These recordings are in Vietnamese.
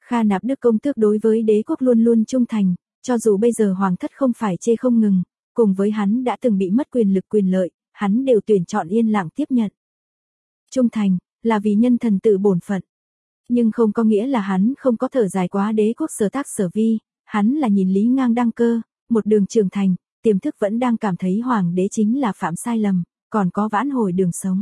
Kha Nạp Đức công tước đối với đế quốc luôn luôn trung thành, cho dù bây giờ hoàng thất không phải chê không ngừng, cùng với hắn đã từng bị mất quyền lực quyền lợi, hắn đều tuyển chọn yên lặng tiếp nhận. Trung thành, là vì nhân thần tự bổn phận. Nhưng không có nghĩa là hắn không có thở dài quá đế quốc sở tác sở vi, hắn là nhìn Lý Ngang đăng cơ, một đường trưởng thành, tiềm thức vẫn đang cảm thấy hoàng đế chính là phạm sai lầm, còn có vãn hồi đường sống.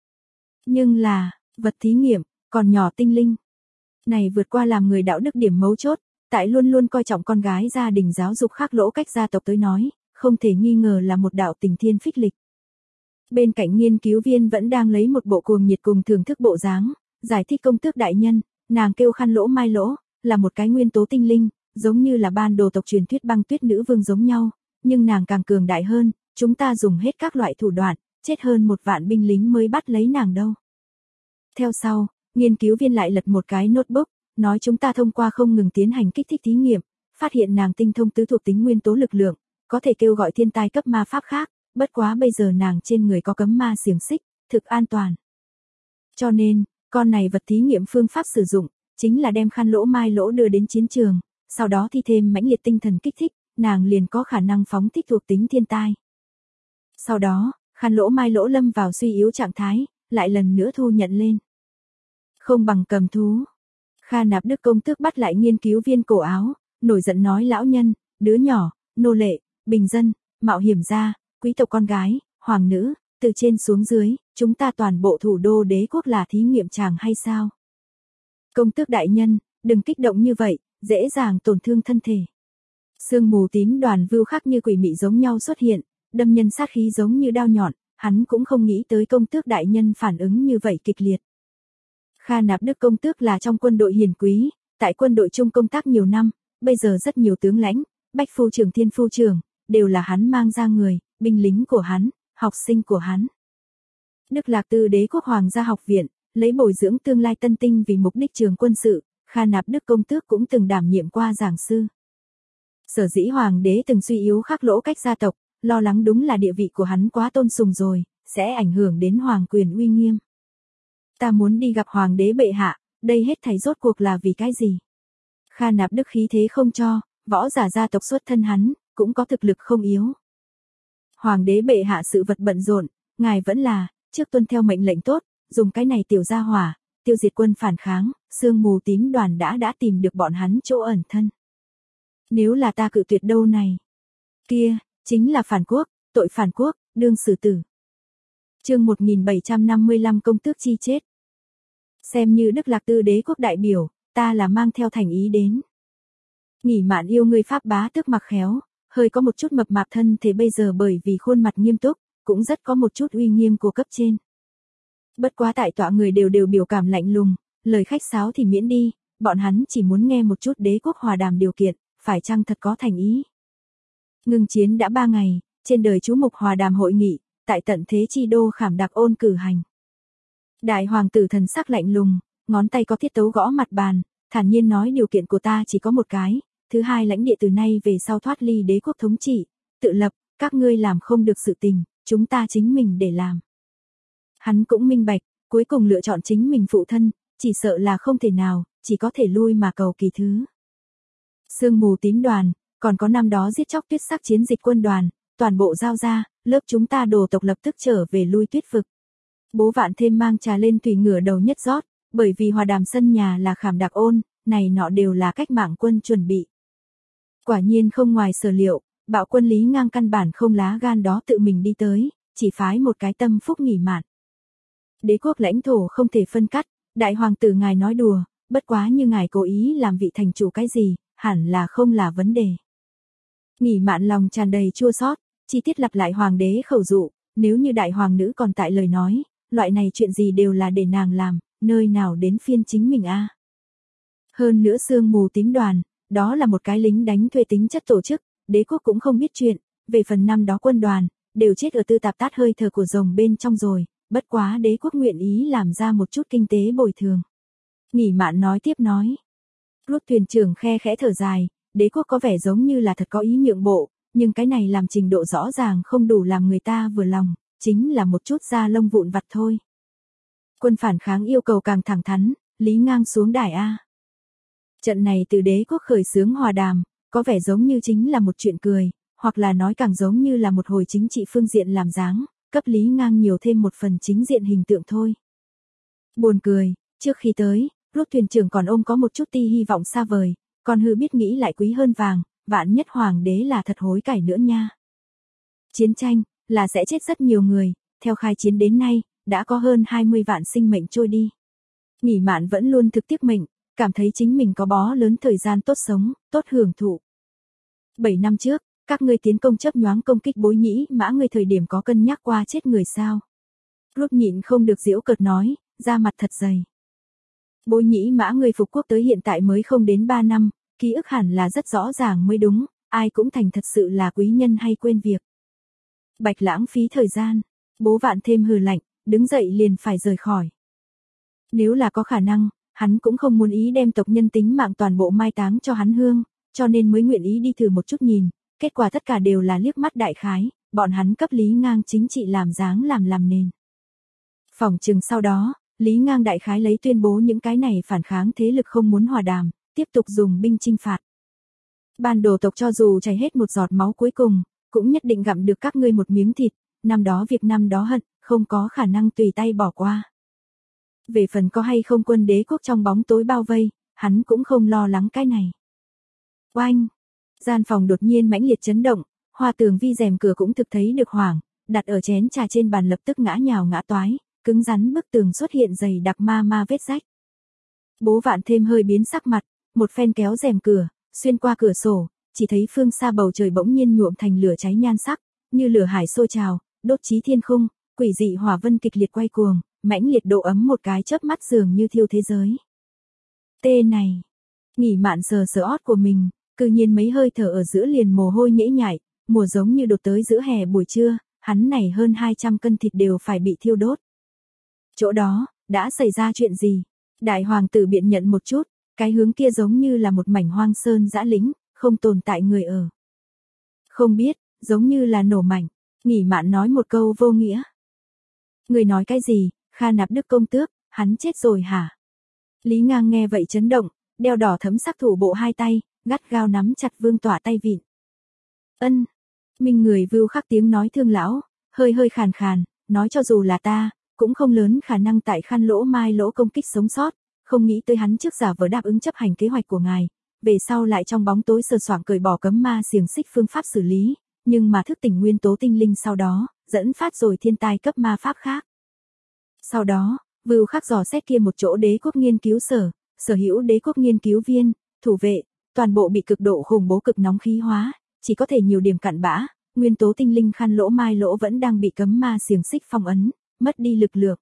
Nhưng là, vật thí nghiệm, còn nhỏ tinh linh. Này vượt qua làm người đạo đức điểm mấu chốt, tại luôn luôn coi trọng con gái gia đình giáo dục khác lỗ cách gia tộc tới nói, không thể nghi ngờ là một đạo tình thiên phích lịch. Bên cạnh nghiên cứu viên vẫn đang lấy một bộ cuồng nhiệt cùng thưởng thức bộ dáng, giải thích công tước đại nhân, nàng kêu Khăn Lỗ Mai Lỗ, là một cái nguyên tố tinh linh, giống như là ban đồ tộc truyền thuyết băng tuyết nữ vương giống nhau, nhưng nàng càng cường đại hơn, chúng ta dùng hết các loại thủ đoạn, chết hơn 1 vạn binh lính mới bắt lấy nàng đâu. Theo sau, nghiên cứu viên lại lật một cái notebook, nói chúng ta thông qua không ngừng tiến hành kích thích thí nghiệm, phát hiện nàng tinh thông tứ thuộc tính nguyên tố lực lượng, có thể kêu gọi thiên tai cấp ma pháp khác, bất quá bây giờ nàng trên người có cấm ma xiềng xích, thực an toàn. Cho nên, con này vật thí nghiệm phương pháp sử dụng, chính là đem Khăn Lỗ Mai Lỗ đưa đến chiến trường, sau đó thi thêm mãnh liệt tinh thần kích thích, nàng liền có khả năng phóng thích thuộc tính thiên tai. Sau đó, Khăn Lỗ Mai Lỗ lâm vào suy yếu trạng thái, lại lần nữa thu nhận lên. Không bằng cầm thú. Kha Nạp Đức công tước bắt lại nghiên cứu viên cổ áo, nổi giận nói lão nhân, đứa nhỏ, nô lệ, bình dân, mạo hiểm gia, quý tộc con gái, hoàng nữ, từ trên xuống dưới, chúng ta toàn bộ thủ đô đế quốc là thí nghiệm tràng hay sao? Công tước đại nhân, đừng kích động như vậy, dễ dàng tổn thương thân thể. Sương mù tím đoàn vưu khắc như quỷ mị giống nhau xuất hiện, đâm nhân sát khí giống như đao nhọn, hắn cũng không nghĩ tới công tước đại nhân phản ứng như vậy kịch liệt. Kha Nạp Đức công tước là trong quân đội hiền quý, tại quân đội chung công tác nhiều năm, bây giờ rất nhiều tướng lãnh, bách phu trưởng thiên phu trưởng, đều là hắn mang ra người, binh lính của hắn, học sinh của hắn. Đức Lạc Tư đế quốc hoàng gia học viện, lấy bồi dưỡng tương lai tân tinh vì mục đích trường quân sự, Kha Nạp Đức công tước cũng từng đảm nhiệm qua giảng sư. Sở dĩ hoàng đế từng suy yếu khắc lỗ cách gia tộc, lo lắng đúng là địa vị của hắn quá tôn sùng rồi, sẽ ảnh hưởng đến hoàng quyền uy nghiêm. Ta muốn đi gặp hoàng đế bệ hạ, đây hết thảy rốt cuộc là vì cái gì? Kha Nạp Đức khí thế không cho, võ giả gia tộc xuất thân hắn, cũng có thực lực không yếu. Hoàng đế bệ hạ sự vật bận rộn, ngài vẫn là, trước tuân theo mệnh lệnh tốt, dùng cái này tiểu gia hỏa, tiêu diệt quân phản kháng, sương mù tím đoàn đã tìm được bọn hắn chỗ ẩn thân. Nếu là ta cự tuyệt đâu này, kia, chính là phản quốc, tội phản quốc, đương xử tử. Chương 1755 công tước chi chết. Xem như Đức Lạc Tư đế quốc đại biểu, ta là mang theo thành ý đến. Nghỉ mạn yêu người Pháp bá tước mặc khéo, hơi có một chút mập mạp thân thế bây giờ bởi vì khuôn mặt nghiêm túc, cũng rất có một chút uy nghiêm của cấp trên. Bất quá tại tọa người đều biểu cảm lạnh lùng, lời khách sáo thì miễn đi, bọn hắn chỉ muốn nghe một chút đế quốc hòa đàm điều kiện, phải chăng thật có thành ý. Ngừng chiến đã 3 ngày, trên đời chú mục hòa đàm hội nghị, tại tận thế chi đô Khảm Đặc Ôn cử hành. Đại hoàng tử thần sắc lạnh lùng, ngón tay có tiết tấu gõ mặt bàn, thản nhiên nói điều kiện của ta chỉ có một cái, thứ hai lãnh địa từ nay về sau thoát ly đế quốc thống trị, tự lập, các ngươi làm không được sự tình, chúng ta chính mình để làm. Hắn cũng minh bạch, cuối cùng lựa chọn chính mình phụ thân, chỉ sợ là không thể nào, chỉ có thể lui mà cầu kỳ thứ. Sương mù tím đoàn, còn có năm đó giết chóc tuyết sắc chiến dịch quân đoàn, toàn bộ giao ra, lớp chúng ta đồ tộc lập tức trở về lui tuyết vực. Bố Vạn thêm mang trà lên thủy ngửa đầu nhất rót, bởi vì hòa đàm sân nhà là Khảm Đặc Ôn, này nọ đều là cách mạng quân chuẩn bị. Quả nhiên không ngoài sở liệu, bạo quân Lý Ngang căn bản không lá gan đó tự mình đi tới, chỉ phái một cái tâm phúc nghỉ mạn. Đế quốc lãnh thổ không thể phân cắt, đại hoàng tử ngài nói đùa, bất quá như ngài cố ý làm vị thành chủ cái gì, hẳn là không là vấn đề. Nghỉ mạn lòng tràn đầy chua xót, chi tiết lặp lại hoàng đế khẩu dụ, nếu như đại hoàng nữ còn tại lời nói, loại này chuyện gì đều là để nàng làm, nơi nào đến phiên chính mình a. Hơn nữa sương mù tím đoàn, đó là một cái lính đánh thuê tính chất tổ chức, đế quốc cũng không biết chuyện, về phần năm đó quân đoàn, đều chết ở tư tạp tát hơi thở của rồng bên trong rồi, bất quá đế quốc nguyện ý làm ra một chút kinh tế bồi thường. Nghỉ mạn nói tiếp nói. Rút thuyền trưởng khe khẽ thở dài, đế quốc có vẻ giống như là thật có ý nhượng bộ, nhưng cái này làm trình độ rõ ràng không đủ làm người ta vừa lòng, chính là một chút da lông vụn vặt thôi. Quân phản kháng yêu cầu càng thẳng thắn, Lý Ngang xuống đài A. Trận này từ đế quốc khởi xướng hòa đàm, có vẻ giống như chính là một chuyện cười, hoặc là nói càng giống như là một hồi chính trị phương diện làm dáng, cấp Lý Ngang nhiều thêm một phần chính diện hình tượng thôi. Buồn cười, trước khi tới, Rốt thuyền trưởng còn ôm có một chút ti hy vọng xa vời, còn hư biết nghĩ lại quý hơn vàng, vạn nhất hoàng đế là thật hối cải nữa nha. Chiến tranh, là sẽ chết rất nhiều người, theo khai chiến đến nay, đã có hơn 20 vạn sinh mệnh trôi đi. Nghỉ mạn vẫn luôn thực tiếc mệnh, cảm thấy chính mình có bó lớn thời gian tốt sống, tốt hưởng thụ. 7 năm trước, các ngươi tiến công chớp nhoáng công kích Bối Nhĩ Mã ngươi thời điểm có cân nhắc qua chết người sao? Rốt nhịn không được giễu cợt nói, da mặt thật dày. Bối Nhĩ Mã ngươi phục quốc tới hiện tại mới không đến 3 năm, ký ức hẳn là rất rõ ràng mới đúng, ai cũng thành thật sự là quý nhân hay quên việc. Bạch lãng phí thời gian, Bố Vạn thêm hừ lạnh, đứng dậy liền phải rời khỏi. Nếu là có khả năng, hắn cũng không muốn ý đem tộc nhân tính mạng toàn bộ mai táng cho hắn hương, cho nên mới nguyện ý đi thử một chút nhìn, kết quả tất cả đều là liếc mắt đại khái, bọn hắn cấp Lý Ngang chính trị làm dáng làm nền. Phỏng chừng sau đó, Lý Ngang đại khái lấy tuyên bố những cái này phản kháng thế lực không muốn hòa đàm, tiếp tục dùng binh chinh phạt. Ban đồ tộc cho dù chảy hết một giọt máu cuối cùng, cũng nhất định gặm được các ngươi một miếng thịt, năm đó việc năm đó hận, không có khả năng tùy tay bỏ qua. Về phần có hay không quân đế quốc trong bóng tối bao vây, hắn cũng không lo lắng cái này. Oanh! Gian phòng đột nhiên mãnh liệt chấn động, hoa tường vi rèm cửa cũng thực thấy được hoảng, đặt ở chén trà trên bàn lập tức ngã nhào ngã toái, cứng rắn bức tường xuất hiện dày đặc ma vết rách. Bố Vạn thêm hơi biến sắc mặt, một phen kéo rèm cửa, xuyên qua cửa sổ, chỉ thấy phương xa bầu trời bỗng nhiên nhuộm thành lửa cháy nhan sắc, như lửa hải sôi trào, đốt chí thiên khung, quỷ dị hỏa vân kịch liệt quay cuồng, mãnh liệt độ ấm một cái chớp mắt dường như thiêu thế giới. Tê này, Nghỉ mạn sờ ót của mình, cư nhiên mấy hơi thở ở giữa liền mồ hôi nhễ nhại, mùa giống như đột tới giữa hè buổi trưa, hắn này hơn 200 cân thịt đều phải bị thiêu đốt. Chỗ đó, đã xảy ra chuyện gì? Đại hoàng tử biện nhận một chút, cái hướng kia giống như là một mảnh hoang sơn dã lĩnh, không tồn tại người ở. Không biết, giống như là nổ mảnh, Nghỉ mạn nói một câu vô nghĩa. Người nói cái gì, Kha Nạp Đức công tước, hắn chết rồi hả? Lý Ngang nghe vậy chấn động, đeo đỏ thấm sắc thủ bộ hai tay, gắt gao nắm chặt Vương Tỏa tay vịn. Ân, Minh người Vưu khắc tiếng nói thương lão, hơi khàn khàn, nói cho dù là ta, cũng không lớn khả năng tại Khăn Lỗ Mai Lỗ công kích sống sót, không nghĩ tới hắn trước giả vờ đáp ứng chấp hành kế hoạch của ngài, về sau lại trong bóng tối sờ soạng cởi bỏ cấm ma xiềng xích phương pháp xử lý, nhưng mà thức tỉnh nguyên tố tinh linh sau đó, dẫn phát rồi thiên tai cấp ma pháp khác. Sau đó, Vưu khắc dò xét kia một chỗ đế quốc nghiên cứu sở hữu đế quốc nghiên cứu viên, thủ vệ, toàn bộ bị cực độ khủng bố cực nóng khí hóa, chỉ có thể nhiều điểm cặn bã, nguyên tố tinh linh Khăn Lỗ Mai Lỗ vẫn đang bị cấm ma xiềng xích phong ấn, mất đi lực lượng.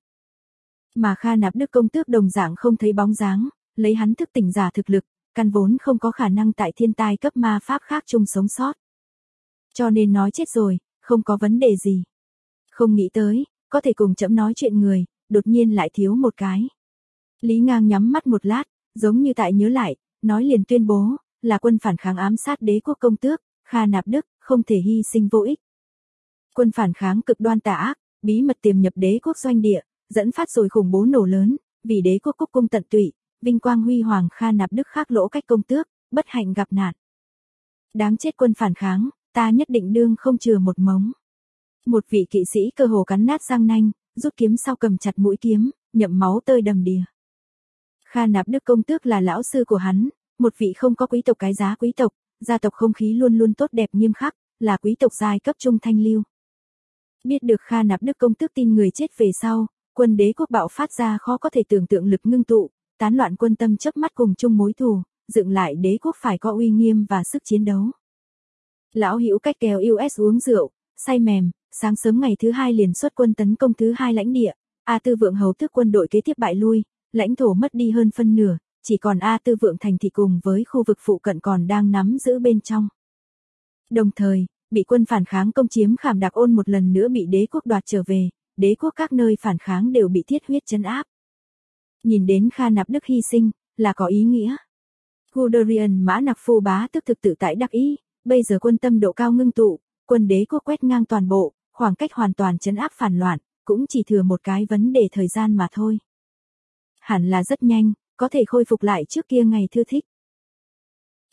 Mà Kha Nạp Đức công tước đồng dạng không thấy bóng dáng, lấy hắn thức tỉnh giả thực lực, căn vốn không có khả năng tại thiên tai cấp ma pháp khác chung sống sót. Cho nên nói chết rồi, không có vấn đề gì. Không nghĩ tới, có thể cùng chậm nói chuyện người, đột nhiên lại thiếu một cái. Lý Ngang nhắm mắt một lát, giống như tại nhớ lại, nói liền tuyên bố, là quân phản kháng ám sát đế quốc công tước, Kha Nạp Đức, không thể hy sinh vô ích. Quân phản kháng cực đoan tà ác, bí mật tiềm nhập đế quốc doanh địa, dẫn phát rồi khủng bố nổ lớn, vì đế quốc cúc cung tận tụy, vinh quang huy hoàng Kha Nạp Đức khác lỗ cách công tước, bất hạnh gặp nạn. Đáng chết quân phản kháng, ta nhất định đương không chừa một mống. Một vị kỵ sĩ cơ hồ cắn nát răng nanh, rút kiếm sau cầm chặt mũi kiếm, nhậm máu tơi đầm đìa. Kha Nạp Đức công tước là lão sư của hắn, một vị không có quý tộc cái giá quý tộc, gia tộc không khí luôn luôn tốt đẹp nghiêm khắc, là quý tộc giai cấp trung thanh lưu. Biết được Kha Nạp Đức công tước tin người chết về sau, quân đế quốc bạo phát ra khó có thể tưởng tượng lực ngưng tụ, tán loạn quân tâm chớp mắt cùng chung mối thù, dựng lại đế quốc phải có uy nghiêm và sức chiến đấu. Lão hữu cách kéo US uống rượu, say mềm, sáng sớm ngày thứ hai liền xuất quân tấn công thứ hai lãnh địa, A Tư Vượng hầu tước quân đội kế tiếp bại lui, lãnh thổ mất đi hơn phân nửa, chỉ còn A Tư Vượng thành thị cùng với khu vực phụ cận còn đang nắm giữ bên trong. Đồng thời, bị quân phản kháng công chiếm Khảm Đạc Ôn một lần nữa bị đế quốc đoạt trở về, đế quốc các nơi phản kháng đều bị thiết huyết trấn áp. Nhìn đến Kha Nạp Đức hy sinh, là có ý nghĩa. Guderian Mã Nặc Phu bá tức thực tự tại đắc ý, bây giờ quân tâm độ cao ngưng tụ, quân đế quốc quét ngang toàn bộ, khoảng cách hoàn toàn trấn áp phản loạn, cũng chỉ thừa một cái vấn đề thời gian mà thôi. Hẳn là rất nhanh, có thể khôi phục lại trước kia ngày thư thích.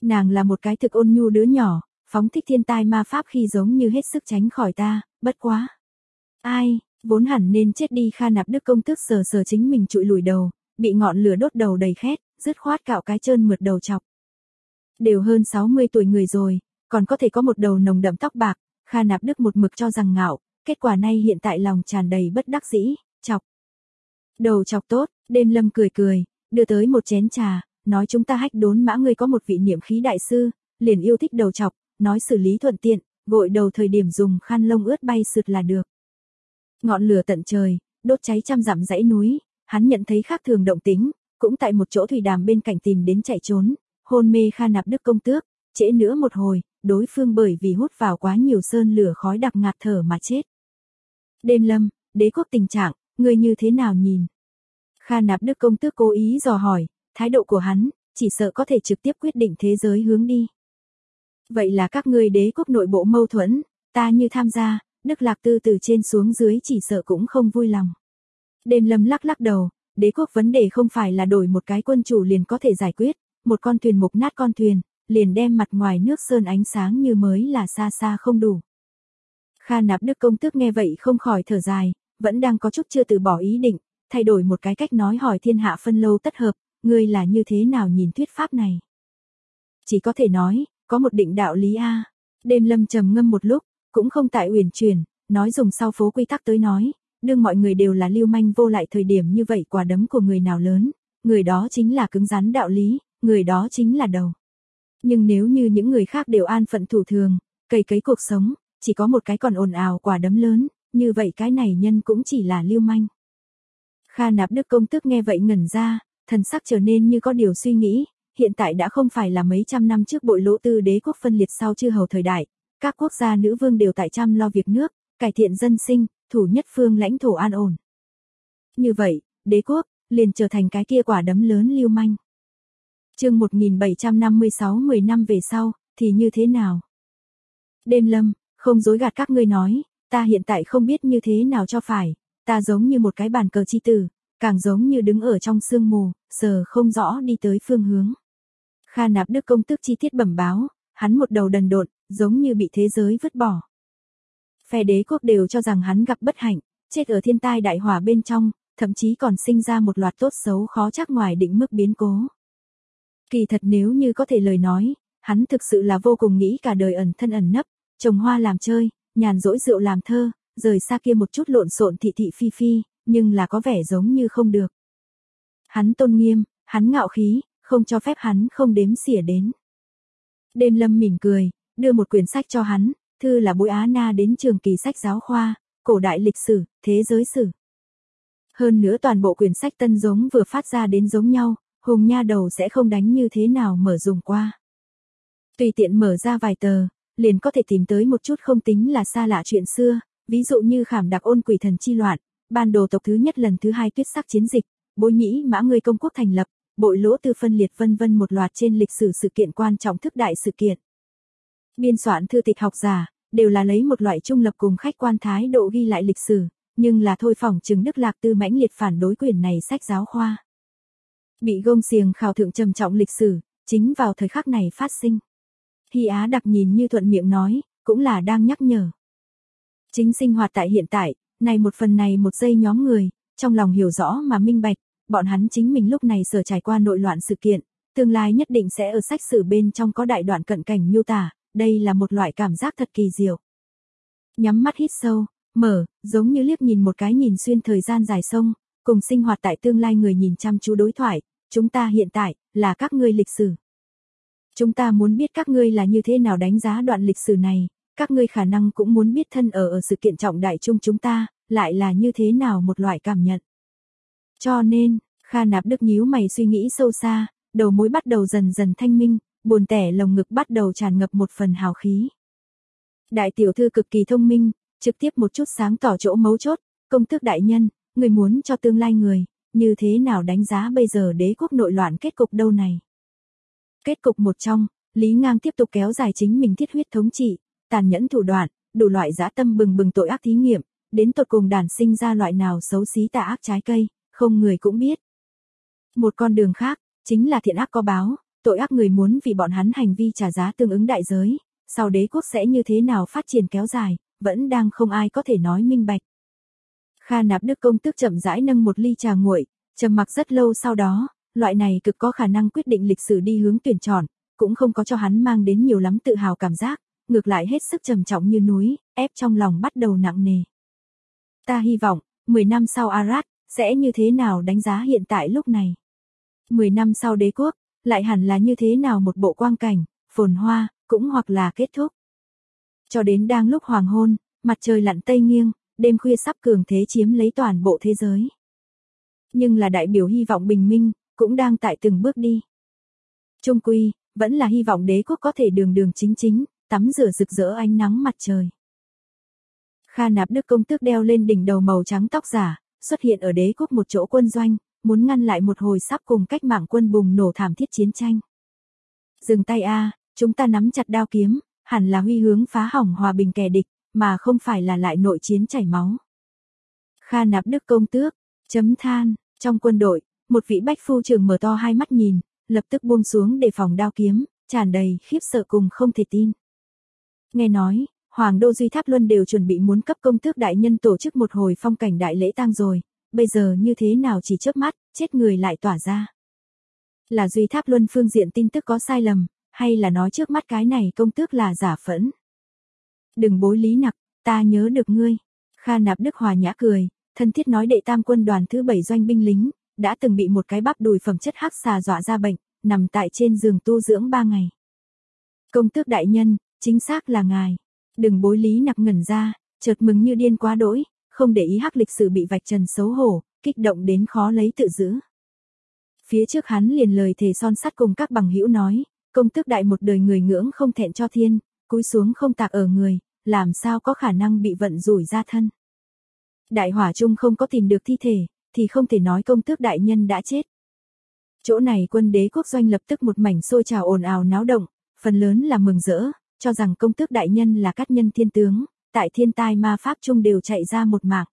Nàng là một cái thực ôn nhu đứa nhỏ, phóng thích thiên tai ma pháp khi giống như hết sức tránh khỏi ta, bất quá. Ai, vốn hẳn nên chết đi. Kha Nạp Đức công tước sờ sờ chính mình trụi lùi đầu, bị ngọn lửa đốt đầu đầy khét, dứt khoát cạo cái trơn mượt đầu chọc. Đều hơn 60 tuổi người rồi, còn có thể có một đầu nồng đậm tóc bạc, Kha Nạp Đức một mực cho rằng ngạo, kết quả nay hiện tại lòng tràn đầy bất đắc dĩ, chọc. Đầu chọc tốt, Đêm Lâm cười cười, đưa tới một chén trà, nói chúng ta Hách Đốn Mã ngươi có một vị niệm khí đại sư, liền yêu thích đầu chọc, nói xử lý thuận tiện, gội đầu thời điểm dùng khăn lông ướt bay sượt là được. Ngọn lửa tận trời, đốt cháy trăm dặm dãy núi, hắn nhận thấy khác thường động tĩnh, cũng tại một chỗ thủy đàm bên cạnh tìm đến chạy trốn, hôn mê Kha Nạp Đức công tước, trễ nữa một hồi, đối phương bởi vì hút vào quá nhiều sơn lửa khói đặc ngạt thở mà chết. Đêm Lâm, đế quốc tình trạng, ngươi như thế nào nhìn? Kha Nạp Đức công tước cố ý dò hỏi, thái độ của hắn, chỉ sợ có thể trực tiếp quyết định thế giới hướng đi. Vậy là các ngươi đế quốc nội bộ mâu thuẫn, ta như tham gia, Đức Lạc Tư từ trên xuống dưới chỉ sợ cũng không vui lòng. Đêm Lâm lắc lắc đầu, đế quốc vấn đề không phải là đổi một cái quân chủ liền có thể giải quyết, một con thuyền mục nát con thuyền, liền đem mặt ngoài nước sơn ánh sáng như mới là xa xa không đủ. Kha Nạp Đức công tước nghe vậy không khỏi thở dài, vẫn đang có chút chưa từ bỏ ý định, thay đổi một cái cách nói hỏi thiên hạ phân lâu tất hợp, ngươi là như thế nào nhìn thuyết pháp này? Chỉ có thể nói, có một định đạo lý a. Đêm Lâm trầm ngâm một lúc, cũng không tại uyển chuyển, nói dùng sau phố quy tắc tới nói, đương mọi người đều là lưu manh vô lại thời điểm như vậy quả đấm của người nào lớn, người đó chính là cứng rắn đạo lý, người đó chính là đầu. Nhưng nếu như những người khác đều an phận thủ thường, cày cấy cuộc sống, chỉ có một cái còn ồn ào quả đấm lớn, như vậy cái này nhân cũng chỉ là lưu manh. Kha Nạp Đức công tước nghe vậy ngẩn ra, thần sắc trở nên như có điều suy nghĩ, hiện tại đã không phải là mấy trăm năm trước Bội Lỗ Tư đế quốc phân liệt sau chư hầu thời đại, các quốc gia nữ vương đều tại chăm lo việc nước, cải thiện dân sinh, thủ nhất phương lãnh thổ an ổn. Như vậy, đế quốc liền trở thành cái kia quả đấm lớn lưu manh. Chương 1756 10 năm về sau thì như thế nào? Đêm Lâm, không dối gạt các ngươi nói, ta hiện tại không biết như thế nào cho phải, ta giống như một cái bàn cờ chi tử, càng giống như đứng ở trong sương mù, sờ không rõ đi tới phương hướng. Kha Nạp Đức công tước chi tiết bẩm báo, hắn một đầu đần độn, giống như bị thế giới vứt bỏ. Phe đế quốc đều cho rằng hắn gặp bất hạnh, chết ở thiên tai đại hỏa bên trong, thậm chí còn sinh ra một loạt tốt xấu khó chắc ngoài định mức biến cố. Kỳ thật nếu như có thể lời nói, hắn thực sự là vô cùng nghĩ cả đời ẩn thân ẩn nấp, trồng hoa làm chơi, nhàn rỗi rượu làm thơ, rời xa kia một chút lộn xộn thị thị phi phi, nhưng là có vẻ giống như không được. Hắn tôn nghiêm, hắn ngạo khí, không cho phép hắn không đếm xỉa đến. Đêm Lâm mỉm cười, đưa một quyển sách cho hắn, thư là Bối Á Na đến trường kỳ sách giáo khoa, cổ đại lịch sử, thế giới sử. Hơn nữa toàn bộ quyển sách tân giống vừa phát ra đến giống nhau, hùng nha đầu sẽ không đánh như thế nào mở dùng qua. Tùy tiện mở ra vài tờ, liền có thể tìm tới một chút không tính là xa lạ chuyện xưa, ví dụ như Khảm Đặc Ôn quỷ thần chi loạn, Ban Đồ tộc thứ nhất lần thứ hai tuyết sắc chiến dịch, Bối Nhĩ Mã ngươi công quốc thành lập, Bội Lỗ Tư phân liệt vân vân một loạt trên lịch sử sự kiện quan trọng thức đại sự kiện. Biên soạn thư tịch học giả, đều là lấy một loại trung lập cùng khách quan thái độ ghi lại lịch sử, nhưng là thôi phỏng chừng Đức Lạc Tư mãnh liệt phản đối quyển này sách giáo khoa. Bị gông xiềng khảo thượng trầm trọng lịch sử, chính vào thời khắc này phát sinh. Hy Á Đặc nhìn như thuận miệng nói, cũng là đang nhắc nhở. Chính sinh hoạt tại hiện tại, này một phần này một giây nhóm người, trong lòng hiểu rõ mà minh bạch, bọn hắn chính mình lúc này sở trải qua nội loạn sự kiện, tương lai nhất định sẽ ở sách sử bên trong có đại đoạn cận cảnh miêu tả, đây là một loại cảm giác thật kỳ diệu. Nhắm mắt hít sâu, mở, giống như liếc nhìn một cái nhìn xuyên thời gian dài sông, cùng sinh hoạt tại tương lai người nhìn chăm chú đối thoại, chúng ta hiện tại, là các ngươi lịch sử. Chúng ta muốn biết các ngươi là như thế nào đánh giá đoạn lịch sử này, các ngươi khả năng cũng muốn biết thân ở sự kiện trọng đại chung chúng ta, lại là như thế nào một loại cảm nhận. Cho nên, Kha Nạp Đức nhíu mày suy nghĩ sâu xa, đầu mối bắt đầu dần dần thanh minh, buồn tẻ lồng ngực bắt đầu tràn ngập một phần hào khí. Đại tiểu thư cực kỳ thông minh, trực tiếp một chút sáng tỏ chỗ mấu chốt, công tước đại nhân, người muốn cho tương lai người, như thế nào đánh giá bây giờ đế quốc nội loạn kết cục đâu này. Kết cục một trong, Lý Ngang tiếp tục kéo dài chính mình thiết huyết thống trị, tàn nhẫn thủ đoạn, đủ loại dã tâm bừng bừng tội ác thí nghiệm, đến tột cùng đản sinh ra loại nào xấu xí tà ác trái cây, không người cũng biết. Một con đường khác, chính là thiện ác có báo, tội ác người muốn vì bọn hắn hành vi trả giá tương ứng đại giới, sau đế quốc sẽ như thế nào phát triển kéo dài, vẫn đang không ai có thể nói minh bạch. Kha Nạp Đức công tước chậm rãi nâng một ly trà nguội, trầm mặc rất lâu sau đó, loại này cực có khả năng quyết định lịch sử đi hướng tuyển chọn, cũng không có cho hắn mang đến nhiều lắm tự hào cảm giác, ngược lại hết sức trầm trọng như núi, ép trong lòng bắt đầu nặng nề. Ta hy vọng, 10 năm sau Arad, sẽ như thế nào đánh giá hiện tại lúc này. 10 năm sau đế quốc, lại hẳn là như thế nào một bộ quang cảnh, phồn hoa, cũng hoặc là kết thúc. Cho đến đang lúc hoàng hôn, mặt trời lặn tây nghiêng, đêm khuya sắp cường thế chiếm lấy toàn bộ thế giới. Nhưng là đại biểu hy vọng bình minh, cũng đang tại từng bước đi. Chung quy, vẫn là hy vọng đế quốc có thể đường đường chính chính, tắm rửa rực rỡ ánh nắng mặt trời. Kha Nạp Đức công tước đeo lên đỉnh đầu màu trắng tóc giả, xuất hiện ở đế quốc một chỗ quân doanh, muốn ngăn lại một hồi sắp cùng cách mạng quân bùng nổ thảm thiết chiến tranh. Dừng tay a, chúng ta nắm chặt đao kiếm, hẳn là huy hướng phá hỏng hòa bình kẻ địch, mà không phải là lại nội chiến chảy máu. Kha Nạp Đức công tước, chấm than, trong quân đội, một vị bách phu trưởng mở to hai mắt nhìn, lập tức buông xuống để phòng đao kiếm, tràn đầy khiếp sợ cùng không thể tin. Nghe nói, Hoàng đô Duy Tháp Luân đều chuẩn bị muốn cấp công tước đại nhân tổ chức một hồi phong cảnh đại lễ tang rồi, bây giờ như thế nào chỉ chớp mắt, chết người lại tỏa ra. Là Duy Tháp Luân phương diện tin tức có sai lầm, hay là nói trước mắt cái này công tước là giả phẫn? Đừng bối Lý Nặc, ta nhớ được ngươi. Kha Nạp Đức hòa nhã cười, thân thiết nói đệ tam quân đoàn thứ 7 doanh binh lính, đã từng bị một cái bắp đùi phẩm chất hắc xà dọa ra bệnh, nằm tại trên giường tu dưỡng 3 ngày. Công tước đại nhân, chính xác là ngài. Đừng bối Lý Nặc ngẩn ra, chợt mừng như điên quá đỗi, không để ý hắc lịch sử bị vạch trần xấu hổ, kích động đến khó lấy tự giữ. Phía trước hắn liền lời thề son sắt cùng các bằng hữu nói, công tước đại một đời người ngưỡng không thẹn cho thiên, cúi xuống không tạc ở người, làm sao có khả năng bị vận rủi ra thân. Đại hỏa chung không có tìm được thi thể, thì không thể nói công tước đại nhân đã chết. Chỗ này quân đế quốc doanh lập tức một mảnh sôi trào ồn ào náo động, phần lớn là mừng rỡ, cho rằng công tước đại nhân là cát nhân thiên tướng, tại thiên tai ma pháp chung đều chạy ra một mạng.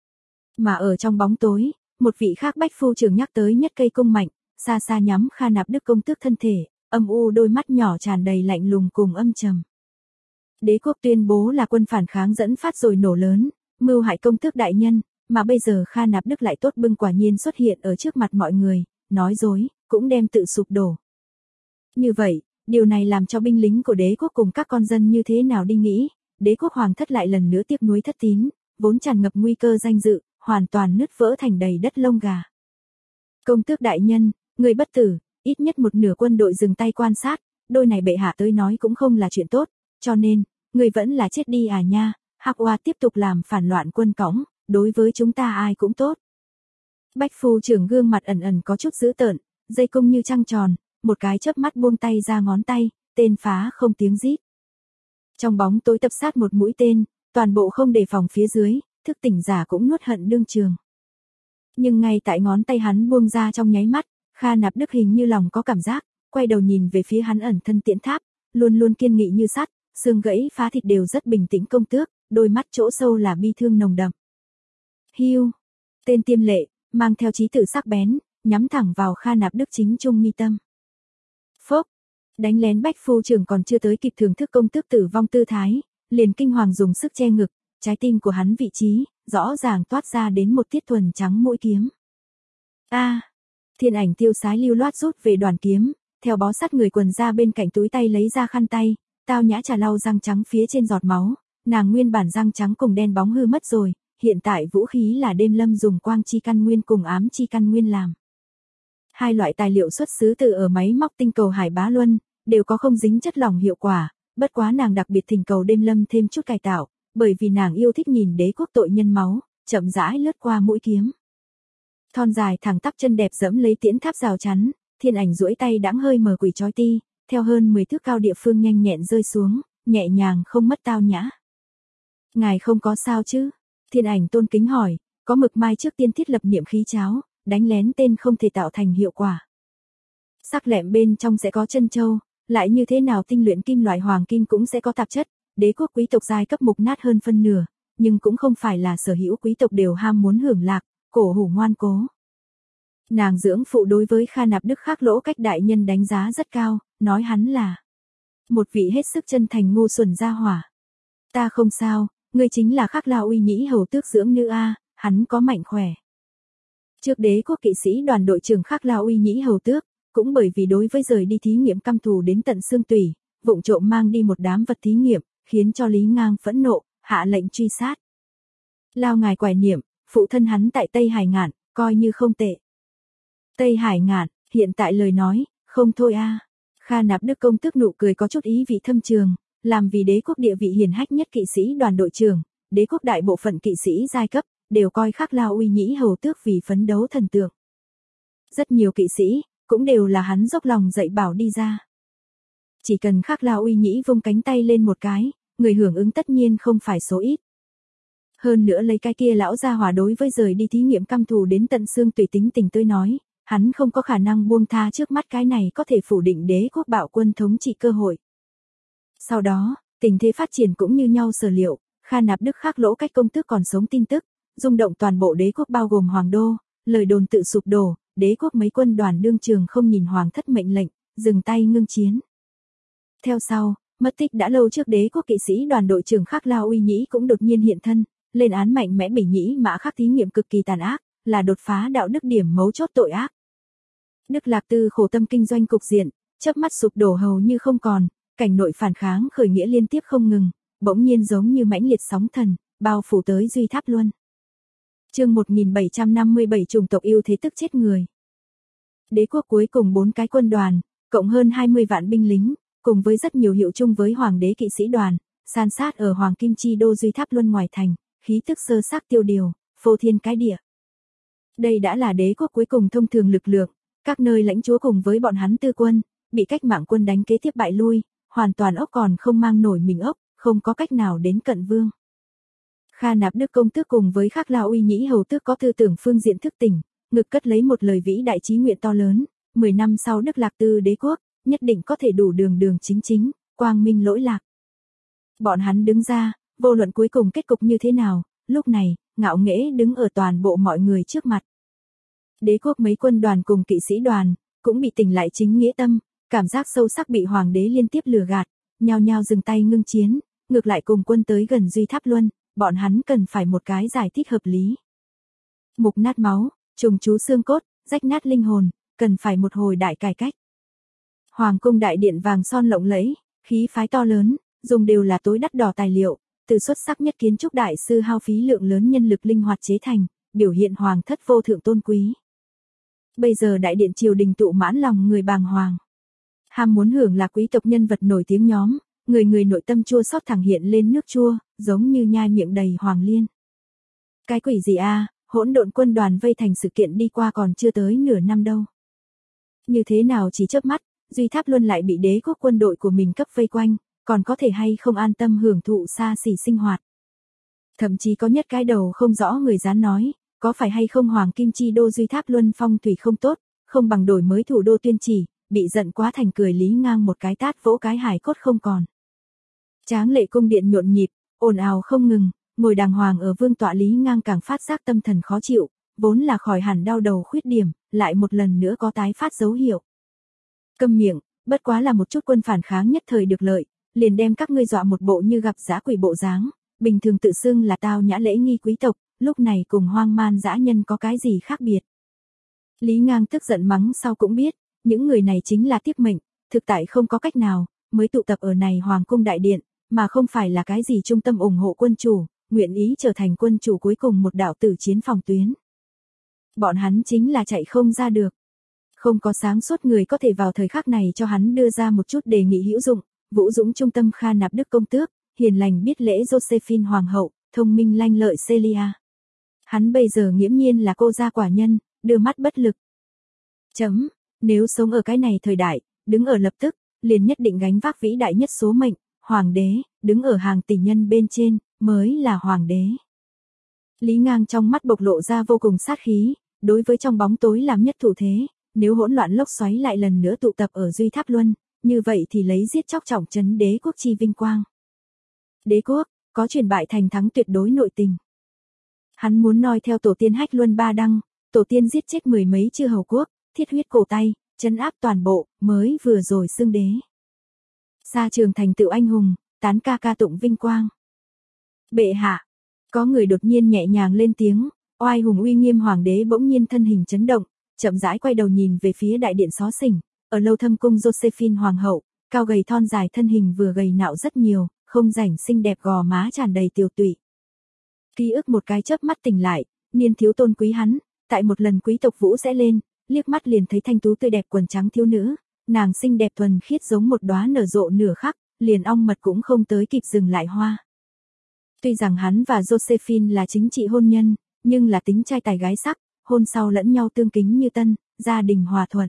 Mà ở trong bóng tối, một vị khác bách phu trưởng nhắc tới nhất cây cung mạnh, xa xa nhắm Kha Nạp Đức công tước thân thể, âm u đôi mắt nhỏ tràn đầy lạnh lùng cùng âm trầm. Đế quốc tuyên bố là quân phản kháng dẫn phát rồi nổ lớn, mưu hại công tước đại nhân, mà bây giờ Kha Nạp Đức lại tốt bưng quả nhiên xuất hiện ở trước mặt mọi người, nói dối, cũng đem tự sụp đổ. Như vậy, điều này làm cho binh lính của đế quốc cùng các con dân như thế nào đi nghĩ, đế quốc hoàng thất lại lần nữa tiếc nuối thất tín, vốn tràn ngập nguy cơ danh dự, hoàn toàn nứt vỡ thành đầy đất lông gà. Công tước đại nhân, người bất tử, ít nhất một nửa quân đội dừng tay quan sát, đôi này bệ hạ tới nói cũng không là chuyện tốt, cho nên, người vẫn là chết đi à nha, Hắc Oa tiếp tục làm phản loạn quân cõng, đối với chúng ta ai cũng tốt. Bách phu trưởng gương mặt ẩn ẩn có chút dữ tợn, dây cung như trăng tròn, một cái chớp mắt buông tay ra ngón tay, tên phá không tiếng rít. Trong bóng tối tập sát một mũi tên, toàn bộ không đề phòng phía dưới, thức tỉnh giả cũng nuốt hận đương trường. Nhưng ngay tại ngón tay hắn buông ra trong nháy mắt, Kha Nạp Đức hình như lòng có cảm giác, quay đầu nhìn về phía hắn ẩn thân tiễn tháp, luôn luôn kiên nghị như sắt, xương gãy phá thịt đều rất bình tĩnh công tước, đôi mắt chỗ sâu là bi thương nồng đậm. Hiu, tên tiêm lệ, mang theo chí tử sắc bén, nhắm thẳng vào Kha Nạp Đức chính trung mi tâm. Phốc, đánh lén bách phu trưởng còn chưa tới kịp thưởng thức công tước tử vong tư thái, liền kinh hoàng dùng sức che ngực, trái tim của hắn vị trí, rõ ràng toát ra đến một tiết thuần trắng mũi kiếm. Thiên ảnh tiêu sái lưu loát rút về đoàn kiếm, theo bó sát người quần ra bên cạnh túi tay lấy ra khăn tay, tao nhã trà lau răng trắng phía trên giọt máu, nàng nguyên bản răng trắng cùng đen bóng hư mất rồi, hiện tại vũ khí là đêm lâm dùng quang chi căn nguyên cùng ám chi căn nguyên làm. Hai loại tài liệu xuất xứ từ ở máy móc tinh cầu Hải Bá Luân, đều có không dính chất lỏng hiệu quả, bất quá nàng đặc biệt thỉnh cầu đêm lâm thêm chút cải tạo, bởi vì nàng yêu thích nhìn đế quốc tội nhân máu, chậm rãi lướt qua mũi kiếm. Thon dài thẳng tắp chân đẹp dẫm lấy tiễn tháp rào chắn, thiên ảnh duỗi tay đãng hơi mở quỷ chói ti, theo hơn 10 thước cao địa phương nhanh nhẹn rơi xuống, nhẹ nhàng không mất tao nhã. Ngài không có sao chứ? Thiên ảnh tôn kính hỏi, có mực mai trước tiên thiết lập niệm khí cháo, đánh lén tên không thể tạo thành hiệu quả. Sắc lẹm bên trong sẽ có chân châu, lại như thế nào tinh luyện kim loại hoàng kim cũng sẽ có tạp chất, đế quốc quý tộc giai cấp mục nát hơn phân nửa, nhưng cũng không phải là sở hữu quý tộc đều ham muốn hưởng lạc, cổ hủ ngoan cố. Nàng dưỡng phụ đối với Kha Nạp Đức Khắc Lỗ Cách đại nhân đánh giá rất cao, nói hắn là một vị hết sức chân thành ngu xuẩn gia hỏa. Ta không sao, ngươi chính là Khắc Lao Uy Nhĩ hầu tước dưỡng nữ a, hắn có mạnh khỏe. Trước đế quốc kỵ sĩ đoàn đội trưởng Khắc Lao Uy Nhĩ hầu tước, cũng bởi vì đối với rời đi thí nghiệm căm thù đến tận xương tủy, vụng trộm mang đi một đám vật thí nghiệm, khiến cho Lý Ngang phẫn nộ, hạ lệnh truy sát. Lao ngài quải niệm, phụ thân hắn tại Tây Hải Ngạn, coi như không tệ. Tây Hải Ngạn, hiện tại lời nói, không thôi a. Kha Nạp Đức công tước nụ cười có chút ý vị thâm trường, làm vì đế quốc địa vị hiển hách nhất kỵ sĩ đoàn đội trưởng, đế quốc đại bộ phận kỵ sĩ giai cấp, đều coi Khắc Lao Uy Nhĩ hầu tước vì phấn đấu thần tượng. Rất nhiều kỵ sĩ, cũng đều là hắn dốc lòng dạy bảo đi ra. Chỉ cần Khắc Lao Uy Nhĩ vung cánh tay lên một cái, người hưởng ứng tất nhiên không phải số ít. Hơn nữa lấy cái kia lão gia hỏa đối với rời đi thí nghiệm căm thù đến tận xương tùy tính tình tươi nói, hắn không có khả năng buông tha trước mắt cái này có thể phủ định đế quốc bạo quân thống trị cơ hội. Sau đó, tình thế phát triển cũng như nhau sở liệu, Kha Nạp Đức Khắc Lỗ Cách công tước còn sống tin tức, rung động toàn bộ đế quốc bao gồm hoàng đô, lời đồn tự sụp đổ, đế quốc mấy quân đoàn đương trường không nhìn hoàng thất mệnh lệnh, dừng tay ngưng chiến. Theo sau, mất tích đã lâu trước đế quốc kỵ sĩ đoàn đội trưởng Khắc Lao Uy Nhĩ cũng đột nhiên hiện thân, lên án mạnh mẽ Bỉ Nhĩ Mã Khắc thí nghiệm cực kỳ tàn ác, là đột phá đạo đức điểm mấu chốt tội ác. Đức Lạc Tư khổ tâm kinh doanh cục diện, chớp mắt sụp đổ hầu như không còn, cảnh nội phản kháng khởi nghĩa liên tiếp không ngừng, bỗng nhiên giống như mãnh liệt sóng thần, bao phủ tới Duy Tháp Luân. Chương 1757 chủng tộc yêu thế tức chết người. Đế quốc cuối cùng 4 cái quân đoàn, cộng hơn 20 vạn binh lính, cùng với rất nhiều hiệu chung với hoàng đế kỵ sĩ đoàn, san sát ở Hoàng Kim Chi đô Duy Tháp Luân ngoài thành, khí tức sơ xác tiêu điều, phô thiên cái địa. Đây đã là đế quốc cuối cùng thông thường lực lượng, các nơi lãnh chúa cùng với bọn hắn tư quân, bị cách mạng quân đánh kế tiếp bại lui, hoàn toàn ốc còn không mang nổi mình ốc, không có cách nào đến cận vương. Kha Nạp Đức công tước cùng với Khắc Lao Uy Nhĩ hầu tước có tư tưởng phương diện thức tỉnh, ngực cất lấy một lời vĩ đại chí nguyện to lớn, 10 năm sau Đức Lạc Tư đế quốc, nhất định có thể đủ đường đường chính chính, quang minh lỗi lạc. Bọn hắn đứng ra, vô luận cuối cùng kết cục như thế nào, lúc này, ngạo nghễ đứng ở toàn bộ mọi người trước mặt. Đế quốc mấy quân đoàn cùng kỵ sĩ đoàn, cũng bị tỉnh lại chính nghĩa tâm, cảm giác sâu sắc bị hoàng đế liên tiếp lừa gạt, nhao nhao dừng tay ngưng chiến, ngược lại cùng quân tới gần Duy Tháp Luân, bọn hắn cần phải một cái giải thích hợp lý. Mục nát máu, trùng chú xương cốt, rách nát linh hồn, cần phải một hồi đại cải cách. Hoàng cung đại điện vàng son lộng lẫy, khí phái to lớn, dùng đều là tối đắt đỏ tài liệu, từ xuất sắc nhất kiến trúc đại sư hao phí lượng lớn nhân lực linh hoạt chế thành, biểu hiện hoàng thất vô thượng tôn quý. Bây giờ đại điện triều đình tụ mãn lòng người bàng hoàng. Ham muốn hưởng là quý tộc nhân vật nổi tiếng nhóm, người người nội tâm chua xót thẳng hiện lên nước chua, giống như nhai miệng đầy hoàng liên. Cái quỷ gì a, hỗn độn quân đoàn vây thành sự kiện đi qua còn chưa tới nửa năm đâu. Như thế nào chỉ chớp mắt, Duy Tháp Luân lại bị đế quốc quân đội của mình cấp vây quanh, còn có thể hay không an tâm hưởng thụ xa xỉ sinh hoạt. Thậm chí có nhất cái đầu không rõ người dán nói, có phải hay không Hoàng Kim Chi đô Duy Tháp Luân phong thủy không tốt, không bằng đổi mới thủ đô Tuyên Chỉ, bị giận quá thành cười Lý Ngang một cái tát vỗ cái hài cốt không còn. Tráng lệ cung điện nhộn nhịp, ồn ào không ngừng, ngồi đàng hoàng ở vương tọa Lý Ngang càng phát giác tâm thần khó chịu, vốn là khỏi hẳn đau đầu khuyết điểm, lại một lần nữa có tái phát dấu hiệu. Câm miệng, bất quá là một chút quân phản kháng nhất thời được lợi, liền đem các ngươi dọa một bộ như gặp dã quỷ bộ dáng, bình thường tự xưng là tao nhã lễ nghi quý tộc, lúc này cùng hoang man dã nhân có cái gì khác biệt. Lý Ngang tức giận mắng sau cũng biết, những người này chính là tiếp mệnh, thực tại không có cách nào, mới tụ tập ở này hoàng cung đại điện, mà không phải là cái gì trung tâm ủng hộ quân chủ, nguyện ý trở thành quân chủ cuối cùng một đạo tử chiến phòng tuyến. Bọn hắn chính là chạy không ra được. Không có sáng suốt người có thể vào thời khắc này cho hắn đưa ra một chút đề nghị hữu dụng, Vũ Dũng trung tâm Kha Nạp Đức công tước, hiền lành biết lễ Josephine hoàng hậu, thông minh lanh lợi Celia. Hắn bây giờ nghiễm nhiên là cô gia quả nhân, đưa mắt bất lực. Nếu sống ở cái này thời đại, đứng ở lập tức, liền nhất định gánh vác vĩ đại nhất số mệnh, hoàng đế, đứng ở hàng tỷ nhân bên trên, mới là hoàng đế. Lý Ngang trong mắt bộc lộ ra vô cùng sát khí, đối với trong bóng tối làm nhất thủ thế, nếu hỗn loạn lốc xoáy lại lần nữa tụ tập ở Duy Tháp Luân, như vậy thì lấy giết chóc trọng trấn đế quốc chi vinh quang. Đế quốc, có truyền bại thành thắng tuyệt đối nội tình. Hắn muốn noi theo tổ tiên Hách Luân Ba Đăng, tổ tiên giết chết mười mấy chư hầu quốc, thiết huyết cổ tay, trấn áp toàn bộ, mới vừa rồi xưng đế. Xa trường thành tựu anh hùng, tán ca ca tụng vinh quang. Bệ hạ, có người đột nhiên nhẹ nhàng lên tiếng, oai hùng uy nghiêm hoàng đế bỗng nhiên thân hình chấn động, chậm rãi quay đầu nhìn về phía đại điện xó xỉnh, ở lâu thâm cung Josephine hoàng hậu, cao gầy thon dài thân hình vừa gầy nạo rất nhiều, không rảnh xinh đẹp gò má tràn đầy tiều tụy. Ký ức một cái chớp mắt tỉnh lại, niên thiếu tôn quý hắn, tại một lần quý tộc vũ sẽ lên, liếc mắt liền thấy thanh tú tươi đẹp quần trắng thiếu nữ, nàng xinh đẹp thuần khiết giống một đóa nở rộ nửa khắc, liền ong mật cũng không tới kịp dừng lại hoa. Tuy rằng hắn và Josephine là chính trị hôn nhân, nhưng là tính trai tài gái sắc, hôn sau lẫn nhau tương kính như tân, gia đình hòa thuận.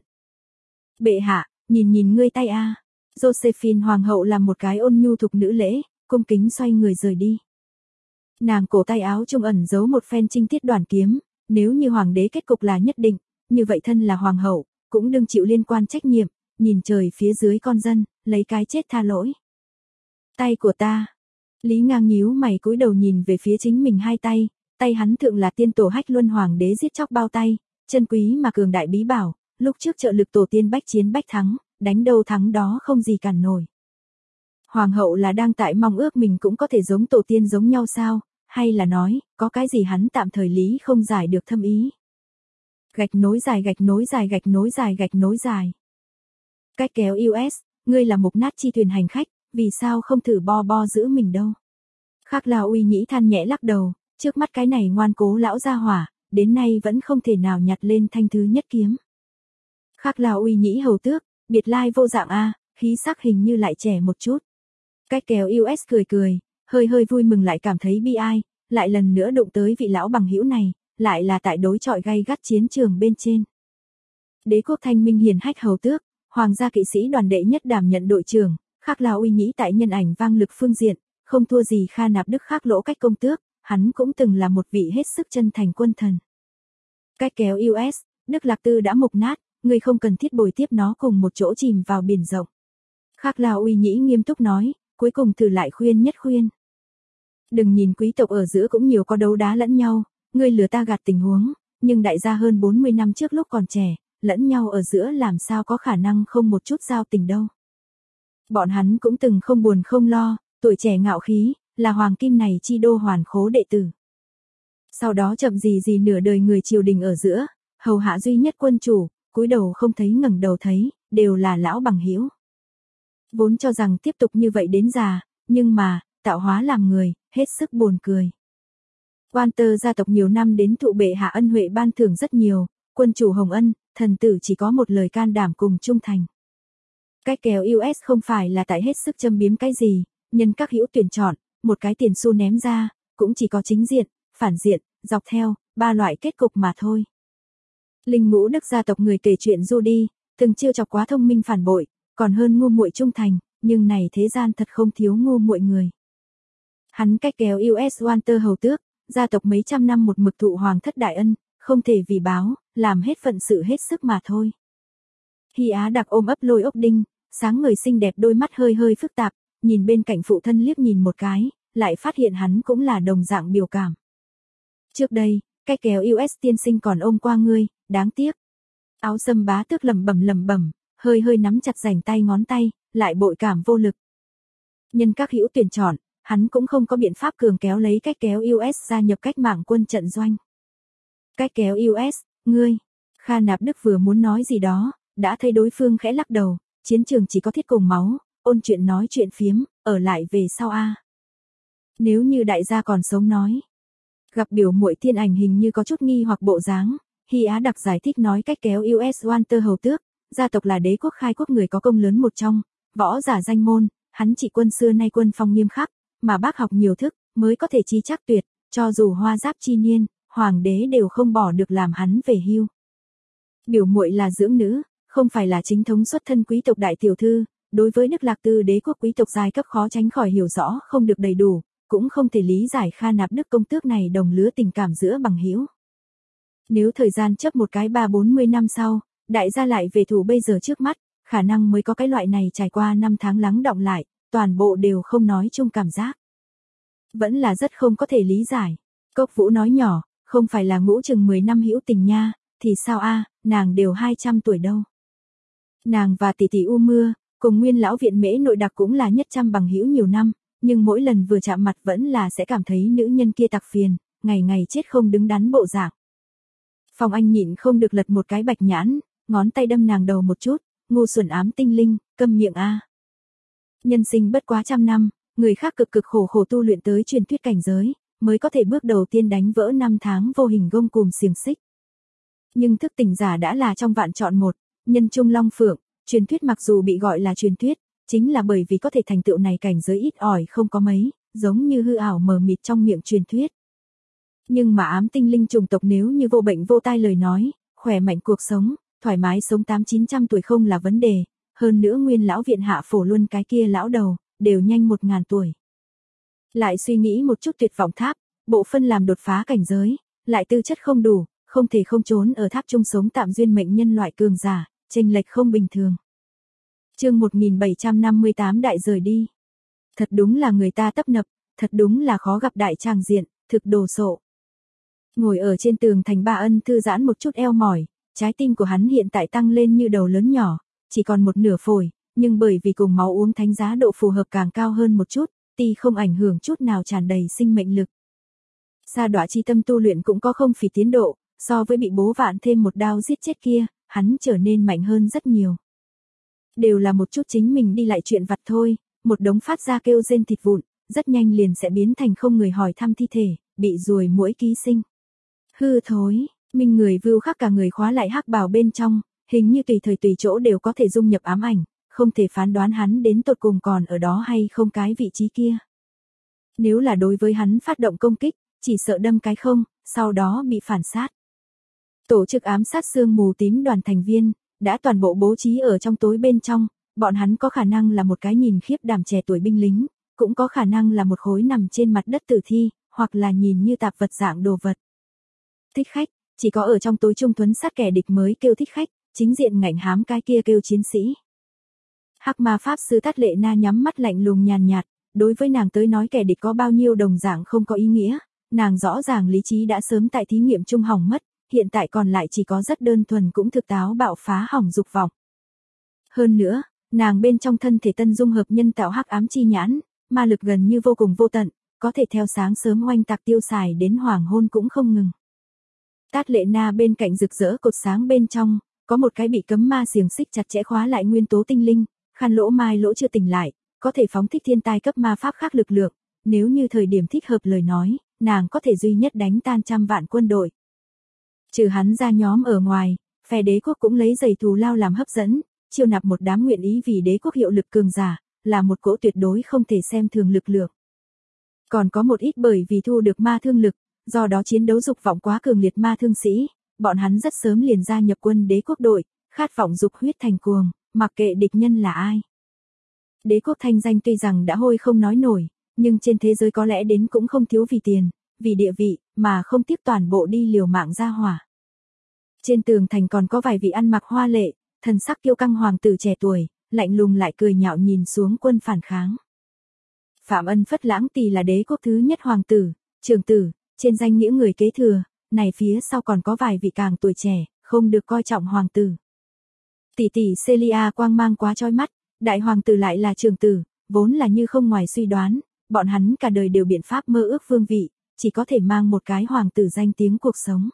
Bệ hạ, nhìn ngươi tay a. Josephine hoàng hậu làm một cái ôn nhu thục nữ lễ, cung kính xoay người rời đi. Nàng cổ tay áo trung ẩn giấu một phen trinh tiết đoàn kiếm, nếu như hoàng đế kết cục là nhất định, như vậy thân là hoàng hậu, cũng đương chịu liên quan trách nhiệm, nhìn trời phía dưới con dân, lấy cái chết tha lỗi. Tay của ta. Lý Ngang nhíu mày cúi đầu nhìn về phía chính mình hai tay, tay hắn thượng là tiên tổ Hách Luân hoàng đế giết chóc bao tay, chân quý mà cường đại bí bảo, lúc trước trợ lực tổ tiên bách chiến bách thắng, đánh đâu thắng đó không gì cản nổi. Hoàng hậu là đang tại mong ước mình cũng có thể giống tổ tiên giống nhau sao, hay là nói, có cái gì hắn tạm thời lý không giải được thâm ý. Gạch nối dài gạch nối dài gạch nối dài gạch nối dài. Cách kéo US, ngươi là mục nát chi thuyền hành khách, vì sao không thử bo giữ mình đâu. Khắc Lao Uy Nhĩ than nhẹ lắc đầu, trước mắt cái này ngoan cố lão gia hỏa, đến nay vẫn không thể nào nhặt lên thanh thứ nhất kiếm. Khắc Lao Uy Nhĩ hầu tước, biệt lai vô dạng a, khí sắc hình như lại trẻ một chút. Cách kéo US cười, hơi vui mừng lại cảm thấy bi ai, lại lần nữa đụng tới vị lão bằng hữu này, lại là tại đối chọi gay gắt chiến trường bên trên. Đế quốc Thanh Minh hiền hách hầu tước, hoàng gia kỵ sĩ đoàn đệ nhất đảm nhận đội trưởng, Khắc Lao Uy Nhĩ tại nhân ảnh vang lực phương diện, không thua gì Kha Nạp Đức Khắc Lỗ Cách công tước, hắn cũng từng là một vị hết sức chân thành quân thần. Cách kéo US, Đức Lạc Tư đã mục nát, người không cần thiết bồi tiếp nó cùng một chỗ chìm vào biển rộng. Khắc Lao Uy Nhĩ nghiêm túc nói, cuối cùng thử lại khuyên. Đừng nhìn quý tộc ở giữa cũng nhiều có đấu đá lẫn nhau, ngươi lừa ta gạt tình huống, nhưng đại gia hơn 40 năm trước lúc còn trẻ, lẫn nhau ở giữa làm sao có khả năng không một chút giao tình đâu. Bọn hắn cũng từng không buồn không lo, tuổi trẻ ngạo khí, là hoàng kim này chi đô hoàn khố đệ tử. Sau đó chậm gì nửa đời người triều đình ở giữa, hầu hạ duy nhất quân chủ, cúi đầu không thấy ngẩng đầu thấy, đều là lão bằng hữu. Vốn cho rằng tiếp tục như vậy đến già, nhưng mà, tạo hóa làm người, hết sức buồn cười. Walter gia tộc nhiều năm đến thụ bệ hạ ân huệ ban thưởng rất nhiều, quân chủ hồng ân, thần tử chỉ có một lời can đảm cùng trung thành. Cách kéo US không phải là tại hết sức châm biếm cái gì, nhân các hữu tuyển chọn, một cái tiền xu ném ra, cũng chỉ có chính diện, phản diện, dọc theo, ba loại kết cục mà thôi. Linh Ngũ Đức gia tộc người kể chuyện Judy, từng chiêu chọc quá thông minh phản bội, còn hơn ngu muội trung thành, nhưng này thế gian thật không thiếu ngu muội người. Hắn cách kéo US Walter hầu tước, gia tộc mấy trăm năm một mực thụ hoàng thất đại ân, không thể vì báo, làm hết phận sự hết sức mà thôi. Hy Á Đặc ôm ấp Lôi Ốc Đinh, sáng người xinh đẹp đôi mắt hơi phức tạp, nhìn bên cạnh phụ thân liếc nhìn một cái, lại phát hiện hắn cũng là đồng dạng biểu cảm. Trước đây, cách kéo US tiên sinh còn ôm qua ngươi, đáng tiếc. Áo Sâm bá tước lẩm bẩm, hơi nắm chặt rảnh tay ngón tay, lại bội cảm vô lực. Nhân các hữu tuyển chọn, hắn cũng không có biện pháp cường kéo lấy cách kéo US gia nhập cách mạng quân trận doanh. Cách kéo US, ngươi. Kha Nạp Đức vừa muốn nói gì đó, đã thấy đối phương khẽ lắc đầu, chiến trường chỉ có thiết cùng máu, ôn chuyện nói chuyện phiếm, ở lại về sau a. Nếu như đại gia còn sống nói. Gặp biểu muội thiên ảnh hình như có chút nghi hoặc bộ dáng, Hy Á Đặc giải thích nói cách kéo US Walter hầu tước, gia tộc là đế quốc khai quốc người có công lớn một trong, võ giả danh môn, hắn chỉ quân xưa nay quân phong nghiêm khắc, mà bác học nhiều thức, mới có thể trí chắc tuyệt, cho dù hoa giáp chi niên, hoàng đế đều không bỏ được làm hắn về hưu. Biểu muội là dưỡng nữ, không phải là chính thống xuất thân quý tộc đại tiểu thư, đối với Đức Lạc Tư đế quốc quý tộc giai cấp khó tránh khỏi hiểu rõ không được đầy đủ, cũng không thể lý giải Kha Nạp Đức công tước này đồng lứa tình cảm giữa bằng hữu. Nếu thời gian chấp một cái 30-40 năm sau, đại gia lại về thủ bây giờ trước mắt, khả năng mới có cái loại này trải qua 5 tháng lắng đọng lại, toàn bộ đều không nói chung cảm giác. Vẫn là rất không có thể lý giải. Cốc Vũ nói nhỏ, Không phải là ngũ chừng 10 năm hữu tình nha, thì sao a, nàng đều 200 tuổi đâu. Nàng và tỷ tỷ U Mưa, cùng Nguyên lão viện Mễ nội đặc cũng là nhất trăm bằng hữu nhiều năm, nhưng mỗi lần vừa chạm mặt vẫn là sẽ cảm thấy nữ nhân kia tặc phiền, ngày ngày chết không đứng đắn bộ dạng. Phong Anh nhịn không được lật một cái bạch nhãn, ngón tay đâm nàng đầu một chút, ngu xuẩn ám tinh linh, câm miệng a. Nhân sinh bất quá trăm năm, người khác cực cực khổ khổ tu luyện tới truyền thuyết cảnh giới, mới có thể bước đầu tiên đánh vỡ năm tháng vô hình gông cùm xiềng xích. Nhưng thức tỉnh giả đã là trong vạn chọn một, nhân trung long phượng, truyền thuyết mặc dù bị gọi là truyền thuyết, chính là bởi vì có thể thành tựu này cảnh giới ít ỏi không có mấy, giống như hư ảo mờ mịt trong miệng truyền thuyết. Nhưng mà ám tinh linh chủng tộc nếu như vô bệnh vô tai lời nói, khỏe mạnh cuộc sống, thoải mái sống 800-900 tuổi không là vấn đề, hơn nữa Nguyên lão viện Hạ Phổ Luân cái kia lão đầu, đều nhanh 1000 tuổi. Lại suy nghĩ một chút tuyệt vọng tháp, bộ phân làm đột phá cảnh giới, lại tư chất không đủ, không thể không trốn ở tháp chung sống tạm duyên mệnh nhân loại cường giả, chênh lệch không bình thường. Chương 1758 đại rời đi. Thật đúng là người ta tấp nập, thật đúng là khó gặp đại tràng diện, thực đồ sộ. Ngồi ở trên tường thành Ba Ân thư giãn một chút eo mỏi, trái tim của hắn hiện tại tăng lên như đầu lớn nhỏ, chỉ còn một nửa phổi, nhưng bởi vì cùng máu uống thánh giá độ phù hợp càng cao hơn một chút, ti không ảnh hưởng chút nào tràn đầy sinh mệnh lực. Sa đọa chi tâm tu luyện cũng có không phì tiến độ, so với bị bố vạn thêm một đao giết chết kia, hắn trở nên mạnh hơn rất nhiều. Đều là một chút chính mình đi lại chuyện vặt thôi, một đống phát ra kêu rên thịt vụn, rất nhanh liền sẽ biến thành không người hỏi thăm thi thể, bị ruồi muỗi ký sinh. Hư thối, minh người vưu khắc cả người khóa lại hắc bào bên trong, hình như tùy thời tùy chỗ đều có thể dung nhập ám ảnh, không thể phán đoán hắn đến tột cùng còn ở đó hay không cái vị trí kia. Nếu là đối với hắn phát động công kích, chỉ sợ đâm cái không, sau đó bị phản sát. Tổ chức ám sát sương mù tím đoàn thành viên, đã toàn bộ bố trí ở trong tối bên trong, bọn hắn có khả năng là một cái nhìn khiếp đảm trẻ tuổi binh lính, cũng có khả năng là một khối nằm trên mặt đất tử thi, hoặc là nhìn như tạp vật dạng đồ vật. Thích khách, chỉ có ở trong tối trung thuấn sát kẻ địch mới kêu thích khách, chính diện ngạnh hám cái kia kêu chiến sĩ. Hắc ma pháp sư Tát Lệ Na nhắm mắt lạnh lùng nhàn nhạt, đối với nàng tới nói kẻ địch có bao nhiêu đồng dạng không có ý nghĩa, nàng rõ ràng lý trí đã sớm tại thí nghiệm trung hỏng mất, hiện tại còn lại chỉ có rất đơn thuần cũng thực táo bạo phá hỏng dục vọng. Hơn nữa, nàng bên trong thân thể tân dung hợp nhân tạo hắc ám chi nhãn, ma lực gần như vô cùng vô tận, có thể theo sáng sớm oanh tạc tiêu xài đến hoàng hôn cũng không ngừng. Tát Lệ Na bên cạnh rực rỡ cột sáng bên trong, có một cái bị cấm ma xiềng xích chặt chẽ khóa lại nguyên tố tinh linh, khăn lỗ mai lỗ chưa tỉnh lại, có thể phóng thích thiên tai cấp ma pháp khác lực lượng, nếu như thời điểm thích hợp lời nói, nàng có thể duy nhất đánh tan trăm vạn quân đội. Trừ hắn ra nhóm ở ngoài, phe đế quốc cũng lấy giày thù lao làm hấp dẫn, chiêu nạp một đám nguyện ý vì đế quốc hiệu lực cường giả, là một cỗ tuyệt đối không thể xem thường lực lượng. Còn có một ít bởi vì thu được ma thương lực, do đó chiến đấu dục vọng quá cường liệt ma thương sĩ, bọn hắn rất sớm liền gia nhập quân đế quốc đội, khát vọng dục huyết thành cuồng, mặc kệ địch nhân là ai. Đế quốc thanh danh tuy rằng đã hôi không nói nổi, nhưng trên thế giới có lẽ đến cũng không thiếu vì tiền, vì địa vị, mà không tiếp toàn bộ đi liều mạng ra hỏa. Trên tường thành còn có vài vị ăn mặc hoa lệ, thần sắc kiêu căng hoàng tử trẻ tuổi, lạnh lùng lại cười nhạo nhìn xuống quân phản kháng. Phạm Ân Phất Lãng Tỳ là đế quốc thứ nhất hoàng tử, trường tử, trên danh nghĩa người kế thừa, này phía sau còn có vài vị càng tuổi trẻ, không được coi trọng hoàng tử. Tỷ tỷ Celia quang mang quá chói mắt, đại hoàng tử lại là trường tử, vốn là như không ngoài suy đoán, bọn hắn cả đời đều biện pháp mơ ước vương vị, chỉ có thể mang một cái hoàng tử danh tiếng cuộc sống.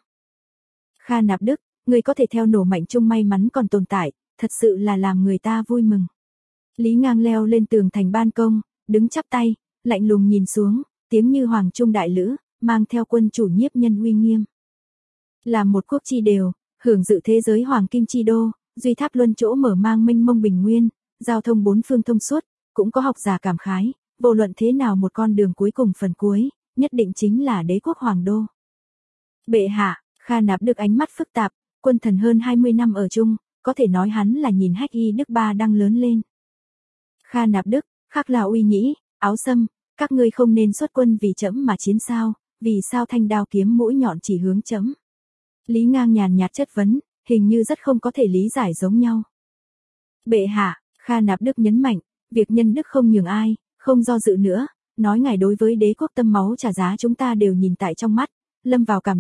Kha Nạp Đức, người có thể theo nổ mạnh chung may mắn còn tồn tại, thật sự là làm người ta vui mừng. Lý Ngang leo lên tường thành ban công, đứng chắp tay, lạnh lùng nhìn xuống, tiếng như hoàng trung đại lữ, mang theo quân chủ nhiếp nhân uy nghiêm. Làm một quốc chi đều, hưởng dự thế giới hoàng kim chi đô, duy tháp luân chỗ mở mang mênh mông bình nguyên, giao thông bốn phương thông suốt, cũng có học giả cảm khái, vô luận thế nào một con đường cuối cùng phần cuối, nhất định chính là đế quốc hoàng đô. Bệ hạ, Kha Nạp Đức ánh mắt phức tạp, quân thần hơn 20 năm ở chung, có thể nói hắn là nhìn Hách Y Đức Ba đang lớn lên. Kha Nạp Đức, khác là Uy Nhĩ, Áo Sâm, các ngươi không nên xuất quân vì trẫm mà chiến sao, vì sao thanh đao kiếm mũi nhọn chỉ hướng trẫm? Lý Ngang nhàn nhạt chất vấn, hình như rất không có thể lý giải giống nhau. Bệ hạ, Kha Nạp Đức nhấn mạnh, việc nhân đức không nhường ai, không do dự nữa, nói ngài đối với đế quốc tâm máu trả giá chúng ta đều nhìn tại trong mắt, lâm vào cảm động,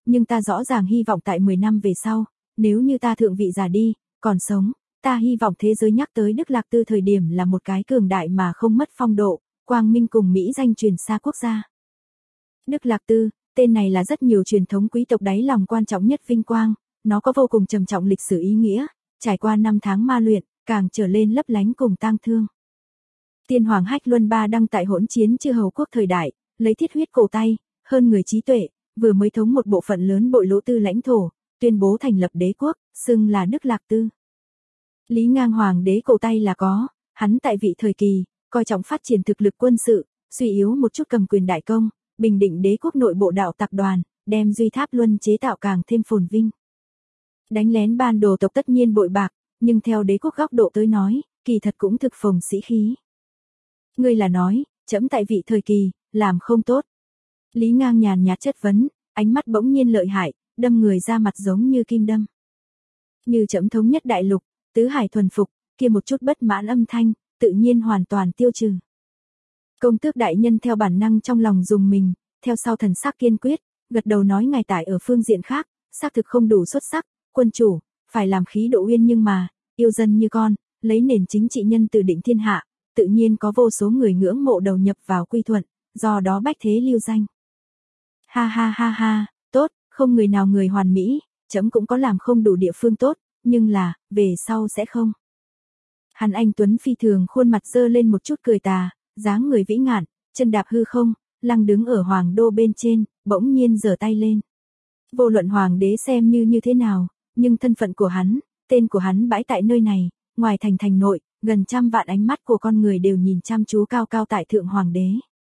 nhưng ta rõ ràng hy vọng tại 10 năm về sau, nếu như ta thượng vị già đi, còn sống, ta hy vọng thế giới nhắc tới Đức Lạc Tư thời điểm là một cái cường đại mà không mất phong độ, quang minh cùng Mỹ danh truyền xa quốc gia. Đức Lạc Tư, tên này là rất nhiều truyền thống quý tộc đáy lòng quan trọng nhất vinh quang, nó có vô cùng trầm trọng lịch sử ý nghĩa, trải qua 5 tháng ma luyện, càng trở lên lấp lánh cùng tang thương. Tiên hoàng Hách Luân Ba đăng tại hỗn chiến chư hầu quốc thời đại, lấy thiết huyết cổ tay, hơn người trí tuệ, vừa mới thống một bộ phận lớn bội lỗ tư lãnh thổ, tuyên bố thành lập đế quốc, xưng là Đức Lạc Tư. Lý Ngang hoàng đế cổ tay là có, hắn tại vị thời kỳ, coi trọng phát triển thực lực quân sự, suy yếu một chút cầm quyền đại công, bình định đế quốc nội bộ đạo tập đoàn, đem Duy Tháp Luân chế tạo càng thêm phồn vinh. Đánh lén ban đồ tộc tất nhiên bội bạc, nhưng theo đế quốc góc độ tới nói, kỳ thật cũng thực phồng sĩ khí. Ngươi là nói, trẫm tại vị thời kỳ, làm không tốt. Lý Ngang nhàn nhạt chất vấn, ánh mắt bỗng nhiên lợi hại, đâm người ra mặt giống như kim đâm. Như trẫm thống nhất đại lục, tứ hải thuần phục, kia một chút bất mãn âm thanh, tự nhiên hoàn toàn tiêu trừ. Công tước đại nhân theo bản năng trong lòng dùng mình, theo sau thần sắc kiên quyết, gật đầu nói ngài tại ở phương diện khác, xác thực không đủ xuất sắc, quân chủ, phải làm khí độ uyên nhưng mà, yêu dân như con, lấy nền chính trị nhân từ định thiên hạ, tự nhiên có vô số người ngưỡng mộ đầu nhập vào quy thuận, do đó bách thế lưu danh. Ha ha ha ha, tốt, không người nào người hoàn mỹ, trẫm cũng có làm không đủ địa phương tốt, nhưng là, về sau sẽ không. Hàn Anh Tuấn phi thường khuôn mặt dơ lên một chút cười tà, dáng người vĩ ngạn, chân đạp hư không, lăng đứng ở hoàng đô bên trên, bỗng nhiên giở tay lên. Vô luận hoàng đế xem như thế nào, nhưng thân phận của hắn, tên của hắn bãi tại nơi này, ngoài thành nội, gần 100 vạn ánh mắt của con người đều nhìn chăm chú cao cao tại thượng hoàng đế.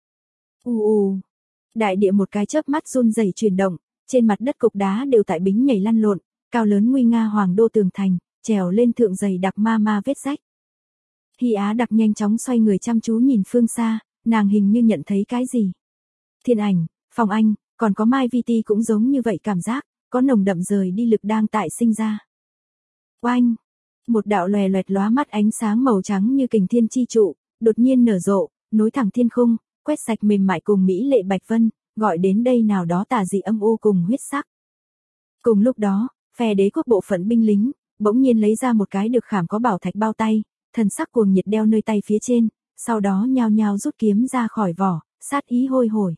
Đại địa một cái chớp mắt run rẩy chuyển động, trên mặt đất cục đá đều tại bính nhảy lăn lộn, cao lớn nguy nga hoàng đô tường thành, trèo lên thượng dày đặc ma vết rách. Hy Á Đặc nhanh chóng xoay người chăm chú nhìn phương xa, nàng hình như nhận thấy cái gì. Thiên Ảnh, Phong Anh, còn có Mai Vi Ti cũng giống như vậy cảm giác, có nồng đậm rời đi lực đang tại sinh ra. Oanh! Một đạo lòe loẹt lóa mắt ánh sáng màu trắng như kình thiên chi trụ, đột nhiên nở rộ, nối thẳng thiên khung, quét sạch mềm mại cùng mỹ lệ bạch vân, gọi đến đây nào đó tà dị âm u cùng huyết sắc. Cùng lúc đó, phe đế quốc bộ phận binh lính, bỗng nhiên lấy ra một cái được khảm có bảo thạch bao tay, thần sắc cuồng nhiệt đeo nơi tay phía trên, sau đó nhao nhao rút kiếm ra khỏi vỏ, sát ý hôi hổi.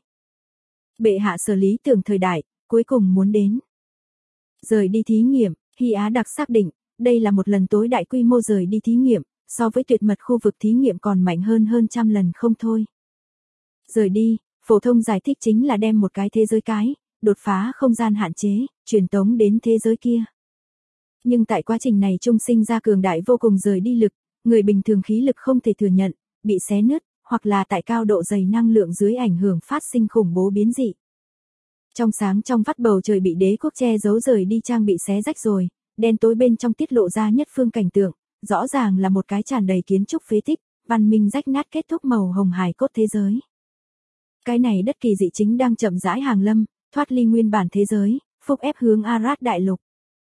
Bệ hạ xử lý tưởng thời đại, cuối cùng muốn đến. Rời đi thí nghiệm, Hy Á Đặc xác định, đây là một lần tối đại quy mô rời đi thí nghiệm, so với tuyệt mật khu vực thí nghiệm còn mạnh hơn 100 lần không thôi. Rời đi, phổ thông giải thích chính là đem một cái thế giới đột phá không gian hạn chế, truyền tống đến thế giới kia. Nhưng tại quá trình này trung sinh ra cường đại vô cùng rời đi lực, người bình thường khí lực không thể thừa nhận, bị xé nứt, hoặc là tại cao độ dày năng lượng dưới ảnh hưởng phát sinh khủng bố biến dị. Trong sáng trong vắt bầu trời bị đế quốc che giấu rời đi trang bị xé rách rồi, đen tối bên trong tiết lộ ra nhất phương cảnh tượng, rõ ràng là một cái tràn đầy kiến trúc phế tích, văn minh rách nát kết thúc màu hồng hài cốt thế giới. Cái này đất kỳ dị chính đang chậm rãi hàng lâm, thoát ly nguyên bản thế giới, phục ép hướng Arad đại lục.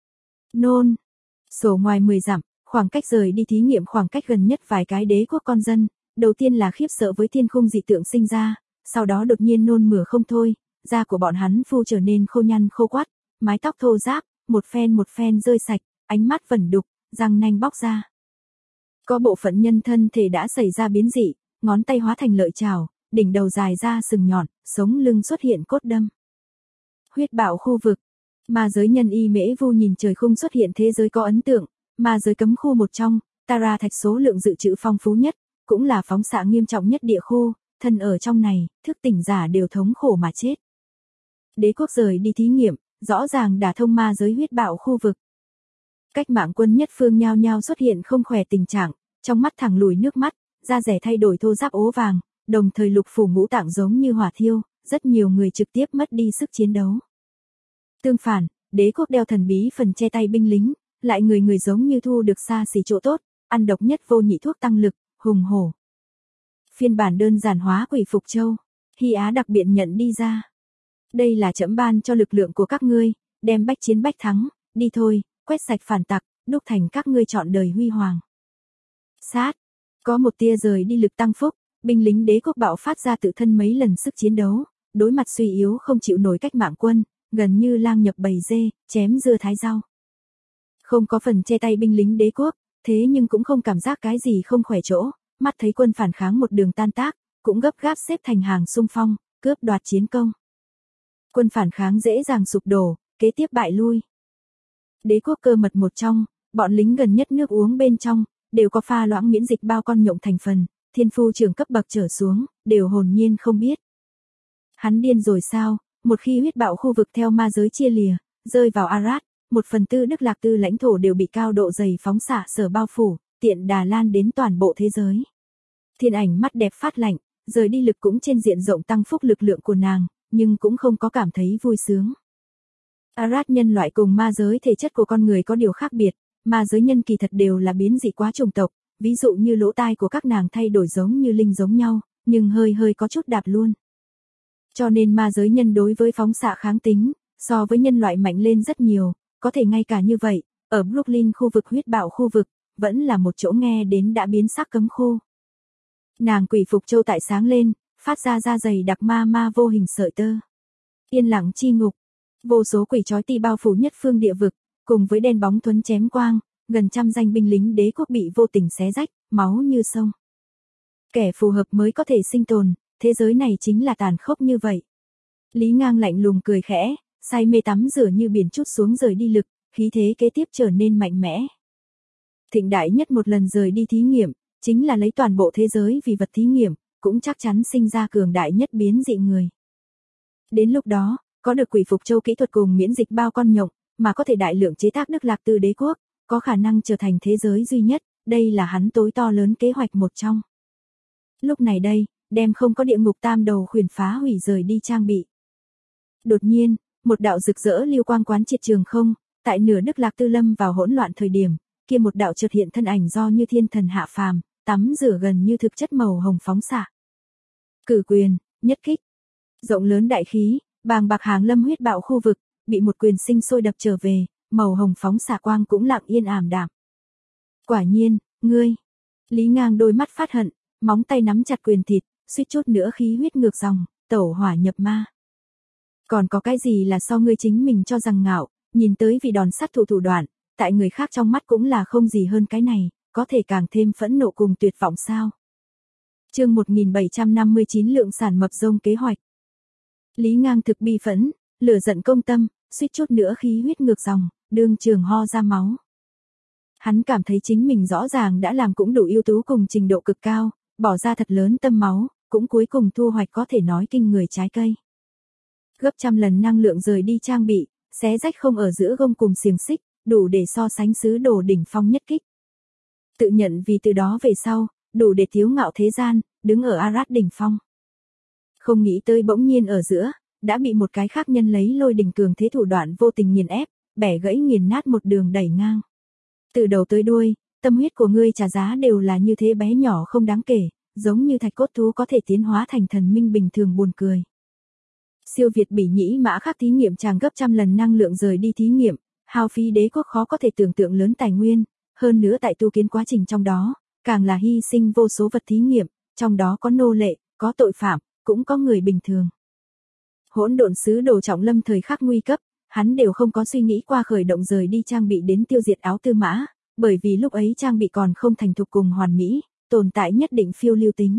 Nôn. Sổ ngoài 10 dặm, khoảng cách rời đi thí nghiệm khoảng cách gần nhất vài cái đế quốc con dân, đầu tiên là khiếp sợ với thiên khung dị tượng sinh ra, sau đó đột nhiên nôn mửa không thôi, da của bọn hắn phu trở nên khô nhăn khô quắt, mái tóc thô ráp, một phen rơi sạch, ánh mắt vẩn đục, răng nanh bóc ra. Có bộ phận nhân thân thể đã xảy ra biến dị, ngón tay hóa thành lợi chảo, đỉnh đầu dài ra sừng nhọn, sống lưng xuất hiện cốt đâm. Huyết bạo khu vực. Ma giới nhân y mễ vu nhìn trời khung xuất hiện thế giới có ấn tượng, ma giới cấm khu một trong, Tara thạch số lượng dự trữ phong phú nhất, cũng là phóng xạ nghiêm trọng nhất địa khu, thân ở trong này, thức tỉnh giả đều thống khổ mà chết. Đế quốc rời đi thí nghiệm, rõ ràng đả thông ma giới huyết bạo khu vực. Cách mạng quân nhất phương nhao nhao xuất hiện không khỏe tình trạng, trong mắt thẳng lùi nước mắt, da rẻ thay đổi thô ráp ố vàng, đồng thời lục phủ ngũ tạng giống như hỏa thiêu, rất nhiều người trực tiếp mất đi sức chiến đấu. Tương phản, đế quốc đeo thần bí phần che tay binh lính, lại người giống như thu được xa xỉ chỗ tốt, ăn độc nhất vô nhị thuốc tăng lực, hùng hổ. Phiên bản đơn giản hóa quỷ phục châu, Hy Á đặc biệt nhận đi ra. Đây là trẫm ban cho lực lượng của các ngươi, đem bách chiến bách thắng, đi thôi, quét sạch phản tặc, đúc thành các ngươi trọn đời huy hoàng. Sát, có một tia rời đi lực tăng phúc, binh lính đế quốc bạo phát ra tự thân mấy lần sức chiến đấu, đối mặt suy yếu không chịu nổi cách mạng quân, gần như lang nhập bầy dê, chém dưa thái rau. Không có phần che tay binh lính đế quốc, thế nhưng cũng không cảm giác cái gì không khỏe chỗ, mắt thấy quân phản kháng một đường tan tác, cũng gấp gáp xếp thành hàng xung phong, cướp đoạt chiến công. Quân phản kháng dễ dàng sụp đổ, kế tiếp bại lui. Đế quốc cơ mật một trong, bọn lính gần nhất nước uống bên trong, đều có pha loãng miễn dịch bao con nhộng thành phần, thiên phu trưởng cấp bậc trở xuống, đều hồn nhiên không biết. Hắn điên rồi sao, một khi huyết bạo khu vực theo ma giới chia lìa, rơi vào Arad, 1/4 Đức Lạc Tư lãnh thổ đều bị cao độ dày phóng xạ sở bao phủ, tiện đà lan đến toàn bộ thế giới. Thiên Ảnh mắt đẹp phát lạnh, rời đi lực cũng trên diện rộng tăng phúc lực lượng của nàng, nhưng cũng không có cảm thấy vui sướng. Arad nhân loại cùng ma giới thể chất của con người có điều khác biệt, ma giới nhân kỳ thật đều là biến dị quá chủng tộc, ví dụ như lỗ tai của các nàng thay đổi giống như linh giống nhau, nhưng hơi có chút đạp luôn. Cho nên ma giới nhân đối với phóng xạ kháng tính, so với nhân loại mạnh lên rất nhiều, có thể ngay cả như vậy, ở Brooklyn khu vực huyết bạo khu vực, vẫn là một chỗ nghe đến đã biến sắc cấm khu. Nàng quỷ phục châu tại sáng lên, phát ra da dày đặc ma vô hình sợi tơ. Yên lặng chi ngục, vô số quỷ chói ti bao phủ nhất phương địa vực, cùng với đen bóng thuấn chém quang, gần trăm danh binh lính đế quốc bị vô tình xé rách, máu như sông. Kẻ phù hợp mới có thể sinh tồn, thế giới này chính là tàn khốc như vậy. Lý Ngang lạnh lùng cười khẽ, say mê tắm rửa như biển trút xuống rời đi lực, khí thế kế tiếp trở nên mạnh mẽ. Thịnh đại nhất một lần rời đi thí nghiệm, chính là lấy toàn bộ thế giới vì vật thí nghiệm, cũng chắc chắn sinh ra cường đại nhất biến dị người. Đến lúc đó, có được quỷ phục châu kỹ thuật cùng miễn dịch bao con nhộng, mà có thể đại lượng chế tác Đức Lạc Tư đế quốc, có khả năng trở thành thế giới duy nhất, đây là hắn tối to lớn kế hoạch một trong. Lúc này đây, đem không có địa ngục tam đầu khuyển phá hủy rời đi trang bị. Đột nhiên, một đạo rực rỡ lưu quang quán triệt trường không, tại nửa Đức Lạc Tư lâm vào hỗn loạn thời điểm, kia một đạo chợt hiện thân ảnh do như thiên thần hạ phàm, tắm rửa gần như thực chất màu hồng phóng xạ. Cử quyền, nhất kích. Rộng lớn đại khí, bàng bạc hàng lâm huyết bạo khu vực, bị một quyền sinh sôi đập trở về, màu hồng phóng xạ quang cũng lặng yên ảm đạm. Quả nhiên, ngươi. Lý Ngang đôi mắt phát hận, móng tay nắm chặt quyền thịt, suýt chút nữa khí huyết ngược dòng, tẩu hỏa nhập ma. Còn có cái gì là so ngươi chính mình cho rằng ngạo, nhìn tới vì đòn sát thủ đoạn, tại người khác trong mắt cũng là không gì hơn cái này, có thể càng thêm phẫn nộ cùng tuyệt vọng sao? Chương 1759 lượng sản mập rông kế hoạch. Lý Ngang thực bi phẫn, lửa giận công tâm, suýt chút nữa khí huyết ngược dòng, đương trường ho ra máu. Hắn cảm thấy chính mình rõ ràng đã làm cũng đủ ưu tú cùng trình độ cực cao, bỏ ra thật lớn tâm máu, cũng cuối cùng thu hoạch có thể nói kinh người trái cây. Gấp trăm lần năng lượng rời đi trang bị, xé rách không ở giữa gông cùng xiềng xích, đủ để so sánh sứ đồ đỉnh phong nhất kích. Tự nhận vì từ đó về sau, đủ để thiếu ngạo thế gian, đứng ở Arad đỉnh phong. Không nghĩ tới bỗng nhiên ở giữa, đã bị một cái khác nhân lấy lôi đỉnh cường thế thủ đoạn vô tình nghiền ép, bẻ gãy nghiền nát một đường đẩy ngang. Từ đầu tới đuôi, tâm huyết của ngươi trả giá đều là như thế bé nhỏ không đáng kể, giống như thạch cốt thú có thể tiến hóa thành thần minh bình thường buồn cười. Siêu việt bỉ nhĩ mã khác thí nghiệm tràng gấp trăm lần năng lượng rời đi thí nghiệm, hao phí đế quốc khó có thể tưởng tượng lớn tài nguyên, hơn nữa tại tu kiến quá trình trong đó, càng là hy sinh vô số vật thí nghiệm, trong đó có nô lệ, có tội phạm, cũng có người bình thường. Hỗn độn sứ đồ trọng lâm thời khắc nguy cấp, hắn đều không có suy nghĩ qua khởi động rời đi trang bị đến tiêu diệt áo tư mã, bởi vì lúc ấy trang bị còn không thành thục cùng hoàn mỹ, tồn tại nhất định phiêu lưu tính.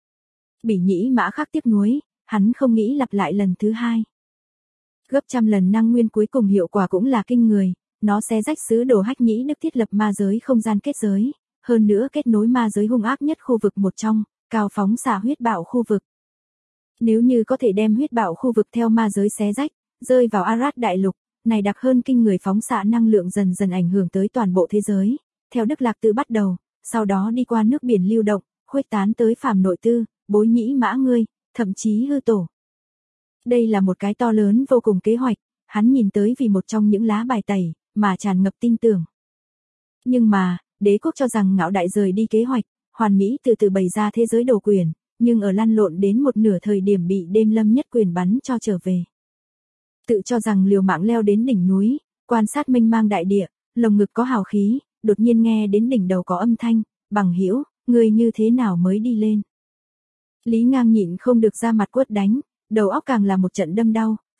Bỉ nhĩ mã khắc tiếc nuối, hắn không nghĩ lặp lại lần thứ hai. Gấp trăm lần năng nguyên cuối cùng hiệu quả cũng là kinh người, nó xé rách sứ đồ hách nhĩ đức thiết lập ma giới không gian kết giới, hơn nữa kết nối ma giới hung ác nhất khu vực một trong, cao phóng xạ huyết bạo khu vực. Nếu như có thể đem huyết bạo khu vực theo ma giới xé rách, rơi vào Arad đại lục, này đặc hơn kinh người phóng xạ năng lượng dần dần ảnh hưởng tới toàn bộ thế giới, theo Đức Lạc Tư bắt đầu, sau đó đi qua nước biển lưu động, khuếch tán tới phàm nội tư, bối nhĩ mã ngươi, thậm chí hư tổ. Đây là một cái to lớn vô cùng kế hoạch, hắn nhìn tới vì một trong những lá bài tẩy, mà tràn ngập tin tưởng. Nhưng mà, đế quốc cho rằng ngạo đại rời đi kế hoạch, hoàn mỹ từ từ bày ra thế giới đồ quyền, nhưng ở lăn lộn đến một nửa thời điểm bị đêm lâm nhất quyền bắn cho trở về. Tự cho rằng liều mạng leo đến đỉnh núi, quan sát mênh mang đại địa, lồng ngực có hào khí, đột nhiên nghe đến đỉnh đầu có âm thanh, bằng hữu, ngươi như thế nào mới đi lên. Lý Ngang nhịn không được ra mặt quất đánh, đầu óc càng là một trận đâm đau,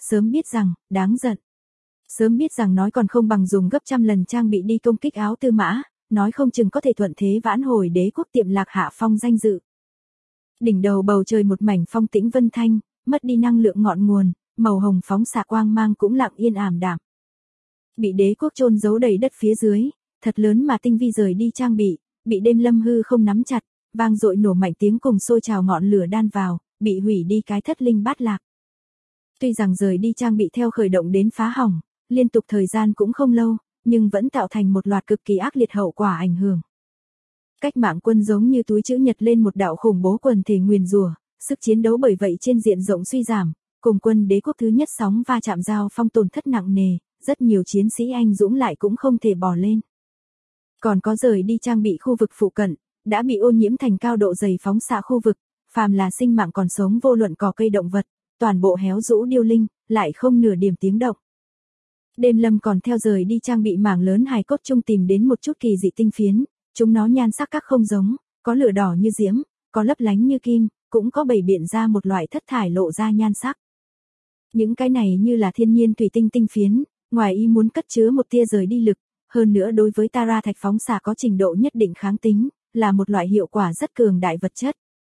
sớm biết rằng, đáng giận. Sớm biết rằng nói còn không bằng dùng gấp trăm lần trang bị đi công kích Áo Tư Mã, nói không chừng có thể thuận thế vãn hồi đế quốc tiệm lạc hạ phong danh dự. Đỉnh đầu bầu trời một mảnh phong tĩnh vân thanh, mất đi năng lượng ngọn nguồn, màu hồng phóng xạ quang mang cũng lặng yên ảm đạm. Bị đế quốc chôn giấu đầy đất phía dưới, thật lớn mà tinh vi rời đi trang bị đêm lâm hư không nắm chặt, vang dội nổ mạnh tiếng cùng sôi trào ngọn lửa đan vào, bị hủy đi cái thất linh bát lạc. Tuy rằng rời đi trang bị theo khởi động đến phá hỏng, liên tục thời gian cũng không lâu, nhưng vẫn tạo thành một loạt cực kỳ ác liệt hậu quả ảnh hưởng. Cách mạng quân giống như túi chữ nhật lên một đạo khủng bố quần thể nguyền rủa, sức chiến đấu bởi vậy trên diện rộng suy giảm, cùng quân đế quốc thứ nhất sóng va chạm giao phong tổn thất nặng nề, rất nhiều chiến sĩ anh dũng lại cũng không thể bò lên. Còn có rời đi trang bị khu vực phụ cận, đã bị ô nhiễm thành cao độ dày phóng xạ khu vực, phàm là sinh mạng còn sống vô luận cỏ cây động vật, toàn bộ héo rũ điêu linh, lại không nửa điểm tiếng động. Đêm lâm còn theo rời đi trang bị mảng lớn hài cốt chung tìm đến một chút kỳ dị tinh phiến, chúng nó nhan sắc các không giống, có lửa đỏ như diễm, có lấp lánh như kim, cũng có bày biện ra một loại thất thải lộ ra nhan sắc. Những cái này như là thiên nhiên thủy tinh tinh phiến, ngoài ý muốn cất chứa một tia rời đi lực, hơn nữa đối với Tara thạch phóng xạ có trình độ nhất định kháng tính, là một loại hiệu quả rất cường đại vật chất.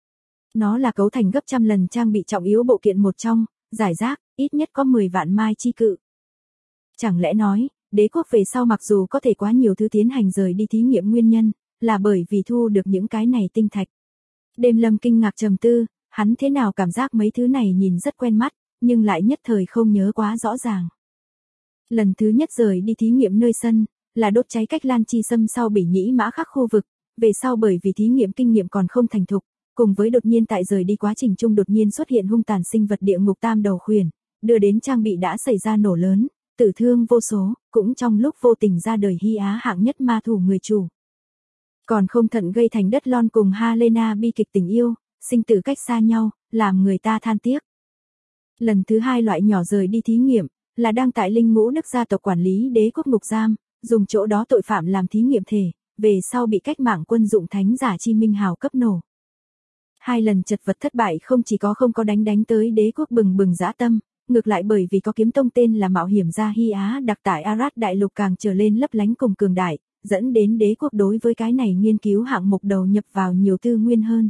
Nó là cấu thành gấp trăm lần trang bị trọng yếu bộ kiện một trong, giải rác, ít nhất có 10 vạn mai chi cự. Chẳng lẽ nói, đế quốc về sau mặc dù có thể quá nhiều thứ tiến hành rời đi thí nghiệm nguyên nhân, là bởi vì thu được những cái này tinh thạch. Đêm lâm kinh ngạc trầm tư, hắn thế nào cảm giác mấy thứ này nhìn rất quen mắt, nhưng lại nhất thời không nhớ quá rõ ràng. Lần thứ nhất rời đi thí nghiệm nơi sân, là đốt cháy cách Lan Chi Sâm sau Bỉ Nhĩ Mã Khắc khu vực, về sau bởi vì thí nghiệm kinh nghiệm còn không thành thục, cùng với đột nhiên tại rời đi quá trình chung đột nhiên xuất hiện hung tàn sinh vật địa ngục tam đầu khuyển, đưa đến trang bị đã xảy ra nổ lớn, tử thương vô số, cũng trong lúc vô tình ra đời Hy Á hạng nhất ma thủ người chủ. Còn không thận gây thành đất lon cùng Helena bi kịch tình yêu, sinh tử cách xa nhau, làm người ta than tiếc. Lần thứ hai loại nhỏ rời đi thí nghiệm, là đang tại Linh Ngũ Đức gia tộc quản lý đế quốc ngục giam, dùng chỗ đó tội phạm làm thí nghiệm thể, về sau bị cách mạng quân dụng thánh giả chi minh hào cấp nổ. Hai lần chật vật thất bại không chỉ có không có đánh tới đế quốc bừng bừng dã tâm, ngược lại bởi vì có kiếm tông tên là mạo hiểm gia Hy Á đặc tại Arad đại lục càng trở lên lấp lánh cùng cường đại, dẫn đến đế quốc đối với cái này nghiên cứu hạng mục đầu nhập vào nhiều tư nguyên hơn.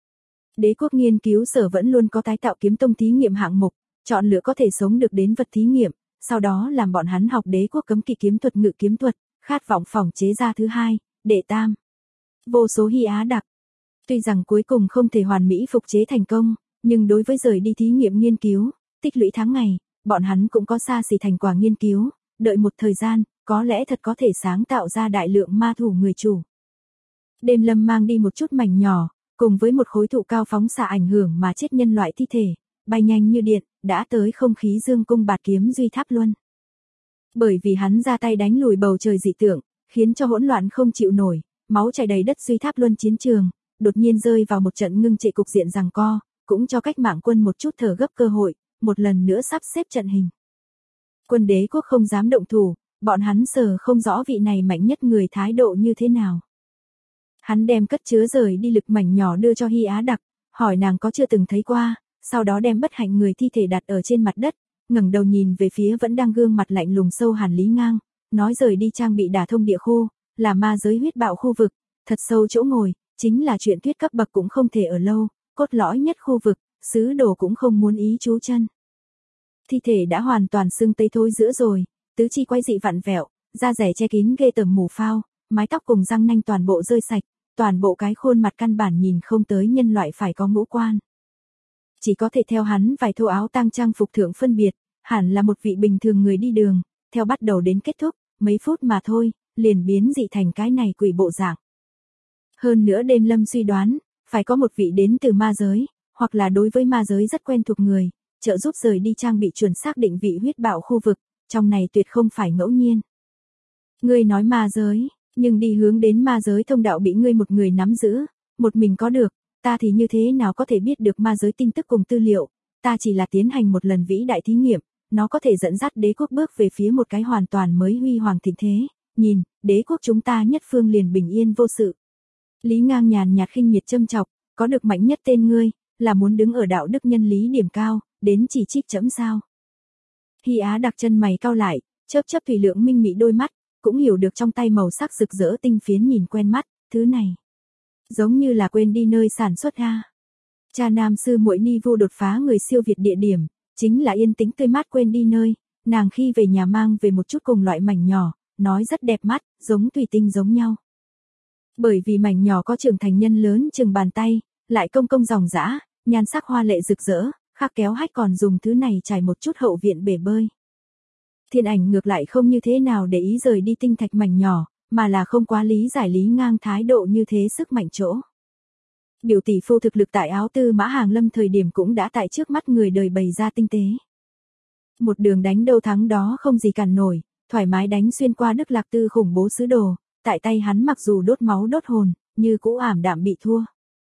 Đế quốc nghiên cứu sở vẫn luôn có tái tạo kiếm tông thí nghiệm hạng mục, chọn lựa có thể sống được đến vật thí nghiệm, sau đó làm bọn hắn học đế quốc cấm kỵ kiếm thuật ngự kiếm thuật, khát vọng phòng chế ra thứ hai, đệ tam. Vô số Hy Á đặc. Tuy rằng cuối cùng không thể hoàn mỹ phục chế thành công, nhưng đối với rời đi thí nghiệm nghiên cứu, tích lũy tháng ngày, bọn hắn cũng có xa xỉ thành quả nghiên cứu, đợi một thời gian, có lẽ thật có thể sáng tạo ra đại lượng ma thủ người chủ. Đêm lâm mang đi một chút mảnh nhỏ, cùng với một khối thụ cao phóng xạ ảnh hưởng mà chết nhân loại thi thể, bay nhanh như điện, đã tới không khí dương cung bạt kiếm duy tháp luân. Bởi vì hắn ra tay đánh lùi bầu trời dị tượng, khiến cho hỗn loạn không chịu nổi, máu chảy đầy đất duy tháp luân chiến trường, đột nhiên rơi vào một trận ngưng trệ cục diện giằng co, cũng cho cách mạng quân một chút thở gấp cơ hội, một lần nữa sắp xếp trận hình. Quân đế quốc không dám động thủ, bọn hắn sờ không rõ vị này mạnh nhất người thái độ như thế nào. Hắn đem cất chứa rời đi lực mảnh nhỏ đưa cho Hy Á đặc, hỏi nàng có chưa từng thấy qua, sau đó đem bất hạnh người thi thể đặt ở trên mặt đất, ngẩng đầu nhìn về phía vẫn đang gương mặt lạnh lùng sâu hàn Lý Ngang, nói rời đi trang bị đả thông địa khu, là ma giới huyết bạo khu vực, thật sâu chỗ ngồi, chính là chuyện tuyết cấp bậc cũng không thể ở lâu, cốt lõi nhất khu vực, sứ đồ cũng không muốn ý trú chân. Thi thể đã hoàn toàn sưng tấy thối giữa rồi, tứ chi quay dị vặn vẹo, da rẻ che kín ghê tởm mù phao, mái tóc cùng răng nanh toàn bộ rơi sạch, toàn bộ cái khuôn mặt căn bản nhìn không tới nhân loại phải có ngũ quan. Chỉ có thể theo hắn vài thô áo tang trang phục thượng phân biệt, hẳn là một vị bình thường người đi đường, theo bắt đầu đến kết thúc, mấy phút mà thôi, liền biến dị thành cái này quỷ bộ dạng. Hơn nữa đêm lâm suy đoán, phải có một vị đến từ ma giới, hoặc là đối với ma giới rất quen thuộc người, trợ giúp rời đi trang bị chuẩn xác định vị huyết bạo khu vực, trong này tuyệt không phải ngẫu nhiên. Ngươi nói ma giới, nhưng đi hướng đến ma giới thông đạo bị ngươi một người nắm giữ, một mình có được, ta thì như thế nào có thể biết được ma giới tin tức cùng tư liệu, ta chỉ là tiến hành một lần vĩ đại thí nghiệm, nó có thể dẫn dắt đế quốc bước về phía một cái hoàn toàn mới huy hoàng thịnh thế, nhìn, đế quốc chúng ta nhất phương liền bình yên vô sự. Lý Ngang nhàn nhạt khinh miệt châm chọc, có được mạnh nhất tên ngươi, là muốn đứng ở đạo đức nhân lý điểm cao, đến chỉ trích chẫm sao. Hy Á đặc chân mày cau lại, chớp chớp thủy lượng minh mị đôi mắt, cũng hiểu được trong tay màu sắc rực rỡ tinh phiến nhìn quen mắt, thứ này giống như là quên đi nơi sản xuất ha. Cha nam sư muội ni vu đột phá người siêu việt địa điểm, chính là yên tĩnh tươi mát quên đi nơi, nàng khi về nhà mang về một chút cùng loại mảnh nhỏ, nói rất đẹp mắt, giống thủy tinh giống nhau. Bởi vì mảnh nhỏ có trưởng thành nhân lớn chừng bàn tay, lại công công ròng rã, nhan sắc hoa lệ rực rỡ, khắc kéo hách còn dùng thứ này trải một chút hậu viện bể bơi. Thiên Ảnh ngược lại không như thế nào để ý rời đi tinh thạch mảnh nhỏ, mà là không quá lý giải Lý Ngang thái độ như thế sức mạnh chỗ. Biểu tỷ phu thực lực tại áo tư mã hàng lâm thời điểm cũng đã tại trước mắt người đời bày ra tinh tế. Một đường đánh đâu thắng đó không gì cản nổi, thoải mái đánh xuyên qua Đức Lạc Tư khủng bố sứ đồ, tại tay hắn mặc dù đốt máu đốt hồn, như cũ ảm đạm bị thua.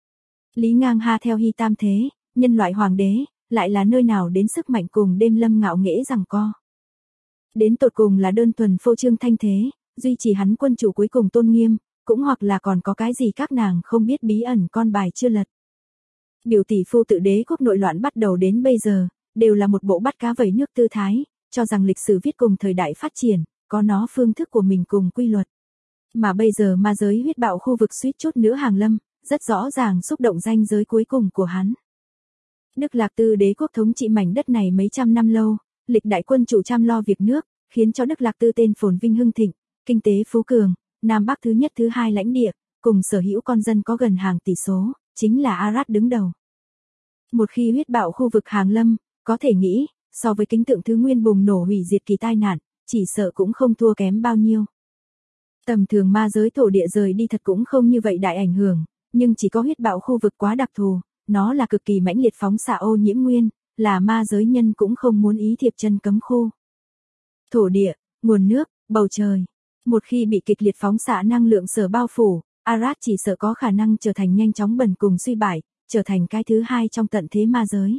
Lý Ngang ha theo Hy Tam thế, nhân loại hoàng đế, lại là nơi nào đến sức mạnh cùng Đêm Lâm ngạo nghễ giằng co. Đến tột cùng là đơn thuần phô trương thanh thế, duy trì hắn quân chủ cuối cùng tôn nghiêm, cũng hoặc là còn có cái gì các nàng không biết bí ẩn con bài chưa lật. Biểu tỷ phu tự đế quốc nội loạn bắt đầu đến bây giờ, đều là một bộ bắt cá vẩy nước tư thái, cho rằng lịch sử viết cùng thời đại phát triển, có nó phương thức của mình cùng quy luật. Mà bây giờ ma giới huyết bạo khu vực suýt chút nữa hàng lâm, rất rõ ràng xúc động ranh giới cuối cùng của hắn. Đức Lạc Tư đế quốc thống trị mảnh đất này mấy trăm năm lâu, lịch đại quân chủ chăm lo việc nước, khiến cho Đức Lạc Tư tên phồn vinh hưng thịnh, kinh tế phú cường, Nam Bắc thứ nhất thứ hai lãnh địa, cùng sở hữu con dân có gần hàng tỷ số, chính là Arad đứng đầu. Một khi huyết bạo khu vực hàng lâm, có thể nghĩ, so với kính tượng thứ nguyên bùng nổ hủy diệt kỳ tai nạn, chỉ sợ cũng không thua kém bao nhiêu. Tầm thường ma giới thổ địa rời đi thật cũng không như vậy đại ảnh hưởng, nhưng chỉ có huyết bạo khu vực quá đặc thù, nó là cực kỳ mãnh liệt phóng xạ ô nhiễm nguyên, là ma giới nhân cũng không muốn ý thiệp chân cấm khu. Thổ địa, nguồn nước, bầu trời. Một khi bị kịch liệt phóng xạ năng lượng sở bao phủ, Arad chỉ sợ có khả năng trở thành nhanh chóng bần cùng suy bại, trở thành cái thứ hai trong tận thế ma giới.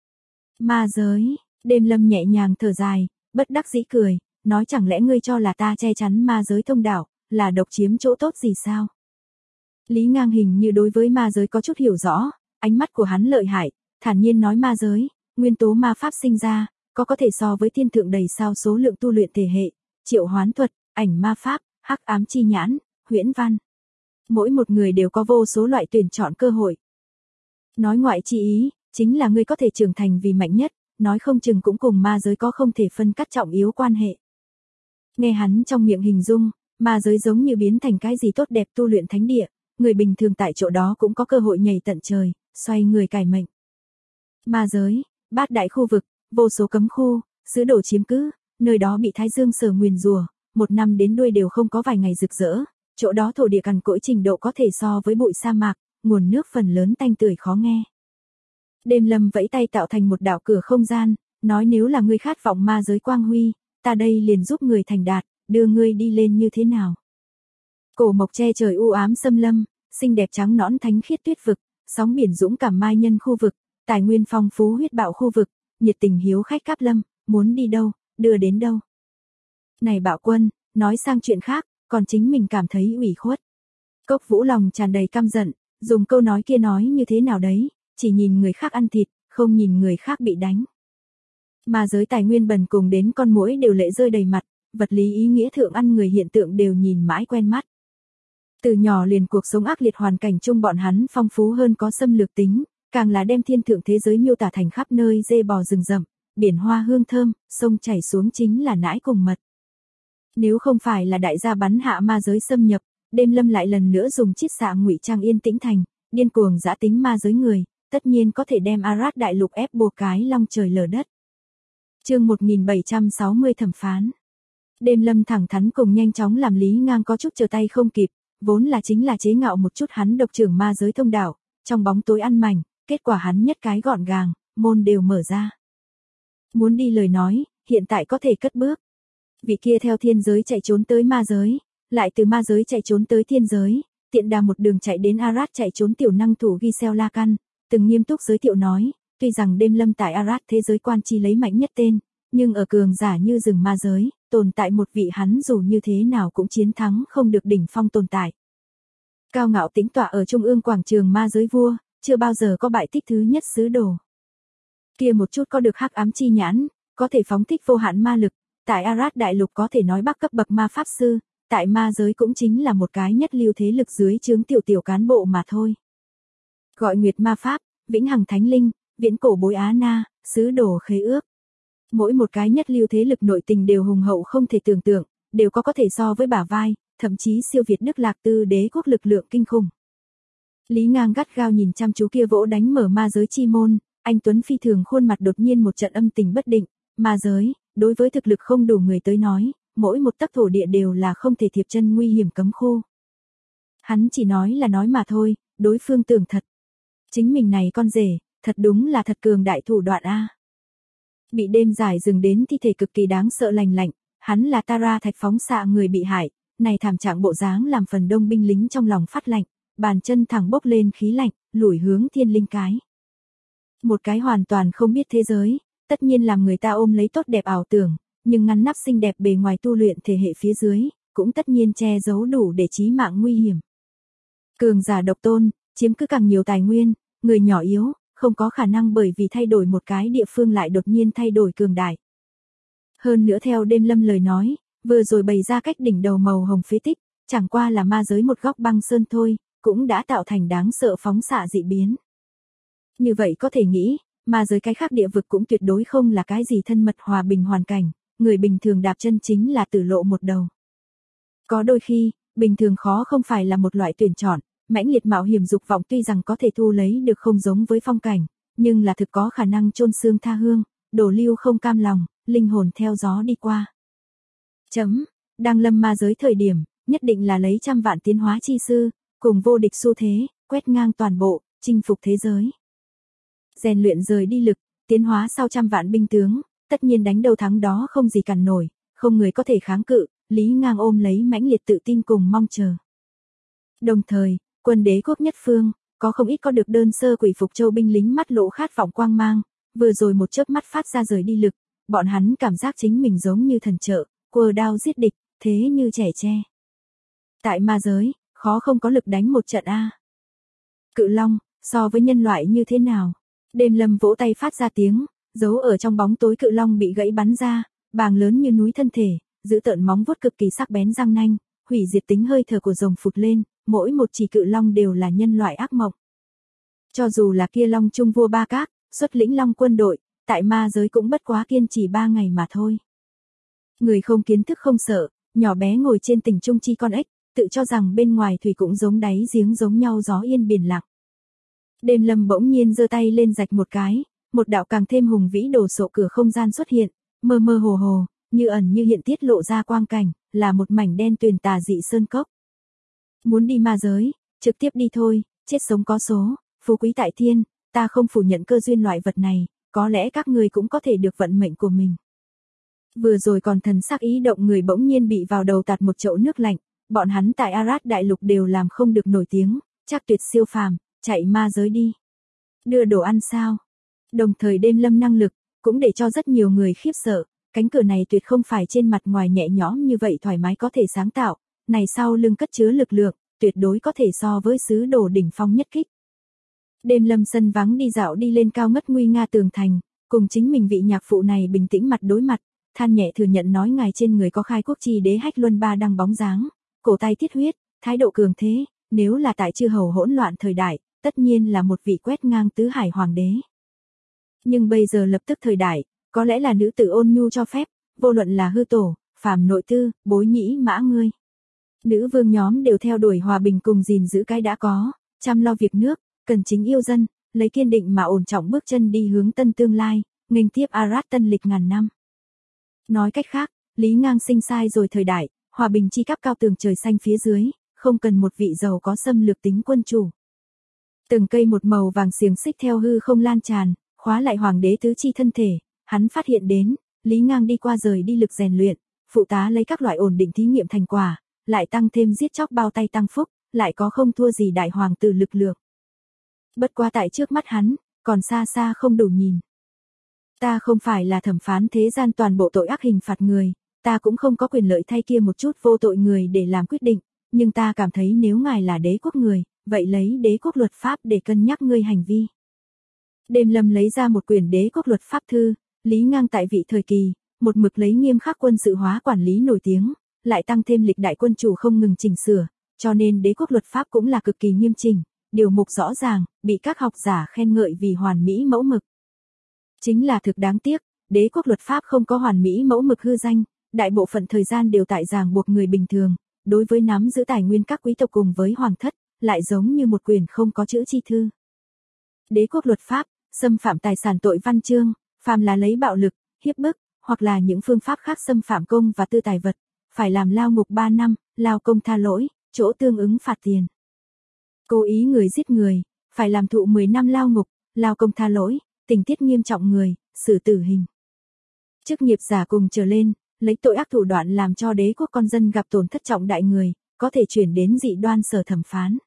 Ma giới, Đêm Lâm nhẹ nhàng thở dài, bất đắc dĩ cười, nói chẳng lẽ ngươi cho là ta che chắn ma giới thông đạo, là độc chiếm chỗ tốt gì sao? Lý Ngang hình như đối với ma giới có chút hiểu rõ, ánh mắt của hắn lợi hại, thản nhiên nói ma giới, nguyên tố ma pháp sinh ra, có thể so với thiên thượng đầy sao số lượng tu luyện thể hệ, triệu hoán thuật, ảnh ma pháp, hắc ám chi nhãn, huyễn văn. Mỗi một người đều có vô số loại tuyển chọn cơ hội. Nói ngoại chi ý, chính là ngươi có thể trưởng thành vì mạnh nhất, nói không chừng cũng cùng ma giới có không thể phân cắt trọng yếu quan hệ. Nghe hắn trong miệng hình dung, ma giới giống như biến thành cái gì tốt đẹp tu luyện thánh địa, người bình thường tại chỗ đó cũng có cơ hội nhảy tận trời, xoay người cải mệnh. Ma giới, bát đại khu vực, vô số cấm khu, sứ đồ chiếm cứ, nơi đó bị Thái Dương sở nguyền rủa, một năm đến đuôi đều không có vài ngày rực rỡ, chỗ đó thổ địa cằn cỗi trình độ có thể so với bụi sa mạc, nguồn nước phần lớn tanh tưởi khó nghe. Đêm Lâm vẫy tay tạo thành một đạo cửa không gian, nói nếu là ngươi khát vọng ma giới quang huy, ta đây liền giúp người thành đạt, đưa ngươi đi lên như thế nào. Cổ mộc che trời u ám xâm lâm, xinh đẹp trắng nõn thánh khiết tuyết vực, sóng biển dũng cảm mai nhân khu vực, tài nguyên phong phú huyết bạo khu vực, nhiệt tình hiếu khách cáp lâm, muốn đi đâu, đưa đến đâu. Này Bạo Quân, nói sang chuyện khác, còn chính mình cảm thấy ủy khuất. Cốc Vũ lòng tràn đầy căm giận, dùng câu nói kia nói như thế nào đấy, chỉ nhìn người khác ăn thịt, không nhìn người khác bị đánh. Mà giới tài nguyên bần cùng đến con muỗi đều lệ rơi đầy mặt, vật lý ý nghĩa thượng ăn người hiện tượng đều nhìn mãi quen mắt. Từ nhỏ liền cuộc sống ác liệt hoàn cảnh chung bọn hắn phong phú hơn có xâm lược tính, càng là đem thiên thượng thế giới miêu tả thành khắp nơi dê bò rừng rậm, biển hoa hương thơm, sông chảy xuống chính là nãi cùng mật. Nếu không phải là đại gia bắn hạ ma giới xâm nhập, Đêm Lâm lại lần nữa dùng chiết xạ ngụy trang yên tĩnh thành, điên cuồng dã tính ma giới người, tất nhiên có thể đem Arad đại lục ép buộc cái long trời lở đất. Chương 1760 thẩm phán. Đêm Lâm thẳng thắn cùng nhanh chóng làm Lý Ngang có chút trở tay không kịp, vốn là chính là chế ngạo một chút hắn độc trưởng ma giới thông đạo, trong bóng tối ăn mảnh, kết quả hắn nhất cái gọn gàng, môn đều mở ra. Muốn đi lời nói, hiện tại có thể cất bước. Vị kia theo thiên giới chạy trốn tới ma giới, lại từ ma giới chạy trốn tới thiên giới, tiện đà một đường chạy đến Arad chạy trốn tiểu năng thủ Giselle Lacan, từng nghiêm túc giới thiệu nói, tuy rằng Đêm Lâm tại Arad thế giới quan chi lấy mạnh nhất tên, nhưng ở cường giả như rừng ma giới, tồn tại một vị hắn dù như thế nào cũng chiến thắng không được đỉnh phong tồn tại. Cao ngạo tĩnh tọa ở trung ương quảng trường ma giới vua, chưa bao giờ có bại tích thứ nhất sứ đồ. Kia một chút có được hắc ám chi nhãn, có thể phóng thích vô hạn ma lực, tại Arad đại lục có thể nói bắc cấp bậc ma pháp sư, tại ma giới cũng chính là một cái nhất lưu thế lực dưới trướng tiểu tiểu cán bộ mà thôi. Gọi nguyệt ma pháp, vĩnh hằng thánh linh, viễn cổ bối Á Na, sứ đồ khế ước. Mỗi một cái nhất lưu thế lực nội tình đều hùng hậu không thể tưởng tượng, đều có thể so với bả vai, thậm chí siêu việt Đức Lạc Tư đế quốc lực lượng kinh khủng. Lý Ngang gắt gao nhìn chăm chú kia vỗ đánh mở ma giới chi môn, anh tuấn phi thường khuôn mặt đột nhiên một trận âm tình bất định, ma giới, đối với thực lực không đủ người tới nói, mỗi một tấc thổ địa đều là không thể thiệp chân nguy hiểm cấm khu. Hắn chỉ nói là nói mà thôi, đối phương tưởng thật. Chính mình này con rể, thật đúng là thật cường đại thủ đoạn a. Bị đêm dài dừng đến thi thể cực kỳ đáng sợ lành lạnh, hắn là Tara thạch phóng xạ người bị hại, này thảm trạng bộ dáng làm phần đông binh lính trong lòng phát lạnh, bàn chân thẳng bốc lên khí lạnh, lủi hướng thiên linh cái. Một cái hoàn toàn không biết thế giới, tất nhiên làm người ta ôm lấy tốt đẹp ảo tưởng, nhưng ngăn nắp xinh đẹp bề ngoài tu luyện thể hệ phía dưới, cũng tất nhiên che giấu đủ để chí mạng nguy hiểm. Cường giả độc tôn, chiếm cứ càng nhiều tài nguyên, người nhỏ yếu, không có khả năng bởi vì thay đổi một cái địa phương lại đột nhiên thay đổi cường đại. Hơn nữa theo đêm lâm lời nói, vừa rồi bày ra cách đỉnh đầu màu hồng phế tích, chẳng qua là ma giới một góc băng sơn thôi, cũng đã tạo thành đáng sợ phóng xạ dị biến. Như vậy có thể nghĩ, ma giới cái khác địa vực cũng tuyệt đối không là cái gì thân mật hòa bình hoàn cảnh, người bình thường đạp chân chính là tử lộ một đầu. Có đôi khi, bình thường khó không phải là một loại tuyển chọn, mãnh liệt mạo hiểm dục vọng tuy rằng có thể thu lấy được không giống với phong cảnh, nhưng là thực có khả năng chôn xương tha hương, đổ lưu không cam lòng, linh hồn theo gió đi qua. Đang lâm ma giới thời điểm, nhất định là lấy trăm vạn tiến hóa chi sư, cùng vô địch xu thế, quét ngang toàn bộ, chinh phục thế giới. Rèn luyện rời đi lực, tiến hóa sau trăm vạn binh tướng, tất nhiên đánh đầu thắng đó không gì cản nổi, không người có thể kháng cự, Lý Ngang ôm lấy mãnh liệt tự tin cùng mong chờ. Đồng thời, quân đế quốc nhất phương, có không ít có được đơn sơ quỷ phục châu binh lính mắt lộ khát vọng quang mang, vừa rồi một chớp mắt phát ra rời đi lực, bọn hắn cảm giác chính mình giống như thần trợ, quơ đao giết địch, thế như trẻ tre. Tại ma giới, khó không có lực đánh một trận a. Cự long, so với nhân loại như thế nào? Đêm lâm vỗ tay phát ra tiếng, giấu ở trong bóng tối cự long bị gãy bắn ra, bàng lớn như núi thân thể, giữ tợn móng vuốt cực kỳ sắc bén răng nanh, hủy diệt tính hơi thở của rồng phụt lên, mỗi một chỉ cự long đều là nhân loại ác mộng. Cho dù là kia long trung vua Ba Các, xuất lĩnh long quân đội, tại ma giới cũng bất quá kiên trì 3 ngày mà thôi. Người không kiến thức không sợ, nhỏ bé ngồi trên tỉnh trung chi con ếch, tự cho rằng bên ngoài thủy cũng giống đáy giếng giống nhau gió yên biển lặng. Đêm lâm bỗng nhiên giơ tay lên rạch một cái, một đạo càng thêm hùng vĩ đổ sộ cửa không gian xuất hiện, mơ mơ hồ hồ, như ẩn như hiện tiết lộ ra quang cảnh, là một mảnh đen tuyền tà dị sơn cốc. Muốn đi ma giới, trực tiếp đi thôi, chết sống có số, phú quý tại thiên, ta không phủ nhận cơ duyên loại vật này, có lẽ các ngươi cũng có thể được vận mệnh của mình. Vừa rồi còn thần sắc ý động người bỗng nhiên bị vào đầu tạt một chậu nước lạnh, bọn hắn tại Arad đại lục đều làm không được nổi tiếng, chắc tuyệt siêu phàm, chạy ma giới đi. Đưa đồ ăn sao? Đồng thời đêm lâm năng lực, cũng để cho rất nhiều người khiếp sợ, cánh cửa này tuyệt không phải trên mặt ngoài nhẹ nhõm như vậy thoải mái có thể sáng tạo, này sau lưng cất chứa lực lượng, tuyệt đối có thể so với sứ đồ đỉnh phong nhất kích. Đêm lâm sân vắng đi dạo đi lên cao ngất nguy nga tường thành, cùng chính mình vị nhạc phụ này bình tĩnh mặt đối mặt, than nhẹ thừa nhận nói ngài trên người có khai quốc chi đế hách luân ba đăng bóng dáng, cổ tay thiết huyết, thái độ cường thế, nếu là tại chư hầu hỗn loạn thời đại, tất nhiên là một vị quét ngang tứ hải hoàng đế. Nhưng bây giờ lập tức thời đại, có lẽ là nữ tử ôn nhu cho phép, vô luận là hư tổ, phàm nội tư, bối nhĩ mã ngươi. Nữ vương nhóm đều theo đuổi hòa bình cùng gìn giữ cái đã có, chăm lo việc nước, cần chính yêu dân, lấy kiên định mà ổn trọng bước chân đi hướng tân tương lai, nghênh tiếp Arad tân lịch ngàn năm. Nói cách khác, Lý Ngang sinh sai rồi thời đại, hòa bình chi cáp cao tường trời xanh phía dưới, không cần một vị giàu có xâm lược tính quân chủ. Từng cây một màu vàng xiềng xích theo hư không lan tràn, khóa lại hoàng đế tứ chi thân thể, hắn phát hiện đến, Lý Ngang đi qua rời đi lực rèn luyện, phụ tá lấy các loại ổn định thí nghiệm thành quả, lại tăng thêm giết chóc bao tay tăng phúc, lại có không thua gì đại hoàng tử lực lượng. Bất qua tại trước mắt hắn, còn xa xa không đủ nhìn. Ta không phải là thẩm phán thế gian toàn bộ tội ác hình phạt người, ta cũng không có quyền lợi thay kia một chút vô tội người để làm quyết định, nhưng ta cảm thấy nếu ngài là đế quốc người, vậy lấy đế quốc luật pháp để cân nhắc ngươi hành vi. Đêm lâm lấy ra một quyển đế quốc luật pháp thư, Lý Ngang tại vị thời kỳ, một mực lấy nghiêm khắc quân sự hóa quản lý nổi tiếng, lại tăng thêm lịch đại quân chủ không ngừng chỉnh sửa, cho nên đế quốc luật pháp cũng là cực kỳ nghiêm chỉnh, điều mục rõ ràng, bị các học giả khen ngợi vì hoàn mỹ mẫu mực. Chính là thực đáng tiếc, đế quốc luật pháp không có hoàn mỹ mẫu mực hư danh, đại bộ phận thời gian đều tại ràng buộc người bình thường, đối với nắm giữ tài nguyên các quý tộc cùng với hoàng thất, lại giống như một quyền không có chữ chi thư. Đế quốc luật pháp, xâm phạm tài sản tội văn chương, phàm là lấy bạo lực, hiếp bức, hoặc là những phương pháp khác xâm phạm công và tư tài vật, phải làm lao ngục 3 năm, lao công tha lỗi, chỗ tương ứng phạt tiền. Cố ý người giết người, phải làm thụ 10 năm lao ngục, lao công tha lỗi, tình tiết nghiêm trọng người, xử tử hình. Chức nghiệp giả cùng trở lên, lấy tội ác thủ đoạn làm cho đế quốc con dân gặp tổn thất trọng đại người, có thể chuyển đến dị đoan sở thẩm phán.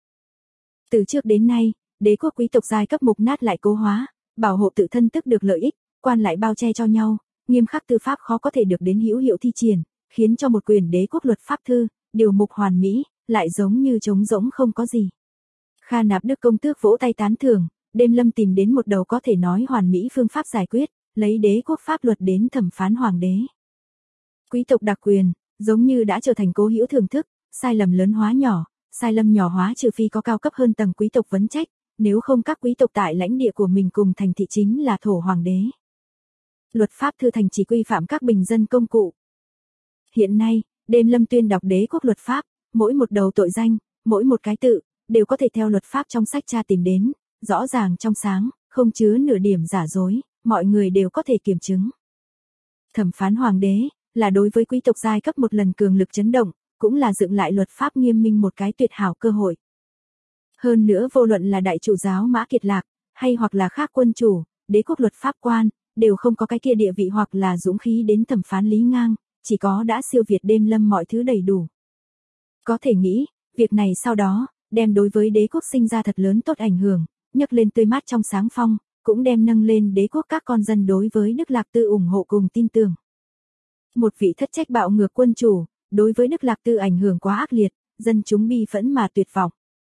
Từ trước đến nay, đế quốc quý tộc giai cấp mục nát lại cố hóa, bảo hộ tự thân tức được lợi ích, quan lại bao che cho nhau, nghiêm khắc tư pháp khó có thể được đến hữu hiệu thi triển, khiến cho một quyền đế quốc luật pháp thư, điều mục hoàn mỹ, lại giống như trống rỗng không có gì. Kha Nạp Đức công tước vỗ tay tán thưởng, Đêm Lâm tìm đến một đầu có thể nói hoàn mỹ phương pháp giải quyết, lấy đế quốc pháp luật đến thẩm phán hoàng đế. Quý tộc đặc quyền, giống như đã trở thành cố hữu thưởng thức, sai lầm lớn hóa nhỏ, sai lầm nhỏ hóa trừ phi có cao cấp hơn tầng quý tộc vấn trách, nếu không các quý tộc tại lãnh địa của mình cùng thành thị chính là thổ hoàng đế. Luật pháp thư thành chỉ quy phạm các bình dân công cụ. Hiện nay, Đêm Lâm tuyên đọc đế quốc luật pháp, mỗi một đầu tội danh, mỗi một cái tự, đều có thể theo luật pháp trong sách tra tìm đến, rõ ràng trong sáng, không chứa nửa điểm giả dối, mọi người đều có thể kiểm chứng. Thẩm phán hoàng đế, là đối với quý tộc giai cấp một lần cường lực chấn động, cũng là dựng lại luật pháp nghiêm minh một cái tuyệt hảo cơ hội. Hơn nữa vô luận là đại chủ giáo Mã Kiệt Lạc, hay hoặc là khác quân chủ, đế quốc luật pháp quan, đều không có cái kia địa vị hoặc là dũng khí đến thẩm phán Lý Ngang, chỉ có đã siêu việt Đêm Lâm mọi thứ đầy đủ. Có thể nghĩ, việc này sau đó, đem đối với đế quốc sinh ra thật lớn tốt ảnh hưởng, nhấc lên tươi mát trong sáng phong, cũng đem nâng lên đế quốc các con dân đối với Đức Lạc Tư ủng hộ cùng tin tưởng. Một vị thất trách bạo ngược quân chủ, đối với Đức Lạc Tư ảnh hưởng quá ác liệt, dân chúng bi phẫn mà tuyệt vọng.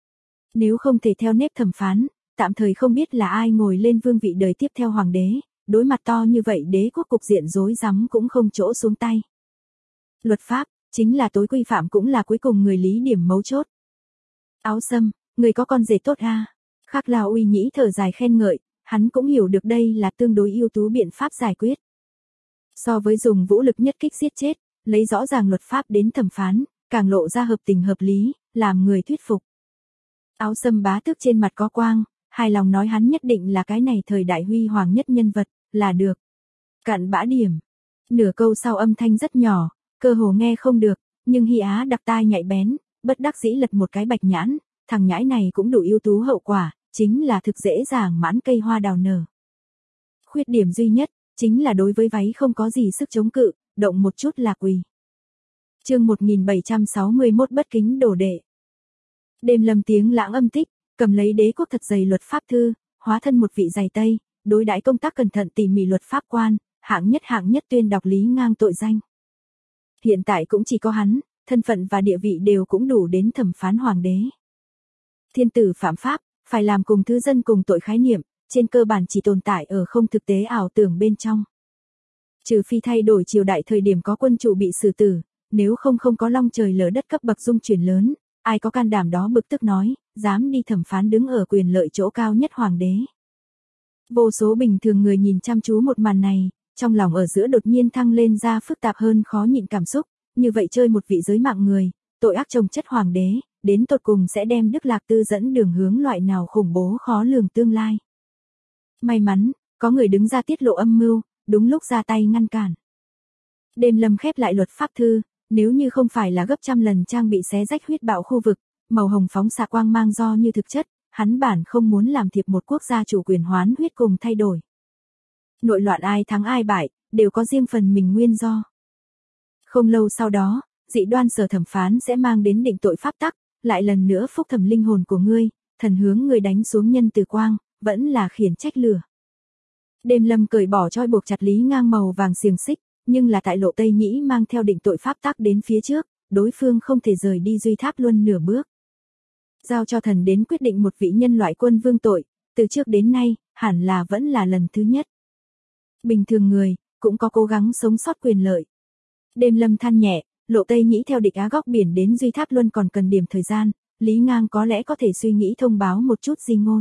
Nếu không thể theo nếp thẩm phán, tạm thời không biết là ai ngồi lên vương vị đời tiếp theo hoàng đế, đối mặt to như vậy đế quốc cục diện rối rắm cũng không chỗ xuống tay. Luật pháp, chính là tối quy phạm cũng là cuối cùng người lý điểm mấu chốt. Áo Sâm, người có con rể tốt a. Khắc Lao Uy Nhĩ thở dài khen ngợi, hắn cũng hiểu được đây là tương đối ưu tú biện pháp giải quyết. So với dùng vũ lực nhất kích giết chết, lấy rõ ràng luật pháp đến thẩm phán, càng lộ ra hợp tình hợp lý, làm người thuyết phục. Áo Sâm bá tước trên mặt có quang, hài lòng nói hắn nhất định là cái này thời đại huy hoàng nhất nhân vật, là được. Cặn bã điểm. Nửa câu sau âm thanh rất nhỏ, cơ hồ nghe không được, nhưng Hy Á đặc tai nhạy bén, bất đắc dĩ lật một cái bạch nhãn, thằng nhãi này cũng đủ ưu tú hậu quả, chính là thực dễ dàng mãn cây hoa đào nở. Khuyết điểm duy nhất, chính là đối với váy không có gì sức chống cự, động một chút là quỳ. Chương 1761 bất kính đổ đệ. Đêm Lâm tiếng lãng âm tích, cầm lấy đế quốc thật dày luật pháp thư, hóa thân một vị giày tây, đối đãi công tác cẩn thận tỉ mỉ luật pháp quan, hạng nhất tuyên đọc Lý Ngang tội danh. Hiện tại cũng chỉ có hắn, thân phận và địa vị đều cũng đủ đến thẩm phán hoàng đế. Thiên tử phạm pháp, phải làm cùng thứ dân cùng tội khái niệm, trên cơ bản chỉ tồn tại ở không thực tế ảo tưởng bên trong. Trừ phi thay đổi triều đại thời điểm có quân chủ bị xử tử, nếu không có long trời lở đất cấp bậc dung chuyển lớn, ai có can đảm đó bực tức nói, dám đi thẩm phán đứng ở quyền lợi chỗ cao nhất hoàng đế. Vô số bình thường người nhìn chăm chú một màn này, trong lòng ở giữa đột nhiên thăng lên ra phức tạp hơn khó nhịn cảm xúc, như vậy chơi một vị giới mạng người, tội ác chồng chất hoàng đế, đến tột cùng sẽ đem Đức Lạc Tư dẫn đường hướng loại nào khủng bố khó lường tương lai. May mắn, có người đứng ra tiết lộ âm mưu, đúng lúc ra tay ngăn cản. Đêm Lâm khép lại luật pháp thư, nếu như không phải là gấp trăm lần trang bị xé rách huyết bạo khu vực, màu hồng phóng xạ quang mang do như thực chất, hắn bản không muốn làm thiệp một quốc gia chủ quyền hoán huyết cùng thay đổi. Nội loạn ai thắng ai bại, đều có riêng phần mình nguyên do. Không lâu sau đó, dị đoan sở thẩm phán sẽ mang đến định tội pháp tắc, lại lần nữa phúc thẩm linh hồn của ngươi, thần hướng ngươi đánh xuống nhân từ quang, vẫn là khiển trách lửa. Đêm Lâm cởi bỏ trói buộc chặt Lý Ngang màu vàng xiềng xích, nhưng là tại lộ Tây Nhĩ mang theo định tội pháp tắc đến phía trước, đối phương không thể rời đi Duy Tháp Luân nửa bước. Giao cho thần đến quyết định một vị nhân loại quân vương tội, từ trước đến nay, hẳn là vẫn là lần thứ nhất. Bình thường người, cũng có cố gắng sống sót quyền lợi. Đêm Lâm than nhẹ, Lộ Tây nghĩ theo địch Á góc biển đến Duy Tháp Luân còn cần điểm thời gian, Lý Ngang có lẽ có thể suy nghĩ thông báo một chút di ngôn.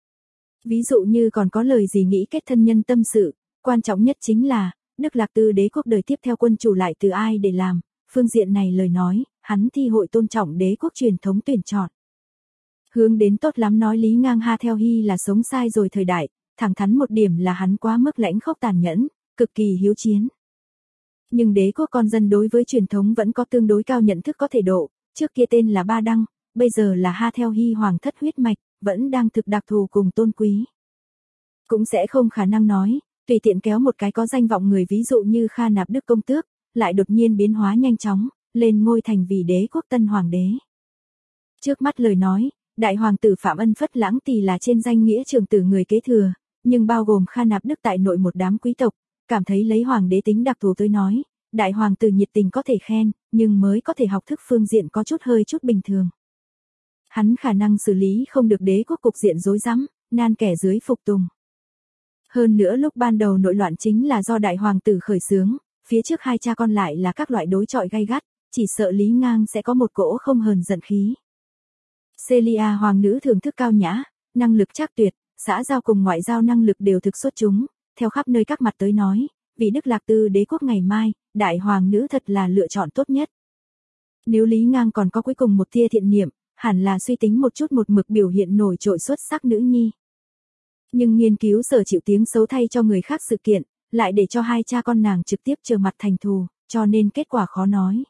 Ví dụ như còn có lời gì nghĩ kết thân nhân tâm sự, quan trọng nhất chính là, Đức Lạc Tư đế quốc đời tiếp theo quân chủ lại từ ai để làm, phương diện này lời nói, hắn thi hội tôn trọng đế quốc truyền thống tuyển chọn. Hướng đến tốt lắm nói Lý Ngang ha theo hy là sống sai rồi thời đại, thẳng thắn một điểm là hắn quá mức lãnh khốc tàn nhẫn, cực kỳ hiếu chiến. Nhưng đế quốc con dân đối với truyền thống vẫn có tương đối cao nhận thức có thể độ, trước kia tên là Ba Đăng, bây giờ là ha theo hy hoàng thất huyết mạch, vẫn đang thực đặc thù cùng tôn quý. Cũng sẽ không khả năng nói, tùy tiện kéo một cái có danh vọng người ví dụ như Kha Nạp Đức công tước, lại đột nhiên biến hóa nhanh chóng, lên ngôi thành vì đế quốc tân hoàng đế. Trước mắt lời nói, đại hoàng tử Phạm Ân Phất Lãng Tỳ là trên danh nghĩa trường tử người kế thừa, nhưng bao gồm Kha Nạp Đức tại nội một đám quý tộc, cảm thấy lấy hoàng đế tính đặc thù tới nói, đại hoàng tử nhiệt tình có thể khen, nhưng mới có thể học thức phương diện có chút hơi chút bình thường. Hắn khả năng xử lý không được đế quốc cục diện rối rắm, nan kẻ dưới phục tùng. Hơn nữa lúc ban đầu nội loạn chính là do đại hoàng tử khởi xướng, phía trước hai cha con lại là các loại đối chọi gay gắt, chỉ sợ Lý Ngang sẽ có một cỗ không hờn giận khí. Celia hoàng nữ thưởng thức cao nhã, năng lực trác tuyệt, xã giao cùng ngoại giao năng lực đều thực xuất chúng, theo khắp nơi các mặt tới nói, vì Đức Lạc Tư đế quốc ngày mai, đại hoàng nữ thật là lựa chọn tốt nhất. Nếu Lý Ngang còn có cuối cùng một tia thiện niệm, hẳn là suy tính một chút một mực biểu hiện nổi trội xuất sắc nữ nhi. Nhưng nghiên cứu sở chịu tiếng xấu thay cho người khác sự kiện, lại để cho hai cha con nàng trực tiếp trở mặt thành thù, cho nên kết quả khó nói.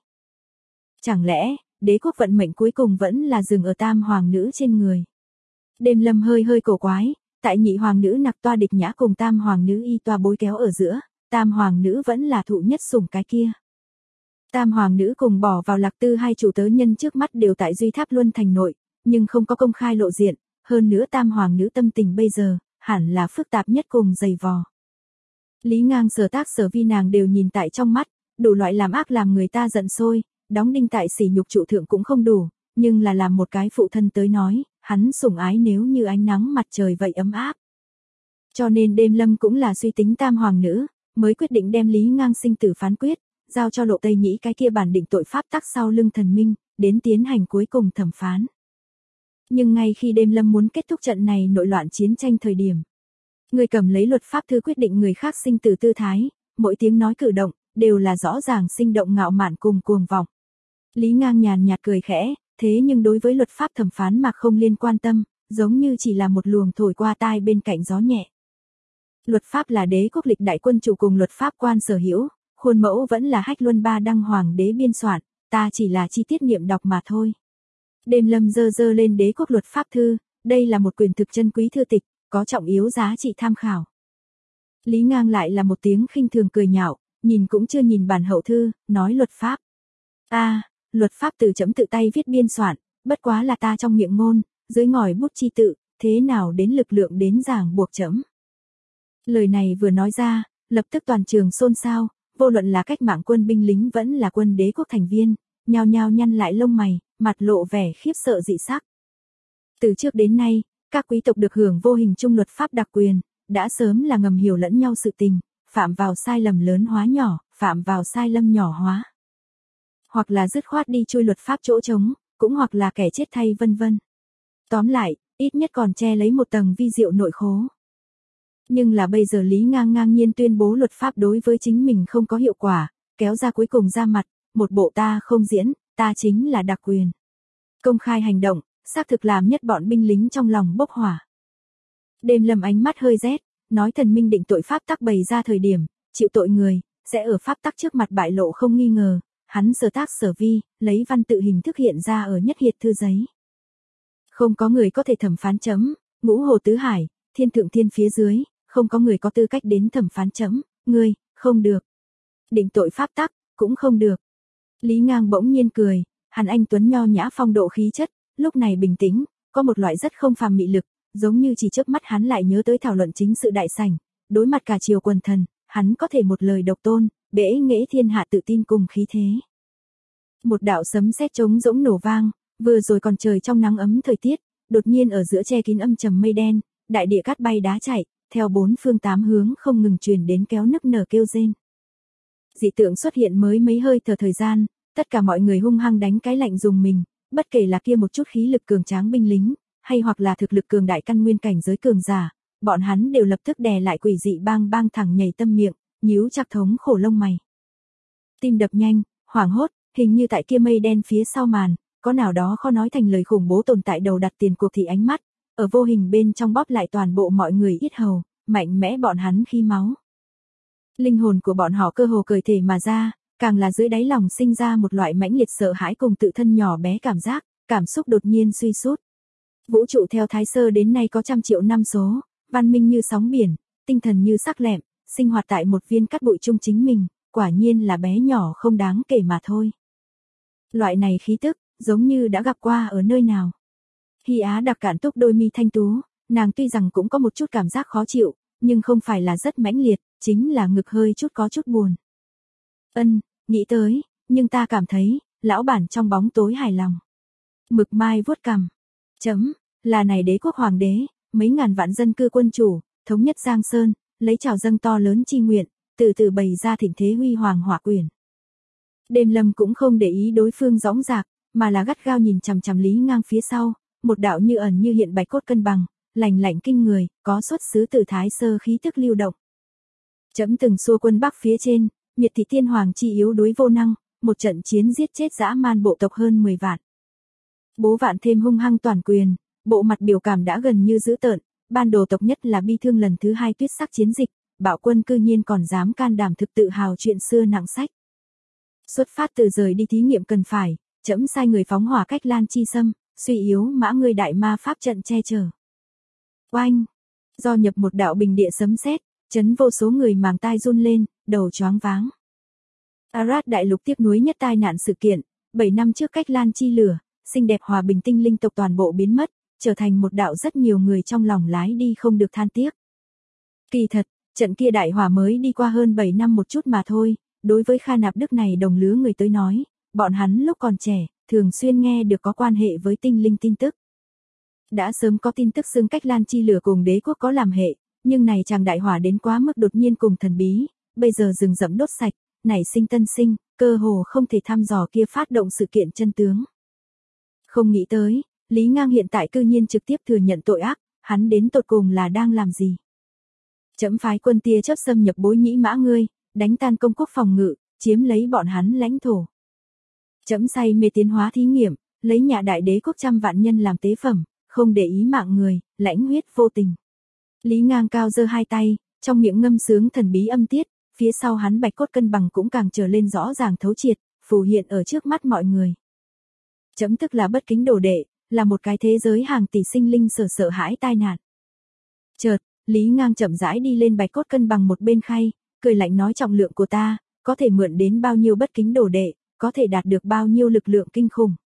Chẳng lẽ, đế quốc vận mệnh cuối cùng vẫn là dừng ở tam hoàng nữ trên người. Đêm Lâm hơi cổ quái, tại nhị hoàng nữ Nặc Toa Địch Nhã cùng tam hoàng nữ Y Toa bối kéo ở giữa, tam hoàng nữ vẫn là thụ nhất sủng cái kia. Tam hoàng nữ cùng bỏ vào Lạc Tư hai chủ tớ nhân trước mắt đều tại Duy Tháp Luân thành nội, nhưng không có công khai lộ diện, hơn nữa tam hoàng nữ tâm tình bây giờ, hẳn là phức tạp nhất cùng dày vò. Lý Ngang sở tác sở vi nàng đều nhìn tại trong mắt, đủ loại làm ác làm người ta giận sôi, đóng đinh tại sỉ nhục trụ thượng cũng không đủ, nhưng là làm một cái phụ thân tới nói, hắn sủng ái nếu như ánh nắng mặt trời vậy ấm áp. Cho nên Đêm Lâm cũng là suy tính tam hoàng nữ, mới quyết định đem Lý Ngang sinh tử phán quyết, giao cho Lộ Tây Nhĩ cái kia bản định tội pháp tắc sau lưng thần minh, đến tiến hành cuối cùng thẩm phán. Nhưng ngay khi Đêm Lâm muốn kết thúc trận này nội loạn chiến tranh thời điểm, người cầm lấy luật pháp thư quyết định người khác sinh tử tư thái, mỗi tiếng nói cử động, đều là rõ ràng sinh động ngạo mạn cùng cuồng vọng. Lý Ngang nhàn nhạt cười khẽ, thế nhưng đối với luật pháp thẩm phán mà không liên quan tâm, giống như chỉ là một luồng thổi qua tai bên cạnh gió nhẹ. Luật pháp là đế quốc lịch đại quân chủ cùng luật pháp quan sở hữu, khuôn mẫu vẫn là Hách Luân Ba Đăng hoàng đế biên soạn, ta chỉ là chi tiết niệm đọc mà thôi. Đêm Lâm giơ lên đế quốc luật pháp thư, đây là một quyền thực chân quý thư tịch, có trọng yếu giá trị tham khảo. Lý Ngang lại là một tiếng khinh thường cười nhạo, nhìn cũng chưa nhìn bản hậu thư, nói luật pháp. Luật pháp từ chấm tự tay viết biên soạn, bất quá là ta trong miệng ngôn, dưới ngòi bút chi tự, thế nào đến lực lượng đến ràng buộc chấm. Lời này vừa nói ra, lập tức toàn trường xôn xao, vô luận là cách mạng quân binh lính vẫn là quân đế quốc thành viên, nhao nhao nhăn lại lông mày, mặt lộ vẻ khiếp sợ dị sắc. Từ trước đến nay, các quý tộc được hưởng vô hình chung luật pháp đặc quyền, đã sớm là ngầm hiểu lẫn nhau sự tình, phạm vào sai lầm lớn hóa nhỏ, phạm vào sai lầm nhỏ hóa. Hoặc là dứt khoát đi chui luật pháp chỗ trống, cũng hoặc là kẻ chết thay vân vân. Tóm lại, ít nhất còn che lấy một tầng vi diệu nội khố. Nhưng là bây giờ Lý Ngang ngang nhiên tuyên bố luật pháp đối với chính mình không có hiệu quả, kéo ra cuối cùng ra mặt, một bộ ta không diễn, ta chính là đặc quyền. Công khai hành động, xác thực làm nhất bọn binh lính trong lòng bốc hỏa. Đêm Lâm ánh mắt hơi rét, nói thần minh định tội pháp tắc bày ra thời điểm, chịu tội người, sẽ ở pháp tắc trước mặt bại lộ không nghi ngờ, hắn sở tác sở vi, lấy văn tự hình thức hiện ra ở nhất hiệt thư giấy. Không có người có thể thẩm phán chấm, ngũ hồ tứ hải, thiên thượng thiên phía dưới, không có người có tư cách đến thẩm phán chấm, ngươi, không được. Định tội pháp tắc, cũng không được. Lý Ngang bỗng nhiên cười, hắn anh tuấn nho nhã phong độ khí chất, lúc này bình tĩnh, có một loại rất không phàm mị lực, giống như chỉ chớp mắt hắn lại nhớ tới thảo luận chính sự đại sảnh, đối mặt cả triều quần thần, hắn có thể một lời độc tôn, bẽ nghệ thiên hạ tự tin cùng khí thế. Một đạo sấm sét trống rỗng nổ vang, vừa rồi còn trời trong nắng ấm thời tiết, đột nhiên ở giữa che kín âm trầm mây đen, đại địa cát bay đá chạy, theo bốn phương tám hướng không ngừng truyền đến kéo nức nở kêu rên. Dị tượng xuất hiện mới mấy hơi thở thời gian, tất cả mọi người hung hăng đánh cái lạnh dùng mình, bất kể là kia một chút khí lực cường tráng binh lính, hay hoặc là thực lực cường đại căn nguyên cảnh giới cường giả, bọn hắn đều lập tức đè lại quỷ dị bang bang thẳng nhảy tâm miệng, nhíu chặt thống khổ lông mày. Tim đập nhanh, hoảng hốt, hình như tại kia mây đen phía sau màn, có nào đó khó nói thành lời khủng bố tồn tại đầu đặt tiền cuộc thì ánh mắt, ở vô hình bên trong bóp lại toàn bộ mọi người yết hầu, mạnh mẽ bọn hắn khí máu. Linh hồn của bọn họ cơ hồ cởi thể mà ra, càng là dưới đáy lòng sinh ra một loại mãnh liệt sợ hãi cùng tự thân nhỏ bé cảm xúc đột nhiên suy sút. Vũ trụ theo Thái Sơ đến nay có trăm triệu năm số, văn minh như sóng biển, tinh thần như sắc lẹm, sinh hoạt tại một viên cát bụi chung chính mình, quả nhiên là bé nhỏ không đáng kể mà thôi. Loại này khí tức, giống như đã gặp qua ở nơi nào. Hy Á đặc cạn túc đôi mi thanh tú, nàng tuy rằng cũng có một chút cảm giác khó chịu, nhưng không phải là rất mãnh liệt, chính là ngực hơi chút có chút buồn. Nghĩ tới, nhưng ta cảm thấy, lão bản trong bóng tối hài lòng. Mực Mai vuốt cằm. Là này đế quốc hoàng đế, mấy ngàn vạn dân cư quân chủ, thống nhất Giang Sơn, lấy trào dâng to lớn chi nguyện, từ từ bày ra thịnh thế huy hoàng hỏa quyền. Đêm Lâm cũng không để ý đối phương dõng dạc, mà là gắt gao nhìn chằm chằm Lý Ngang phía sau, một đạo như ẩn như hiện bạch cốt cân bằng, lành lạnh kinh người, có xuất xứ từ Thái Sơ khí tức lưu động. Chấm từng xua quân Bắc phía trên, miệt thị tiên hoàng chi yếu đuối vô năng, một trận chiến giết chết dã man bộ tộc hơn 10 vạn. Bố Vạn thêm hung hăng toàn quyền, bộ mặt biểu cảm đã gần như dữ tợn, ban đồ tộc nhất là bi thương lần thứ 2 tuyết sắc chiến dịch, bạo quân cư nhiên còn dám can đảm thực tự hào chuyện xưa nặng sách. Xuất phát từ rời đi thí nghiệm cần phải, chấm sai người phóng hỏa cách Lan Chi Sâm, suy yếu mã ngươi đại ma pháp trận che chở. Oanh! Do nhập một đạo bình địa sấm sét, chấn vô số người màng tai run lên, đầu choáng váng. Arad đại lục tiếc nuối nhất tai nạn sự kiện, 7 năm trước cách Lan Chi lửa, xinh đẹp hòa bình tinh linh tộc toàn bộ biến mất, trở thành một đạo rất nhiều người trong lòng lái đi không được than tiếc. Kỳ thật, trận kia đại hỏa mới đi qua hơn 7 năm một chút mà thôi, đối với Kha Nạp Đức này đồng lứa người tới nói, bọn hắn lúc còn trẻ, thường xuyên nghe được có quan hệ với tinh linh tin tức. Đã sớm có tin tức xưng cách Lan Chi lửa cùng đế quốc có làm hệ, nhưng này chàng đại hỏa đến quá mức đột nhiên cùng thần bí, bây giờ rừng rậm đốt sạch, nảy sinh tân sinh, cơ hồ không thể thăm dò kia phát động sự kiện chân tướng. Không nghĩ tới, Lý Ngang hiện tại cư nhiên trực tiếp thừa nhận tội ác, hắn đến tột cùng là đang làm gì? Chấm phái quân tia chớp xâm nhập Bối Nhĩ Mã ngươi, đánh tan công quốc phòng ngự, chiếm lấy bọn hắn lãnh thổ. Chấm say mê tiến hóa thí nghiệm, lấy nhà đại đế quốc trăm vạn nhân làm tế phẩm, không để ý mạng người, lãnh huyết vô tình. Lý Ngang cao giơ hai tay, trong miệng ngâm sướng thần bí âm tiết, phía sau hắn bạch cốt cân bằng cũng càng trở lên rõ ràng thấu triệt, phù hiện ở trước mắt mọi người. Chấm tức là bất kính đồ đệ, là một cái thế giới hàng tỷ sinh linh sợ hãi tai nạn. Chợt, Lý Ngang chậm rãi đi lên bạch cốt cân bằng một bên khay, cười lạnh nói trọng lượng của ta, có thể mượn đến bao nhiêu bất kính đồ đệ, có thể đạt được bao nhiêu lực lượng kinh khủng.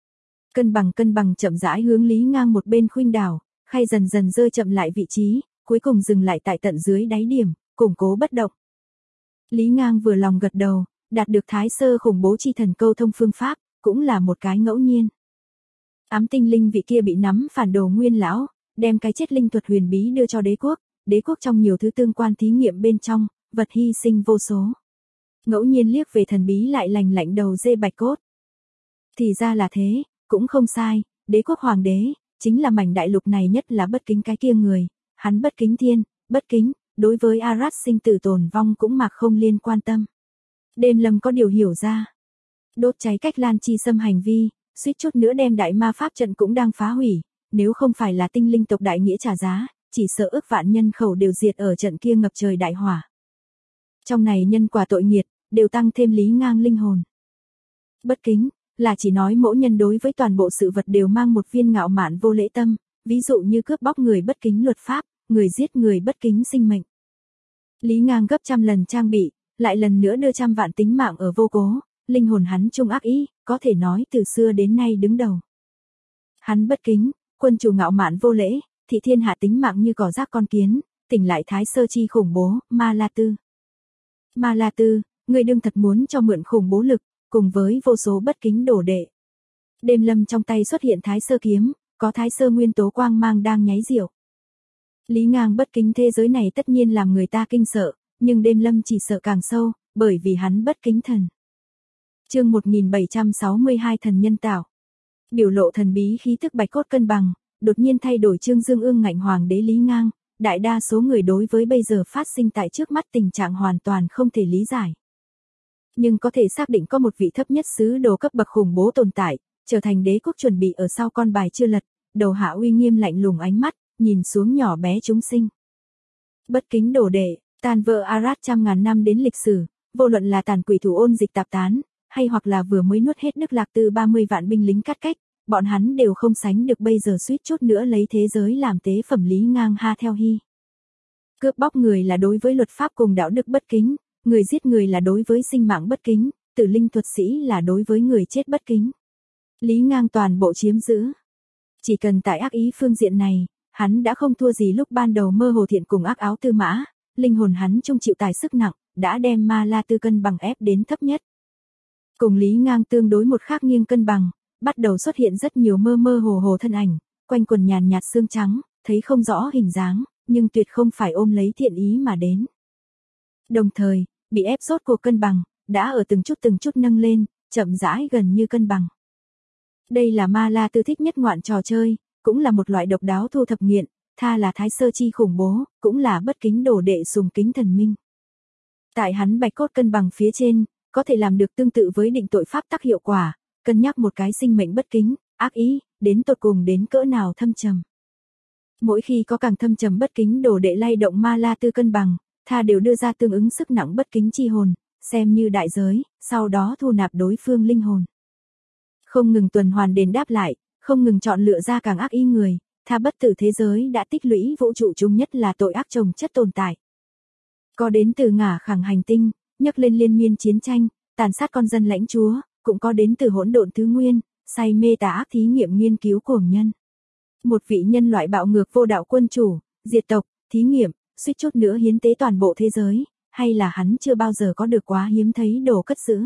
Cân bằng chậm rãi hướng Lý Ngang một bên khuynh đảo, khay dần dần rơi chậm lại vị trí, cuối cùng dừng lại tại tận dưới đáy điểm, củng cố bất động. Lý Ngang vừa lòng gật đầu, đạt được Thái Sơ khủng bố chi thần câu thông phương pháp, cũng là một cái ngẫu nhiên. Ám tinh linh vị kia bị nắm phản đồ Nguyên lão, đem cái chết linh thuật huyền bí đưa cho đế quốc trong nhiều thứ tương quan thí nghiệm bên trong, vật hy sinh vô số. Ngẫu nhiên liếc về thần bí lại lành lạnh đầu dê bạch cốt. Thì ra là thế, cũng không sai, đế quốc hoàng đế, chính là mảnh đại lục này nhất là bất kính cái kia người, hắn bất kính thiên, bất kính, đối với Arad sinh tử tồn vong cũng mặc không liên quan tâm. Đêm Lâm có điều hiểu ra. Đốt cháy cách Lan Chi Sâm hành vi, suýt chút nữa đem đại ma pháp trận cũng đang phá hủy, nếu không phải là tinh linh tộc đại nghĩa trả giá, chỉ sợ ước vạn nhân khẩu đều diệt ở trận kia ngập trời đại hỏa. Trong này nhân quả tội nghiệt, đều tăng thêm Lý Ngang linh hồn. Bất kính, là chỉ nói mỗi nhân đối với toàn bộ sự vật đều mang một viên ngạo mạn vô lễ tâm, ví dụ như cướp bóc người bất kính luật pháp, người giết người bất kính sinh mệnh. Lý Ngang gấp trăm lần trang bị, lại lần nữa đưa trăm vạn tính mạng ở vô cố, linh hồn hắn trung ác ý, có thể nói từ xưa đến nay đứng đầu. Hắn bất kính, quân chủ ngạo mạn vô lễ, thị thiên hạ tính mạng như cỏ rác con kiến, tỉnh lại Thái Sơ chi khủng bố, Ma La Tư. Ma La Tư, người đương thật muốn cho mượn khủng bố lực, cùng với vô số bất kính đổ đệ. Đêm Lâm trong tay xuất hiện Thái Sơ kiếm, có Thái Sơ nguyên tố quang mang đang nháy diệu. Lý Ngang bất kính thế giới này tất nhiên làm người ta kinh sợ, nhưng đêm lâm chỉ sợ càng sâu, bởi vì hắn bất kính thần. Chương 1762 thần nhân tạo. Biểu lộ thần bí khí tức bạch cốt cân bằng, đột nhiên thay đổi Trương Dương ương ngạnh hoàng đế Lý Ngang, đại đa số người đối với bây giờ phát sinh tại trước mắt tình trạng hoàn toàn không thể lý giải. Nhưng có thể xác định có một vị thấp nhất sứ đồ cấp bậc khủng bố tồn tại, trở thành đế quốc chuẩn bị ở sau con bài chưa lật, đầu hạ uy nghiêm lạnh lùng ánh mắt, nhìn xuống nhỏ bé chúng sinh. Bất kính đồ đệ, tan vỡ Arad trăm ngàn năm đến lịch sử, vô luận là tàn quỷ thủ ôn dịch tạp tán, hay hoặc là vừa mới nuốt hết Đức Lạc Tư 30 vạn binh lính cắt cách, bọn hắn đều không sánh được bây giờ suýt chút nữa lấy thế giới làm tế phẩm Lý Ngang ha theo hy. Cướp bóc người là đối với luật pháp cùng đạo đức bất kính, người giết người là đối với sinh mạng bất kính, tử linh thuật sĩ là đối với người chết bất kính. Lý Ngang toàn bộ chiếm giữ. Chỉ cần tại ác ý phương diện này, hắn đã không thua gì lúc ban đầu mơ hồ thiện cùng ác áo tư mã, linh hồn hắn trung chịu tài sức nặng, đã đem ma la tư cân bằng ép đến thấp nhất. Cùng Lý Ngang tương đối một khác nghiêng cân bằng, bắt đầu xuất hiện rất nhiều mơ mơ hồ hồ thân ảnh, quanh quần nhàn nhạt xương trắng, thấy không rõ hình dáng, nhưng tuyệt không phải ôm lấy thiện ý mà đến. Đồng thời, bị ép rốt cuộc cân bằng, đã ở từng chút nâng lên, chậm rãi gần như cân bằng. Đây là ma la tư thích nhất ngoạn trò chơi, cũng là một loại độc đáo thu thập nghiện, tha là thái sơ chi khủng bố, cũng là bất kính đồ đệ sùng kính thần minh. Tại hắn bạch cốt cân bằng phía trên, có thể làm được tương tự với định tội pháp tắc hiệu quả, cân nhắc một cái sinh mệnh bất kính, ác ý, đến tột cùng đến cỡ nào thâm trầm. Mỗi khi có càng thâm trầm bất kính đồ đệ lay động ma la tư cân bằng, tha đều đưa ra tương ứng sức nặng bất kính chi hồn, xem như đại giới, sau đó thu nạp đối phương linh hồn. Không ngừng tuần hoàn đền đáp lại, không ngừng chọn lựa ra càng ác ý người, tha bất tử thế giới đã tích lũy vũ trụ chung nhất là tội ác chồng chất tồn tại. Có đến từ ngả khẳng hành tinh, nhấc lên liên miên chiến tranh, tàn sát con dân lãnh chúa, cũng có đến từ hỗn độn thứ nguyên, say mê tà ác thí nghiệm nghiên cứu cuồng nhân. Một vị nhân loại bạo ngược vô đạo quân chủ, diệt tộc, thí nghiệm, suýt chút nữa hiến tế toàn bộ thế giới, hay là hắn chưa bao giờ có được quá hiếm thấy đồ cất giữ.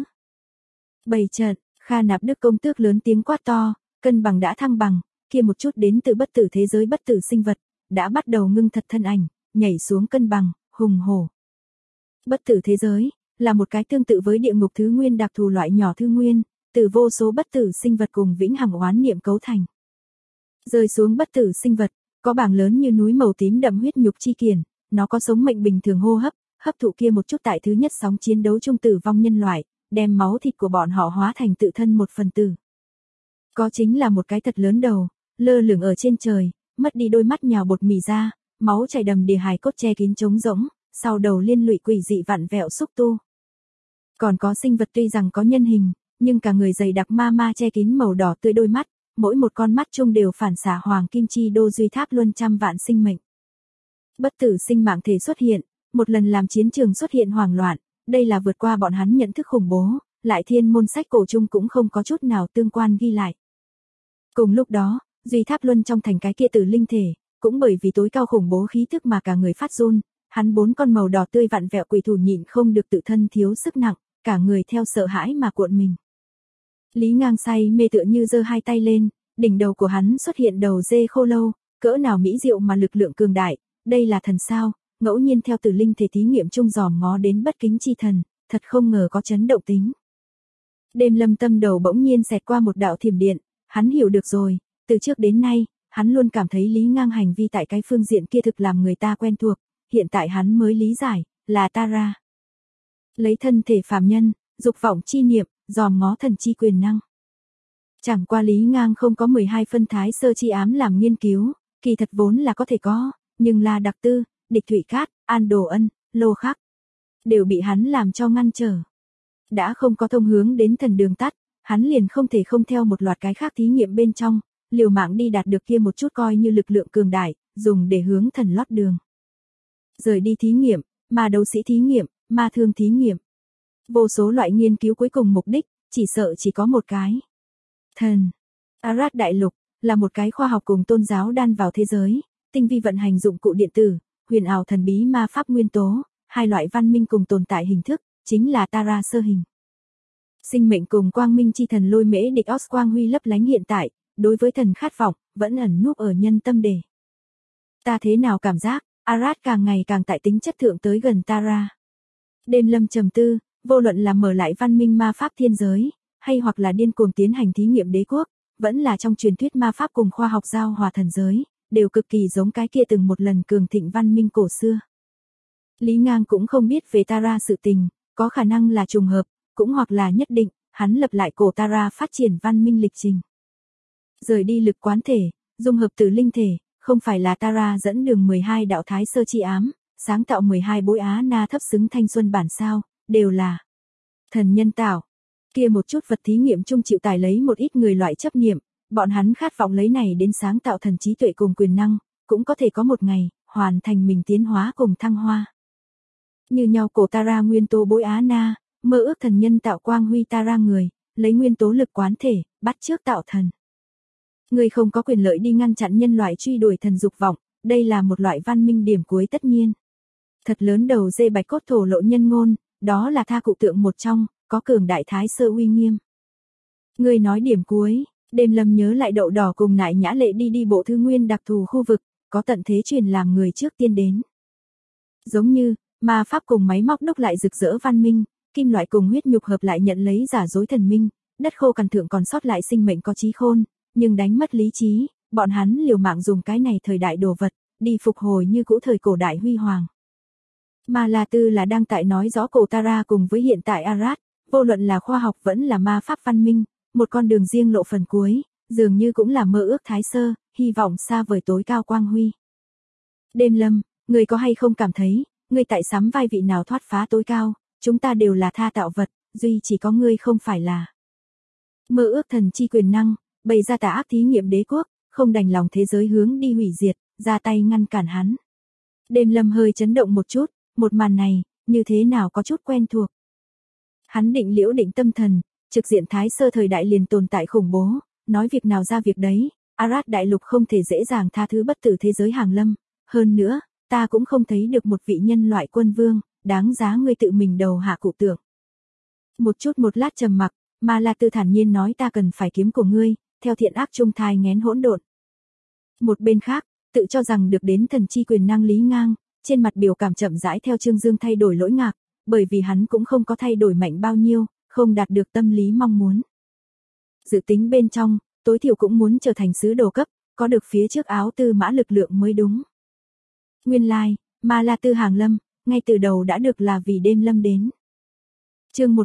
Bày trận, Kha Nạp Đức công tước lớn tiếng quát to, cân bằng đã thăng bằng, kia một chút đến từ bất tử thế giới bất tử sinh vật, đã bắt đầu ngưng thật thân ảnh, nhảy xuống cân bằng, hùng hổ. Bất tử thế giới, là một cái tương tự với địa ngục thứ nguyên đặc thù loại nhỏ thứ nguyên, từ vô số bất tử sinh vật cùng vĩnh hằng oán niệm cấu thành. Rơi xuống bất tử sinh vật, có bảng lớn như núi màu tím đậm huyết nhục chi kiền, nó có sống mệnh bình thường hô hấp, hấp thụ kia một chút tại thứ nhất sóng chiến đấu chung tử vong nhân loại, đem máu thịt của bọn họ hóa thành tự thân một phần tử. Có chính là một cái thật lớn đầu, lơ lửng ở trên trời, mất đi đôi mắt nhào bột mì ra, máu chảy đầm đìa hài cốt che kín trống rỗng, sau đầu liên lụy quỷ dị vặn vẹo xúc tu. Còn có sinh vật tuy rằng có nhân hình, nhưng cả người dày đặc ma ma che kín màu đỏ tươi đôi mắt, mỗi một con mắt chung đều phản xạ hoàng kim chi đô duy tháp luân trăm vạn sinh mệnh. Bất tử sinh mạng thể xuất hiện, một lần làm chiến trường xuất hiện hoảng loạn, đây là vượt qua bọn hắn nhận thức khủng bố, lại thiên môn sách cổ chung cũng không có chút nào tương quan ghi lại. Cùng lúc đó, duy tháp luân trong thành cái kia tử linh thể, cũng bởi vì tối cao khủng bố khí thức mà cả người phát run, hắn 4 con màu đỏ tươi vặn vẹo quỷ thủ nhịn không được tự thân thiếu sức nặng, cả người theo sợ hãi mà cuộn mình. Lý Ngang say mê tựa như giơ hai tay lên, đỉnh đầu của hắn xuất hiện đầu dê khô lâu, cỡ nào mỹ diệu mà lực lượng cường đại, đây là thần sao, ngẫu nhiên theo tử linh thể thí nghiệm chung dòm ngó đến bất kính chi thần, thật không ngờ có chấn động tính. Đêm lâm tâm đầu bỗng nhiên xẹt qua một đạo thiểm điện, hắn hiểu được rồi, từ trước đến nay, hắn luôn cảm thấy Lý Ngang hành vi tại cái phương diện kia thực làm người ta quen thuộc, hiện tại hắn mới lý giải, là Tara. Lấy thân thể phàm nhân, dục vọng chi niệm, dòm ngó thần chi quyền năng. Chẳng qua Lý Ngang không có 12 phân thái sơ chi ám làm nghiên cứu, kỳ thật vốn là có thể có, nhưng La Đặc Tư, Địch Thủy Cát, An Đồ Ân, Lô Khắc, đều bị hắn làm cho ngăn trở. Đã không có thông hướng đến thần đường tắt, hắn liền không thể không theo một loạt cái khác thí nghiệm bên trong, liều mạng đi đạt được kia một chút coi như lực lượng cường đại, dùng để hướng thần lót đường. Rời đi thí nghiệm, ma đấu sĩ thí nghiệm, ma thương thí nghiệm. Vô số loại nghiên cứu cuối cùng mục đích, chỉ sợ chỉ có một cái. Thần. Arad Đại Lục, là một cái khoa học cùng tôn giáo đan vào thế giới, tinh vi vận hành dụng cụ điện tử, huyền ảo thần bí ma pháp nguyên tố, hai loại văn minh cùng tồn tại hình thức, chính là Tara sơ hình. Sinh mệnh cùng quang minh chi thần lôi mễ địch Os quang huy lấp lánh hiện tại, đối với thần khát vọng, vẫn ẩn núp ở nhân tâm đề. Ta thế nào cảm giác, Arad càng ngày càng tại tính chất thượng tới gần Tara. Đêm Lâm trầm tư, vô luận là mở lại văn minh ma pháp thiên giới, hay hoặc là điên cuồng tiến hành thí nghiệm đế quốc, vẫn là trong truyền thuyết ma pháp cùng khoa học giao hòa thần giới, đều cực kỳ giống cái kia từng một lần cường thịnh văn minh cổ xưa. Lý Ngang cũng không biết về Tara sự tình, có khả năng là trùng hợp, cũng hoặc là nhất định, hắn lập lại cổ Tara phát triển văn minh lịch trình. Rời đi lực quán thể, dung hợp từ linh thể, không phải là Tara dẫn đường 12 đạo thái sơ chi ám, sáng tạo 12 bối á na thấp xứng thanh xuân bản sao, đều là thần nhân tạo. Kia một chút vật thí nghiệm chung chịu tải lấy một ít người loại chấp niệm, bọn hắn khát vọng lấy này đến sáng tạo thần trí tuệ cùng quyền năng, cũng có thể có một ngày, hoàn thành mình tiến hóa cùng thăng hoa. Như nhau cổ Tara nguyên tố bối á na, mơ ước thần nhân tạo quang huy Tara người, lấy nguyên tố lực quán thể, bắt chước tạo thần. Người không có quyền lợi đi ngăn chặn nhân loại truy đuổi thần dục vọng, đây là một loại văn minh điểm cuối tất nhiên. Thật lớn đầu dê bạch cốt thổ lộ nhân ngôn, đó là tha cụ tượng một trong, có cường đại thái sơ uy nghiêm. Người nói điểm cuối, Đêm Lâm nhớ lại đậu đỏ cùng Nại Nhã Lệ đi bộ thư nguyên đặc thù khu vực, có tận thế truyền làm người trước tiên đến. Giống như, ma pháp cùng máy móc đúc lại rực rỡ văn minh, kim loại cùng huyết nhục hợp lại nhận lấy giả dối thần minh, đất khô cằn thượng còn sót lại sinh mệnh có trí khôn, nhưng đánh mất lý trí, bọn hắn liều mạng dùng cái này thời đại đồ vật, đi phục hồi như cũ thời cổ đại huy hoàng. Ma La Tư là đang tại nói rõ cổ Tara cùng với hiện tại Arad, vô luận là khoa học vẫn là ma pháp văn minh, một con đường riêng lộ phần cuối, dường như cũng là mơ ước thái sơ, hy vọng xa vời tối cao quang huy. Đêm Lâm, người có hay không cảm thấy, người tại sắm vai vị nào thoát phá tối cao, chúng ta đều là tha tạo vật, duy chỉ có ngươi không phải là. Mơ ước thần chi quyền năng, bày ra tà ác thí nghiệm đế quốc, không đành lòng thế giới hướng đi hủy diệt, ra tay ngăn cản hắn. Đêm Lâm hơi chấn động một chút, một màn này, như thế nào có chút quen thuộc. Hắn định liễu định tâm thần, trực diện thái sơ thời đại liền tồn tại khủng bố, nói việc nào ra việc đấy, Arad đại lục không thể dễ dàng tha thứ bất tử thế giới hàng lâm, hơn nữa, ta cũng không thấy được một vị nhân loại quân vương, đáng giá ngươi tự mình đầu hạ cụ tượng. Một lát trầm mặc, Ma La Tư thản nhiên nói ta cần phải kiếm của ngươi, theo thiện ác trung thai nghén hỗn độn. Một bên khác, tự cho rằng được đến thần chi quyền năng Lý Ngang, trên mặt biểu cảm chậm rãi theo Trương Dương thay đổi lỗi ngạc, bởi vì hắn cũng không có thay đổi mạnh bao nhiêu, không đạt được tâm lý mong muốn. Dự tính bên trong, tối thiểu cũng muốn trở thành sứ đồ cấp, có được phía trước áo tư mã lực lượng mới đúng. Nguyên lai, Ma La Tư hàng lâm, ngay từ đầu đã được là vì Đêm Lâm đến. Chương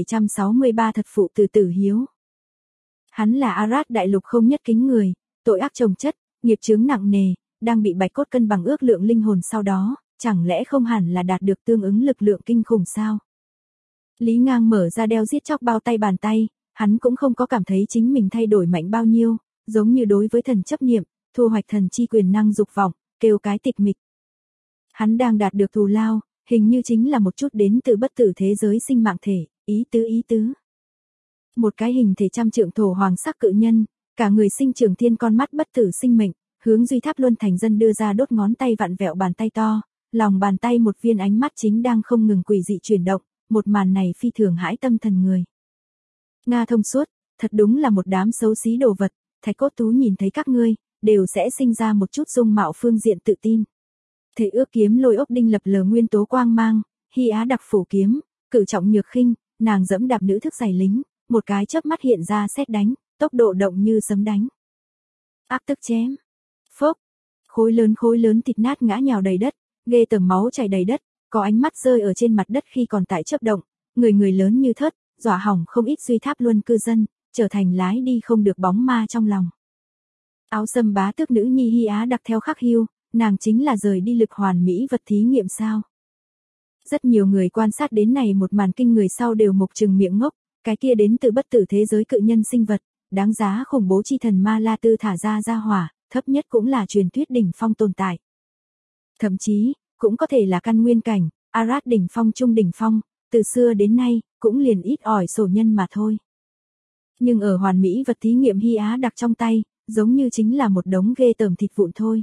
1763 thật phụ từ tử hiếu. Hắn là Arad đại lục không nhất kính người, tội ác chồng chất, nghiệp chướng nặng nề, đang bị bạch cốt cân bằng ước lượng linh hồn sau đó, chẳng lẽ không hẳn là đạt được tương ứng lực lượng kinh khủng sao? Lý Ngang mở ra đeo giết chóc bao tay bàn tay, hắn cũng không có cảm thấy chính mình thay đổi mạnh bao nhiêu, giống như đối với thần chấp niệm, thu hoạch thần chi quyền năng dục vọng, kêu cái tịch mịch. Hắn đang đạt được thù lao, hình như chính là một chút đến từ bất tử thế giới sinh mạng thể, ý tứ. Một cái hình thể trăm trượng thổ hoàng sắc cự nhân, cả người sinh trường thiên con mắt bất tử sinh mệnh, hướng Duy Tháp Luân thành dân đưa ra đốt ngón tay vặn vẹo bàn tay to, lòng bàn tay một viên ánh mắt chính đang không ngừng quỷ dị chuyển động, một màn này phi thường hãi tâm thần người. Nga thông suốt, thật đúng là một đám xấu xí đồ vật, Thạch Cốt Tú nhìn thấy các ngươi, đều sẽ sinh ra một chút dung mạo phương diện tự tin. Thể ước kiếm lôi ốc đinh lập lờ nguyên tố quang mang, Hy Á đặc phủ kiếm, cử trọng nhược khinh, nàng dẫm đạp nữ thức giày lính, một cái chớp mắt hiện ra sét đánh, tốc độ động như sấm đánh. Áp tức chém. Phốc. Khối lớn thịt nát ngã nhào đầy đất, ghê tởm máu chảy đầy đất, có ánh mắt rơi ở trên mặt đất khi còn tại chớp động, người lớn như thớt, dọa hỏng không ít Duy Tháp Luân cư dân, trở thành lái đi không được bóng ma trong lòng. Áo sâm bá tước nữ nhi Hy Á đặc theo khắc hưu, nàng chính là rời đi lực hoàn mỹ vật thí nghiệm sao? Rất nhiều người quan sát đến này một màn kinh người sau đều mục trừng miệng ngốc, cái kia đến từ bất tử thế giới cự nhân sinh vật, đáng giá khủng bố chi thần Ma La Tư thả ra hỏa, thấp nhất cũng là truyền thuyết đỉnh phong tồn tại. Thậm chí, cũng có thể là căn nguyên cảnh, Arad đỉnh phong trung đỉnh phong, từ xưa đến nay, cũng liền ít ỏi sổ nhân mà thôi. Nhưng ở hoàn mỹ vật thí nghiệm Hy Á đặc trong tay, giống như chính là một đống ghê tởm thịt vụn thôi.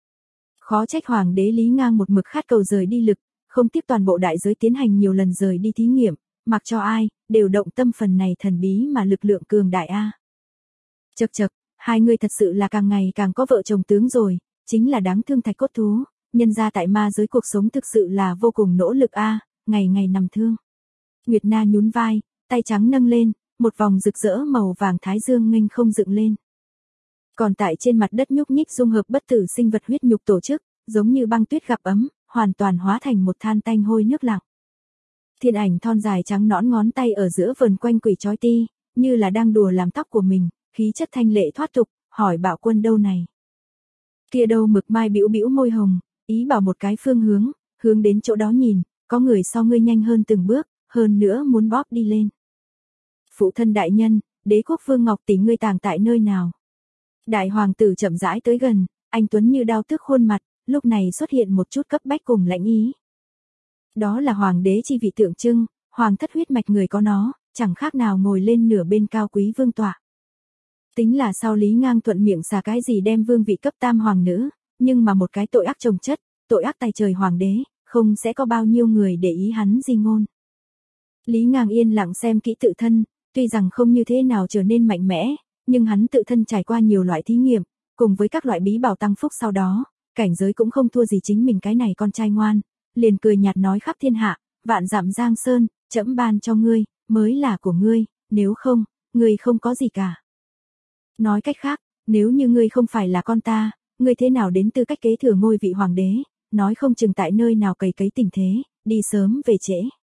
Khó trách hoàng đế Lý Ngang một mực khát cầu rời đi lực, không tiếp toàn bộ đại giới tiến hành nhiều lần rời đi thí nghiệm, mặc cho ai, đều động tâm phần này thần bí mà lực lượng cường đại a. Chậc, hai người thật sự là càng ngày càng có vợ chồng tướng rồi, chính là đáng thương thạch cốt thú, nhân ra tại ma giới cuộc sống thực sự là vô cùng nỗ lực a, ngày ngày nằm thương. Nguyệt Na nhún vai, tay trắng nâng lên, một vòng rực rỡ màu vàng thái dương nghênh không dựng lên. Còn tại trên mặt đất nhúc nhích dung hợp bất tử sinh vật huyết nhục tổ chức, giống như băng tuyết gặp ấm, hoàn toàn hóa thành một than tanh hôi nước lặng. Thiên ảnh thon dài trắng nõn ngón tay ở giữa vườn quanh quỷ chói ti, như là đang đùa làm tóc của mình, khí chất thanh lệ thoát tục, hỏi Bạo Quân đâu này. Kia đâu Mực Mai bĩu bĩu môi hồng, ý bảo một cái phương hướng, hướng đến chỗ đó nhìn, có người so ngươi nhanh hơn từng bước, hơn nữa muốn bóp đi lên. Phụ thân đại nhân, Đế quốc Vương Ngọc Tỷ ngươi tàng tại nơi nào? Đại hoàng tử chậm rãi tới gần, anh tuấn như đao tước khuôn mặt, lúc này xuất hiện một chút cấp bách cùng lãnh ý. Đó là hoàng đế chi vị tượng trưng, hoàng thất huyết mạch người có nó, chẳng khác nào ngồi lên nửa bên cao quý vương tọa. Tính là sau Lý Ngang thuận miệng xà cái gì đem vương vị cấp tam hoàng nữ, nhưng mà một cái tội ác chồng chất, tội ác tay trời hoàng đế, không sẽ có bao nhiêu người để ý hắn di ngôn. Lý Ngang yên lặng xem kỹ tự thân, tuy rằng không như thế nào trở nên mạnh mẽ, nhưng hắn tự thân trải qua nhiều loại thí nghiệm, cùng với các loại bí bảo tăng phúc sau đó, cảnh giới cũng không thua gì chính mình cái này con trai ngoan, liền cười nhạt nói khắp thiên hạ, vạn dặm giang sơn, trẫm ban cho ngươi, mới là của ngươi, nếu không, ngươi không có gì cả. Nói cách khác, nếu như ngươi không phải là con ta, ngươi thế nào đến tư cách kế thừa ngôi vị hoàng đế, nói không chừng tại nơi nào cày cấy tình thế, đi sớm về trễ.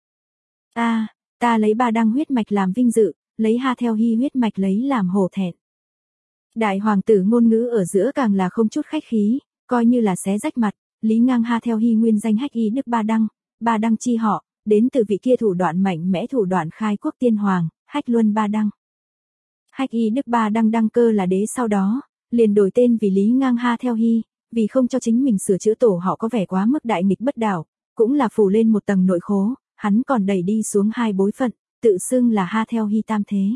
Ta lấy Ba Đăng huyết mạch làm vinh dự, lấy Ha Theo Hy huyết mạch lấy làm hổ thẹn. Đại hoàng tử ngôn ngữ ở giữa càng là không chút khách khí, coi như là xé rách mặt, Lý Ngang Ha Theo Hy nguyên danh Hách Y Đức Ba Đăng chi họ, đến từ vị kia thủ đoạn mạnh mẽ thủ đoạn khai quốc tiên hoàng, Hách Luân Ba Đăng. Hách Y Đức Ba Đăng đăng cơ là đế sau đó, liền đổi tên vì Lý Ngang Ha Theo Hy, vì không cho chính mình sửa chữa tổ họ có vẻ quá mức đại nghịch bất đạo, cũng là phủ lên một tầng nội khố, hắn còn đẩy đi xuống hai bối phận, tự xưng là Ha Theo Hy tam thế.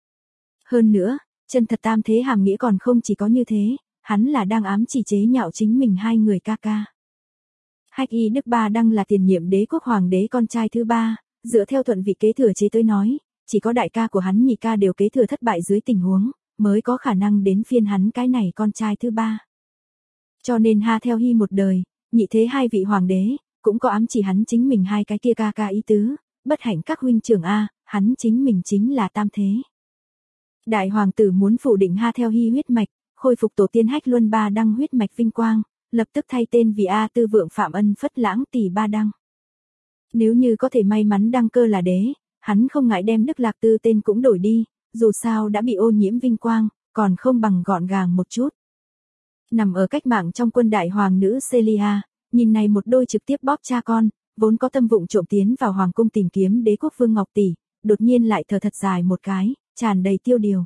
Hơn nữa, chân thật tam thế hàm nghĩa còn không chỉ có như thế, hắn là đang ám chỉ chế nhạo chính mình hai người ca ca. Hách Y Đức Ba Đăng là tiền nhiệm đế quốc hoàng đế con trai thứ ba, dựa theo thuận vị kế thừa chế tới nói, chỉ có đại ca của hắn nhị ca đều kế thừa thất bại dưới tình huống, mới có khả năng đến phiên hắn cái này con trai thứ ba. Cho nên Ha Theo Hy một đời, nhị thế hai vị hoàng đế, cũng có ám chỉ hắn chính mình hai cái kia ca ca ý tứ, bất hạnh các huynh trưởng a, hắn chính mình chính là tam thế. Đại hoàng tử muốn phủ định Ha Theo Hy huyết mạch, khôi phục tổ tiên Hách Luân Ba Đăng huyết mạch vinh quang, lập tức thay tên vì A Tư Vượng Phạm Ân Phất Lãng Tỷ Ba Đăng. Nếu như có thể may mắn đăng cơ là đế, hắn không ngại đem Đức Lạc Tư tên cũng đổi đi, dù sao đã bị ô nhiễm vinh quang, còn không bằng gọn gàng một chút. Nằm ở cách mạng trong quân đại hoàng nữ Celia, nhìn này một đôi trực tiếp bóp cha con, vốn có tâm vụng trộm tiến vào hoàng cung tìm kiếm đế quốc Vương Ngọc Tỷ, đột nhiên lại thở thật dài một cái, tràn đầy tiêu điều.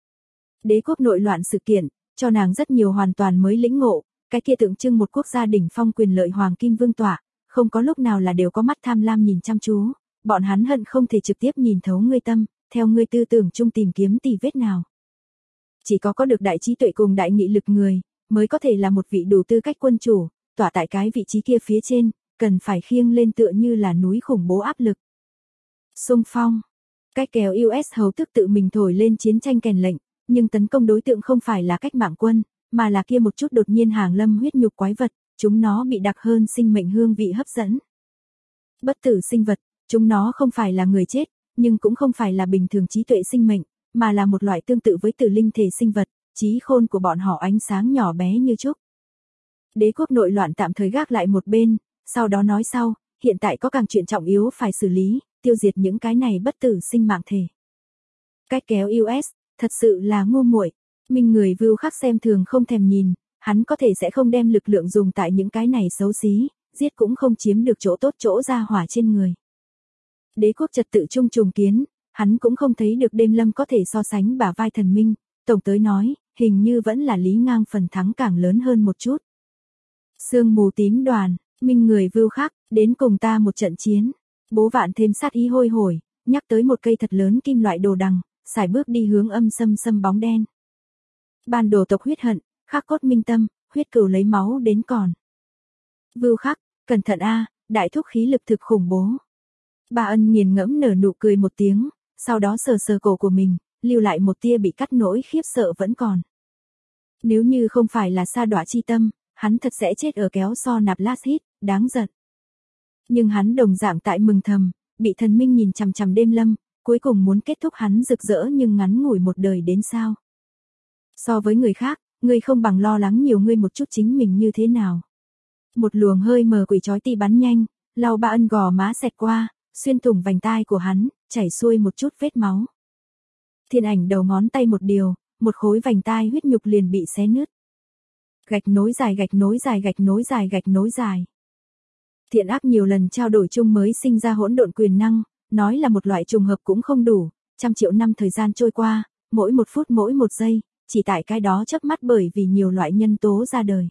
Đế quốc nội loạn sự kiện, cho nàng rất nhiều hoàn toàn mới lĩnh ngộ, cái kia tượng trưng một quốc gia đỉnh phong quyền lợi hoàng kim vương tọa, không có lúc nào là đều có mắt tham lam nhìn chăm chú, bọn hắn hận không thể trực tiếp nhìn thấu ngươi tâm, theo ngươi tư tưởng chung tìm kiếm tì vết nào. Chỉ có được đại trí tuệ cùng đại nghị lực người, mới có thể là một vị đủ tư cách quân chủ, tỏa tại cái vị trí kia phía trên, cần phải khiêng lên tựa như là núi khủng bố áp lực. Xung phong. Cách kéo US hầu tức tự mình thổi lên chiến tranh kèn lệnh, nhưng tấn công đối tượng không phải là cách mạng quân, mà là kia một chút đột nhiên hàng lâm huyết nhục quái vật, chúng nó bị đặc hơn sinh mệnh hương vị hấp dẫn. Bất tử sinh vật, chúng nó không phải là người chết, nhưng cũng không phải là bình thường trí tuệ sinh mệnh, mà là một loại tương tự với tử linh thể sinh vật, trí khôn của bọn họ ánh sáng nhỏ bé như trúc. Đế quốc nội loạn tạm thời gác lại một bên, sau đó nói sau, hiện tại có càng chuyện trọng yếu phải xử lý, tiêu diệt những cái này bất tử sinh mạng thể. Cách kéo US, thật sự là ngu muội. Minh người Vưu Khắc xem thường không thèm nhìn, hắn có thể sẽ không đem lực lượng dùng tại những cái này xấu xí, giết cũng không chiếm được chỗ tốt chỗ ra hỏa trên người. Đế quốc trật tự trung trùng kiến, hắn cũng không thấy được đêm lâm có thể so sánh bả vai thần minh, tổng tới nói, hình như vẫn là Lý Ngang phần thắng càng lớn hơn một chút. Sương mù tím đoàn, Minh người Vưu Khắc, đến cùng ta một trận chiến. Bố Vạn thêm sát ý hôi hổi, nhắc tới một cây thật lớn kim loại đồ đằng, sải bước đi hướng âm sâm bóng đen. Ban đồ tộc huyết hận, khắc cốt minh tâm, huyết cừu lấy máu đến còn. Vưu Khắc, cẩn thận a, đại thúc khí lực thực khủng bố. Bà Ân nghiền ngẫm nở nụ cười một tiếng, sau đó sờ cổ của mình, lưu lại một tia bị cắt nỗi khiếp sợ vẫn còn. Nếu như không phải là sa đọa chi tâm, hắn thật sẽ chết ở kéo so nạp last hit, đáng giận. Nhưng hắn đồng dạng tại mừng thầm, bị thần minh nhìn chằm chằm đêm lâm, cuối cùng muốn kết thúc hắn rực rỡ nhưng ngắn ngủi một đời đến sao. So với người khác, ngươi không bằng lo lắng nhiều ngươi một chút chính mình như thế nào. Một luồng hơi mờ quỷ chói ti bắn nhanh, lau ba ân gò má xẹt qua, xuyên thủng vành tai của hắn, chảy xuôi một chút vết máu. Thiên ảnh đầu ngón tay một điều, một khối vành tai huyết nhục liền bị xé nứt. Gạch nối dài gạch nối dài gạch nối dài gạch nối dài. Thiện ác nhiều lần trao đổi chung mới sinh ra hỗn độn quyền năng, nói là một loại trùng hợp cũng không đủ, trăm triệu năm thời gian trôi qua, mỗi một phút mỗi một giây, chỉ tại cái đó chớp mắt bởi vì nhiều loại nhân tố ra đời.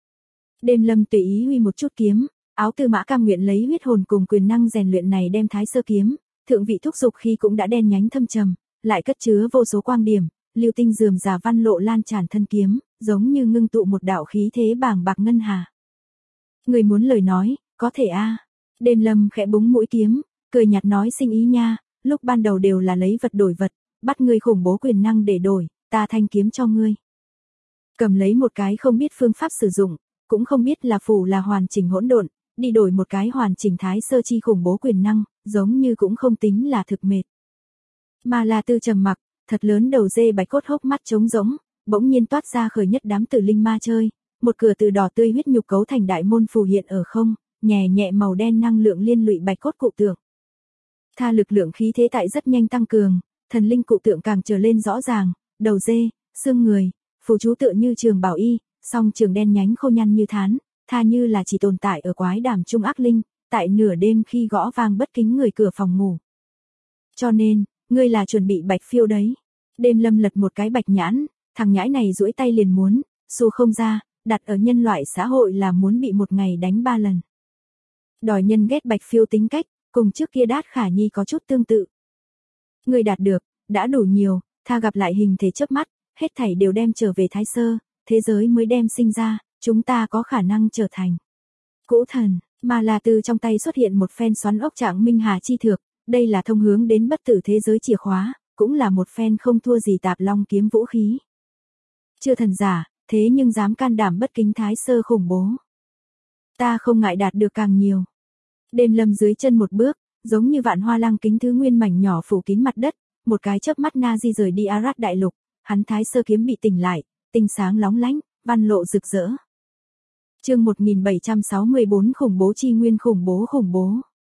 Đêm lâm tùy ý huy một chút kiếm, áo tư mã cam nguyện lấy huyết hồn cùng quyền năng rèn luyện này đem thái sơ kiếm, thượng vị thúc dục khi cũng đã đen nhánh thâm trầm, lại cất chứa vô số quang điểm, lưu tinh rườm rà văn lộ lan tràn thân kiếm, giống như ngưng tụ một đạo khí thế bàng bạc ngân hà. Người muốn lời nói, có thể a. Đêm lâm khẽ búng mũi kiếm, cười nhạt nói sinh ý nha, lúc ban đầu đều là lấy vật đổi vật, bắt ngươi khủng bố quyền năng để đổi, ta thanh kiếm cho ngươi. Cầm lấy một cái không biết phương pháp sử dụng, cũng không biết là phù là hoàn chỉnh hỗn độn, đi đổi một cái hoàn chỉnh thái sơ chi khủng bố quyền năng, giống như cũng không tính là thực mệt. Mà là Tư trầm mặc, thật lớn đầu dê bạch cốt hốc mắt trống rỗng, bỗng nhiên toát ra khởi nhất đám tử linh ma chơi, một cửa từ đỏ tươi huyết nhục cấu thành đại môn phù hiện ở không, nhẹ nhẹ màu đen năng lượng liên lụy bạch cốt cụ tượng. Tha lực lượng khí thế tại rất nhanh tăng cường, thần linh cụ tượng càng trở lên rõ ràng, đầu dê, xương người, phù chú tựa như trường bảo y, song trường đen nhánh khô nhăn như thán, tha như là chỉ tồn tại ở quái đàm trung ác linh, tại nửa đêm khi gõ vang bất kính người cửa phòng ngủ. Cho nên, ngươi là chuẩn bị bạch phiêu đấy. Đêm lâm lật một cái bạch nhãn, thằng nhãi này duỗi tay liền muốn, xu không ra, đặt ở nhân loại xã hội là muốn bị một ngày đánh 3 lần. Đòi nhân ghét bạch phiêu tính cách, cùng trước kia Đát Khả Nhi có chút tương tự. Ngươi đạt được, đã đủ nhiều, tha gặp lại hình thể chớp mắt, hết thảy đều đem trở về thái sơ, thế giới mới đem sinh ra, chúng ta có khả năng trở thành cũ thần. Mà là từ trong tay xuất hiện một phen xoắn ốc trạng minh hà chi thược, đây là thông hướng đến bất tử thế giới chìa khóa, cũng là một phen không thua gì tạp long kiếm vũ khí. Chưa thần giả, thế nhưng dám can đảm bất kính thái sơ khủng bố. Ta không ngại đạt được càng nhiều. Đêm lâm dưới chân một bước, giống như vạn hoa lăng kính thứ nguyên mảnh nhỏ phủ kín mặt đất, một cái chớp mắt na di rời đi Arad đại lục, hắn thái sơ kiếm bị tỉnh lại, tinh sáng lóng lánh, văn lộ rực rỡ. Chương 1764 khủng bố chi nguyên khủng bố.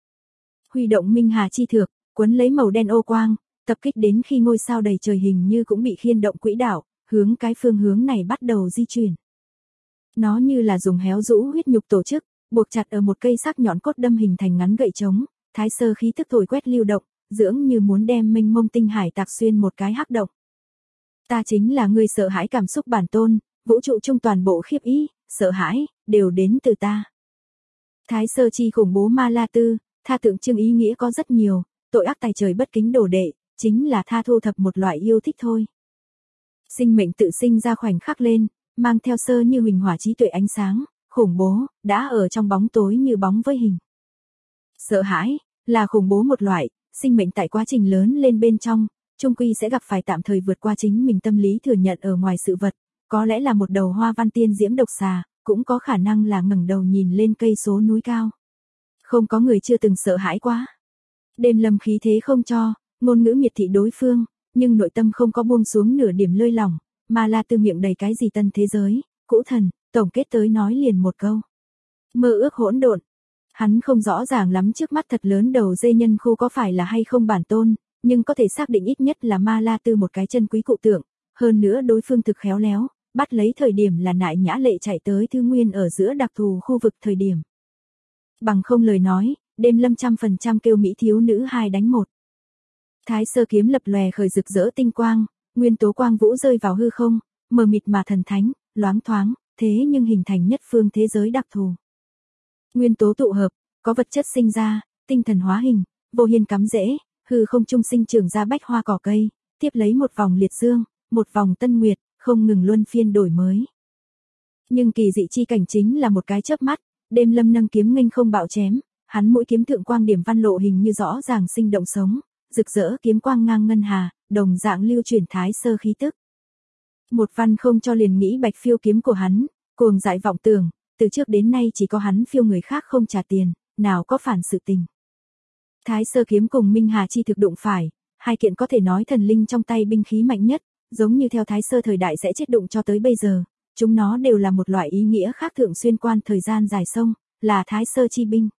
Huy động minh hà chi thược, quấn lấy màu đen ô quang, tập kích đến khi ngôi sao đầy trời hình như cũng bị khiên động quỹ đạo, hướng cái phương hướng này bắt đầu di chuyển. Nó như là dùng héo rũ huyết nhục tổ chức, buộc chặt ở một cây sắc nhọn cốt đâm hình thành ngắn gậy trống, thái sơ khí tức thổi quét lưu động, dưỡng như muốn đem mênh mông tinh hải tạc xuyên một cái hắc động. Ta chính là người sợ hãi cảm xúc bản tôn, vũ trụ trung toàn bộ khiếp ý, sợ hãi, đều đến từ ta. Thái sơ chi khủng bố ma la tư, tha tượng trưng ý nghĩa có rất nhiều, tội ác tài trời bất kính đồ đệ, chính là tha thu thập một loại yêu thích thôi. Sinh mệnh tự sinh ra khoảnh khắc lên, mang theo sơ như huỳnh hỏa trí tuệ ánh sáng, khủng bố, đã ở trong bóng tối như bóng với hình. Sợ hãi, là khủng bố một loại, sinh mệnh tại quá trình lớn lên bên trong, chung quy sẽ gặp phải tạm thời vượt qua chính mình tâm lý thừa nhận ở ngoài sự vật, có lẽ là một đầu hoa văn tiên diễm độc xà, cũng có khả năng là ngẩng đầu nhìn lên cây số núi cao. Không có người chưa từng sợ hãi quá. Đêm lâm khí thế không cho, ngôn ngữ miệt thị đối phương, nhưng nội tâm không có buông xuống nửa điểm lơi lỏng, mà là từ miệng đầy cái gì tân thế giới, cũ thần, tổng kết tới nói liền một câu. Mơ ước hỗn độn. Hắn không rõ ràng lắm trước mắt thật lớn đầu dê nhân khu có phải là hay không bản tôn, nhưng có thể xác định ít nhất là ma la tư một cái chân quý cụ tượng, hơn nữa đối phương thực khéo léo, bắt lấy thời điểm là nại nhã lệ chạy tới thư nguyên ở giữa đặc thù khu vực thời điểm. Bằng không lời nói, đêm lâm 100% kêu mỹ thiếu nữ 2 đánh 1. Thái sơ kiếm lập lòe khởi rực rỡ tinh quang, nguyên tố quang vũ rơi vào hư không, mờ mịt mà thần thánh, loáng thoáng, thế nhưng hình thành nhất phương thế giới đặc thù. Nguyên tố tụ hợp, có vật chất sinh ra, tinh thần hóa hình, vô hiên cắm rễ, hư không trung sinh trưởng ra bách hoa cỏ cây, tiếp lấy một vòng liệt dương, một vòng tân nguyệt, không ngừng luân phiên đổi mới. Nhưng kỳ dị chi cảnh chính là một cái chớp mắt, đêm lâm nâng kiếm nghênh không bạo chém, hắn mũi kiếm thượng quang điểm văn lộ hình như rõ ràng sinh động sống, rực rỡ kiếm quang ngang ngân hà, đồng dạng lưu chuyển thái sơ khí tức. Một văn không cho liền nghĩ bạch phiêu kiếm của hắn, Cuồng dại vọng tưởng, từ trước đến nay chỉ có hắn phiêu người khác không trả tiền, nào có phản sự tình. Thái Sơ kiếm cùng Minh Hà chi thực đụng phải, hai kiện có thể nói thần linh trong tay binh khí mạnh nhất, giống như theo Thái Sơ thời đại sẽ chết đụng cho tới bây giờ, chúng nó đều là một loại ý nghĩa khác thượng xuyên quan thời gian dài sông, là Thái Sơ chi binh.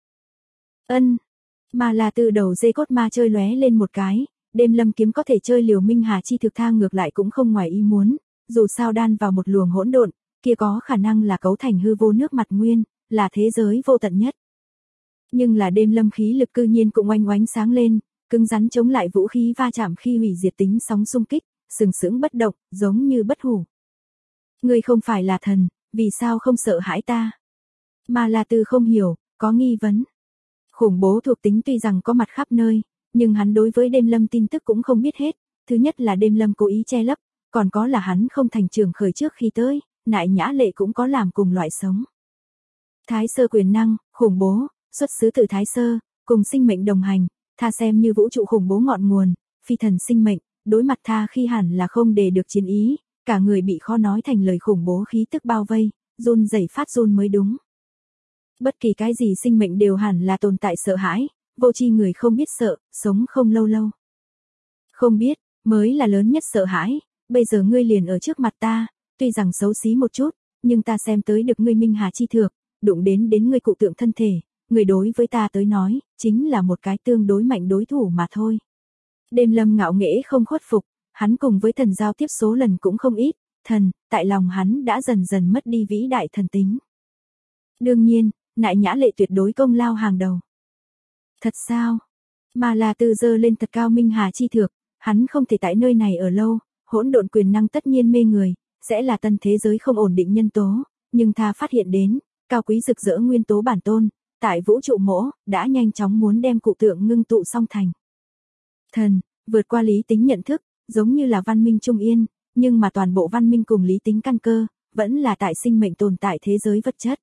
Mà là từ đầu dây cốt ma chơi lóe lên một cái, đêm lâm kiếm có thể chơi liều Minh Hà chi thực thang ngược lại cũng không ngoài ý muốn, dù sao đan vào một luồng hỗn độn, kia có khả năng là cấu thành hư vô nước mặt nguyên, là thế giới vô tận nhất. Nhưng là đêm lâm khí lực cư nhiên cũng oanh oánh sáng lên, cứng rắn chống lại vũ khí va chạm khi hủy diệt tính sóng xung kích, sừng sững bất động, giống như bất hủ. Ngươi không phải là thần, vì sao không sợ hãi ta? Mà là từ không hiểu, có nghi vấn. Khủng bố thuộc tính tuy rằng có mặt khắp nơi, nhưng hắn đối với đêm lâm tin tức cũng không biết hết. Thứ nhất là đêm lâm cố ý che lấp, còn có là hắn không thành trường khởi trước khi tới, Nại Nhã Lệ cũng có làm cùng loại sống. Thái Sơ quyền năng, khủng bố, xuất xứ từ Thái Sơ, cùng sinh mệnh đồng hành, tha xem như vũ trụ khủng bố ngọn nguồn, phi thần sinh mệnh, đối mặt tha khi hẳn là không để được chiến ý, cả người bị khó nói thành lời khủng bố khí tức bao vây, run rẩy phát run mới đúng. Bất kỳ cái gì sinh mệnh đều hẳn là tồn tại sợ hãi, vô tri người không biết sợ, sống không lâu lâu. Không biết, mới là lớn nhất sợ hãi, bây giờ ngươi liền ở trước mặt ta, tuy rằng xấu xí một chút, nhưng ta xem tới được ngươi Minh Hà chi thược, đụng đến ngươi cụ tượng thân thể, người đối với ta tới nói, chính là một cái tương đối mạnh đối thủ mà thôi. Đêm lâm ngạo nghễ không khuất phục, hắn cùng với thần giao tiếp số lần cũng không ít, thần, tại lòng hắn đã dần dần mất đi vĩ đại thần tính. Đương nhiên, Nại Nhã Lệ tuyệt đối công lao hàng đầu. Thật sao? Mà là từ giờ lên thật cao Minh Hà chi thược, hắn không thể tại nơi này ở lâu, hỗn độn quyền năng tất nhiên mê người, sẽ là tân thế giới không ổn định nhân tố, nhưng tha phát hiện đến, cao quý rực rỡ nguyên tố bản tôn, tại vũ trụ mỗ, đã nhanh chóng muốn đem cụ tượng ngưng tụ song thành. Thần, vượt qua lý tính nhận thức, giống như là văn minh trung yên, nhưng mà toàn bộ văn minh cùng lý tính căn cơ, vẫn là tại sinh mệnh tồn tại thế giới vật chất.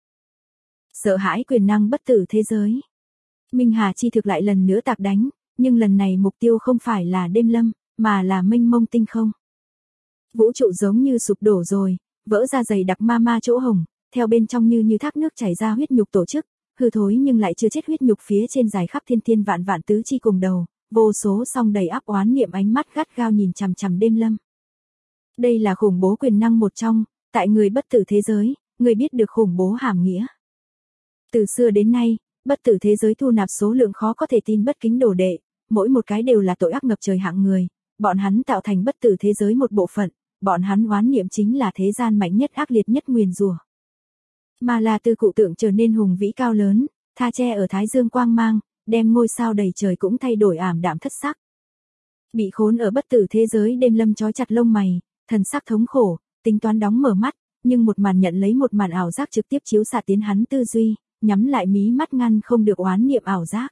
Sợ hãi quyền năng bất tử thế giới. Minh Hà chi thực lại lần nữa tạc đánh, nhưng lần này mục tiêu không phải là đêm lâm, mà là mênh mông tinh không. Vũ trụ giống như sụp đổ rồi, vỡ ra dày đặc ma chỗ hồng, theo bên trong như thác nước chảy ra huyết nhục tổ chức, hư thối nhưng lại chưa chết huyết nhục phía trên dài khắp thiên vạn tứ chi cùng đầu, vô số song đầy áp oán niệm ánh mắt gắt gao nhìn chằm chằm đêm lâm. Đây là khủng bố quyền năng một trong, tại người bất tử thế giới, người biết được khủng bố hàm nghĩa. Từ xưa đến nay, bất tử thế giới thu nạp số lượng khó có thể tin bất kính đồ đệ, mỗi một cái đều là tội ác ngập trời hạng người, bọn hắn tạo thành bất tử thế giới một bộ phận, bọn hắn oán niệm chính là thế gian mạnh nhất ác liệt nhất nguyền rủa. Mà là từ cụ tượng trở nên hùng vĩ cao lớn, tha che ở thái dương quang mang, đem ngôi sao đầy trời cũng thay đổi ảm đạm thất sắc. Bị khốn ở bất tử thế giới đêm lâm trói chặt lông mày, thần sắc thống khổ, tính toán đóng mở mắt, nhưng một màn nhận lấy một màn ảo giác trực tiếp chiếu xạ tiến hắn tư duy, nhắm lại mí mắt ngăn không được oán niệm ảo giác.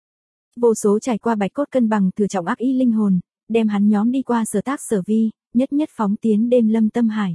Vô số trải qua bạch cốt cân bằng thừa trọng ác ý linh hồn, đem hắn nhóm đi qua sở tác sở vi, nhất phóng tiến đêm lâm tâm hải.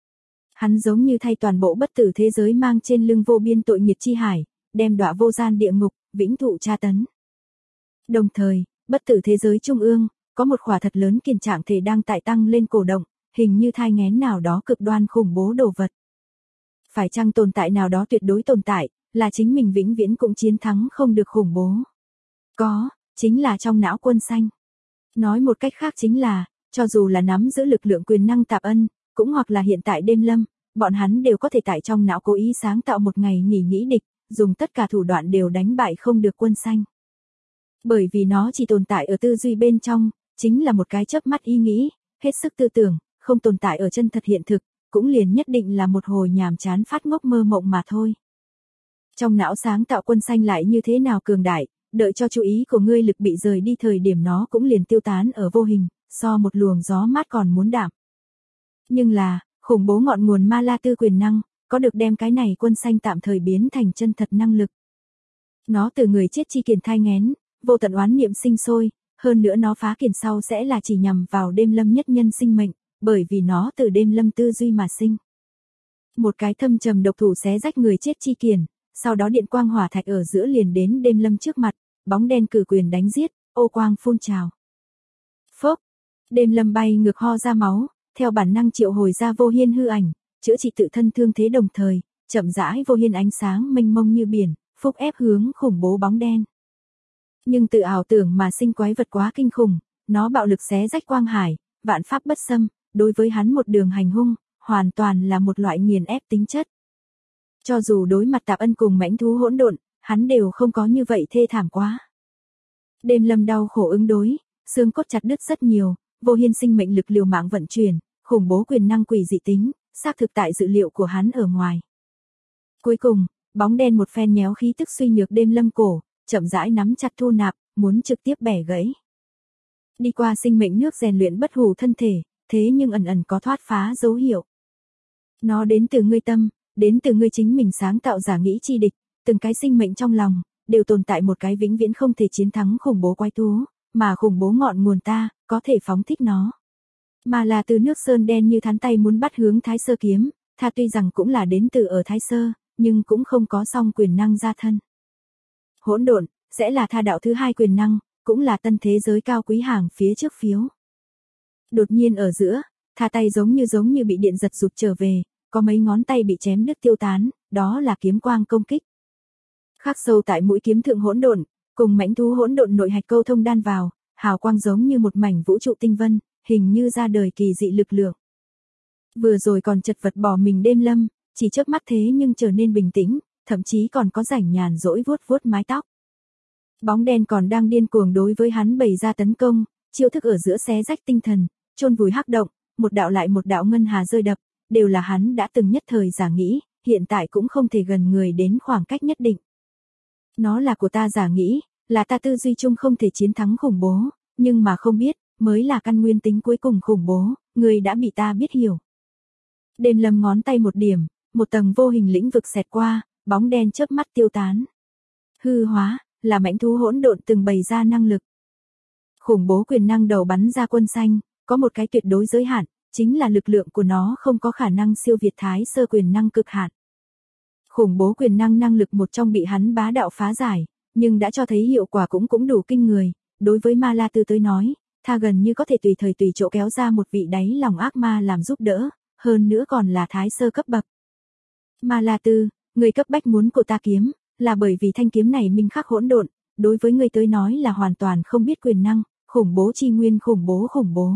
Hắn giống như thay toàn bộ bất tử thế giới mang trên lưng vô biên tội nghiệt chi hải, đem đọa vô gian địa ngục, vĩnh thụ tra tấn. Đồng thời, bất tử thế giới trung ương, có một khỏa thật lớn kiền trạng thể đang tại tăng lên cổ động, hình như thai nghén nào đó cực đoan khủng bố đồ vật. Phải chăng tồn tại nào đó tuyệt đối tồn tại, là chính mình vĩnh viễn cũng chiến thắng không được khủng bố. Có, chính là trong não quân xanh. Nói một cách khác chính là, cho dù là nắm giữ lực lượng quyền năng tạp ân, cũng hoặc là hiện tại đêm lâm, bọn hắn đều có thể tại trong não cố ý sáng tạo một ngày nghỉ nghĩ địch, dùng tất cả thủ đoạn đều đánh bại không được quân xanh. Bởi vì nó chỉ tồn tại ở tư duy bên trong, chính là một cái chớp mắt ý nghĩ, hết sức tư tưởng, không tồn tại ở chân thật hiện thực, cũng liền nhất định là một hồi nhàm chán phát ngốc mơ mộng mà thôi. Trong não sáng tạo quân xanh lại như thế nào cường đại, đợi cho chú ý của ngươi lực bị rời đi thời điểm nó cũng liền tiêu tán ở vô hình, so một luồng gió mát còn muốn đạm. Nhưng là, khủng bố ngọn nguồn ma la tư quyền năng, có được đem cái này quân xanh tạm thời biến thành chân thật năng lực. Nó từ người chết chi kiền thai nghén, vô tận oán niệm sinh sôi, hơn nữa nó phá kiền sau sẽ là chỉ nhằm vào đêm lâm nhất nhân sinh mệnh, bởi vì nó từ đêm lâm tư duy mà sinh. Một cái thâm trầm độc thủ xé rách người chết chi kiền, sau đó điện quang hỏa thạch ở giữa liền đến đêm lâm trước mặt, bóng đen cử quyền đánh giết, ô quang phun trào. Phốc, đêm lâm bay ngược ho ra máu, theo bản năng triệu hồi ra vô hiên hư ảnh, chữa trị tự thân thương thế đồng thời, chậm rãi vô hiên ánh sáng mênh mông như biển, phúc ép hướng khủng bố bóng đen. Nhưng tự ảo tưởng mà sinh quái vật quá kinh khủng, nó bạo lực xé rách quang hải, vạn pháp bất xâm, đối với hắn một đường hành hung, hoàn toàn là một loại nghiền ép tính chất. Cho dù đối mặt Tạp Ân cùng mãnh thú hỗn độn, hắn đều không có như vậy thê thảm quá. Đêm Lâm đau khổ ứng đối, xương cốt chặt đứt rất nhiều, vô hiên sinh mệnh lực liều mạng vận chuyển, khủng bố quyền năng quỷ dị tính, xác thực tại dự liệu của hắn ở ngoài. Cuối cùng, bóng đen một phen nhéo khí tức suy nhược Đêm Lâm cổ, chậm rãi nắm chặt thu nạp, muốn trực tiếp bẻ gãy. Đi qua sinh mệnh nước rèn luyện bất hủ thân thể, thế nhưng ẩn ẩn có thoát phá dấu hiệu. Nó đến từ ngươi tâm, đến từ ngươi chính mình sáng tạo giả nghĩ chi địch, từng cái sinh mệnh trong lòng, đều tồn tại một cái vĩnh viễn không thể chiến thắng khủng bố quái thú, mà khủng bố ngọn nguồn ta, có thể phóng thích nó. Mà là từ nước sơn đen như thắn tay muốn bắt hướng Thái Sơ kiếm, tha tuy rằng cũng là đến từ ở Thái Sơ, nhưng cũng không có song quyền năng ra thân. Hỗn độn, sẽ là tha đạo thứ hai quyền năng, cũng là tân thế giới cao quý hàng phía trước phiếu. Đột nhiên ở giữa, tha tay giống như bị điện giật rụt trở về, có mấy ngón tay bị chém đứt tiêu tán, đó là kiếm quang công kích. Khắc sâu tại mũi kiếm thượng hỗn độn, cùng mãnh thú hỗn độn nội hạch câu thông đan vào, hào quang giống như một mảnh vũ trụ tinh vân, hình như ra đời kỳ dị lực lượng. Vừa rồi còn chật vật bỏ mình Đêm Lâm, chỉ chớp mắt thế nhưng trở nên bình tĩnh, thậm chí còn có rảnh nhàn rỗi vuốt vuốt mái tóc. Bóng đen còn đang điên cuồng đối với hắn bày ra tấn công, chiêu thức ở giữa xé rách tinh thần, chôn vùi hắc động, một đạo lại một đạo ngân hà rơi đập, đều là hắn đã từng nhất thời giả nghĩ, hiện tại cũng không thể gần người đến khoảng cách nhất định. Nó là của ta giả nghĩ, là ta tư duy chung không thể chiến thắng khủng bố, nhưng mà không biết, mới là căn nguyên tính cuối cùng khủng bố, người đã bị ta biết hiểu. Đêm Lâm ngón tay một điểm, một tầng vô hình lĩnh vực xẹt qua, bóng đen chớp mắt tiêu tán. Hư hóa, là mãnh thú hỗn độn từng bày ra năng lực. Khủng bố quyền năng đầu bắn ra quân xanh, có một cái tuyệt đối giới hạn, chính là lực lượng của nó không có khả năng siêu việt Thái Sơ quyền năng cực hạn. Khủng bố quyền năng lực một trong bị hắn bá đạo phá giải, nhưng đã cho thấy hiệu quả cũng đủ kinh người, đối với Ma La Tư tới nói, tha gần như có thể tùy thời tùy chỗ kéo ra một vị đáy lòng ác ma làm giúp đỡ, hơn nữa còn là Thái Sơ cấp bậc. Ma La Tư, người cấp bách muốn của ta kiếm, là bởi vì thanh kiếm này minh khắc hỗn độn, đối với người tới nói là hoàn toàn không biết quyền năng, khủng bố chi nguyên khủng bố.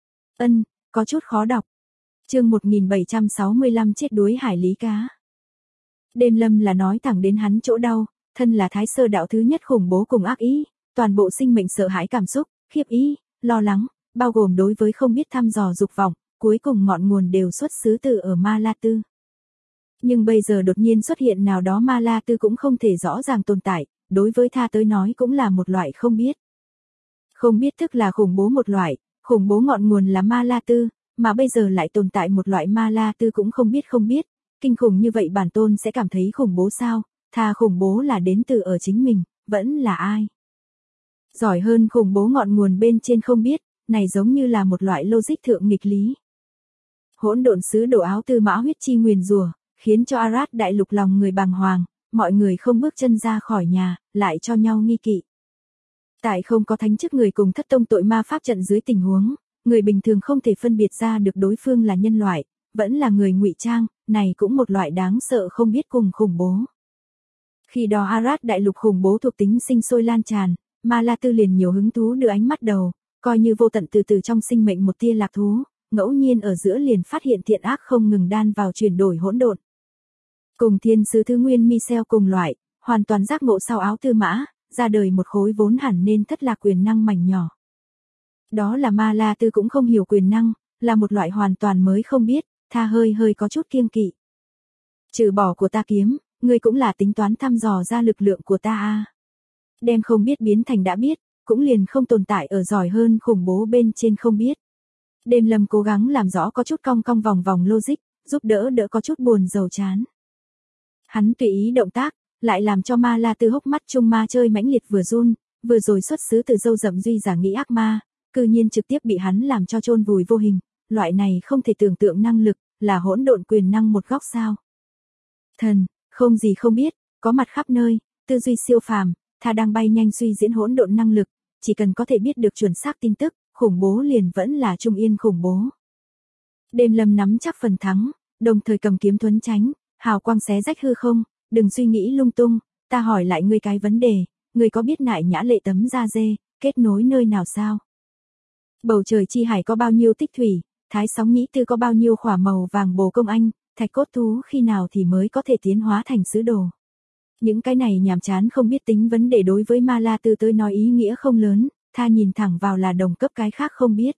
Có chút khó đọc. Chương 1765 chết đuối hải lý cá. Đêm Lâm là nói thẳng đến hắn chỗ đau, thân là Thái Sơ đạo thứ nhất khủng bố cùng ác ý, toàn bộ sinh mệnh sợ hãi cảm xúc, khiếp ý, lo lắng, bao gồm đối với không biết thăm dò dục vọng, cuối cùng ngọn nguồn đều xuất xứ từ ở Ma La Tư. Nhưng bây giờ đột nhiên xuất hiện nào đó Ma La Tư cũng không thể rõ ràng tồn tại, đối với tha tới nói cũng là một loại không biết. Không biết thức là khủng bố một loại, khủng bố ngọn nguồn là Ma La Tư, mà bây giờ lại tồn tại một loại Ma La Tư cũng không biết, kinh khủng như vậy bản tôn sẽ cảm thấy khủng bố sao, tha khủng bố là đến từ ở chính mình, vẫn là ai. Giỏi hơn khủng bố ngọn nguồn bên trên không biết, này giống như là một loại logic thượng nghịch lý. Hỗn độn sứ đổ áo tư mã huyết chi nguyền rủa, khiến cho Arad đại lục lòng người bàng hoàng, mọi người không bước chân ra khỏi nhà, lại cho nhau nghi kỵ. Tại không có thánh chức người cùng thất tông tội ma pháp trận dưới tình huống, người bình thường không thể phân biệt ra được đối phương là nhân loại, vẫn là người ngụy trang, này cũng một loại đáng sợ không biết cùng khủng bố. Khi đó Arad đại lục khủng bố thuộc tính sinh sôi lan tràn, Ma La Tư liền nhiều hứng thú đưa ánh mắt đầu, coi như vô tận từ trong sinh mệnh một tia lạc thú, ngẫu nhiên ở giữa liền phát hiện thiện ác không ngừng đan vào chuyển đổi hỗn độn. Cùng thiên sứ thứ nguyên Michel cùng loại, hoàn toàn giác ngộ sau áo tư mã, ra đời một khối vốn hẳn nên thất lạc quyền năng mảnh nhỏ. Đó là Ma La Tư cũng không hiểu quyền năng, là một loại hoàn toàn mới không biết, tha hơi có chút kiêng kỵ. Trừ bỏ của ta kiếm, ngươi cũng là tính toán thăm dò ra lực lượng của ta a. Đem không biết biến thành đã biết, cũng liền không tồn tại ở giỏi hơn khủng bố bên trên không biết. Đêm Lâm cố gắng làm rõ có chút cong vòng logic, giúp đỡ có chút buồn rầu chán. Hắn tùy ý động tác, lại làm cho Ma La Tư hốc mắt trung ma chơi mãnh liệt vừa run, vừa rồi xuất xứ từ dâu rậm duy giả nghĩ ác ma, cư nhiên trực tiếp bị hắn làm cho chôn vùi vô hình, loại này không thể tưởng tượng năng lực, là hỗn độn quyền năng một góc sao. Thần, không gì không biết, có mặt khắp nơi, tư duy siêu phàm, tha đang bay nhanh suy diễn hỗn độn năng lực, chỉ cần có thể biết được chuẩn xác tin tức, khủng bố liền vẫn là trung yên khủng bố. Đêm Lâm nắm chắc phần thắng, đồng thời cầm kiếm thuấn tránh, hào quang xé rách hư không, đừng suy nghĩ lung tung, ta hỏi lại ngươi cái vấn đề, ngươi có biết Nại Nhã Lệ tấm da dê, kết nối nơi nào sao? Bầu trời chi hải có bao nhiêu tích thủy, thái sóng nhĩ tư có bao nhiêu khỏa màu vàng bồ công anh, thạch cốt thú khi nào thì mới có thể tiến hóa thành sứ đồ. Những cái này nhàm chán không biết tính vấn đề đối với Ma La Tư tới nói ý nghĩa không lớn, tha nhìn thẳng vào là đồng cấp cái khác không biết.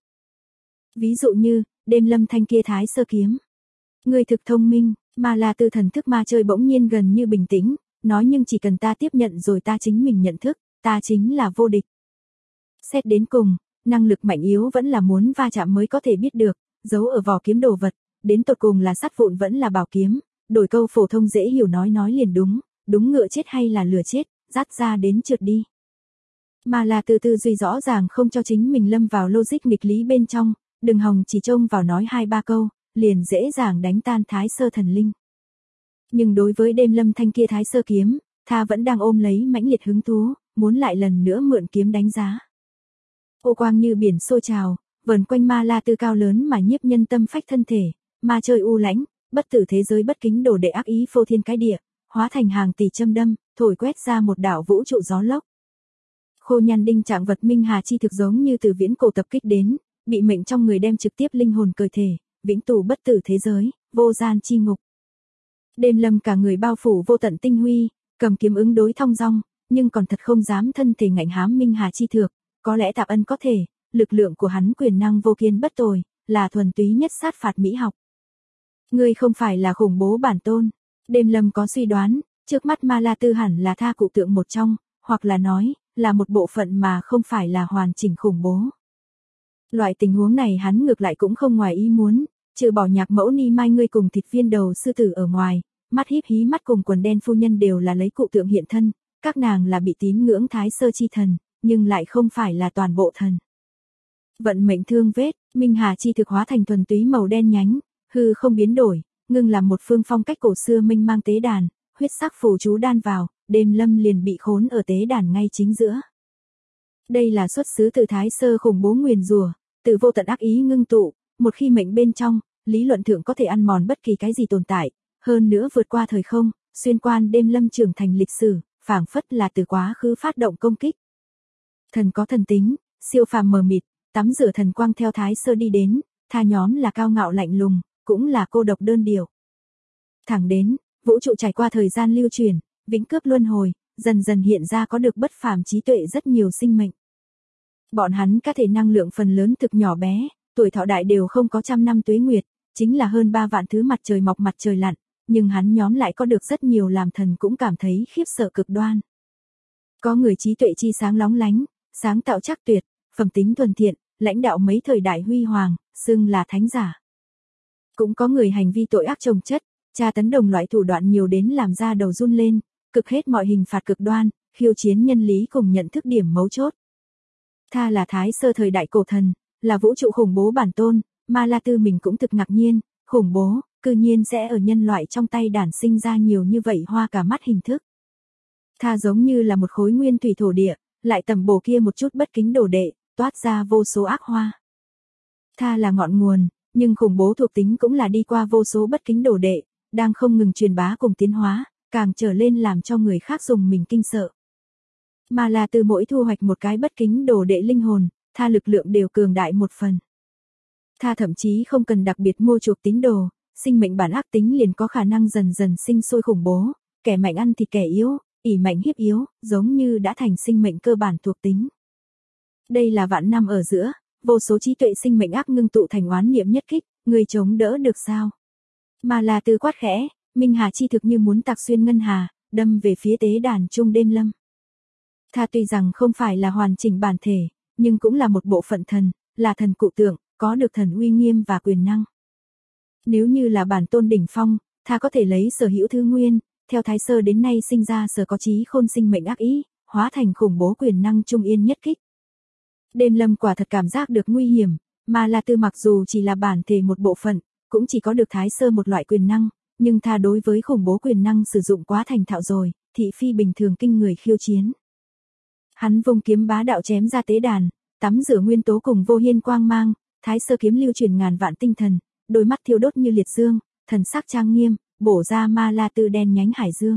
Ví dụ như, đêm lâm thanh kia thái sơ kiếm. Ngươi thực thông minh, Ma La Tư thần thức ma chơi bỗng nhiên gần như bình tĩnh, nói nhưng chỉ cần ta tiếp nhận rồi ta chính mình nhận thức, ta chính là vô địch. Xét đến cùng, năng lực mạnh yếu vẫn là muốn va chạm mới có thể biết được, giấu ở vỏ kiếm đồ vật, đến tột cùng là sắt vụn vẫn là bảo kiếm, đổi câu phổ thông dễ hiểu nói liền đúng ngựa chết hay là lừa chết, dắt ra đến trượt đi. Mà là từ tư duy rõ ràng không cho chính mình lâm vào logic nghịch lý bên trong, đừng hòng chỉ trông vào nói 2-3 câu, liền dễ dàng đánh tan thái sơ thần linh. Nhưng đối với đêm lâm thanh kia thái sơ kiếm, tha vẫn đang ôm lấy mãnh liệt hứng thú, muốn lại lần nữa mượn kiếm đánh giá. Ô quang như biển sôi trào, vờn quanh Ma La Tư cao lớn mà nhiếp nhân tâm phách thân thể, ma chơi u lãnh, bất tử thế giới bất kính đồ đệ ác ý phô thiên cái địa, hóa thành hàng tỷ châm đâm, thổi quét ra một đảo vũ trụ gió lốc. Khô nhăn đinh trạng vật minh hà chi thực giống như từ viễn cổ tập kích đến, bị mệnh trong người đem trực tiếp linh hồn cơ thể, vĩnh tù bất tử thế giới, vô gian chi ngục. Đêm lâm cả người bao phủ vô tận tinh huy, cầm kiếm ứng đối thong dong, nhưng còn thật không dám thân thể ngạnh hám minh hà chi thược, có lẽ tạp ân có thể, lực lượng của hắn quyền năng vô kiên bất tồi, là thuần túy nhất sát phạt mỹ học. Ngươi không phải là khủng bố bản tôn, đêm lâm có suy đoán, trước mắt Ma La Tư hẳn là tha cụ tượng một trong, hoặc là nói, là một bộ phận mà không phải là hoàn chỉnh khủng bố. Loại tình huống này hắn ngược lại cũng không ngoài ý muốn, trừ bỏ nhạc mẫu ni mai ngươi cùng thịt viên đầu sư tử ở ngoài, mắt híp hí mắt cùng quần đen phu nhân đều là lấy cụ tượng hiện thân, các nàng là bị tín ngưỡng thái sơ chi thần, nhưng lại không phải là toàn bộ thần. Vận mệnh thương vết, minh hà chi thực hóa thành thuần túy màu đen nhánh, hư không biến đổi, ngưng làm một phương phong cách cổ xưa minh mang tế đàn, huyết sắc phù chú đan vào, đêm lâm liền bị khốn ở tế đàn ngay chính giữa. Đây là xuất xứ từ thái sơ khủng bố nguyền rủa, từ vô tận ác ý ngưng tụ, một khi mệnh bên trong, lý luận thượng có thể ăn mòn bất kỳ cái gì tồn tại, hơn nữa vượt qua thời không, xuyên quan đêm lâm trưởng thành lịch sử, phảng phất là từ quá khứ phát động công kích. Thần có thần tính, siêu phàm mờ mịt, tắm rửa thần quang theo thái sơ đi đến, tha nhóm là cao ngạo lạnh lùng, cũng là cô độc đơn điệu. Thẳng đến, vũ trụ trải qua thời gian lưu truyền, vĩnh cướp luân hồi, dần dần hiện ra có được bất phàm trí tuệ rất nhiều sinh mệnh. Bọn hắn có thể năng lượng phần lớn thực nhỏ bé, tuổi thọ đại đều không có 100 năm tuế nguyệt, chính là hơn 3 vạn thứ mặt trời mọc mặt trời lặn, nhưng hắn nhóm lại có được rất nhiều làm thần cũng cảm thấy khiếp sợ cực đoan. Có người trí tuệ chi sáng lóng lánh, sáng tạo chắc tuyệt, phẩm tính thuần thiện, lãnh đạo mấy thời đại huy hoàng, xưng là thánh giả. Cũng có người hành vi tội ác chồng chất, tra tấn đồng loại thủ đoạn nhiều đến làm da đầu run lên, cực hết mọi hình phạt cực đoan, khiêu chiến nhân lý cùng nhận thức điểm mấu chốt. Tha là thái sơ thời đại cổ thần, là vũ trụ khủng bố bản tôn, Ma La Tư mình cũng thực ngạc nhiên, khủng bố, cư nhiên sẽ ở nhân loại trong tay đản sinh ra nhiều như vậy hoa cả mắt hình thức. Tha giống như là một khối nguyên thủy thổ địa, lại tầm bổ kia một chút bất kính đồ đệ, toát ra vô số ác hoa. Tha là ngọn nguồn, nhưng khủng bố thuộc tính cũng là đi qua vô số bất kính đồ đệ, đang không ngừng truyền bá cùng tiến hóa, càng trở lên làm cho người khác dùng mình kinh sợ. Mà là từ mỗi thu hoạch một cái bất kính đồ đệ linh hồn, Tha lực lượng đều cường đại một phần. Tha thậm chí không cần đặc biệt mua chuộc tín đồ, sinh mệnh bản ác tính liền có khả năng dần dần sinh sôi khủng bố, kẻ mạnh ăn thịt kẻ yếu, ỷ mạnh hiếp yếu, giống như đã thành sinh mệnh cơ bản thuộc tính. Đây là vạn năm ở giữa, vô số trí tuệ sinh mệnh ác ngưng tụ thành oán niệm nhất kích, người chống đỡ được sao? Mà là từ quát khẽ, minh hà chi thực như muốn tạc xuyên ngân hà, đâm về phía tế đàn trung đêm lâm. Tha tuy rằng không phải là hoàn chỉnh bản thể, nhưng cũng là một bộ phận thần, là thần cụ tượng, có được thần uy nghiêm và quyền năng. Nếu như là bản tôn đỉnh phong, Tha có thể lấy sở hữu thứ nguyên, theo thái sơ đến nay sinh ra sở có trí khôn sinh mệnh ác ý, hóa thành khủng bố quyền năng trung yên nhất kích. Đêm lâm quả thật cảm giác được nguy hiểm, mà là tư mặc dù chỉ là bản thể một bộ phận, cũng chỉ có được thái sơ một loại quyền năng, nhưng Tha đối với khủng bố quyền năng sử dụng quá thành thạo rồi, thị phi bình thường kinh người khiêu chiến. Hắn vung kiếm bá đạo chém ra tế đàn, tắm rửa nguyên tố cùng vô hiên quang mang, thái sơ kiếm lưu truyền ngàn vạn tinh thần, đôi mắt thiêu đốt như liệt dương, thần sắc trang nghiêm, bổ ra ma la tư đen nhánh hải dương.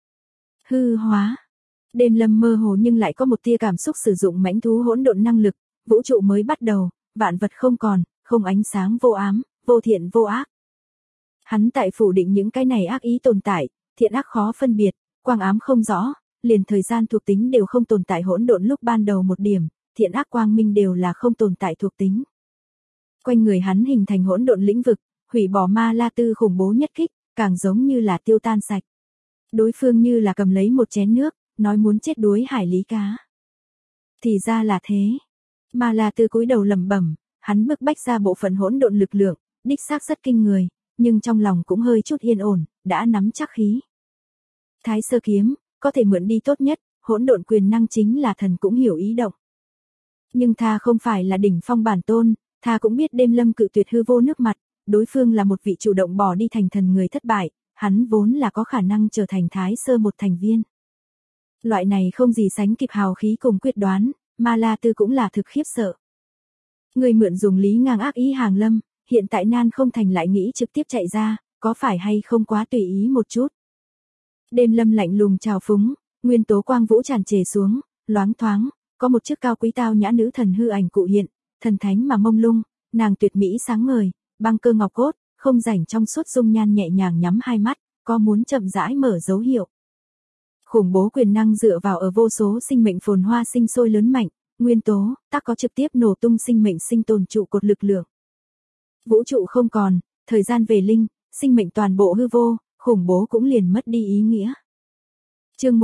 Hư hóa. Đêm Lâm mơ hồ nhưng lại có một tia cảm xúc sử dụng mãnh thú hỗn độn năng lực, vũ trụ mới bắt đầu, vạn vật không còn, không ánh sáng vô ám, vô thiện vô ác. Hắn tại phủ định những cái này ác ý tồn tại, thiện ác khó phân biệt, quang ám không rõ, liền thời gian thuộc tính đều không tồn tại hỗn độn lúc ban đầu một điểm, thiện ác quang minh đều là không tồn tại thuộc tính. Quanh người hắn hình thành hỗn độn lĩnh vực, hủy bỏ ma la tư khủng bố nhất kích, càng giống như là tiêu tan sạch. Đối phương như là cầm lấy một chén nước, nói muốn chết đuối hải lý cá. Thì ra là thế. Ma la tư cúi đầu lẩm bẩm, hắn bức bách ra bộ phận hỗn độn lực lượng, đích xác rất kinh người, nhưng trong lòng cũng hơi chút yên ổn, đã nắm chắc khí. Thái sơ kiếm, có thể mượn đi tốt nhất, hỗn độn quyền năng chính là thần cũng hiểu ý động. Nhưng tha không phải là đỉnh phong bản tôn, tha cũng biết Đêm Lâm cự tuyệt hư vô nước mặt, đối phương là một vị chủ động bỏ đi thành thần người thất bại, hắn vốn là có khả năng trở thành thái sơ một thành viên. Loại này không gì sánh kịp hào khí cùng quyết đoán, ma la tư cũng là thực khiếp sợ. Người mượn dùng lý ngang ác ý hàng lâm, hiện tại nan không thành lại nghĩ trực tiếp chạy ra, có phải hay không quá tùy ý một chút. Đêm Lâm lạnh lùng trào phúng, nguyên tố quang vũ tràn trề xuống, loáng thoáng, có một chiếc cao quý tao nhã nữ thần hư ảnh cụ hiện, thần thánh mà mông lung, nàng tuyệt mỹ sáng ngời, băng cơ ngọc cốt, không rảnh trong suốt dung nhan nhẹ nhàng nhắm hai mắt, có muốn chậm rãi mở dấu hiệu. Khủng bố quyền năng dựa vào ở vô số sinh mệnh phồn hoa sinh sôi lớn mạnh, nguyên tố, tác có trực tiếp nổ tung sinh mệnh sinh tồn trụ cột lực lượng. Vũ trụ không còn, thời gian về linh, sinh mệnh toàn bộ hư vô, khủng bố cũng liền mất đi ý nghĩa. Chương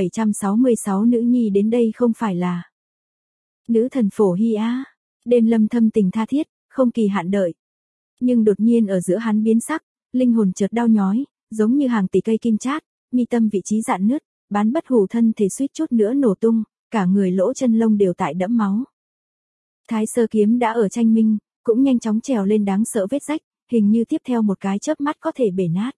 1766 nữ nhi đến đây không phải là nữ thần phổ hy á. Đêm Lâm thâm tình tha thiết, không kỳ hạn đợi. Nhưng đột nhiên ở giữa hắn biến sắc, linh hồn chợt đau nhói, giống như hàng tỷ cây kim chát, mi tâm vị trí rạn nứt, bán bất hủ thân thể suýt chút nữa nổ tung, cả người lỗ chân lông đều tại đẫm máu. Thái sơ kiếm đã ở tranh minh, cũng nhanh chóng trèo lên đáng sợ vết rách, hình như tiếp theo một cái chớp mắt có thể bể nát.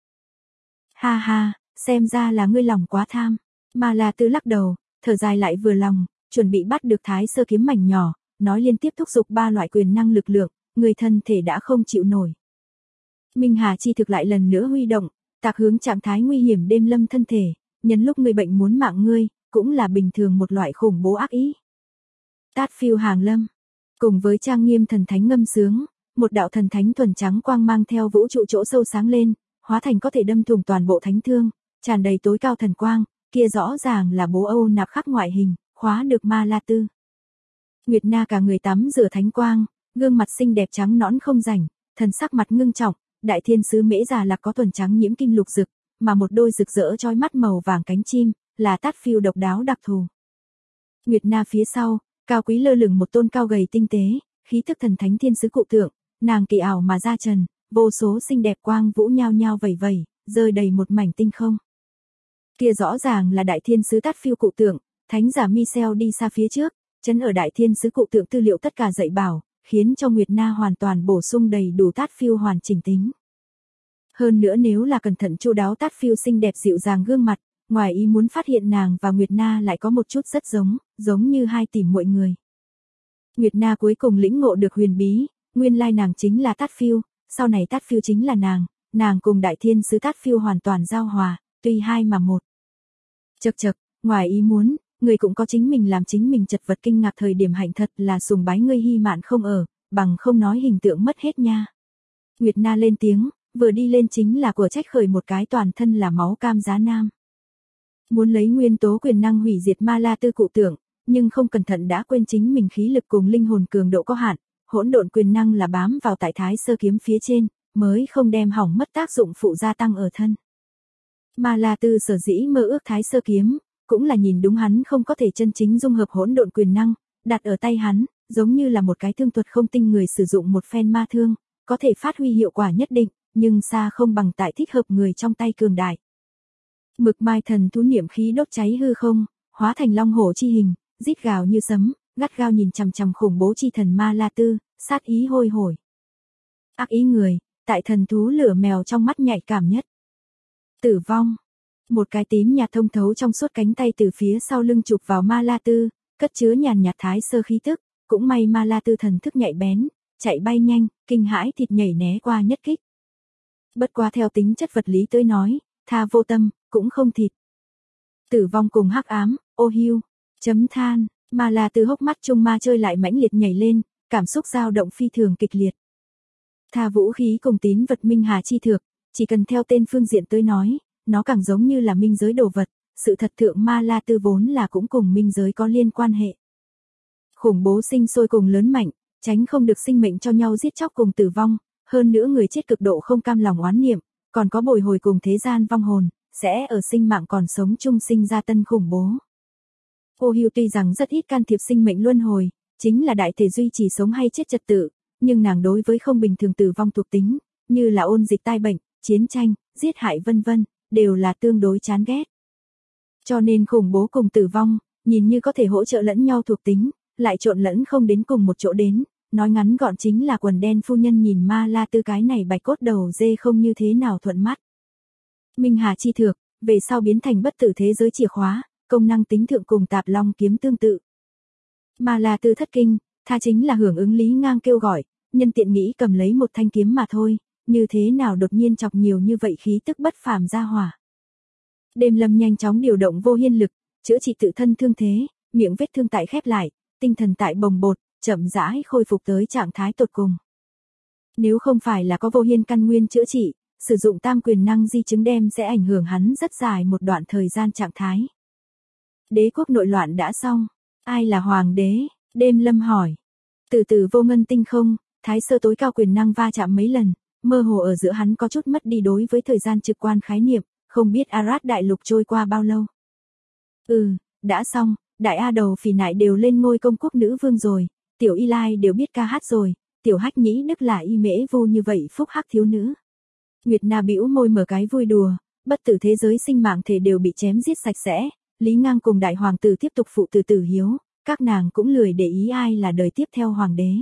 Ha ha, xem ra là ngươi lòng quá tham. Ma la tư lắc đầu, thở dài lại vừa lòng, chuẩn bị bắt được thái sơ kiếm mảnh nhỏ, nói liên tiếp thúc giục ba loại quyền năng lực lượng, người thân thể đã không chịu nổi. Minh Hà chi thực lại lần nữa huy động, tạc hướng trạng thái nguy hiểm Đêm Lâm thân thể, nhân lúc người bệnh muốn mạng ngươi, cũng là bình thường một loại khủng bố ác ý. Tát phiêu hàng lâm, cùng với trang nghiêm thần thánh ngâm sướng, một đạo thần thánh thuần trắng quang mang theo vũ trụ chỗ sâu sáng lên, hóa thành có thể đâm thủng toàn bộ thánh thương, tràn đầy tối cao thần quang, kia rõ ràng là bố Âu nạp khắc ngoại hình, khóa được ma la tư. Nguyệt Na cả người tắm rửa thánh quang, gương mặt xinh đẹp trắng nõn không rảnh, thần sắc mặt ngưng trọng, đại thiên sứ Mễ Già Lạc có thuần trắng nhiễm kinh lục rực, mà một đôi rực rỡ chói mắt màu vàng cánh chim, là Tát phiêu độc đáo đặc thù. Nguyệt Na phía sau, cao quý lơ lửng một tôn cao gầy tinh tế, khí thức thần thánh thiên sứ cụ tượng, nàng kỳ ảo mà ra trần, vô số xinh đẹp quang vũ nhao nhao vẩy vẩy, rơi đầy một mảnh tinh không. Kia rõ ràng là đại thiên sứ Tát phiêu cụ tượng, thánh giả Michel đi xa phía trước, chấn ở đại thiên sứ cụ tượng tư liệu tất cả dạy bảo, khiến cho Nguyệt Na hoàn toàn bổ sung đầy đủ Tát phiêu hoàn chỉnh tính. Hơn nữa nếu là cẩn thận chu đáo Tát phiêu xinh đẹp dịu dàng gương mặt, ngoài ý muốn phát hiện nàng và Nguyệt Na lại có một chút rất giống như hai tỷ muội người. Nguyệt Na cuối cùng lĩnh ngộ được huyền bí, nguyên lai nàng chính là Tát phiêu, sau này Tát phiêu chính là nàng cùng đại thiên sứ Tát phiêu hoàn toàn giao hòa, tuy hai mà một. Chậc chậc, ngoài ý muốn, người cũng có chính mình làm chính mình chật vật kinh ngạc thời điểm hạnh thật là sùng bái ngươi hy mạn không ở, bằng không nói hình tượng mất hết nha. Nguyệt Na lên tiếng, vừa đi lên chính là của trách khởi một cái toàn thân là máu cam giá nam. Muốn lấy nguyên tố quyền năng hủy diệt ma la tư cụ tưởng, nhưng không cẩn thận đã quên chính mình khí lực cùng linh hồn cường độ có hạn, hỗn độn quyền năng là bám vào tại thái sơ kiếm phía trên, mới không đem hỏng mất tác dụng phụ gia tăng ở thân. Ma la tư sở dĩ mơ ước thái sơ kiếm, cũng là nhìn đúng hắn không có thể chân chính dung hợp hỗn độn quyền năng, đặt ở tay hắn, giống như là một cái thương thuật không tinh người sử dụng một phen ma thương, có thể phát huy hiệu quả nhất định, nhưng xa không bằng tại thích hợp người trong tay cường đại. Mực mai thần thú niệm khí đốt cháy hư không, hóa thành long hổ chi hình, rít gào như sấm, gắt gao nhìn chằm chằm khủng bố chi thần ma la tư, sát ý hôi hổi. Ác ý người, tại thần thú lửa mèo trong mắt nhạy cảm nhất. Tử vong. Một cái tím nhạt thông thấu trong suốt cánh tay từ phía sau lưng chụp vào ma la tư, cất chứa nhàn nhạt thái sơ khí tức, cũng may ma la tư thần thức nhạy bén, chạy bay nhanh, kinh hãi thịt nhảy né qua nhất kích. Bất quá theo tính chất vật lý tới nói, tha vô tâm, cũng không thịt. Tử vong cùng hắc ám, ô hiu, chấm than, mà là từ hốc mắt trung ma chơi lại mãnh liệt nhảy lên, cảm xúc dao động phi thường kịch liệt. Tha vũ khí cùng tín vật minh hà chi thược, chỉ cần theo tên phương diện tới nói, nó càng giống như là minh giới đồ vật, sự thật thượng ma la tư vốn là cũng cùng minh giới có liên quan hệ. Khủng bố sinh sôi cùng lớn mạnh, tránh không được sinh mệnh cho nhau giết chóc cùng tử vong, hơn nữa người chết cực độ không cam lòng oán niệm, còn có bồi hồi cùng thế gian vong hồn, sẽ ở sinh mạng còn sống chung sinh ra tân khủng bố. Ô hiu tuy rằng rất ít can thiệp sinh mệnh luân hồi, chính là đại thể duy trì sống hay chết trật tự, nhưng nàng đối với không bình thường tử vong thuộc tính, như là ôn dịch tai bệnh, chiến tranh, giết hại vân vân, đều là tương đối chán ghét. Cho nên khủng bố cùng tử vong, nhìn như có thể hỗ trợ lẫn nhau thuộc tính, lại trộn lẫn không đến cùng một chỗ đến, nói ngắn gọn chính là quần đen phu nhân nhìn ma la tư cái này bạch cốt đầu dê không như thế nào thuận mắt. Minh hà chi thược, về sau biến thành bất tử thế giới chìa khóa, công năng tính thượng cùng tạp long kiếm tương tự. Ma la tư thất kinh, tha chính là hưởng ứng Lý Ngang kêu gọi, nhân tiện nghĩ cầm lấy một thanh kiếm mà thôi, như thế nào đột nhiên chọc nhiều như vậy khí tức bất phàm ra hỏa. Đêm lâm nhanh chóng điều động vô hiên lực, chữa trị tự thân thương thế, miệng vết thương tại khép lại, tinh thần tại bồng bột, chậm rãi khôi phục tới trạng thái tột cùng. Nếu không phải là có vô hiên căn nguyên chữa trị, sử dụng tam quyền năng di chứng đem sẽ ảnh hưởng hắn rất dài một đoạn thời gian trạng thái. Đế quốc nội loạn đã xong, ai là hoàng đế? Đêm lâm hỏi. Từ từ vô ngân tinh không, thái sơ tối cao quyền năng va chạm mấy lần, mơ hồ ở giữa hắn có chút mất đi đối với thời gian trực quan khái niệm, không biết Arad đại lục trôi qua bao lâu. Đã xong, đại A đầu phỉ nại đều lên ngôi công quốc nữ vương rồi, tiểu Y Lai đều biết ca hát rồi, tiểu Hách Nhĩ Đức là y mễ vô như vậy phúc hắc thiếu nữ. Nguyệt Na bĩu môi mở cái vui đùa, bất tử thế giới sinh mạng thể đều bị chém giết sạch sẽ, Lý Ngang cùng đại hoàng tử tiếp tục phụ từ tử hiếu, các nàng cũng lười để ý ai là đời tiếp theo hoàng đế.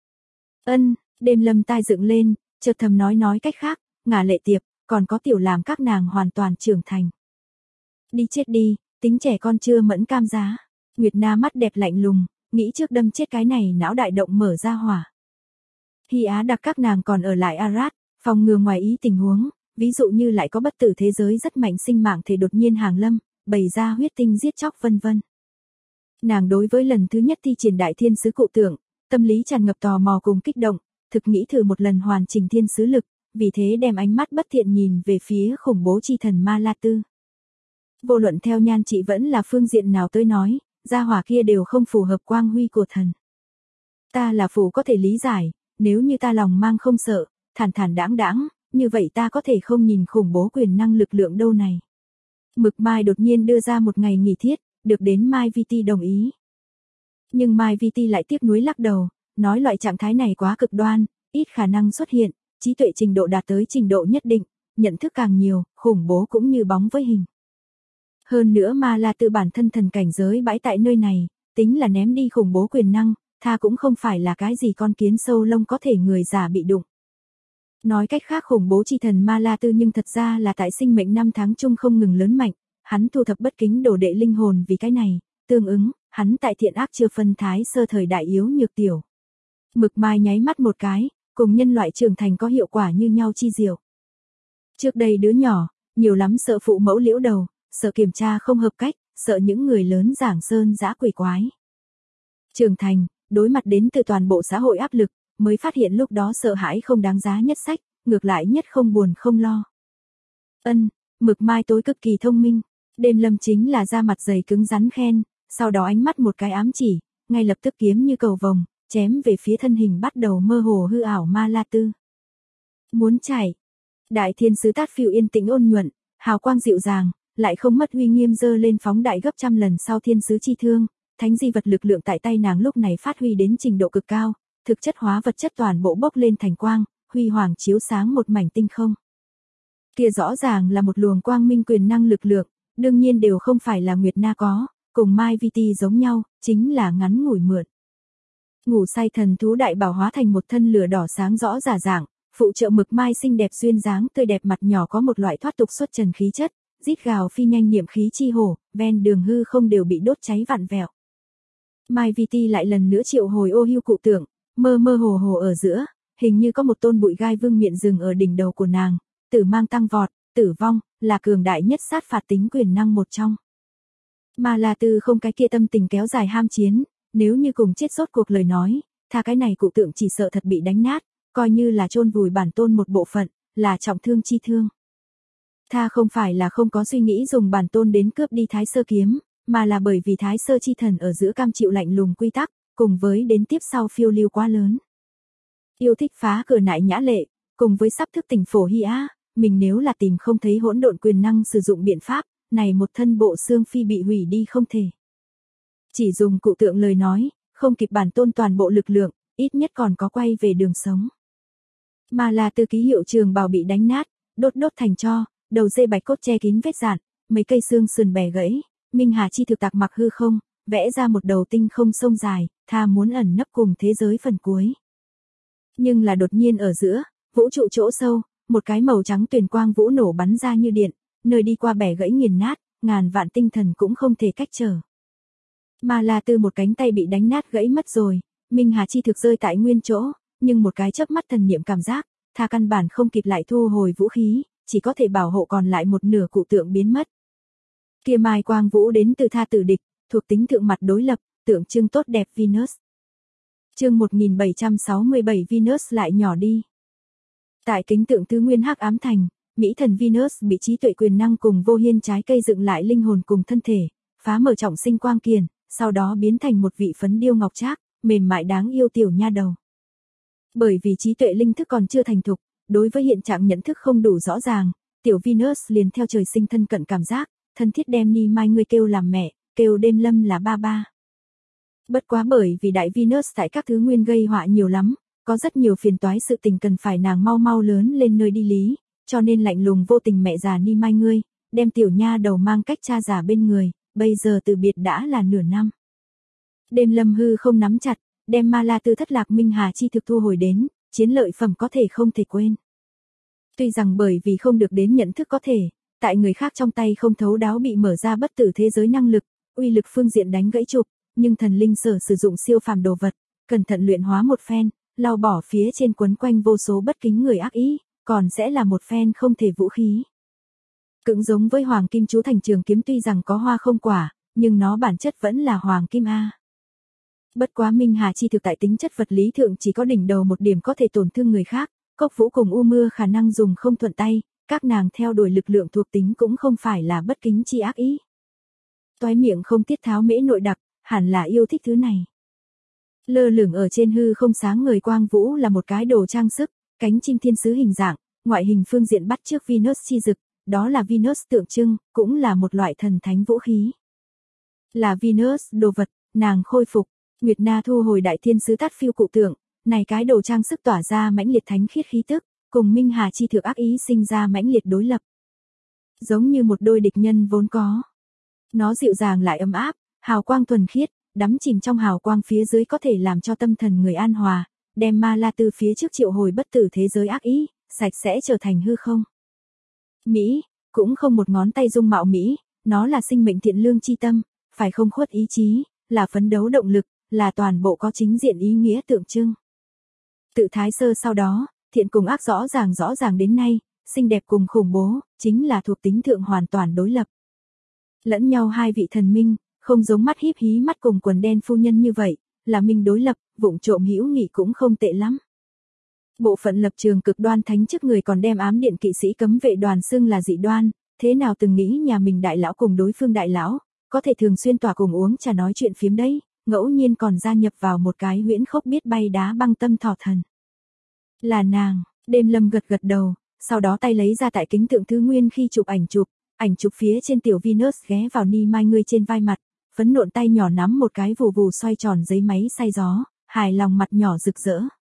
Đêm lâm tai dựng lên, chợt thầm nói cách khác, Ngả Lệ Tiệp, còn có tiểu làm các nàng hoàn toàn trưởng thành. Đi chết đi, tính trẻ con chưa mẫn cam giá. Nguyệt Na mắt đẹp lạnh lùng, nghĩ trước đâm chết cái này não đại động mở ra hỏa. Hy Á đặc các nàng còn ở lại Arad, phòng ngừa ngoài ý tình huống, ví dụ như lại có bất tử thế giới rất mạnh sinh mạng thể đột nhiên hàng lâm, bày ra huyết tinh giết chóc vân vân. Nàng đối với lần thứ nhất thi triển đại thiên sứ cụ tượng, tâm lý tràn ngập tò mò cùng kích động, thực nghĩ thử một lần hoàn chỉnh thiên sứ lực, vì thế đem ánh mắt bất thiện nhìn về phía khủng bố chi thần Ma La Tư. Vô luận theo nhan trị vẫn là phương diện nào tới nói, gia hỏa kia đều không phù hợp quang huy của thần. Ta là phù có thể lý giải, nếu như ta lòng mang không sợ, thản thản đãng đãng, như vậy ta có thể không nhìn khủng bố quyền năng lực lượng đâu này. Mực Mai đột nhiên đưa ra một ngày nghỉ thiết, được đến Mai VT đồng ý. Nhưng Mai VT lại tiếc nuối lắc đầu, nói loại trạng thái này quá cực đoan, ít khả năng xuất hiện, trí tuệ trình độ đạt tới trình độ nhất định, nhận thức càng nhiều, khủng bố cũng như bóng với hình. Hơn nữa Ma La Tư bản thân thần cảnh giới bãi tại nơi này, tính là ném đi khủng bố quyền năng, tha cũng không phải là cái gì con kiến sâu lông có thể người già bị đụng. Nói cách khác khủng bố chi thần Ma La Tư nhưng thật ra là tại sinh mệnh năm tháng chung không ngừng lớn mạnh, hắn thu thập bất kính đổ đệ linh hồn vì cái này, tương ứng, hắn tại thiện ác chưa phân thái sơ thời đại yếu nhược tiểu. Mực Mai nháy mắt một cái, cùng nhân loại trưởng thành có hiệu quả như nhau chi diệu. Trước đây đứa nhỏ, nhiều lắm sợ phụ mẫu liễu đầu, sợ kiểm tra không hợp cách, sợ những người lớn giảng sơn dã quỷ quái. Trưởng thành, đối mặt đến từ toàn bộ xã hội áp lực, mới phát hiện lúc đó sợ hãi không đáng giá nhất sách, ngược lại nhất không buồn không lo. Mực Mai tối cực kỳ thông minh, Đêm lâm chính là da mặt dày cứng rắn khen, sau đó ánh mắt một cái ám chỉ, ngay lập tức kiếm như cầu vồng, chém về phía thân hình bắt đầu mơ hồ hư ảo Ma La Tư. Muốn chạy. Đại thiên sứ Tát Phiêu yên tĩnh ôn nhuận, hào quang dịu dàng, lại không mất uy nghiêm dơ lên phóng đại gấp trăm lần sau thiên sứ chi thương, thánh di vật lực lượng tại tay nàng lúc này phát huy đến trình độ cực cao, thực chất hóa vật chất toàn bộ bốc lên thành quang, huy hoàng chiếu sáng một mảnh tinh không. Kia rõ ràng là một luồng quang minh quyền năng lực lượng, đương nhiên đều không phải là Nguyệt Na có, cùng Mai VT giống nhau, chính là ngắn ngủi mượn. Ngủ say thần thú đại bảo hóa thành một thân lửa đỏ sáng rõ rả rạng, phụ trợ Mực Mai xinh đẹp duyên dáng tươi đẹp mặt nhỏ có một loại thoát tục xuất trần khí chất, rít gào phi nhanh niệm khí chi hổ, ven đường hư không đều bị đốt cháy vặn vẹo. Mai VT lại lần nữa triệu hồi ô hưu cụ tượng, mơ mơ hồ hồ ở giữa, hình như có một tôn bụi gai vương miện rừng ở đỉnh đầu của nàng, tử mang tăng vọt, tử vong, là cường đại nhất sát phạt tính quyền năng một trong. Mà La Tư không cái kia tâm tình kéo dài ham chiến, nếu như cùng chết rốt cuộc lời nói, tha cái này cụ tượng chỉ sợ thật bị đánh nát, coi như là chôn vùi bản tôn một bộ phận, là trọng thương chi thương. Tha không phải là không có suy nghĩ dùng bản tôn đến cướp đi Thái Sơ kiếm, mà là bởi vì Thái Sơ chi thần ở giữa cam chịu lạnh lùng quy tắc, cùng với đến tiếp sau phiêu lưu quá lớn. Yêu thích phá cửa nại nhã lệ, cùng với sắp thức tỉnh phổ hy á, mình nếu là tìm không thấy hỗn độn quyền năng sử dụng biện pháp, này một thân bộ xương phi bị hủy đi không thể. Chỉ dùng cụ tượng lời nói, không kịp bản tôn toàn bộ lực lượng, ít nhất còn có quay về đường sống. Mà là từ ký hiệu trường bào bị đánh nát, đốt thành tro, đầu dê bạch cốt che kín vết dạn, mấy cây xương sườn bẻ gãy, Minh Hà chi thực tạc mặc hư không, vẽ ra một đầu tinh không sông dài, tha muốn ẩn nấp cùng thế giới phần cuối. Nhưng là đột nhiên ở giữa, vũ trụ chỗ sâu, một cái màu trắng tuyền quang vũ nổ bắn ra như điện, nơi đi qua bẻ gãy nghiền nát, ngàn vạn tinh thần cũng không thể cách trở. Mà là từ một cánh tay bị đánh nát gãy mất rồi, Minh Hà chi thực rơi tại nguyên chỗ, nhưng một cái chớp mắt thần niệm cảm giác, tha căn bản không kịp lại thu hồi vũ khí, chỉ có thể bảo hộ còn lại một nửa cụ tượng biến mất. Kia mai quang vũ đến từ tha tử địch, thuộc tính thượng mặt đối lập, tượng trưng tốt đẹp Venus. Chương 1767 Venus lại nhỏ đi. Tại kính tượng tứ nguyên hắc ám thành, mỹ thần Venus bị trí tuệ quyền năng cùng vô hiên trái cây dựng lại linh hồn cùng thân thể, phá mở trọng sinh quang kiền, sau đó biến thành một vị phấn điêu ngọc trác, mềm mại đáng yêu tiểu nha đầu. Bởi vì trí tuệ linh thức còn chưa thành thục, đối với hiện trạng nhận thức không đủ rõ ràng, tiểu Venus liền theo trời sinh thân cận cảm giác, thân thiết đem Ni Mai ngươi kêu làm mẹ, kêu đêm lâm là ba ba. Bất quá bởi vì đại Venus tại các thứ nguyên gây họa nhiều lắm, có rất nhiều phiền toái sự tình cần phải nàng mau mau lớn lên nơi đi lý, cho nên lạnh lùng vô tình mẹ già Ni Mai ngươi, đem tiểu nha đầu mang cách cha già bên người, bây giờ từ biệt đã là nửa năm. Đêm lâm hư không nắm chặt, đem Ma La Tư thất lạc Minh Hà chi thực thu hồi đến, chiến lợi phẩm có thể không thể quên. Tuy rằng bởi vì không được đến nhận thức có thể, tại người khác trong tay không thấu đáo bị mở ra bất tử thế giới năng lực, uy lực phương diện đánh gãy trục, nhưng thần linh sở sử dụng siêu phàm đồ vật, cẩn thận luyện hóa một phen, lau bỏ phía trên quấn quanh vô số bất kính người ác ý, còn sẽ là một phen không thể vũ khí. Cũng giống với Hoàng Kim Chú Thành Trường Kiếm tuy rằng có hoa không quả, nhưng nó bản chất vẫn là Hoàng Kim A. Bất quá Minh Hà chi thực tại tính chất vật lý thượng chỉ có đỉnh đầu một điểm có thể tổn thương người khác, Cốc Vũ cùng U Mưa khả năng dùng không thuận tay, các nàng theo đuổi lực lượng thuộc tính cũng không phải là bất kính chi ác ý. Toái miệng không tiết tháo mễ nội đặc, hẳn là yêu thích thứ này. Lơ lửng ở trên hư không sáng ngời quang vũ là một cái đồ trang sức, cánh chim thiên sứ hình dạng, ngoại hình phương diện bắt chước Venus chi dực, đó là Venus tượng trưng, cũng là một loại thần thánh vũ khí. Là Venus đồ vật, nàng khôi phục, Nguyệt Na thu hồi đại thiên sứ tát phiêu cụ tượng, này cái đồ trang sức tỏa ra mãnh liệt thánh khiết khí tức, cùng Minh Hà chi thực ác ý sinh ra mãnh liệt đối lập. Giống như một đôi địch nhân vốn có. Nó dịu dàng lại ấm áp, hào quang thuần khiết, đắm chìm trong hào quang phía dưới có thể làm cho tâm thần người an hòa, đem Ma La Tư phía trước triệu hồi bất tử thế giới ác ý, sạch sẽ trở thành hư không. Mỹ, cũng không một ngón tay dung mạo Mỹ, nó là sinh mệnh thiện lương chi tâm, phải không khuất ý chí, là phấn đấu động lực, là toàn bộ có chính diện ý nghĩa tượng trưng. Tự Thái Sơ sau đó, thiện cùng ác rõ ràng đến nay, xinh đẹp cùng khủng bố, chính là thuộc tính thượng hoàn toàn đối lập. Lẫn nhau hai vị thần minh, không giống mắt híp hí mắt cùng quần đen phu nhân như vậy, là minh đối lập, vụng trộm hữu nghị cũng không tệ lắm. Bộ phận lập trường cực đoan thánh trước người còn đem ám điện kỵ sĩ cấm vệ đoàn xưng là dị đoan, thế nào từng nghĩ nhà mình đại lão cùng đối phương đại lão, có thể thường xuyên tỏa cùng uống trà nói chuyện phiếm đấy, ngẫu nhiên còn gia nhập vào một cái huyễn khốc biết bay đá băng tâm thỏ thần. Là nàng, đêm lâm gật đầu, sau đó tay lấy ra tại kính tượng thứ nguyên khi chụp ảnh chụp phía trên tiểu Venus ghé vào Ni Mai ngươi trên vai mặt, phấn nộn tay nhỏ nắm một cái vù vù xoay tròn giấy máy xay gió, hài lòng mặt nhỏ rực rỡ.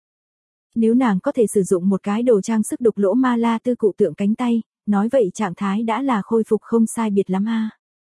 Nếu nàng có thể sử dụng một cái đồ trang sức đục lỗ Ma La Tư cụ tượng cánh tay, nói vậy trạng thái đã là khôi phục không sai biệt lắm a.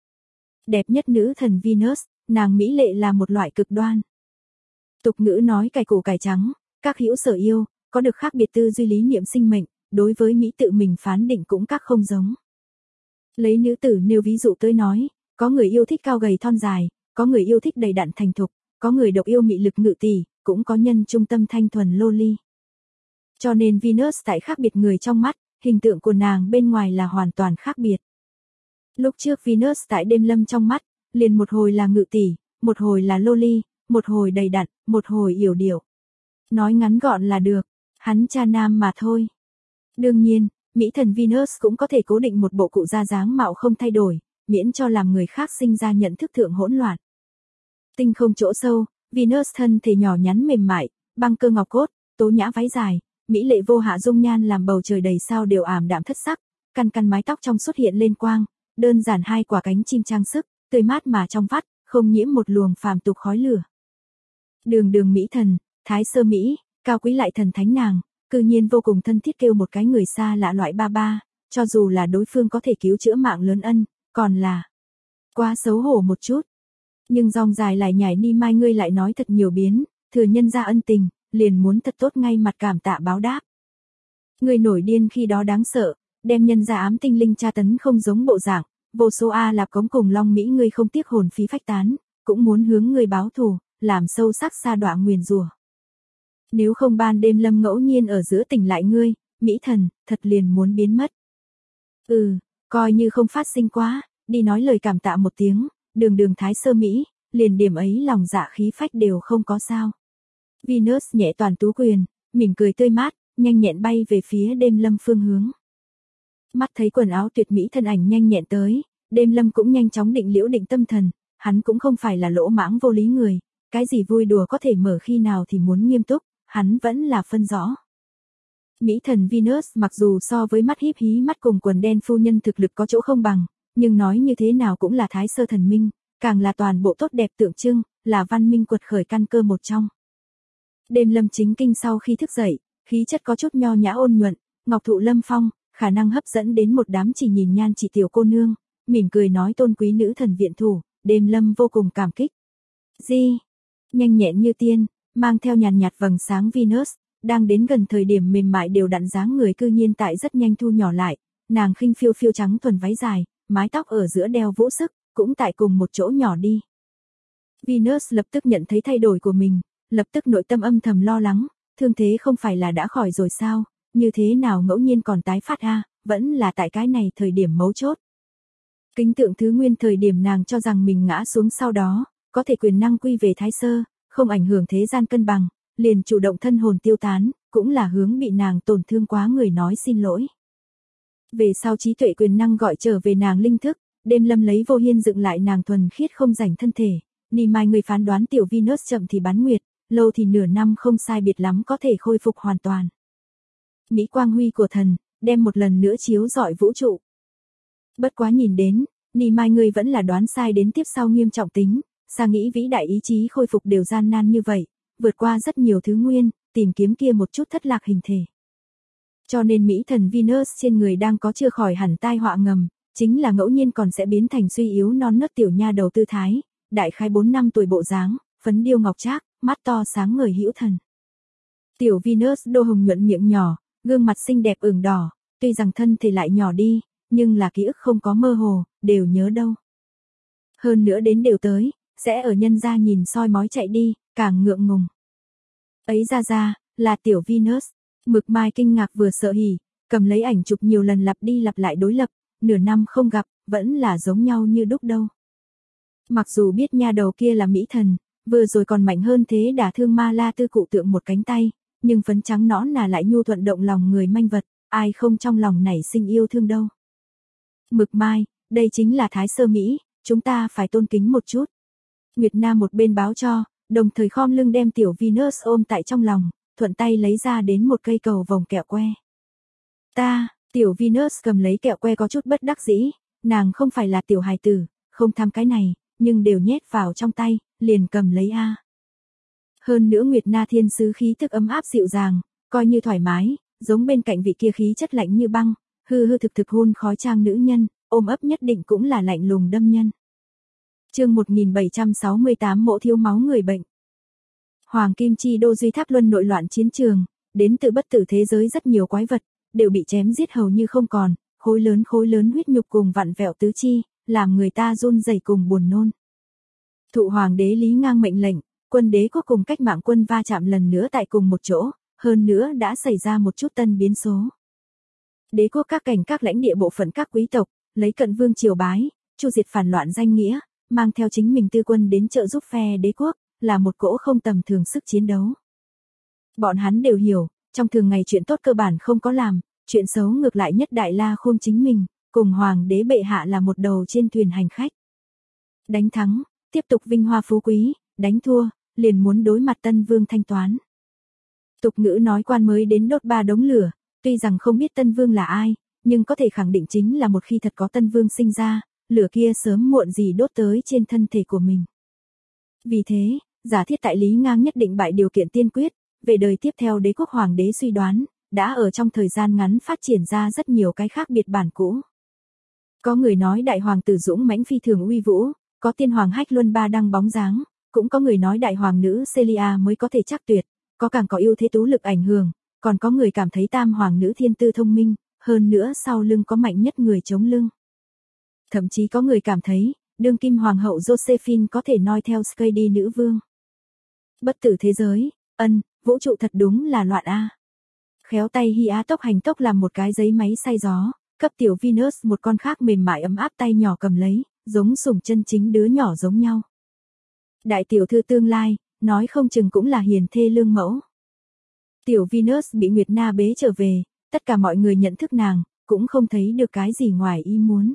Đẹp nhất nữ thần Venus, nàng mỹ lệ là một loại cực đoan. Tục ngữ nói cải cổ cải trắng, các hữu sở yêu, có được khác biệt tư duy lý niệm sinh mệnh, đối với mỹ tự mình phán định cũng các không giống. Lấy nữ tử nêu ví dụ tới nói, có người yêu thích cao gầy thon dài, có người yêu thích đầy đặn thành thục, có người độc yêu mị lực ngự tỷ, cũng có nhân trung tâm thanh thuần loli. Cho nên Venus tại khác biệt người trong mắt, hình tượng của nàng bên ngoài là hoàn toàn khác biệt. Lúc trước Venus tại đêm lâm trong mắt, liền một hồi là ngự tỷ, một hồi là loli, một hồi đầy đặn, một hồi yểu điệu. Nói ngắn gọn là được, hắn cha nam mà thôi. Đương nhiên, mỹ thần Venus cũng có thể cố định một bộ cụ da dáng mạo không thay đổi, miễn cho làm người khác sinh ra nhận thức thượng hỗn loạn. Tinh không chỗ sâu, Venus thân thể nhỏ nhắn mềm mại, băng cơ ngọc cốt, tố nhã váy dài, mỹ lệ vô hạ dung nhan làm bầu trời đầy sao đều ảm đạm thất sắc, căn căn mái tóc trong xuất hiện lên quang, đơn giản hai quả cánh chim trang sức, tươi mát mà trong vắt, không nhiễm một luồng phàm tục khói lửa. Đường đường mỹ thần, thái sơ mỹ, cao quý lại thần thánh nàng, cư nhiên vô cùng thân thiết kêu một cái người xa lạ loại ba ba, cho dù là đối phương có thể cứu chữa mạng lớn ân, còn là quá xấu hổ một chút. Nhưng dòng dài lại nhảy ni mai ngươi lại nói thật nhiều biến, thừa nhân ra ân tình, liền muốn thật tốt ngay mặt cảm tạ báo đáp. Ngươi nổi điên khi đó đáng sợ, đem nhân ra ám tinh linh tra tấn không giống bộ dạng, vô số A Lạp cống cùng Long Mỹ ngươi không tiếc hồn phí phách tán, cũng muốn hướng ngươi báo thù, làm sâu sắc sa đọa nguyền rủa. Nếu không ban đêm lâm ngẫu nhiên ở giữa tỉnh lại ngươi, mỹ thần, thật liền muốn biến mất. Coi như không phát sinh quá, đi nói lời cảm tạ một tiếng, đường đường thái sơ mỹ, liền điểm ấy lòng dạ khí phách đều không có sao. Venus nhẹ toàn tú quyền, mỉm cười tươi mát, nhanh nhẹn bay về phía đêm lâm phương hướng. Mắt thấy quần áo tuyệt mỹ thân ảnh nhanh nhẹn tới, đêm lâm cũng nhanh chóng định liễu định tâm thần, hắn cũng không phải là lỗ mãng vô lý người, cái gì vui đùa có thể mở khi nào thì muốn nghiêm túc, hắn vẫn là phân rõ. Mỹ thần Venus mặc dù so với mắt híp hí mắt cùng quần đen phu nhân thực lực có chỗ không bằng, nhưng nói như thế nào cũng là thái sơ thần minh, càng là toàn bộ tốt đẹp tượng trưng, là văn minh quật khởi căn cơ một trong. Đêm lâm chính kinh sau khi thức dậy, khí chất có chút nho nhã ôn nhuận, ngọc thụ lâm phong, khả năng hấp dẫn đến một đám chỉ nhìn nhan chỉ tiểu cô nương, mỉm cười nói tôn quý nữ thần viện thủ, đêm lâm vô cùng cảm kích. Nhanh nhẹn như tiên, mang theo nhàn nhạt vầng sáng Venus, đang đến gần thời điểm mềm mại đều đặn dáng người cư nhiên tại rất nhanh thu nhỏ lại, nàng khinh phiêu phiêu trắng thuần váy dài, mái tóc ở giữa đeo vũ sức, cũng tại cùng một chỗ nhỏ đi. Venus lập tức nhận thấy thay đổi của mình, lập tức nội tâm âm thầm lo lắng, thương thế không phải là đã khỏi rồi sao, như thế nào ngẫu nhiên còn tái phát vẫn là tại cái này thời điểm mấu chốt. Kính tượng thứ nguyên thời điểm nàng cho rằng mình ngã xuống sau đó, có thể quyền năng quy về thái sơ, không ảnh hưởng thế gian cân bằng, liền chủ động thân hồn tiêu tán, cũng là hướng bị nàng tổn thương quá người nói xin lỗi. Về sau trí tuệ quyền năng gọi trở về nàng linh thức, đêm lâm lấy vô hiên dựng lại nàng thuần khiết không rảnh thân thể, ni mai người phán đoán tiểu Venus chậm thì bán nguyệt, lâu thì nửa năm không sai biệt lắm có thể khôi phục hoàn toàn. Mỹ quang huy của thần, đem một lần nữa chiếu rọi vũ trụ. Bất quá nhìn đến, ni mai người vẫn là đoán sai đến tiếp sau nghiêm trọng tính, xa nghĩ vĩ đại ý chí khôi phục đều gian nan như vậy, vượt qua rất nhiều thứ nguyên, tìm kiếm kia một chút thất lạc hình thể. Cho nên Mỹ thần Venus trên người đang có chưa khỏi hẳn tai họa ngầm, chính là ngẫu nhiên còn sẽ biến thành suy yếu non nớt tiểu nha đầu tư thái, đại khái 4 năm tuổi bộ dáng, phấn điêu ngọc trác, mắt to sáng ngời hữu thần. Tiểu Venus đô hồng nhuận miệng nhỏ, gương mặt xinh đẹp ửng đỏ, tuy rằng thân thể lại nhỏ đi, nhưng là ký ức không có mơ hồ, đều nhớ đâu. Hơn nữa đến đều tới, sẽ ở nhân gia nhìn soi mói chạy đi, càng ngượng ngùng. Ấy ra, là tiểu Venus, Mực Mai kinh ngạc vừa sợ hỉ, cầm lấy ảnh chụp nhiều lần lặp đi lặp lại đối lập, nửa năm không gặp, vẫn là giống nhau như đúc đâu. Mặc dù biết nha đầu kia là mỹ thần, vừa rồi còn mạnh hơn thế đả thương ma la tư cụ tượng một cánh tay, nhưng phấn trắng nõn là lại nhu thuận động lòng người manh vật, ai không trong lòng nảy sinh yêu thương đâu. Mực Mai, đây chính là thái sơ Mỹ, chúng ta phải tôn kính một chút. Nguyệt Nam một bên báo cho, đồng thời khom lưng đem tiểu Venus ôm tại trong lòng, thuận tay lấy ra đến một cây cầu vồng kẹo que. Tiểu Venus cầm lấy kẹo que có chút bất đắc dĩ, nàng không phải là tiểu hài tử, không tham cái này, nhưng đều nhét vào trong tay, liền cầm lấy Hơn nữa Nguyệt Na thiên sứ khí thức ấm áp dịu dàng, coi như thoải mái, giống bên cạnh vị kia khí chất lạnh như băng, hư thực hun khói trang nữ nhân, ôm ấp nhất định cũng là lạnh lùng đâm nhân. Chương 1768 mộ thiếu máu người bệnh. Hoàng Kim Chi Đô Duy Tháp Luân nội loạn chiến trường, đến từ bất tử thế giới rất nhiều quái vật, đều bị chém giết hầu như không còn, khối lớn huyết nhục cùng vặn vẹo tứ chi, làm người ta run rẩy cùng buồn nôn. Thụ Hoàng đế Lý Ngang mệnh lệnh, quân đế quốc cùng cách mạng quân va chạm lần nữa tại cùng một chỗ, hơn nữa đã xảy ra một chút tân biến số. Đế quốc các cảnh các lãnh địa bộ phận các quý tộc, lấy cận vương triều bái, chu diệt phản loạn danh nghĩa, mang theo chính mình tư quân đến trợ giúp phe đế quốc, là một cỗ không tầm thường sức chiến đấu. Bọn hắn đều hiểu, trong thường ngày chuyện tốt cơ bản không có làm, chuyện xấu ngược lại nhất đại la khôn chính mình, cùng hoàng đế bệ hạ là một đầu trên thuyền hành khách. Đánh thắng, tiếp tục vinh hoa phú quý, đánh thua, liền muốn đối mặt Tân Vương thanh toán. Tục ngữ nói quan mới đến đốt 3 đống lửa, tuy rằng không biết Tân Vương là ai, nhưng có thể khẳng định chính là một khi thật có Tân Vương sinh ra, lửa kia sớm muộn gì đốt tới trên thân thể của mình. Vì thế, giả thiết tại Lý Ngang nhất định bại điều kiện tiên quyết, về đời tiếp theo đế quốc hoàng đế suy đoán, đã ở trong thời gian ngắn phát triển ra rất nhiều cái khác biệt bản cũ. Có người nói đại hoàng tử dũng mãnh phi thường uy vũ, có tiên hoàng Hách Luân Ba đăng bóng dáng, cũng có người nói đại hoàng nữ Celia mới có thể chắc tuyệt, có càng có ưu thế tú lực ảnh hưởng, còn có người cảm thấy tam hoàng nữ thiên tư thông minh, hơn nữa sau lưng có mạnh nhất người chống lưng. Thậm chí có người cảm thấy, đương kim hoàng hậu Josephine có thể noi theo Skady nữ vương. Bất tử thế giới, vũ trụ thật đúng là loạn a. Khéo tay Hy Á tốc hành tốc làm một cái giấy máy xay gió, cấp tiểu Venus một con khác mềm mại ấm áp tay nhỏ cầm lấy, giống sủng chân chính đứa nhỏ giống nhau. Đại tiểu thư tương lai, nói không chừng cũng là hiền thê lương mẫu. Tiểu Venus bị Nguyệt Na bế trở về, tất cả mọi người nhận thức nàng, cũng không thấy được cái gì ngoài ý muốn.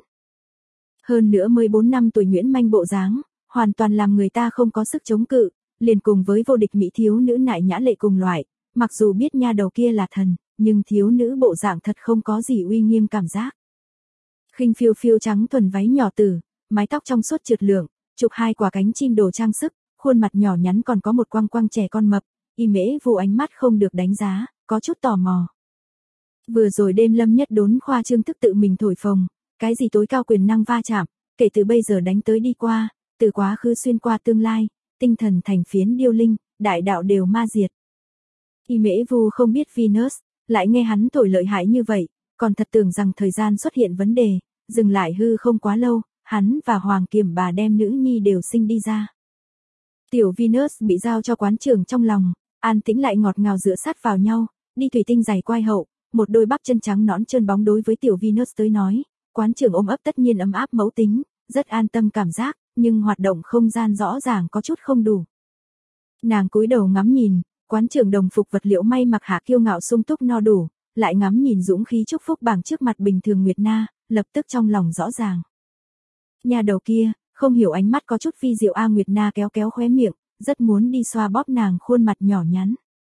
Hơn nữa 14 năm tuổi Nguyễn Manh bộ dáng, hoàn toàn làm người ta không có sức chống cự, liền cùng với vô địch mỹ thiếu nữ Nại Nhã Lệ cùng loại, mặc dù biết nha đầu kia là thần, nhưng thiếu nữ bộ dạng thật không có gì uy nghiêm cảm giác. Khinh phiêu phiêu trắng thuần váy nhỏ tử, mái tóc trong suốt trượt lượn, chụp 2 quả cánh chim đồ trang sức, khuôn mặt nhỏ nhắn còn có một quăng quăng trẻ con mập, Y Mễ Vu ánh mắt không được đánh giá, có chút tò mò. Vừa rồi đêm Lâm Nhất Đốn khoa trương thức tự mình thổi phồng, cái gì tối cao quyền năng va chạm, kể từ bây giờ đánh tới đi qua, từ quá khứ xuyên qua tương lai, tinh thần thành phiến điêu linh, đại đạo đều ma diệt. Y Mễ Vu không biết Venus, lại nghe hắn thổi lợi hại như vậy, còn thật tưởng rằng thời gian xuất hiện vấn đề, dừng lại hư không quá lâu, hắn và Hoàng Kiểm bà đem nữ nhi đều sinh đi ra. Tiểu Venus bị giao cho quán trưởng trong lòng, an tĩnh lại ngọt ngào dựa sát vào nhau, đi thủy tinh giày quai hậu, một đôi bắp chân trắng nõn trơn bóng đối với tiểu Venus tới nói, quán trưởng ôm ấp tất nhiên ấm áp mẫu tính, rất an tâm cảm giác, nhưng hoạt động không gian rõ ràng có chút không đủ. Nàng cúi đầu ngắm nhìn, quán trưởng đồng phục vật liệu may mặc hạ kiêu ngạo sung túc no đủ, lại ngắm nhìn dũng khí chúc phúc bảng trước mặt bình thường Nguyệt Na, lập tức trong lòng rõ ràng. Nhà đầu kia, không hiểu ánh mắt có chút phi diệu a Nguyệt Na kéo kéo khóe miệng, rất muốn đi xoa bóp nàng khuôn mặt nhỏ nhắn.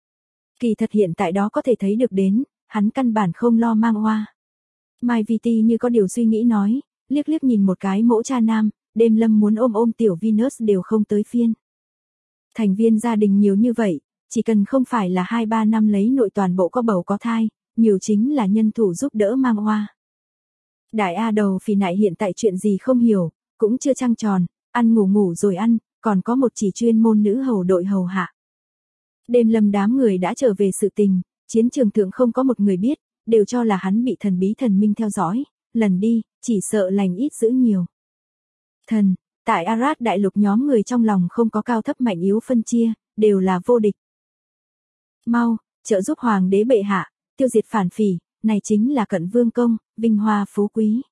Kỳ thật hiện tại đó có thể thấy được đến, hắn căn bản không lo mang oa. Mai Viti như có điều suy nghĩ nói, liếc liếc nhìn một cái mẫu cha nam, đêm Lâm muốn ôm tiểu Venus đều không tới phiên. Thành viên gia đình nhiều như vậy, chỉ cần không phải là 2-3 năm lấy nội toàn bộ có bầu có thai, nhiều chính là nhân thủ giúp đỡ mang oa. Đại A đầu phì nại hiện tại chuyện gì không hiểu, cũng chưa trăng tròn, ăn ngủ rồi ăn, còn có một chỉ chuyên môn nữ hầu đội hầu hạ. Đêm Lâm đám người đã trở về sự tình, chiến trường thượng không có một người biết, đều cho là hắn bị thần bí thần minh theo dõi, lần đi, chỉ sợ lành ít dữ nhiều. Thần, tại Arad đại lục nhóm người trong lòng không có cao thấp mạnh yếu phân chia, đều là vô địch. Mau, trợ giúp hoàng đế bệ hạ, tiêu diệt phản phỉ, này chính là cận vương công, vinh hoa phú quý.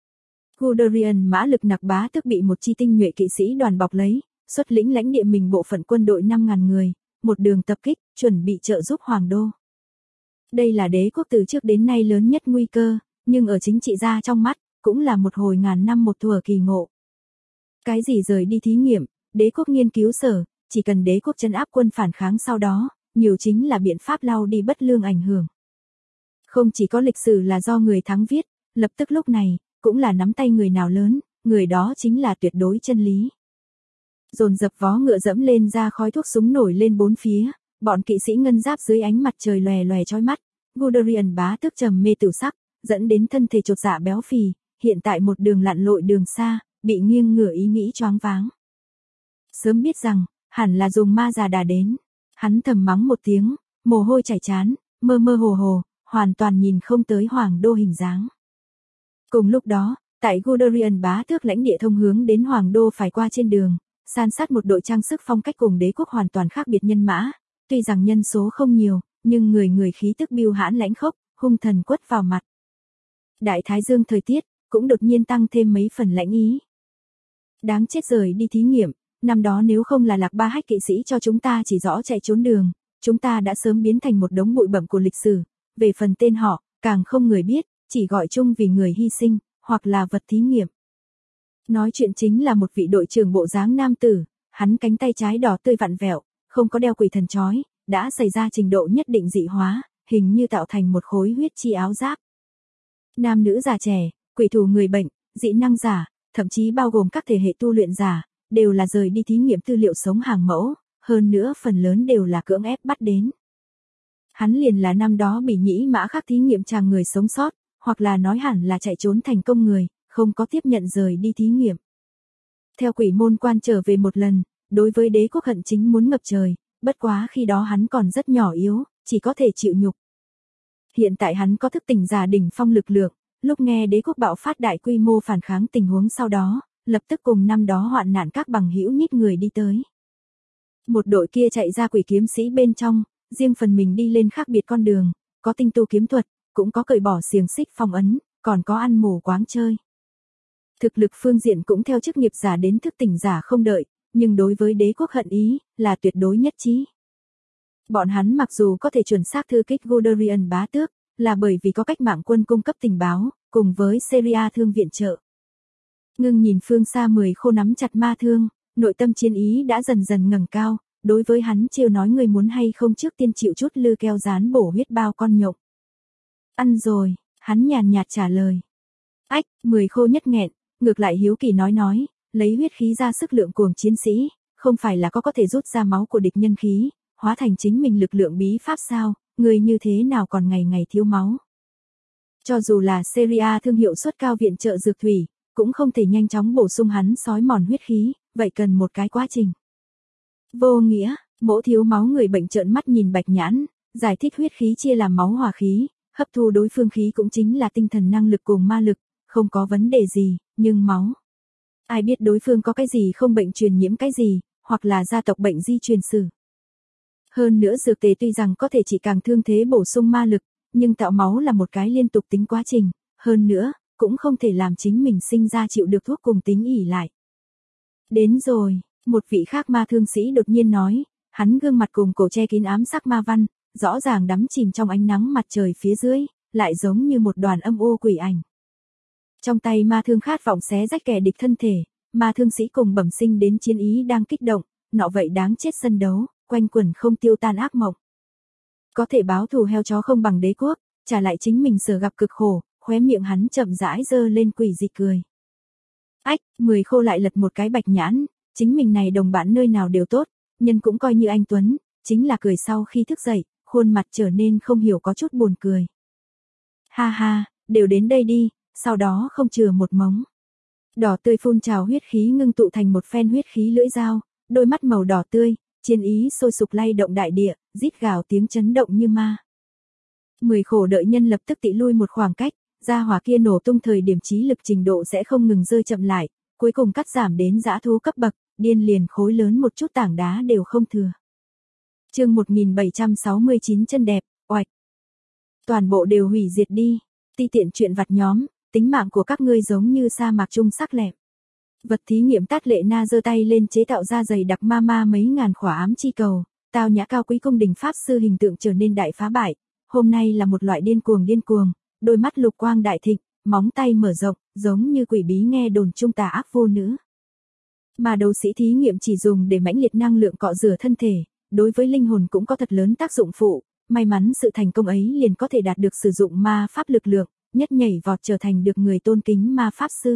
Guderian mã lực nặc bá tức bị một chi tinh nhuệ kỵ sĩ đoàn bọc lấy, xuất lĩnh lãnh địa mình bộ phận quân đội 5.000 người, một đường tập kích, chuẩn bị trợ giúp hoàng đô. Đây là đế quốc từ trước đến nay lớn nhất nguy cơ, nhưng ở chính trị gia trong mắt, cũng là một hồi ngàn năm một thuở kỳ ngộ. Cái gì rời đi thí nghiệm, đế quốc nghiên cứu sở, chỉ cần đế quốc trấn áp quân phản kháng sau đó, nhiều chính là biện pháp lau đi bất lương ảnh hưởng. Không chỉ có lịch sử là do người thắng viết, lập tức lúc này, cũng là nắm tay người nào lớn, người đó chính là tuyệt đối chân lý. Dồn dập vó ngựa dẫm lên ra khói thuốc súng nổi lên bốn phía, bọn kỵ sĩ ngân giáp dưới ánh mặt trời lòe lòe chói mắt, Guderian bá tước trầm mê tử sắc, dẫn đến thân thể chột dạ béo phì, hiện tại một đường lặn lội đường xa, bị nghiêng ngửa ý nghĩ choáng váng. Sớm biết rằng, hẳn là dùng ma già đà đến, hắn thầm mắng một tiếng, mồ hôi chảy trán, mơ mơ hồ hồ, hoàn toàn nhìn không tới hoàng đô hình dáng. Cùng lúc đó, tại Guderian bá tước lãnh địa thông hướng đến hoàng đô phải qua trên đường, san sát một đội trang sức phong cách cùng đế quốc hoàn toàn khác biệt nhân mã, tuy rằng nhân số không nhiều, nhưng người người khí tức biêu hãn lãnh khốc, hung thần quất vào mặt. Đại Thái Dương thời tiết cũng đột nhiên tăng thêm mấy phần lạnh ý. Đáng chết, rời đi thí nghiệm, năm đó nếu không là Lạc Ba Hách kỵ sĩ cho chúng ta chỉ rõ chạy trốn đường, chúng ta đã sớm biến thành một đống bụi bặm của lịch sử, về phần tên họ, càng không người biết, chỉ gọi chung vì người hy sinh, hoặc là vật thí nghiệm. Nói chuyện chính là một vị đội trưởng bộ dáng nam tử, hắn cánh tay trái đỏ tươi vặn vẹo, không có đeo quỷ thần chói, đã xảy ra trình độ nhất định dị hóa, hình như tạo thành một khối huyết chi áo giáp. Nam nữ già trẻ, quỷ thủ người bệnh, dị năng giả, thậm chí bao gồm các thể hệ tu luyện giả, đều là rời đi thí nghiệm tư liệu sống hàng mẫu, hơn nữa phần lớn đều là cưỡng ép bắt đến. Hắn liền là năm đó bị nhĩ mã khắc thí nghiệm chàng người sống sót, hoặc là nói hẳn là chạy trốn thành công người, không có tiếp nhận rời đi thí nghiệm. Theo quỷ môn quan trở về một lần, đối với đế quốc hận chính muốn ngập trời, bất quá khi đó hắn còn rất nhỏ yếu, chỉ có thể chịu nhục. Hiện tại hắn có thức tỉnh giả đỉnh phong lực lượng, lúc nghe đế quốc bạo phát đại quy mô phản kháng tình huống sau đó, lập tức cùng năm đó hoạn nạn các bằng hữu nhích người đi tới. Một đội kia chạy ra quỷ kiếm sĩ bên trong, riêng phần mình đi lên khác biệt con đường, có tinh tu kiếm thuật, cũng có cởi bỏ xiềng xích phong ấn, còn có ăn mù quáng chơi. Thực lực phương diện cũng theo chức nghiệp giả đến thức tỉnh giả không đợi, nhưng đối với đế quốc hận ý, là tuyệt đối nhất trí. Bọn hắn mặc dù có thể chuẩn xác thư kích Guderian bá tước, là bởi vì có cách mạng quân cung cấp tình báo, cùng với Syria thương viện trợ. Ngưng nhìn phương xa 10 khô nắm chặt ma thương, nội tâm chiến ý đã dần dần ngẩng cao, đối với hắn trêu nói người muốn hay không trước tiên chịu chút lư keo rán bổ huyết bao con nhộng. Ăn rồi, hắn nhàn nhạt trả lời. Ách, 10 khô nhất nghẹn, ngược lại hiếu kỳ nói, lấy huyết khí ra sức lượng cuồng chiến sĩ, không phải là có thể rút ra máu của địch nhân khí, hóa thành chính mình lực lượng bí pháp sao, người như thế nào còn ngày ngày thiếu máu. Cho dù là Syria thương hiệu suất cao viện trợ dược thủy, cũng không thể nhanh chóng bổ sung hắn sói mòn huyết khí, vậy cần một cái quá trình. Vô nghĩa, mỗi thiếu máu người bệnh trợn mắt nhìn Bạch Nhãn, giải thích huyết khí chia làm máu hỏa khí, hấp thu đối phương khí cũng chính là tinh thần năng lực cùng ma lực, không có vấn đề gì, nhưng máu. Ai biết đối phương có cái gì không bệnh truyền nhiễm cái gì, hoặc là gia tộc bệnh di truyền sử. Hơn nữa dược tề tuy rằng có thể chỉ càng thương thế bổ sung ma lực, nhưng tạo máu là một cái liên tục tính quá trình, hơn nữa, cũng không thể làm chính mình sinh ra chịu được thuốc cùng tính ỉ lại. Đến rồi, một vị khác ma thương sĩ đột nhiên nói, hắn gương mặt cùng cổ che kín ám sắc ma văn, rõ ràng đắm chìm trong ánh nắng mặt trời phía dưới, lại giống như một đoàn âm u quỷ ảnh. Trong tay ma thương khát vọng xé rách kẻ địch thân thể, ma thương sĩ cùng bẩm sinh đến chiến ý đang kích động, nọ vậy đáng chết sân đấu, quanh quẩn không tiêu tan ác mộng. Có thể báo thù heo chó không bằng đế quốc, trả lại chính mình sở gặp cực khổ, khóe miệng hắn chậm rãi giơ lên quỷ dị cười. Ách, 10 khô lại lật một cái Bạch Nhãn, chính mình này đồng bạn nơi nào đều tốt, nhân cũng coi như anh Tuấn, chính là cười sau khi thức dậy, khuôn mặt trở nên không hiểu có chút buồn cười. Ha ha, đều đến đây đi, sau đó không chừa một mống. Đỏ tươi phun trào huyết khí ngưng tụ thành một phen huyết khí lưỡi dao, đôi mắt màu đỏ tươi, chiến ý sôi sục lay động đại địa, rít gào tiếng chấn động như ma. 10 khổ đợi nhân lập tức tị lui một khoảng cách, gia hỏa kia nổ tung thời điểm trí lực trình độ sẽ không ngừng rơi chậm lại, cuối cùng cắt giảm đến dã thú cấp bậc, điên liền khối lớn một chút tảng đá đều không thừa. Chương 1769 chân đẹp, oạch. Toàn bộ đều hủy diệt đi, ti tiện chuyện vặt nhóm, tính mạng của các ngươi giống như sa mạc trung sắc lẹm. Vật thí nghiệm Tát Lệ Na giơ tay lên chế tạo ra dày đặc ma mấy ngàn khỏa ám chi cầu, tao nhã cao quý cung đình pháp sư hình tượng trở nên đại phá bại, hôm nay là một loại điên cuồng, đôi mắt lục quang đại thịnh, móng tay mở rộng, giống như quỷ bí nghe đồn trung tà ác vô nữ. Mà đấu sĩ thí nghiệm chỉ dùng để mãnh liệt năng lượng cọ rửa thân thể, đối với linh hồn cũng có thật lớn tác dụng phụ, may mắn sự thành công ấy liền có thể đạt được sử dụng ma pháp lực lượng, nhất nhảy vọt trở thành được người tôn kính ma pháp sư.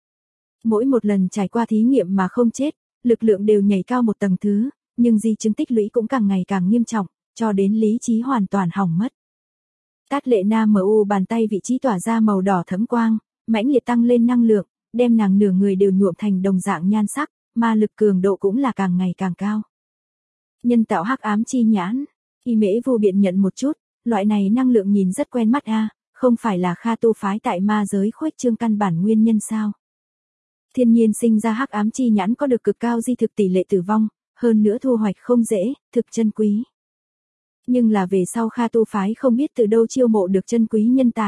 Mỗi một lần trải qua thí nghiệm mà không chết, lực lượng đều nhảy cao một tầng thứ, nhưng di chứng tích lũy cũng càng ngày càng nghiêm trọng, cho đến lý trí hoàn toàn hỏng mất. Tát Lệ Na MU bàn tay vị trí tỏa ra màu đỏ thẫm quang, mãnh liệt tăng lên năng lượng, đem nàng nửa người đều nhuộm thành đồng dạng nhan sắc, ma lực cường độ cũng là càng ngày càng cao. Nhân tạo hắc ám chi nhãn, Y Mễ Vu biện nhận một chút, loại này năng lượng nhìn rất quen mắt a, không phải là Kha tu phái tại ma giới khuếch trương căn bản nguyên nhân sao? Thiên nhiên sinh ra hắc ám chi nhãn có được cực cao di thực tỷ lệ tử vong, hơn nữa thu hoạch không dễ, thực chân quý. Nhưng là về sau Kha tu phái không biết từ đâu chiêu mộ được chân quý nhân tài,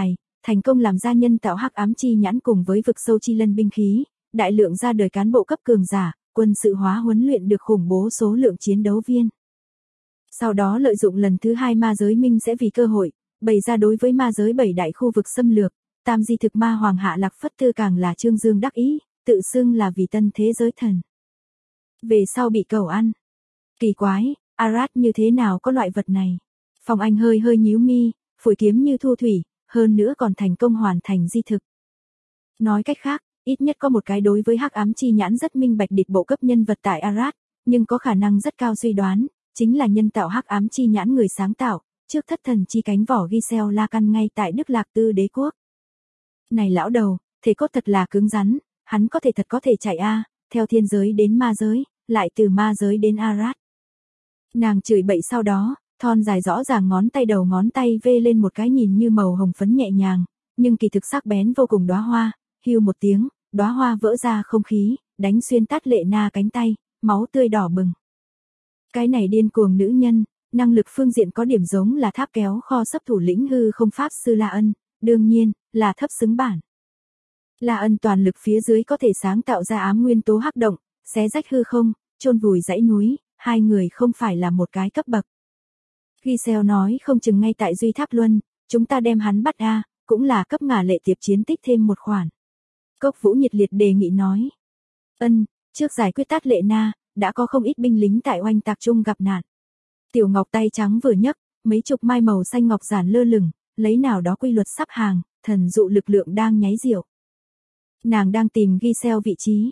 thành công làm ra nhân tạo hắc ám chi nhãn cùng với vực sâu chi lân binh khí, đại lượng ra đời cán bộ cấp cường giả, quân sự hóa huấn luyện được khủng bố số lượng chiến đấu viên. Sau đó lợi dụng lần thứ 2 ma giới minh sẽ vì cơ hội, bày ra đối với ma giới 7 đại khu vực xâm lược, tam di thực ma hoàng hạ lạc phất tư càng là trương dương đắc ý, tự xưng là vì tân thế giới thần. Về sau bị cầu ăn. Kỳ quái, Arad như thế nào có loại vật này? Phong Anh hơi hơi nhíu mi, phủi kiếm như thu thủy, hơn nữa còn thành công hoàn thành di thực. Nói cách khác, ít nhất có một cái đối với hắc ám chi nhãn rất minh bạch địch bộ cấp nhân vật tại Arad, nhưng có khả năng rất cao suy đoán, chính là nhân tạo hắc ám chi nhãn người sáng tạo, trước thất thần chi cánh vỏ Giselle La Căn ngay tại Đức Lạc Tư đế quốc. Này lão đầu, thể cốt thật là cứng rắn, hắn có thể chạy a, theo thiên giới đến ma giới, lại từ ma giới đến Arad. Nàng chửi bậy sau đó, thon dài rõ ràng ngón tay đầu ngón tay vê lên một cái nhìn như màu hồng phấn nhẹ nhàng, nhưng kỳ thực sắc bén vô cùng đóa hoa, hưu một tiếng, đóa hoa vỡ ra không khí, đánh xuyên Tát Lệ Na cánh tay, máu tươi đỏ bừng. Cái này điên cuồng nữ nhân, năng lực phương diện có điểm giống là tháp kéo kho sấp thủ lĩnh hư không pháp sư La Ân, đương nhiên, là thấp xứng bản. La Ân toàn lực phía dưới có thể sáng tạo ra ám nguyên tố hắc động, xé rách hư không, chôn vùi dãy núi, hai người không phải là một cái cấp bậc. Giselle nói không chừng ngay tại Duy Tháp Luân, chúng ta đem hắn bắt a, cũng là cấp ngả lệ tiệp chiến tích thêm một khoản. Cốc Vũ nhiệt liệt đề nghị nói. Trước giải quyết Tát Lệ Na, đã có không ít binh lính tại oanh tạc chung gặp nạn. Tiểu Ngọc tay trắng vừa nhấc, mấy chục mai màu xanh ngọc giản lơ lửng, lấy nào đó quy luật sắp hàng, thần dụ lực lượng đang nháy diệu. Nàng đang tìm Giselle vị trí.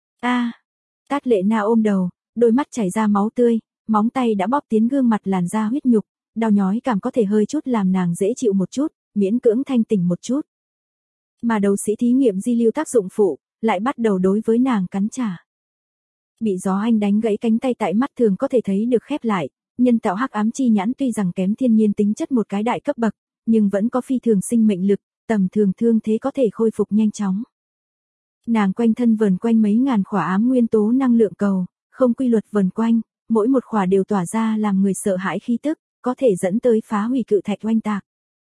Tát Lệ Na ôm đầu, đôi mắt chảy ra máu tươi, móng tay đã bóp tiến gương mặt làn da huyết nhục, đau nhói cảm có thể hơi chút làm nàng dễ chịu một chút, miễn cưỡng thanh tỉnh một chút. Mà đầu sĩ thí nghiệm di lưu tác dụng phụ, lại bắt đầu đối với nàng cắn trả. Bị gió anh đánh gãy cánh tay tại mắt thường có thể thấy được khép lại, nhân tạo hắc ám chi nhãn tuy rằng kém thiên nhiên tính chất một cái đại cấp bậc, nhưng vẫn có phi thường sinh mệnh lực, tầm thường thương thế có thể khôi phục nhanh chóng. Nàng quanh thân vờn quanh mấy ngàn khỏa ám nguyên tố năng lượng cầu, không quy luật vờn quanh, mỗi một khỏa đều tỏa ra làm người sợ hãi khí tức, có thể dẫn tới phá hủy cự thạch oanh tạc.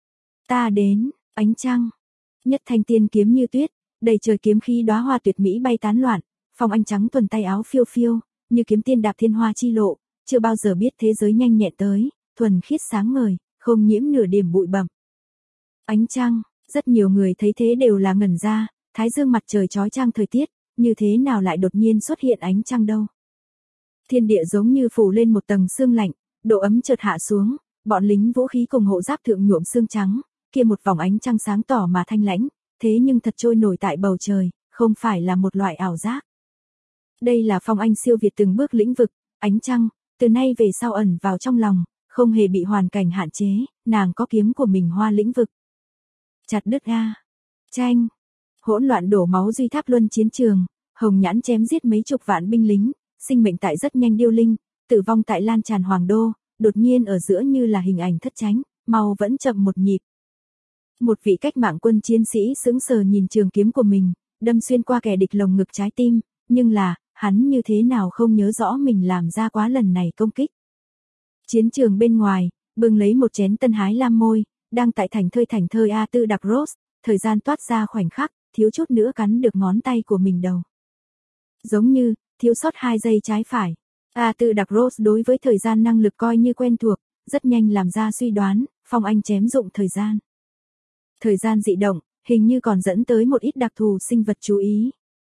Ta đến, ánh trăng. Nhất thanh tiên kiếm như tuyết, đầy trời kiếm khí đóa hoa tuyệt mỹ bay tán loạn, Phong Anh trắng tuần tay áo phiêu phiêu, như kiếm tiên đạp thiên hoa chi lộ, chưa bao giờ biết thế giới nhanh nhẹn tới, thuần khiết sáng ngời, không nhiễm nửa điểm bụi bặm. Ánh trăng, rất nhiều người thấy thế đều là ngẩn ra, thái dương mặt trời chói chang thời tiết, như thế nào lại đột nhiên xuất hiện ánh trăng đâu. Thiên địa giống như phủ lên một tầng sương lạnh, độ ấm chợt hạ xuống, bọn lính vũ khí cùng hộ giáp thượng nhuộm sương trắng, kia một vòng ánh trăng sáng tỏ mà thanh lãnh, thế nhưng thật trôi nổi tại bầu trời, không phải là một loại ảo giác. Đây là Phong Anh siêu việt từng bước lĩnh vực, ánh trăng, từ nay về sau ẩn vào trong lòng, không hề bị hoàn cảnh hạn chế, nàng có kiếm của mình hoa lĩnh vực. Chặt đứt a. Tranh. Hỗn loạn đổ máu Duy Tháp Luân chiến trường, Hồng Nhãn chém giết mấy chục vạn binh lính, sinh mệnh tại rất nhanh điêu linh, tử vong tại lan tràn hoàng đô, đột nhiên ở giữa như là hình ảnh thất tránh, mau vẫn chậm một nhịp. Một vị cách mạng quân chiến sĩ sững sờ nhìn trường kiếm của mình, đâm xuyên qua kẻ địch lồng ngực trái tim, nhưng là, hắn như thế nào không nhớ rõ mình làm ra quá lần này công kích. Chiến trường bên ngoài, bưng lấy một chén tân hái lam môi, đang tại thành thơi A Tư Đặc Rose, thời gian toát ra khoảnh khắc, thiếu chút nữa cắn được ngón tay của mình đầu. Giống như, thiếu sót 2 giây trái phải. A Tư Đặc Rose đối với thời gian năng lực coi như quen thuộc, rất nhanh làm ra suy đoán, Phong Anh chém dụng thời gian. Thời gian dị động, hình như còn dẫn tới một ít đặc thù sinh vật chú ý.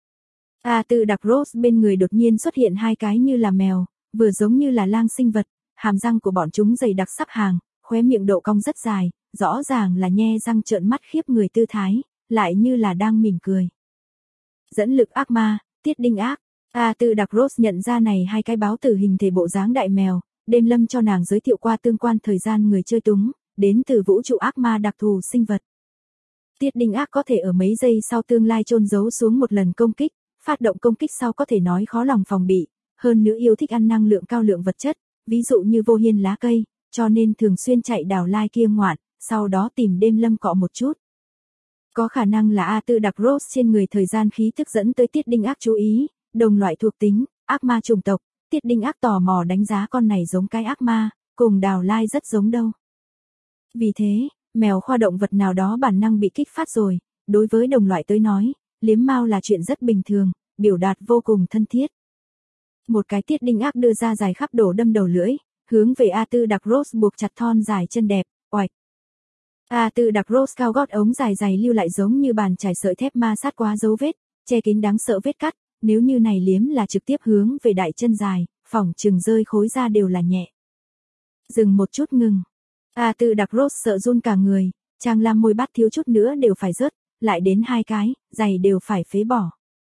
A Tư Đặc Rose bên người đột nhiên xuất hiện 2 cái như là mèo, vừa giống như là lang sinh vật, hàm răng của bọn chúng dày đặc sắp hàng, khóe miệng độ cong rất dài, rõ ràng là nhe răng trợn mắt khiếp người tư thái, lại như là đang mỉm cười. Dẫn lực ác ma, Tiết Đinh Ác. A Tư Đặc Rose nhận ra này 2 cái báo tử hình thể bộ dáng đại mèo, đêm lâm cho nàng giới thiệu qua tương quan thời gian người chơi túng, đến từ vũ trụ ác ma đặc thù sinh vật. Tiết Đinh Ác có thể ở mấy giây sau tương lai chôn giấu xuống một lần công kích, phát động công kích sau có thể nói khó lòng phòng bị, hơn nữa yêu thích ăn năng lượng cao lượng vật chất, ví dụ như vô hiên lá cây, cho nên thường xuyên chạy đào lai kia ngoạn, sau đó tìm đêm lâm cọ một chút. Có khả năng là A Tư Đặc Rose trên người thời gian khí thức dẫn tới Tiết Đinh Ác chú ý, đồng loại thuộc tính, ác ma chủng tộc, Tiết Đinh Ác tò mò đánh giá con này giống cái ác ma, cùng đào lai rất giống đâu. Vì thế, Mèo khoa động vật nào đó bản năng bị kích phát rồi, đối với đồng loại tới nói, liếm mao là chuyện rất bình thường, biểu đạt vô cùng thân thiết. Một cái tiết đinh ác đưa ra dài khắp đổ đâm đầu lưỡi, hướng về A Tư Đặc Rose buộc chặt thon dài chân đẹp, oạch. A Tư Đặc Rose cao gót ống dài dày lưu lại giống như bàn chải sợi thép ma sát quá dấu vết, che kín đáng sợ vết cắt, nếu như này liếm là trực tiếp hướng về đại chân dài, phỏng chừng rơi khối ra đều là nhẹ. Dừng một chút ngừng. A Tư Đặc Rose sợ run cả người, Trang Lam môi bắt thiếu chút nữa đều phải rớt, lại đến 2 cái, giày đều phải phế bỏ.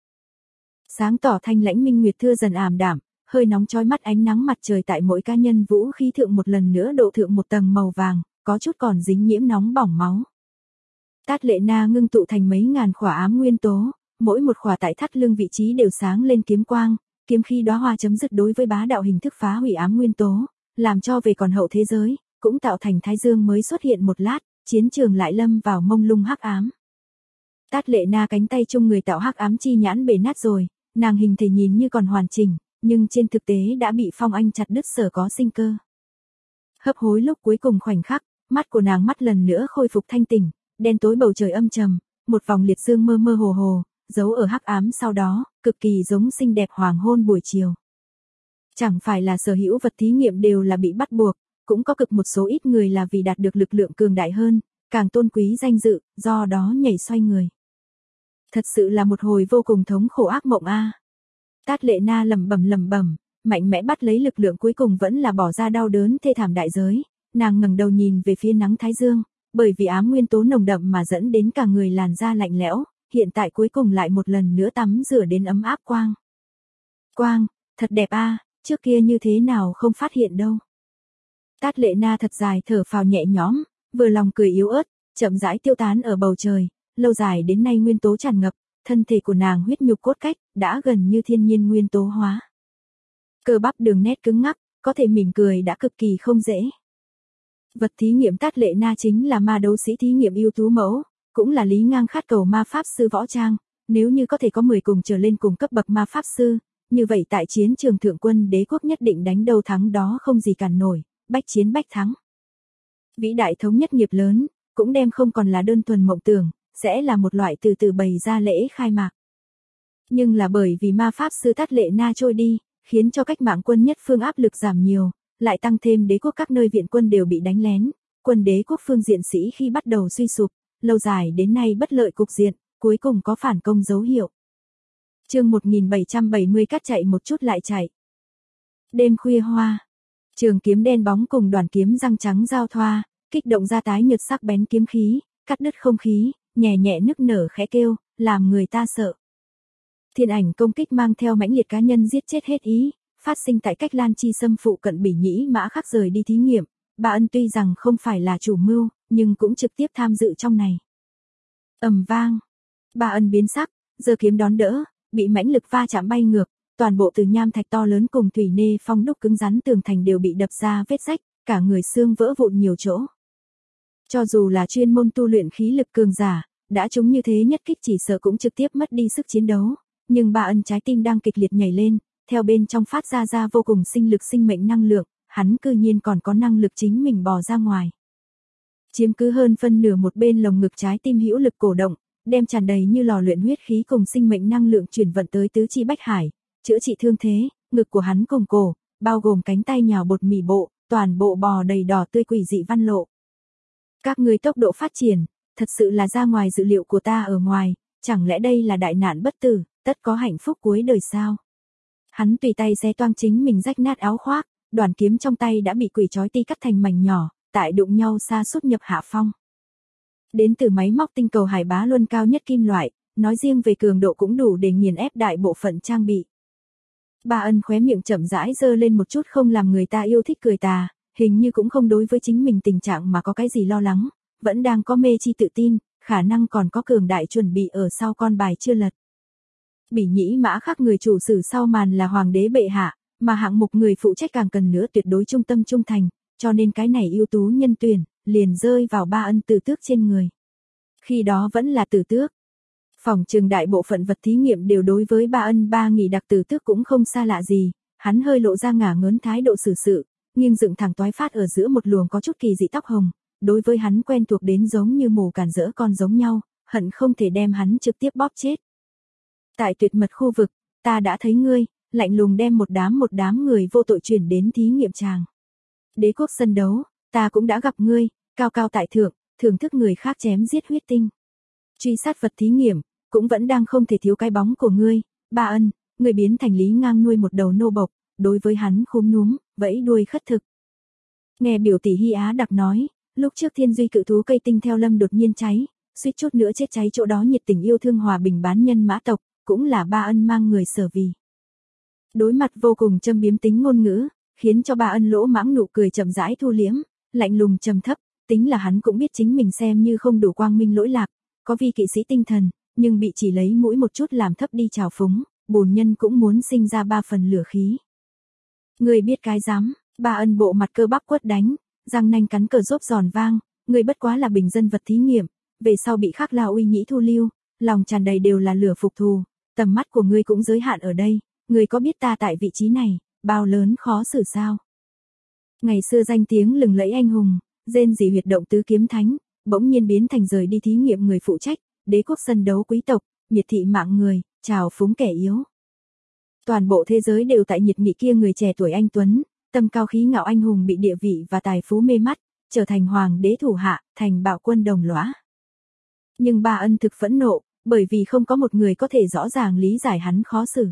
Sáng tỏ thanh lãnh minh nguyệt thưa dần ảm đạm, hơi nóng chói mắt ánh nắng mặt trời tại mỗi cá nhân vũ khí thượng một lần nữa độ thượng một tầng màu vàng, có chút còn dính nhiễm nóng bỏng máu. Tát Lệ Na ngưng tụ thành mấy ngàn khỏa ám nguyên tố, mỗi một khỏa tại thắt lưng vị trí đều sáng lên kiếm quang, kiếm khi đóa hoa chấm dứt đối với bá đạo hình thức phá hủy ám nguyên tố, làm cho về còn hậu thế giới, cũng tạo thành thái dương mới xuất hiện một lát, chiến trường lại lâm vào mông lung hắc ám. Tát Lệ Na cánh tay chung người tạo hắc ám chi nhãn bể nát rồi, nàng hình thể nhìn như còn hoàn chỉnh, nhưng trên thực tế đã bị phong anh chặt đứt sở có sinh cơ. Hấp hối lúc cuối cùng khoảnh khắc, mắt của nàng mắt lần nữa khôi phục thanh tỉnh, đen tối bầu trời âm trầm, một vòng liệt dương mơ mơ hồ hồ, giấu ở hắc ám sau đó, cực kỳ giống xinh đẹp hoàng hôn buổi chiều. Chẳng phải là sở hữu vật thí nghiệm đều là bị bắt buộc, cũng có cực một số ít người là vì đạt được lực lượng cường đại hơn, càng tôn quý danh dự, do đó nhảy xoay người. Thật sự là một hồi vô cùng thống khổ ác mộng a. Tát Lệ Na lẩm bẩm, mạnh mẽ bắt lấy lực lượng cuối cùng vẫn là bỏ ra đau đớn thê thảm đại giới, nàng ngẩng đầu nhìn về phía nắng thái dương, bởi vì ám nguyên tố nồng đậm mà dẫn đến cả người làn da lạnh lẽo, hiện tại cuối cùng lại một lần nữa tắm rửa đến ấm áp quang. Quang, thật đẹp a, trước kia như thế nào không phát hiện đâu. Tát Lệ Na thật dài thở phào nhẹ nhõm, vừa lòng cười yếu ớt, chậm rãi tiêu tán ở bầu trời, lâu dài đến nay nguyên tố tràn ngập, thân thể của nàng huyết nhục cốt cách, đã gần như thiên nhiên nguyên tố hóa. Cơ bắp đường nét cứng ngắc, có thể mỉm cười đã cực kỳ không dễ. Vật thí nghiệm Tát Lệ Na chính là ma đấu sĩ thí nghiệm ưu tú mẫu, cũng là Lý Ngang khát cầu ma pháp sư võ trang, nếu như có thể có 10 cùng trở lên cùng cấp bậc ma pháp sư, như vậy tại chiến trường thượng quân đế quốc nhất định đánh đầu thắng đó không gì cản nổi, bách chiến bách thắng. Vĩ đại thống nhất nghiệp lớn, cũng đem không còn là đơn thuần mộng tưởng, sẽ là một loại từ từ bày ra lễ khai mạc. Nhưng là bởi vì ma pháp sư Tát Lệ Na trôi đi, khiến cho cách mạng quân nhất phương áp lực giảm nhiều, lại tăng thêm đế quốc các nơi viện quân đều bị đánh lén, quân đế quốc phương diện sĩ khi bắt đầu suy sụp, lâu dài đến nay bất lợi cục diện, cuối cùng có phản công dấu hiệu. Chương 1770 cắt chạy một chút lại chạy. Đêm khuya hoa, trường kiếm đen bóng cùng đoàn kiếm răng trắng giao thoa, kích động ra tái nhợt sắc bén kiếm khí, cắt đứt không khí, nhẹ nhẹ nức nở khẽ kêu, làm người ta sợ. Thiên ảnh công kích mang theo mãnh liệt cá nhân giết chết hết ý, phát sinh tại cách Lan Chi xâm phụ cận Bỉ Nhĩ Mã Khắc rời đi thí nghiệm, Bà Ân tuy rằng không phải là chủ mưu, nhưng cũng trực tiếp tham dự trong này. Ầm vang, Bà Ân biến sắc, giơ kiếm đón đỡ, bị mãnh lực va chạm bay ngược, toàn bộ từ nham thạch to lớn cùng thủy nê phong đúc cứng rắn tường thành đều bị đập ra vết rách, cả người xương vỡ vụn nhiều chỗ. Cho dù là chuyên môn tu luyện khí lực cường giả, đã chúng như thế nhất kích chỉ sợ cũng trực tiếp mất đi sức chiến đấu, nhưng Bà Ân trái tim đang kịch liệt nhảy lên, theo bên trong phát ra vô cùng sinh lực sinh mệnh năng lượng, hắn cư nhiên còn có năng lực chính mình bò ra ngoài. Chiếm cứ hơn phân nửa một bên lồng ngực trái tim hữu lực cổ động, đem tràn đầy như lò luyện huyết khí cùng sinh mệnh năng lượng chuyển vận tới tứ chi bách hải, chữa trị thương thế, ngực của hắn cùng cổ, bao gồm cánh tay nhào bột mì bộ, toàn bộ bò đầy đỏ tươi quỷ dị văn lộ. Các ngươi tốc độ phát triển, thật sự là ra ngoài dự liệu của ta ở ngoài, chẳng lẽ đây là đại nạn bất tử, tất có hạnh phúc cuối đời sao? Hắn tùy tay xé toang chính mình rách nát áo khoác, đoàn kiếm trong tay đã bị quỷ chói ti cắt thành mảnh nhỏ, tại đụng nhau sa sút nhập hạ phong. Đến từ máy móc tinh cầu hải bá luân cao nhất kim loại, nói riêng về cường độ cũng đủ để nghiền ép đại bộ phận trang bị. Bà Ân khóe miệng chậm rãi giơ lên một chút không làm người ta yêu thích cười tà, hình như cũng không đối với chính mình tình trạng mà có cái gì lo lắng, vẫn đang có mê chi tự tin, khả năng còn có cường đại chuẩn bị ở sau con bài chưa lật. Bỉ Nhĩ Mã Khắc người chủ sử sau màn là hoàng đế bệ hạ, mà hạng mục người phụ trách càng cần nữa tuyệt đối trung tâm trung thành, cho nên cái này ưu tú nhân tuyển, liền rơi vào Ba Ân Tử Tước trên người. Khi đó vẫn là Tử Tước. Phòng trường đại bộ phận vật thí nghiệm đều đối với Ba Ân Ba Nghị đặc Tử Tước cũng không xa lạ gì, hắn hơi lộ ra ngả ngớn thái độ xử sự, nghiêng dựng thẳng toái phát ở giữa một luồng có chút kỳ dị tóc hồng, đối với hắn quen thuộc đến giống như mù cản rỡ con giống nhau, hận không thể đem hắn trực tiếp bóp chết. Tại tuyệt mật khu vực, ta đã thấy ngươi, lạnh lùng đem một đám người vô tội chuyển đến thí nghiệm tràng. Đế quốc sân đấu, ta cũng đã gặp ngươi, cao cao tại thượng, thưởng thức người khác chém giết huyết tinh. Truy sát vật thí nghiệm, cũng vẫn đang không thể thiếu cái bóng của ngươi, Ba Ân, ngươi biến thành Lý Ngang nuôi một đầu nô bộc, đối với hắn khúm núm, vẫy đuôi khất thực. Nghe biểu tỷ Hy Á đặc nói, lúc trước thiên duy cự thú cây tinh theo lâm đột nhiên cháy, suýt chút nữa chết cháy chỗ đó nhiệt tình yêu thương hòa bình bán nhân mã tộc, cũng là Ba Ân mang người sở vì. Đối mặt vô cùng châm biếm tính ngôn ngữ, khiến cho Ba Ân lỗ mãng nụ cười chậm rãi thu liễm, lạnh lùng trầm thấp, tính là hắn cũng biết chính mình xem như không đủ quang minh lỗi lạc, có vi kỵ sĩ tinh thần, nhưng bị chỉ lấy mũi một chút làm thấp đi trào phúng, bổn nhân cũng muốn sinh ra 3 phần lửa khí. Người biết cái dám, Ba Ân bộ mặt cơ bắp quất đánh, răng nanh cắn cờ rốp giòn vang, người bất quá là bình dân vật thí nghiệm, về sau bị Khắc Lao Uy Nhĩ thu lưu, lòng tràn đầy đều là lửa phục thù, tầm mắt của ngươi cũng giới hạn ở đây, ngươi có biết ta tại vị trí này, bao lớn khó xử sao? Ngày xưa danh tiếng lừng lẫy anh hùng, rên rỉ huyệt động tứ kiếm thánh, bỗng nhiên biến thành rời đi thí nghiệm người phụ trách, đế quốc sân đấu quý tộc, miệt thị mạng người, trào phúng kẻ yếu. Toàn bộ thế giới đều tại nhiệt nghị kia người trẻ tuổi anh tuấn, tâm cao khí ngạo anh hùng bị địa vị và tài phú mê mắt, trở thành hoàng đế thủ hạ, thành bạo quân đồng lõa. Nhưng Ba Ân thực phẫn nộ, bởi vì không có một người có thể rõ ràng lý giải hắn khó xử.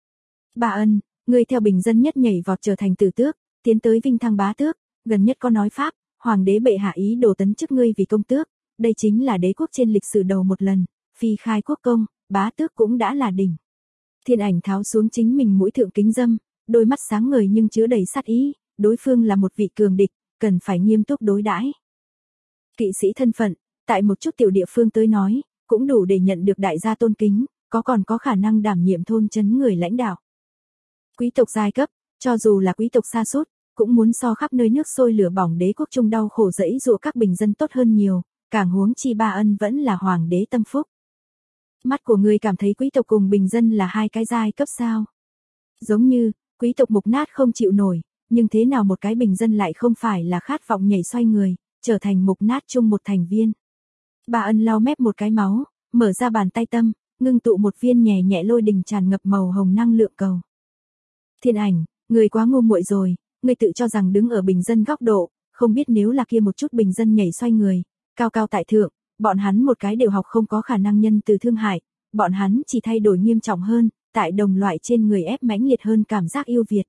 Ba Ân, ngươi theo bình dân nhất nhảy vọt trở thành tử tước, tiến tới vinh thăng bá tước, gần nhất có nói pháp, hoàng đế bệ hạ ý đồ tấn chức ngươi vì công tước, đây chính là đế quốc trên lịch sử đầu một lần, phi khai quốc công, bá tước cũng đã là đỉnh. Thiên Ảnh tháo xuống chính mình mũi thượng kính dâm, đôi mắt sáng ngời nhưng chứa đầy sát ý, đối phương là một vị cường địch, cần phải nghiêm túc đối đãi. Kỵ sĩ thân phận, tại một chút tiểu địa phương tới nói, cũng đủ để nhận được đại gia tôn kính, còn có khả năng đảm nhiệm thôn trấn người lãnh đạo. Quý tộc giai cấp, cho dù là quý tộc sa sút, cũng muốn so khắp nơi nước sôi lửa bỏng đế quốc trung đau khổ dẫy dụa các bình dân tốt hơn nhiều, càng huống chi Ba Ân vẫn là hoàng đế tâm phúc. Mắt của ngươi cảm thấy quý tộc cùng bình dân là hai cái giai cấp sao? Giống như, quý tộc mục nát không chịu nổi, nhưng thế nào một cái bình dân lại không phải là khát vọng nhảy xoay người, trở thành mục nát chung một thành viên. Ba Ân lau mép một cái máu, mở ra bàn tay tâm, ngưng tụ một viên nhẹ nhẹ lôi đình tràn ngập màu hồng năng lượng cầu. Thiên Ảnh, người quá ngu muội rồi, người tự cho rằng đứng ở bình dân góc độ, không biết nếu là kia một chút bình dân nhảy xoay người, cao cao tại thượng, bọn hắn một cái đều học không có khả năng nhân từ thương hại, bọn hắn chỉ thay đổi nghiêm trọng hơn, tại đồng loại trên người ép mãnh liệt hơn cảm giác yêu Việt.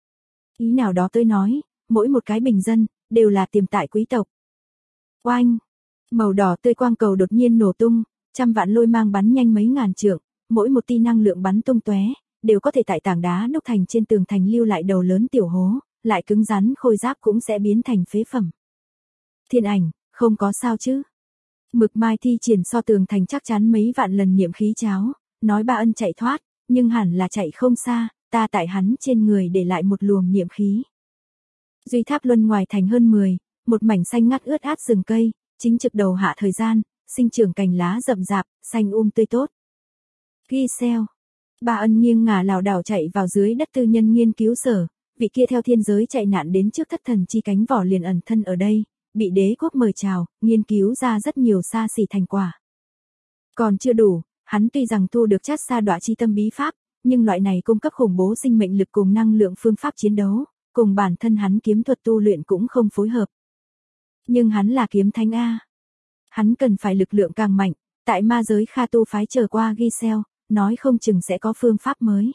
Ý nào đó tôi nói, mỗi một cái bình dân, đều là tiềm tại quý tộc. Oanh! Màu đỏ tươi quang cầu đột nhiên nổ tung, trăm vạn lôi mang bắn nhanh mấy ngàn trượng, mỗi một tia năng lượng bắn tung tóe, đều có thể tại tảng đá đúc thành trên tường thành lưu lại đầu lớn tiểu hố, lại cứng rắn khôi giáp cũng sẽ biến thành phế phẩm. Thiên Ảnh, không có sao chứ? Mực Mai thi triển so tường thành chắc chắn mấy vạn lần niệm khí cháo, nói Ba Ân chạy thoát, nhưng hẳn là chạy không xa, ta tại hắn trên người để lại một luồng niệm khí. Duy Tháp Luân ngoài thành hơn 10, một mảnh xanh ngắt ướt át rừng cây, chính trực đầu hạ thời gian, sinh trưởng cành lá rậm rạp, xanh tươi tốt. Giselle. Ba Ân nghiêng ngả lảo đảo chạy vào dưới đất tư nhân nghiên cứu sở, vị kia theo thiên giới chạy nạn đến trước thất thần chi cánh vỏ liền ẩn thân ở đây, bị đế quốc mời chào, nghiên cứu ra rất nhiều xa xỉ thành quả. Còn chưa đủ, hắn tuy rằng thu được chát sa đọa chi tâm bí pháp, nhưng loại này cung cấp khủng bố sinh mệnh lực cùng năng lượng phương pháp chiến đấu, cùng bản thân hắn kiếm thuật tu luyện cũng không phối hợp. Nhưng hắn là kiếm thánh A. Hắn cần phải lực lượng càng mạnh, tại ma giới Kha tu phái trở qua Giselle, nói không chừng sẽ có phương pháp mới.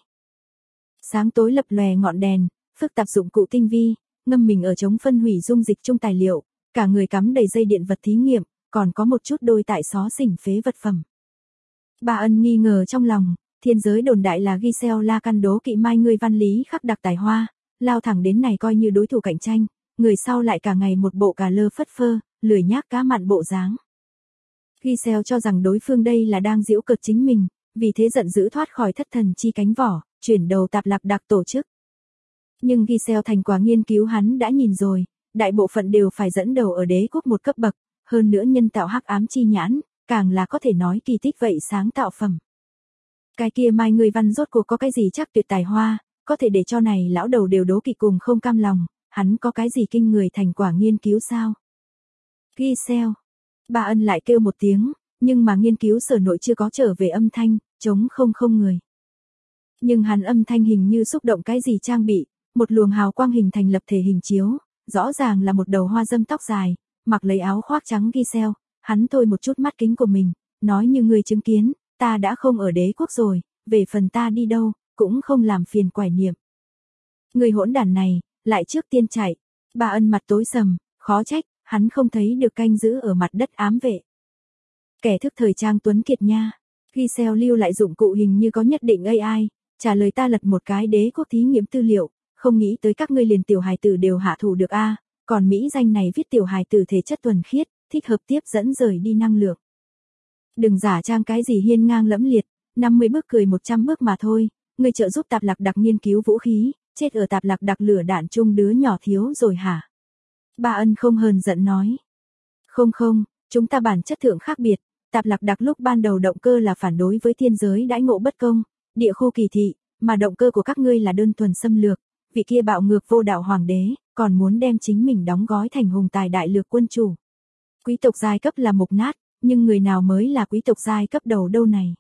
Sáng tối lập lòe ngọn đèn, phức tạp dụng cụ tinh vi, ngâm mình ở chống phân hủy dung dịch chung tài liệu, cả người cắm đầy dây điện vật thí nghiệm, còn có một chút đôi tại xó xỉnh phế vật phẩm. Ba Ân nghi ngờ trong lòng, thiên giới đồn đại là Giselle la căn đố kỵ mai người văn lý khắc đặc tài hoa, lao thẳng đến này coi như đối thủ cạnh tranh, người sau lại cả ngày một bộ cà lơ phất phơ, lười nhác cá mặn bộ dáng. Giselle cho rằng đối phương đây là đang giễu cợt chính mình, vì thế giận dữ thoát khỏi thất thần chi cánh vỏ, chuyển đầu tạp lạc đặc tổ chức. Nhưng Giselle thành quả nghiên cứu hắn đã nhìn rồi, đại bộ phận đều phải dẫn đầu ở đế quốc một cấp bậc, hơn nữa nhân tạo hắc ám chi nhãn, càng là có thể nói kỳ tích vậy sáng tạo phẩm. Cái kia mai người văn rốt cuộc có cái gì chắc tuyệt tài hoa, có thể để cho này lão đầu đều đố kỵ cùng không cam lòng, hắn có cái gì kinh người thành quả nghiên cứu sao? Giselle. Ba Ân lại kêu một tiếng, nhưng mà nghiên cứu sở nội chưa có trở về âm thanh, trống không người. Nhưng hắn âm thanh hình như xúc động cái gì trang bị, một luồng hào quang hình thành lập thể hình chiếu, rõ ràng là một đầu hoa dâm tóc dài, mặc lấy áo khoác trắng Giselle, hắn thôi một chút mắt kính của mình, nói như người chứng kiến, ta đã không ở đế quốc rồi, về phần ta đi đâu, cũng không làm phiền quải niệm. Người hỗn đản này, lại trước tiên chạy, Ba Ân mặt tối sầm, khó trách, hắn không thấy được canh giữ ở mặt đất ám vệ. Kẻ thức thời trang tuấn kiệt nha. Giselle lưu lại dụng cụ hình như có nhất định AI, trả lời ta lật một cái đế quốc thí nghiệm tư liệu, không nghĩ tới các ngươi liền tiểu hài tử đều hạ thủ được a, còn mỹ danh này viết tiểu hài tử thể chất thuần khiết, thích hợp tiếp dẫn rời đi năng lượng. Đừng giả trang cái gì hiên ngang lẫm liệt, 50 bước cười 100 bước mà thôi, ngươi trợ giúp Tạp Lạc Đặc nghiên cứu vũ khí, chết ở Tạp Lạc Đặc lửa đạn chung đứa nhỏ thiếu rồi hả? Ba Ân không hờn giận nói. Không, chúng ta bản chất thượng khác biệt, Tạp Lạc Đặc lúc ban đầu động cơ là phản đối với thiên giới đãi ngộ bất công, địa khu kỳ thị, mà động cơ của các ngươi là đơn thuần xâm lược, vị kia bạo ngược vô đạo hoàng đế, còn muốn đem chính mình đóng gói thành hùng tài đại lược quân chủ. Quý tộc giai cấp là mục nát, nhưng người nào mới là quý tộc giai cấp đầu đâu này.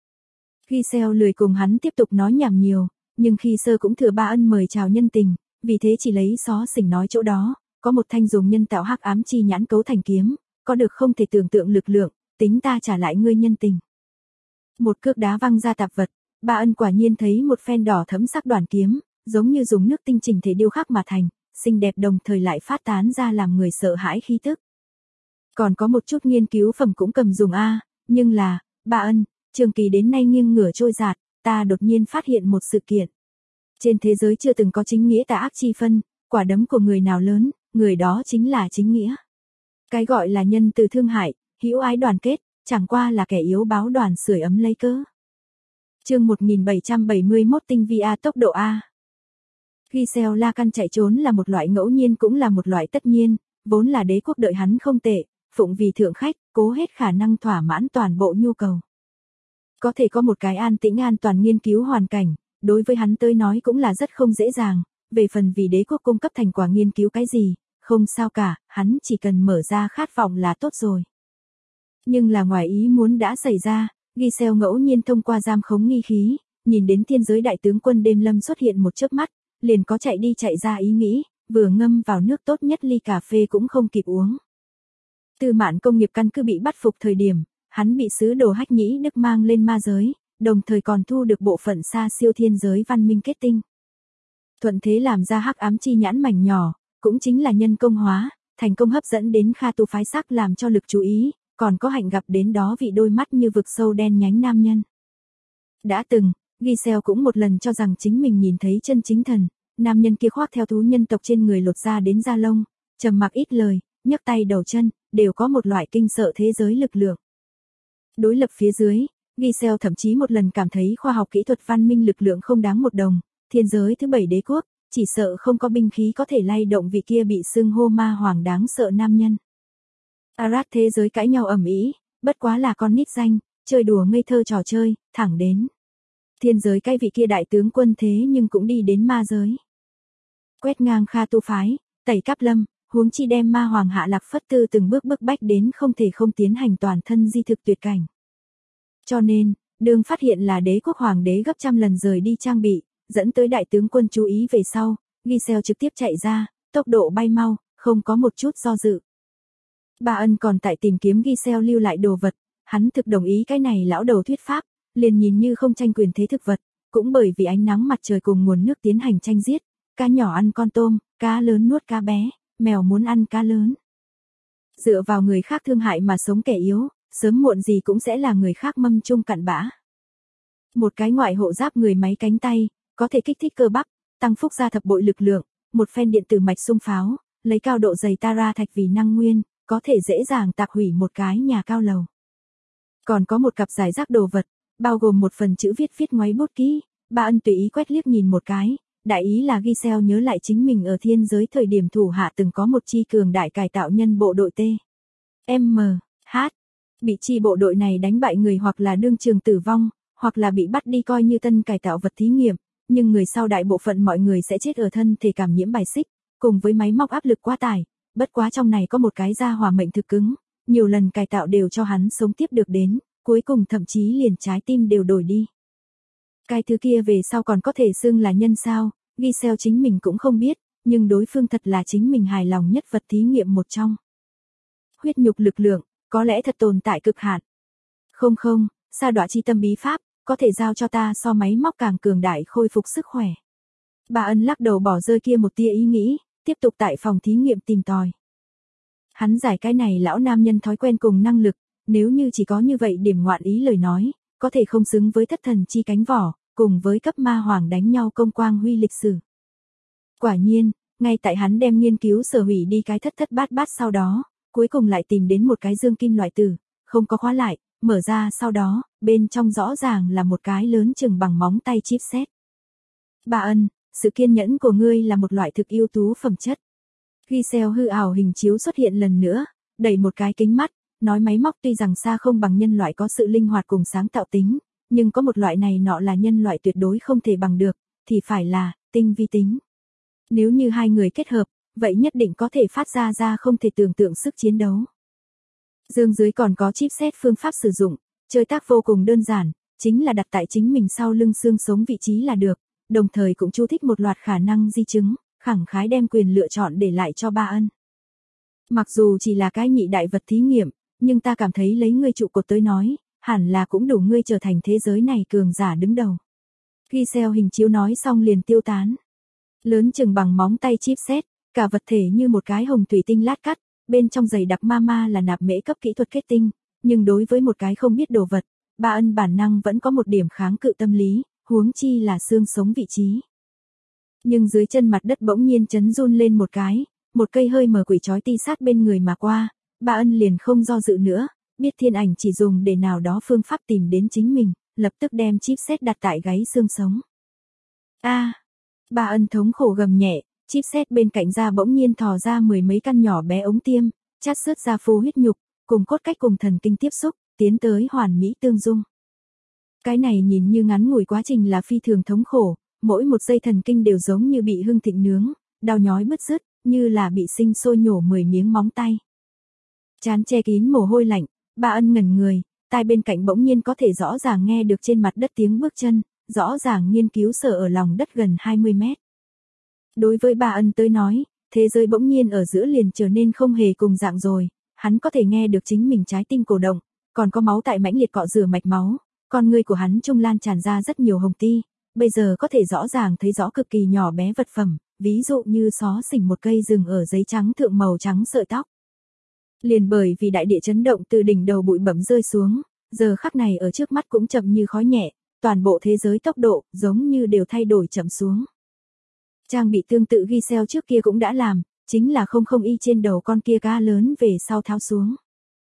Giselle lười cùng hắn tiếp tục nói nhảm nhiều, nhưng khi sơ cũng thừa Ba Ân mời chào nhân tình, vì thế chỉ lấy xó xỉnh nói chỗ đó, có một thanh dùng nhân tạo hắc ám chi nhãn cấu thành kiếm, có được không thể tưởng tượng lực lượng, tính ta trả lại ngươi nhân tình. Một cước đá văng ra tạp vật, Ba Ân quả nhiên thấy một phen đỏ thẫm sắc đoàn kiếm, giống như dùng nước tinh chỉnh thể điêu khắc mà thành, xinh đẹp đồng thời lại phát tán ra làm người sợ hãi khí tức. Còn có một chút nghiên cứu phẩm cũng cầm dùng a, nhưng là, Ba Ân, trường kỳ đến nay nghiêng ngửa trôi giạt, ta đột nhiên phát hiện một sự kiện. Trên thế giới chưa từng có chính nghĩa tà ác chi phân, quả đấm của người nào lớn, người đó chính là chính nghĩa. Cái gọi là nhân từ thương hại, hữu ái đoàn kết, chẳng qua là kẻ yếu báo đoàn sưởi ấm lấy cớ. Chương 1771 tinh vi A tốc độ A. Giselle La Căn chạy trốn là một loại ngẫu nhiên cũng là một loại tất nhiên, vốn là đế quốc đợi hắn không tệ, phụng vì thượng khách, cố hết khả năng thỏa mãn toàn bộ nhu cầu. Có thể có một cái an tĩnh an toàn nghiên cứu hoàn cảnh, đối với hắn tới nói cũng là rất không dễ dàng, về phần vì đế quốc cung cấp thành quả nghiên cứu cái gì, không sao cả, hắn chỉ cần mở ra khát vọng là tốt rồi. Nhưng là ngoài ý muốn đã xảy ra, Giselle ngẫu nhiên thông qua giam khống nghi khí, nhìn đến thiên giới đại tướng quân đêm lâm xuất hiện một chớp mắt, liền có chạy đi chạy ra ý nghĩ, vừa ngâm vào nước tốt nhất ly cà phê cũng không kịp uống. Tư Mạn công nghiệp căn cứ bị bắt phục thời điểm, hắn bị sứ đồ Hách Nhĩ Đức mang lên ma giới, đồng thời còn thu được bộ phận xa siêu thiên giới văn minh kết tinh. Thuận thế làm ra hắc ám chi nhãn mảnh nhỏ, cũng chính là nhân công hóa, thành công hấp dẫn đến Kha Tu phái sắc làm cho lực chú ý, còn có hạnh gặp đến đó vị đôi mắt như vực sâu đen nhánh nam nhân. Đã từng, Giselle cũng một lần cho rằng chính mình nhìn thấy chân chính thần, nam nhân kia khoác theo thú nhân tộc trên người lột ra đến da lông, trầm mặc ít lời, nhấc tay đầu chân, đều có một loại kinh sợ thế giới lực lượng. Đối lập phía dưới, Giselle thậm chí một lần cảm thấy khoa học kỹ thuật văn minh lực lượng không đáng một đồng, thiên giới thứ 7 đế quốc, chỉ sợ không có binh khí có thể lay động vị kia bị xưng hô ma hoàng đáng sợ nam nhân. Arad thế giới cãi nhau ầm ĩ, bất quá là con nít danh, chơi đùa ngây thơ trò chơi, thẳng đến. Thiên giới cái vị kia đại tướng quân thế nhưng cũng đi đến ma giới. Quét ngang Kha Tu phái, tẩy Cáp Lâm, huống chi đem ma hoàng Hạ Lạc Phất Tư từng bước bức bách đến không thể không tiến hành toàn thân di thực tuyệt cảnh. Cho nên, đương phát hiện là đế quốc hoàng đế gấp trăm lần rời đi trang bị, dẫn tới đại tướng quân chú ý về sau, Giselle trực tiếp chạy ra, tốc độ bay mau, không có một chút do dự. Ba Ân còn tại tìm kiếm Giselle lưu lại đồ vật, hắn thực đồng ý cái này lão đầu thuyết pháp, liền nhìn như không tranh quyền thế thực vật, cũng bởi vì ánh nắng mặt trời cùng nguồn nước tiến hành tranh giết, cá nhỏ ăn con tôm, cá lớn nuốt cá bé, mèo muốn ăn cá lớn. Dựa vào người khác thương hại mà sống kẻ yếu, sớm muộn gì cũng sẽ là người khác mâm chung cặn bã. Một cái ngoại hộ giáp người máy cánh tay, có thể kích thích cơ bắp, tăng phúc gia thập bội lực lượng, một phen điện tử mạch xung pháo, lấy cao độ dày tara thạch vì năng nguyên, có thể dễ dàng tạc hủy một cái nhà cao lầu. Còn có một cặp giải rác đồ vật, bao gồm một phần chữ viết ngoáy bút ký, Ba Ân tùy ý quét liếc nhìn một cái, đại ý là Giselle nhớ lại chính mình ở thiên giới thời điểm thủ hạ từng có một chi cường đại cải tạo nhân bộ đội T. M. H. Bị chi bộ đội này đánh bại người hoặc là đương trường tử vong, hoặc là bị bắt đi coi như tân cải tạo vật thí nghiệm, nhưng người sau đại bộ phận mọi người sẽ chết ở thân thể cảm nhiễm bài xích, cùng với máy móc áp lực quá tải, bất quá trong này có một cái gia hỏa mệnh thực cứng, nhiều lần cải tạo đều cho hắn sống tiếp được đến, cuối cùng thậm chí liền trái tim đều đổi đi. Cái thứ kia về sau còn có thể xưng là nhân sao, Giselle chính mình cũng không biết, nhưng đối phương thật là chính mình hài lòng nhất vật thí nghiệm một trong. Huyết nhục lực lượng, có lẽ thật tồn tại cực hạn. Không không, sa đọa chi tâm bí pháp, có thể giao cho ta so máy móc càng cường đại khôi phục sức khỏe. Bà Ân lắc đầu bỏ rơi kia một tia ý nghĩ, tiếp tục tại phòng thí nghiệm tìm tòi. Hắn giải cái này lão nam nhân thói quen cùng năng lực, nếu như chỉ có như vậy điểm ngoạn ý lời nói, có thể không xứng với thất thần chi cánh vỏ, cùng với cấp ma hoàng đánh nhau công quang huy lịch sử. Quả nhiên, ngay tại hắn đem nghiên cứu sở hủy đi cái thất thất bát bát sau đó, cuối cùng lại tìm đến một cái dương kim loại tử, không có khóa lại, mở ra sau đó, bên trong rõ ràng là một cái lớn chừng bằng móng tay chipset. Bà Ân, sự kiên nhẫn của ngươi là một loại thực ưu tú phẩm chất. Giselle hư ảo hình chiếu xuất hiện lần nữa, đẩy một cái kính mắt, nói máy móc tuy rằng xa không bằng nhân loại có sự linh hoạt cùng sáng tạo tính, nhưng có một loại này nọ là nhân loại tuyệt đối không thể bằng được, thì phải là tinh vi tính. Nếu như hai người kết hợp, vậy nhất định có thể phát ra không thể tưởng tượng sức chiến đấu. Dương dưới còn có chipset phương pháp sử dụng, chơi tác vô cùng đơn giản, chính là đặt tại chính mình sau lưng xương sống vị trí là được, đồng thời cũng chú thích một loạt khả năng di chứng, khẳng khái đem quyền lựa chọn để lại cho Ba Ân. Mặc dù chỉ là cái nhị đại vật thí nghiệm, nhưng ta cảm thấy lấy ngươi trụ cột tới nói, hẳn là cũng đủ ngươi trở thành thế giới này cường giả đứng đầu. Giselle hình chiếu nói xong liền tiêu tán. Lớn chừng bằng móng tay chipset, cả vật thể như một cái hồng thủy tinh lát cắt, bên trong dày đặc ma là nạp mễ cấp kỹ thuật kết tinh, nhưng đối với một cái không biết đồ vật, Ba Ân bản năng vẫn có một điểm kháng cự tâm lý, huống chi là xương sống vị trí. Nhưng dưới chân mặt đất bỗng nhiên chấn run lên một cái, một cây hơi mờ quỷ chói ti sát bên người mà qua, Ba Ân liền không do dự nữa, biết thiên ảnh chỉ dùng để nào đó phương pháp tìm đến chính mình, lập tức đem chipset đặt tại gáy xương sống. Ba Ân thống khổ gầm nhẹ, chipset bên cạnh da bỗng nhiên thò ra mười mấy căn nhỏ bé ống tiêm, chát xước ra phô huyết nhục, cùng cốt cách cùng thần kinh tiếp xúc, tiến tới hoàn mỹ tương dung. Cái này nhìn như ngắn ngủi quá trình là phi thường thống khổ, mỗi một dây thần kinh đều giống như bị hưng thịnh nướng, đau nhói bứt rứt, như là bị sinh sôi nhổ 10 miếng móng tay. Trán che kín mồ hôi lạnh, Ba Ân ngẩn người, tai bên cạnh bỗng nhiên có thể rõ ràng nghe được trên mặt đất tiếng bước chân, rõ ràng nghiên cứu sở ở lòng đất gần 20 mét. Đối với Ba Ân tới nói, thế giới bỗng nhiên ở giữa liền trở nên không hề cùng dạng rồi, hắn có thể nghe được chính mình trái tim cổ động, còn có máu tại mãnh liệt cọ rửa mạch máu, con ngươi của hắn trung lan tràn ra rất nhiều hồng ti, bây giờ có thể rõ ràng thấy rõ cực kỳ nhỏ bé vật phẩm, ví dụ như xó xỉnh một cây rừng ở giấy trắng thượng màu trắng sợi tóc. Liền bởi vì đại địa chấn động từ đỉnh đầu bụi bặm rơi xuống, giờ khắc này ở trước mắt cũng chậm như khói nhẹ, toàn bộ thế giới tốc độ giống như đều thay đổi chậm xuống. Trang bị tương tự Giselle trước kia cũng đã làm, chính là không y trên đầu con kia cá lớn về sau tháo xuống.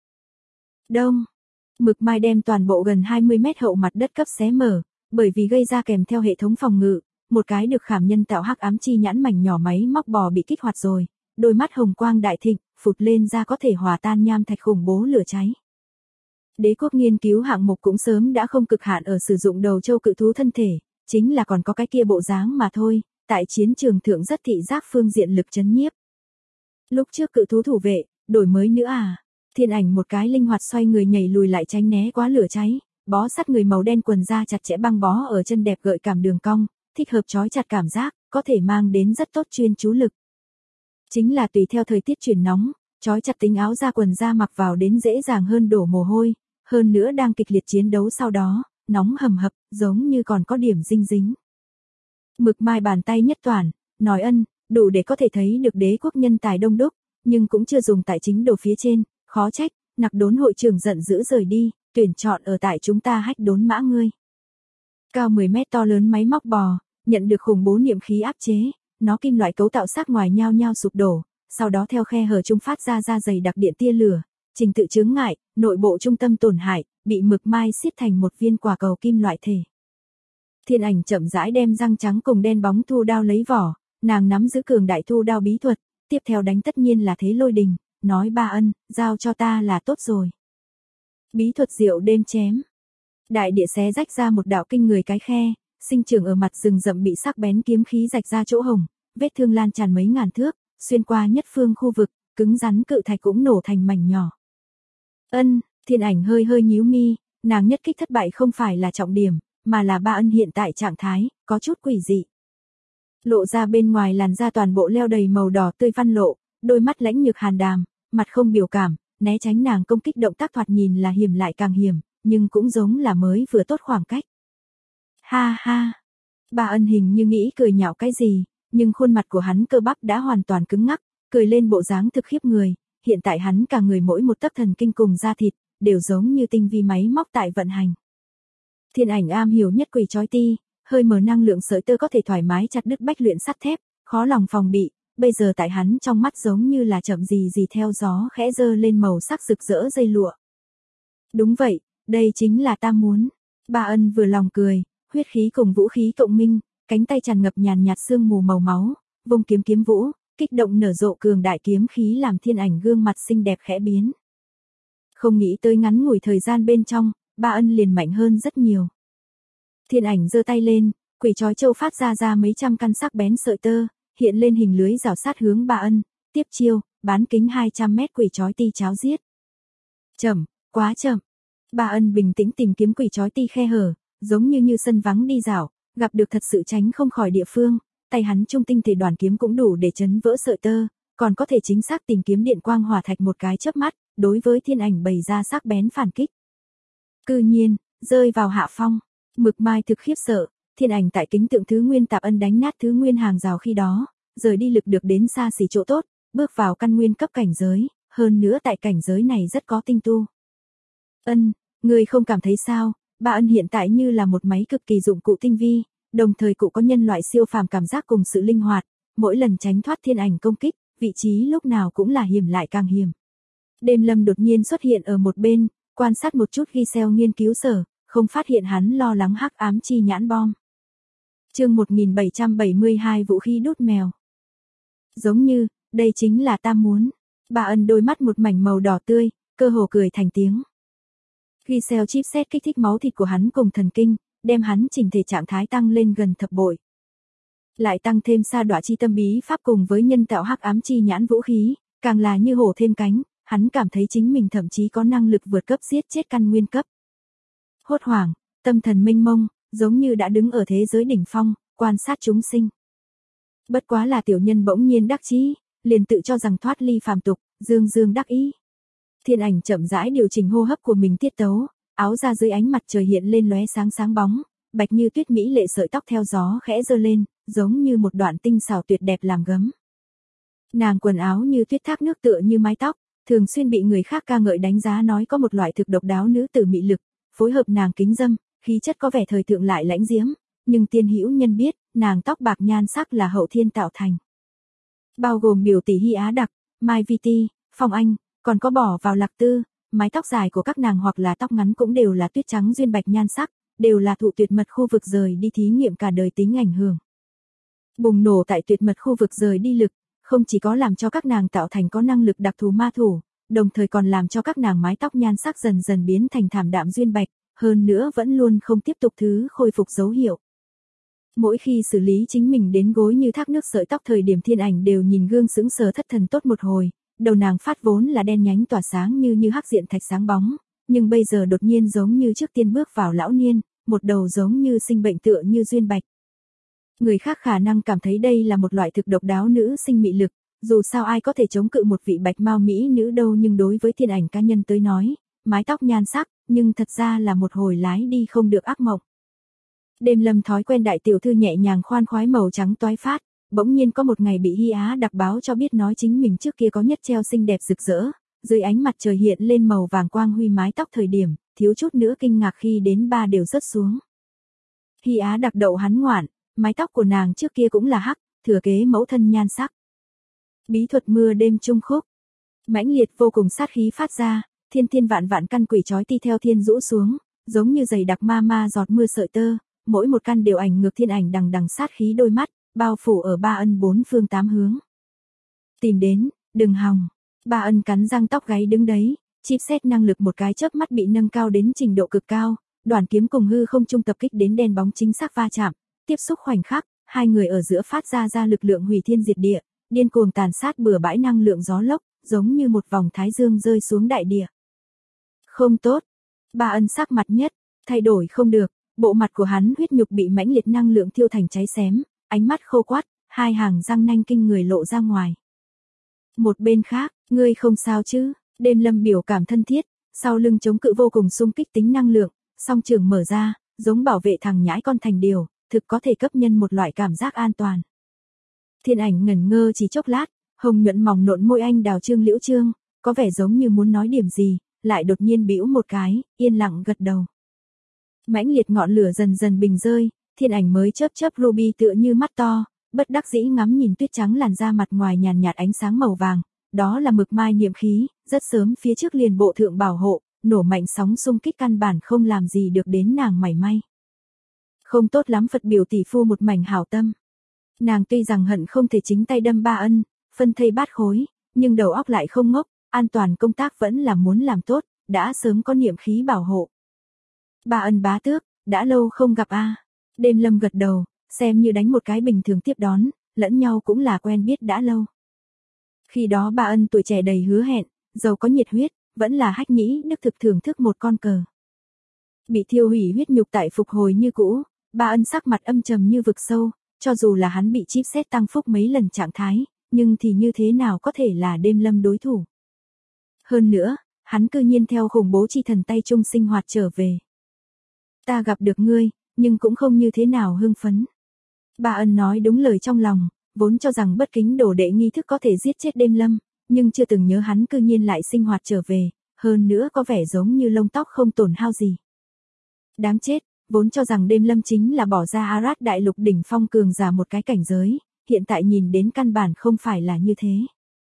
Đông, mực mai đem toàn bộ gần 20 mét hậu mặt đất cấp xé mở, bởi vì gây ra kèm theo hệ thống phòng ngự, một cái được khảm nhân tạo hắc ám chi nhãn mảnh nhỏ máy móc bò bị kích hoạt rồi, đôi mắt hồng quang đại thịnh, phụt lên ra có thể hòa tan nham thạch khủng bố lửa cháy. Đế quốc nghiên cứu hạng mục cũng sớm đã không cực hạn ở sử dụng đầu châu cự thú thân thể, chính là còn có cái kia bộ dáng mà thôi, tại chiến trường thượng rất thị giác phương diện lực chấn nhiếp. Lúc trước cự thú thủ vệ, đổi mới nữa à? Thiên ảnh một cái linh hoạt xoay người nhảy lùi lại tránh né quá lửa cháy, bó sát người màu đen quần da chặt chẽ băng bó ở chân đẹp gợi cảm đường cong, thích hợp trói chặt cảm giác, có thể mang đến rất tốt chuyên chú lực. Chính là tùy theo thời tiết chuyển nóng, trói chặt tính áo da quần da mặc vào đến dễ dàng hơn đổ mồ hôi, hơn nữa đang kịch liệt chiến đấu sau đó, nóng hầm hập, giống như còn có điểm dinh dính. Mực mai bàn tay nhất toàn, nói Ân, đủ để có thể thấy được đế quốc nhân tài đông đúc, nhưng cũng chưa dùng tại chính đồ phía trên, khó trách, nặc đốn hội trưởng giận dữ rời đi, tuyển chọn ở tại chúng ta hách đốn mã ngươi. Cao 10 mét to lớn máy móc bò, nhận được khủng bố niệm khí áp chế, nó kim loại cấu tạo xác ngoài nhao nhao sụp đổ, sau đó theo khe hở trung phát ra dày đặc điện tia lửa, trình tự chướng ngại, nội bộ trung tâm tổn hại, bị mực mai xiết thành một viên quả cầu kim loại thể. Thiên ảnh chậm rãi đem răng trắng cùng đen bóng thu đao lấy vỏ, nàng nắm giữ cường đại thu đao bí thuật, tiếp theo đánh tất nhiên là thế lôi đình, nói Ba Ân, giao cho ta là tốt rồi. Bí thuật diệu đêm chém. Đại địa xé rách ra một đạo kinh người cái khe, sinh trưởng ở mặt rừng rậm bị sắc bén kiếm khí rạch ra chỗ hồng, vết thương lan tràn mấy ngàn thước, xuyên qua nhất phương khu vực, cứng rắn cự thạch cũng nổ thành mảnh nhỏ. Thiên ảnh hơi hơi nhíu mi, nàng nhất kích thất bại không phải là trọng điểm, mà là Ba Ân hiện tại trạng thái, có chút quỷ dị. Lộ ra bên ngoài làn da toàn bộ leo đầy màu đỏ tươi văn lộ, đôi mắt lãnh nhược hàn đàm, mặt không biểu cảm, né tránh nàng công kích động tác thoạt nhìn là hiểm lại càng hiểm, nhưng cũng giống là mới vừa tốt khoảng cách. Ha ha. Ba Ân hình như nghĩ cười nhạo cái gì, nhưng khuôn mặt của hắn cơ bắp đã hoàn toàn cứng ngắc, cười lên bộ dáng thực khiếp người, hiện tại hắn cả người mỗi một tấc thần kinh cùng da thịt, đều giống như tinh vi máy móc tại vận hành. Thiên ảnh am hiểu nhất quỷ chói ti, hơi mở năng lượng sợi tơ có thể thoải mái chặt đứt bách luyện sắt thép, khó lòng phòng bị, bây giờ tại hắn trong mắt giống như là chậm gì gì theo gió khẽ dơ lên màu sắc rực rỡ dây lụa. Đúng vậy, đây chính là ta muốn. Ba Ân vừa lòng cười, huyết khí cùng vũ khí cộng minh, cánh tay tràn ngập nhàn nhạt sương mù màu máu, vung kiếm kiếm vũ, kích động nở rộ cường đại kiếm khí làm thiên ảnh gương mặt xinh đẹp khẽ biến. Không nghĩ tới ngắn ngủi thời gian bên trong, Ba Ân liền mạnh hơn rất nhiều. Thiên ảnh giơ tay lên, quỷ chói châu phát ra mấy trăm căn sắc bén sợi tơ, hiện lên hình lưới rào sát hướng Ba Ân, tiếp chiêu, bán kính 200 mét quỷ chói ti cháo giết. Chậm, quá chậm. Ba Ân bình tĩnh tìm kiếm quỷ chói ti khe hở, giống như sân vắng đi dạo, gặp được thật sự tránh không khỏi địa phương, tay hắn trung tinh thể đoàn kiếm cũng đủ để chấn vỡ sợi tơ, còn có thể chính xác tìm kiếm điện quang hỏa thạch một cái chớp mắt, đối với thiên ảnh bày ra sắc bén phản kích. Cư nhiên, rơi vào hạ phong, Mực Mai thực khiếp sợ, thiên ảnh tại kính tượng thứ nguyên tạp ân đánh nát thứ nguyên hàng rào khi đó, rời đi lực được đến xa xỉ chỗ tốt, bước vào căn nguyên cấp cảnh giới, hơn nữa tại cảnh giới này rất có tinh tu. Người không cảm thấy sao, Ba Ân hiện tại như là một máy cực kỳ dụng cụ tinh vi, đồng thời cụ có nhân loại siêu phàm cảm giác cùng sự linh hoạt, mỗi lần tránh thoát thiên ảnh công kích, vị trí lúc nào cũng là hiểm lại càng hiểm. Đêm Lâm đột nhiên xuất hiện ở một bên, quan sát một chút Giselle nghiên cứu sở, không phát hiện hắn lo lắng hắc ám chi nhãn bom. Chương 1772 vũ khí đốt mèo. Giống như, đây chính là ta muốn. Ba Ân đôi mắt một mảnh màu đỏ tươi, cơ hồ cười thành tiếng. Giselle chipset kích thích máu thịt của hắn cùng thần kinh, đem hắn chỉnh thể trạng thái tăng lên gần thập bội. Lại tăng thêm sa đọa chi tâm bí pháp cùng với nhân tạo hắc ám chi nhãn vũ khí, càng là như hổ thêm cánh, hắn cảm thấy chính mình thậm chí có năng lực vượt cấp giết chết căn nguyên cấp. Hốt hoảng, tâm thần mênh mông, giống như đã đứng ở thế giới đỉnh phong, quan sát chúng sinh. Bất quá là tiểu nhân bỗng nhiên đắc chí, liền tự cho rằng thoát ly phàm tục, dương dương đắc ý. Thiên ảnh chậm rãi điều chỉnh hô hấp của mình tiết tấu, áo ra dưới ánh mặt trời hiện lên lóe sáng sáng bóng, bạch như tuyết mỹ lệ sợi tóc theo gió khẽ giơ lên, giống như một đoạn tinh xảo tuyệt đẹp làm gấm. Nàng quần áo như tuyết thác nước tựa như mái tóc, thường xuyên bị người khác ca ngợi đánh giá nói có một loại thực độc đáo nữ tử mị lực, phối hợp nàng kính dâm, khí chất có vẻ thời thượng lại lãnh diễm, nhưng tiên hữu nhân biết, nàng tóc bạc nhan sắc là hậu thiên tạo thành. Bao gồm biểu tỷ Hy Á Đặc, Mai Vi Ti, Phong Anh, còn có bỏ vào Lạc Tư, mái tóc dài của các nàng hoặc là tóc ngắn cũng đều là tuyết trắng duyên bạch nhan sắc, đều là thụ tuyệt mật khu vực rời đi thí nghiệm cả đời tính ảnh hưởng. Bùng nổ tại tuyệt mật khu vực rời đi lực, không chỉ có làm cho các nàng tạo thành có năng lực đặc thù ma thủ, đồng thời còn làm cho các nàng mái tóc nhan sắc dần dần biến thành thảm đạm duyên bạch, hơn nữa vẫn luôn không tiếp tục thứ khôi phục dấu hiệu. Mỗi khi xử lý chính mình đến gối như thác nước sợi tóc thời điểm thiên ảnh đều nhìn gương sững sờ thất thần tốt một hồi, đầu nàng phát vốn là đen nhánh tỏa sáng như hắc diện thạch sáng bóng, nhưng bây giờ đột nhiên giống như trước tiên bước vào lão niên, một đầu giống như sinh bệnh tựa như duyên bạch. Người khác khả năng cảm thấy đây là một loại thực độc đáo nữ sinh mị lực, dù sao ai có thể chống cự một vị bạch mao mỹ nữ đâu, nhưng đối với thiên ảnh cá nhân tới nói, mái tóc nhan sắc, nhưng thật ra là một hồi lái đi không được ác mộng. Đêm Lâm thói quen đại tiểu thư nhẹ nhàng khoan khoái màu trắng toái phát, bỗng nhiên có một ngày bị Hy Á Đặc báo cho biết nói chính mình trước kia có nhất treo xinh đẹp rực rỡ, dưới ánh mặt trời hiện lên màu vàng quang huy mái tóc thời điểm, thiếu chút nữa kinh ngạc khi đến ba đều rớt xuống. Hy Á Đặc đậu hắn ngoạn, mái tóc của nàng trước kia cũng là hắc, thừa kế mẫu thân nhan sắc. Bí thuật mưa đêm trung khúc, mãnh liệt vô cùng sát khí phát ra, thiên vạn vạn căn quỷ chói ti theo thiên rũ xuống, giống như dày đặc ma giọt mưa sợi tơ, mỗi một căn đều ảnh ngược thiên ảnh đằng đằng sát khí đôi mắt, bao phủ ở Ba Ân bốn phương tám hướng. Tìm đến, đừng hòng. Ba Ân cắn răng tóc gáy đứng đấy, chipset năng lực một cái chớp mắt bị nâng cao đến trình độ cực cao, đoàn kiếm cùng hư không trung tập kích đến đen bóng chính xác va chạm, tiếp xúc khoảnh khắc, hai người ở giữa phát ra lực lượng hủy thiên diệt địa, điên cuồng tàn sát bừa bãi năng lượng gió lốc, giống như một vòng thái dương rơi xuống đại địa. Không tốt. Ba Ân sắc mặt nhất, thay đổi không được, bộ mặt của hắn huyết nhục bị mãnh liệt năng lượng thiêu thành cháy xém, ánh mắt khô quắt, hai hàng răng nanh kinh người lộ ra ngoài. Một bên khác, ngươi không sao chứ? Đêm Lâm biểu cảm thân thiết, sau lưng chống cự vô cùng xung kích tính năng lượng, song trường mở ra, giống bảo vệ thằng nhãi con thành điều, thực có thể cấp nhân một loại cảm giác an toàn. Thiên Ảnh ngẩn ngơ chỉ chốc lát, hồng nhuận mỏng nộn môi anh đào trương liễu trương, có vẻ giống như muốn nói điểm gì, lại đột nhiên bĩu một cái, yên lặng gật đầu. Mãnh liệt ngọn lửa dần dần bình rơi, Thiên Ảnh mới chớp chớp ruby tựa như mắt to, bất đắc dĩ ngắm nhìn tuyết trắng làn da mặt ngoài nhàn nhạt ánh sáng màu vàng, đó là mực mai niệm khí, rất sớm phía trước liền bộ thượng bảo hộ, nổ mạnh sóng xung kích căn bản không làm gì được đến nàng mảy may. Không tốt lắm, Phật biểu tỷ phu một mảnh hảo tâm. Nàng tuy rằng hận không thể chính tay đâm Ba Ân, phân thây bát khối, nhưng đầu óc lại không ngốc, an toàn công tác vẫn là muốn làm tốt, đã sớm có niệm khí bảo hộ. Ba Ân bá tước, đã lâu không gặp a. Đêm Lâm gật đầu, xem như đánh một cái bình thường tiếp đón, lẫn nhau cũng là quen biết đã lâu. Khi đó Ba Ân tuổi trẻ đầy hứa hẹn, giàu có nhiệt huyết, vẫn là hách nhĩ nước thực thưởng thức một con cờ. Bị thiêu hủy huyết nhục tại phục hồi như cũ, Ba Ân sắc mặt âm trầm như vực sâu, cho dù là hắn bị chip xét tăng phúc mấy lần trạng thái, nhưng thì như thế nào có thể là Đêm Lâm đối thủ. Hơn nữa, hắn cư nhiên theo khủng bố chi thần tay chung sinh hoạt trở về. Ta gặp được ngươi, nhưng cũng không như thế nào hưng phấn. Ba Ân nói đúng lời trong lòng, vốn cho rằng bất kính đổ đệ nghi thức có thể giết chết Đêm Lâm, nhưng chưa từng nhớ hắn cư nhiên lại sinh hoạt trở về, hơn nữa có vẻ giống như lông tóc không tổn hao gì. Đáng chết, vốn cho rằng Đêm Lâm chính là bỏ ra Arad đại lục đỉnh phong cường giả một cái cảnh giới, hiện tại nhìn đến căn bản không phải là như thế.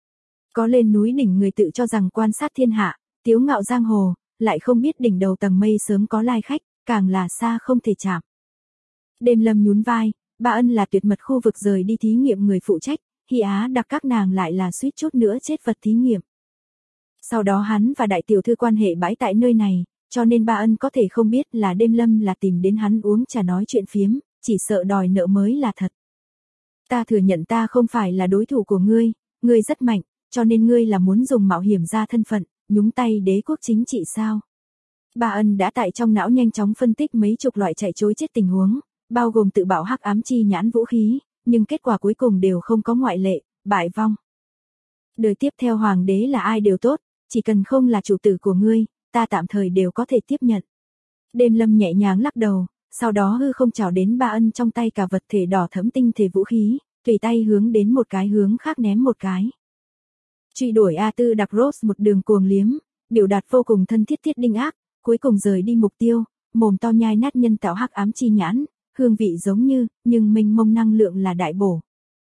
Có lên núi đỉnh người tự cho rằng quan sát thiên hạ, tiếu ngạo giang hồ, lại không biết đỉnh đầu tầng mây sớm có lai khách, càng là xa không thể chạm. Đêm Lâm nhún vai, Ba Ân là tuyệt mật khu vực rời đi thí nghiệm người phụ trách, Hy Á đặc các nàng lại là suýt chút nữa chết vật thí nghiệm. Sau đó hắn và đại tiểu thư quan hệ bãi tại nơi này, cho nên Ba Ân có thể không biết là Đêm Lâm là tìm đến hắn uống trà nói chuyện phiếm, chỉ sợ đòi nợ mới là thật. Ta thừa nhận ta không phải là đối thủ của ngươi rất mạnh, cho nên ngươi là muốn dùng mạo hiểm ra thân phận, nhúng tay đế quốc chính trị sao? Ba Ân đã tại trong não nhanh chóng phân tích mấy chục loại chạy trối chết tình huống, bao gồm tự bạo hắc ám chi nhãn vũ khí, nhưng kết quả cuối cùng đều không có ngoại lệ, bại vong. Đời tiếp theo hoàng đế là ai đều tốt, chỉ cần không là chủ tử của ngươi, ta tạm thời đều có thể tiếp nhận. Đêm Lâm nhẹ nhàng lắc đầu, sau đó hư không chào đến Ba Ân trong tay cả vật thể đỏ thẫm tinh thể vũ khí, tùy tay hướng đến một cái hướng khác ném một cái. Truy đuổi A Tư Đặc Rose một đường cuồng liếm, biểu đạt vô cùng thân thiết thiết đinh ác, cuối cùng rời đi mục tiêu, mồm to nhai nát nhân tạo hắc ám chi nhãn, hương vị giống như, nhưng mênh mông năng lượng là đại bổ.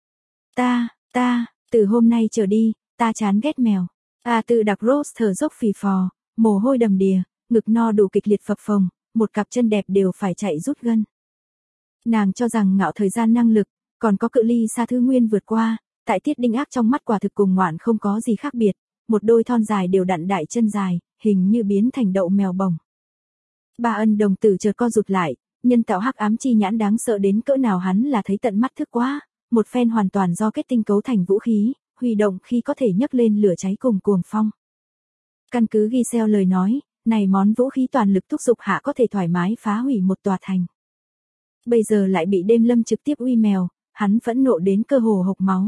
Ta, từ hôm nay trở đi, ta chán ghét mèo. A Tư Đặc Rose thở dốc phì phò, mồ hôi đầm đìa, ngực no đủ kịch liệt phập phồng, một cặp chân đẹp đều phải chạy rút gân. Nàng cho rằng ngạo thời gian năng lực, còn có cự ly xa thứ nguyên vượt qua, tại Tiết Đinh Ác trong mắt quả thực cùng ngoạn không có gì khác biệt, một đôi thon dài đều đặn đại chân dài, hình như biến thành đậu mèo bồng. Ba Ân đồng tử chợt co rụt lại, nhân tạo hắc ám chi nhãn đáng sợ đến cỡ nào hắn là thấy tận mắt thức quá, một phen hoàn toàn do kết tinh cấu thành vũ khí, huy động khi có thể nhấc lên lửa cháy cùng cuồng phong. Căn cứ Giselle lời nói, này món vũ khí toàn lực thúc giục hạ có thể thoải mái phá hủy một tòa thành. Bây giờ lại bị Đêm Lâm trực tiếp uy mèo, hắn phẫn nộ đến cơ hồ hộc máu.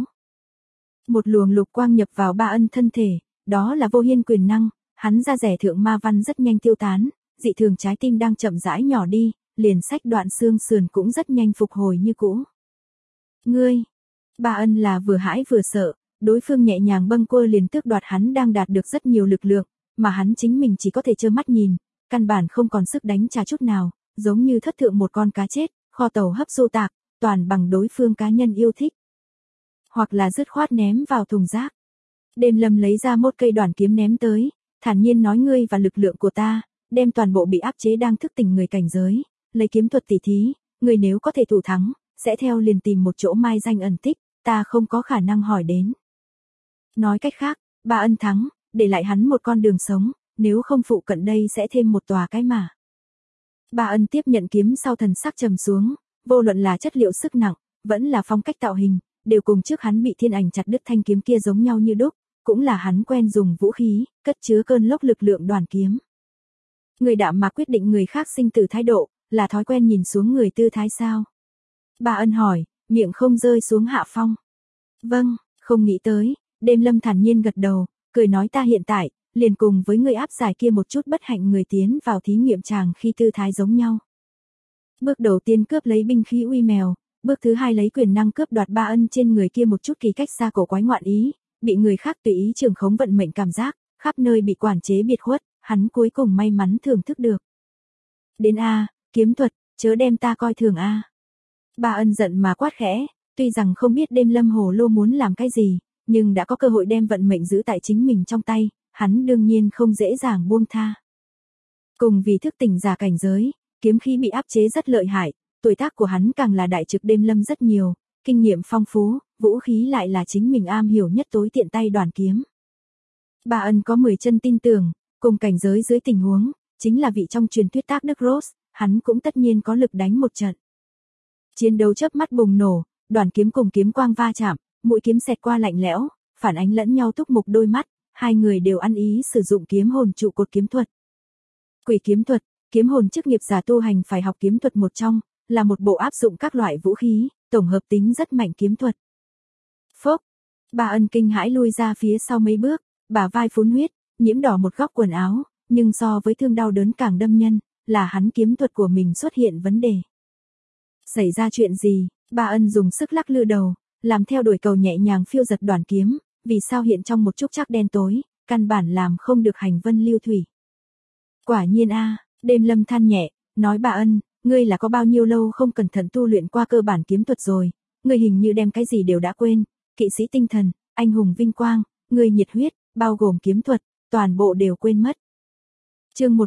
Một luồng lục quang nhập vào Ba Ân thân thể, đó là vô hiên quyền năng, hắn ra rẻ thượng ma văn rất nhanh tiêu tán, dị thường trái tim đang chậm rãi nhỏ đi, liền sách đoạn xương sườn cũng rất nhanh phục hồi như cũ. Ngươi, Ba Ân là vừa hãi vừa sợ, đối phương nhẹ nhàng bâng quơ liền tước đoạt hắn đang đạt được rất nhiều lực lượng, mà hắn chính mình chỉ có thể trơ mắt nhìn, căn bản không còn sức đánh trả chút nào, giống như thất thượng một con cá chết, kho tàu hấp du tạc, toàn bằng đối phương cá nhân yêu thích. Hoặc là dứt khoát ném vào thùng rác. Đêm Lâm lấy ra một cây đoản kiếm ném tới, thản nhiên nói ngươi và lực lượng của ta, đem toàn bộ bị áp chế đang thức tỉnh người cảnh giới, lấy kiếm thuật tỉ thí, người nếu có thể thủ thắng, sẽ theo liền tìm một chỗ mai danh ẩn tích, ta không có khả năng hỏi đến. Nói cách khác, Ba Ân thắng, để lại hắn một con đường sống, nếu không phụ cận đây sẽ thêm một tòa cái mà. Ba Ân tiếp nhận kiếm sau thần sắc trầm xuống, vô luận là chất liệu sức nặng, vẫn là phong cách tạo hình, đều cùng trước hắn bị Thiên Ảnh chặt đứt thanh kiếm kia giống nhau như đúc, cũng là hắn quen dùng vũ khí, cất chứa cơn lốc lực lượng đoàn kiếm. Người đạm mạc quyết định người khác sinh tử thái độ, là thói quen nhìn xuống người tư thái sao? Bà Ân hỏi, miệng không rơi xuống hạ phong. Vâng, không nghĩ tới, Đêm Lâm thản nhiên gật đầu, cười nói ta hiện tại, liền cùng với người áp giải kia một chút bất hạnh người tiến vào thí nghiệm tràng khi tư thái giống nhau. Bước đầu tiên cướp lấy binh khí uy mèo, bước thứ hai lấy quyền năng cướp đoạt Ba Ân trên người kia một chút kỳ cách xa cổ quái ngoạn ý, bị người khác tùy ý trường khống vận mệnh cảm giác, khắp nơi bị quản chế biệt khuất, hắn cuối cùng may mắn thưởng thức được. Đến A, kiếm thuật, chớ đem ta coi thường A. Ba Ân giận mà quát khẽ, tuy rằng không biết Đêm Lâm hồ lô muốn làm cái gì, nhưng đã có cơ hội đem vận mệnh giữ tại chính mình trong tay, hắn đương nhiên không dễ dàng buông tha. Cùng vì thức tỉnh giả cảnh giới, kiếm khí bị áp chế rất lợi hại, tuổi tác của hắn càng là đại trực Đêm Lâm rất nhiều, kinh nghiệm phong phú, vũ khí lại là chính mình am hiểu nhất tối tiện tay đoàn kiếm. Ba Ân có 10 chân tin tưởng, cùng cảnh giới dưới tình huống, chính là vị trong truyền thuyết tác Đức Rose, hắn cũng tất nhiên có lực đánh một trận. Chiến đấu chớp mắt bùng nổ, đoàn kiếm cùng kiếm quang va chạm, mũi kiếm xẹt qua lạnh lẽo, phản ánh lẫn nhau túc mục đôi mắt, hai người đều ăn ý sử dụng kiếm hồn trụ cột kiếm thuật. Quỷ kiếm thuật, kiếm hồn chức nghiệp giả tu hành phải học kiếm thuật một trong, là một bộ áp dụng các loại vũ khí, tổng hợp tính rất mạnh kiếm thuật. Phốc, Ba Ân kinh hãi lui ra phía sau mấy bước, bả vai phun huyết, nhiễm đỏ một góc quần áo, nhưng so với thương đau đớn càng đâm nhân, là hắn kiếm thuật của mình xuất hiện vấn đề. Xảy ra chuyện gì? Ba Ân dùng sức lắc lư đầu, làm theo đuổi cầu nhẹ nhàng phiêu giật đoàn kiếm, vì sao hiện trong một chút chắc đen tối, căn bản làm không được hành vân lưu thủy. Quả nhiên a, Đêm Lâm than nhẹ, nói Ba Ân, ngươi là có bao nhiêu lâu không cẩn thận tu luyện qua cơ bản kiếm thuật rồi, ngươi hình như đem cái gì đều đã quên, kỵ sĩ tinh thần, anh hùng vinh quang, ngươi nhiệt huyết, bao gồm kiếm thuật, toàn bộ đều quên mất. Chương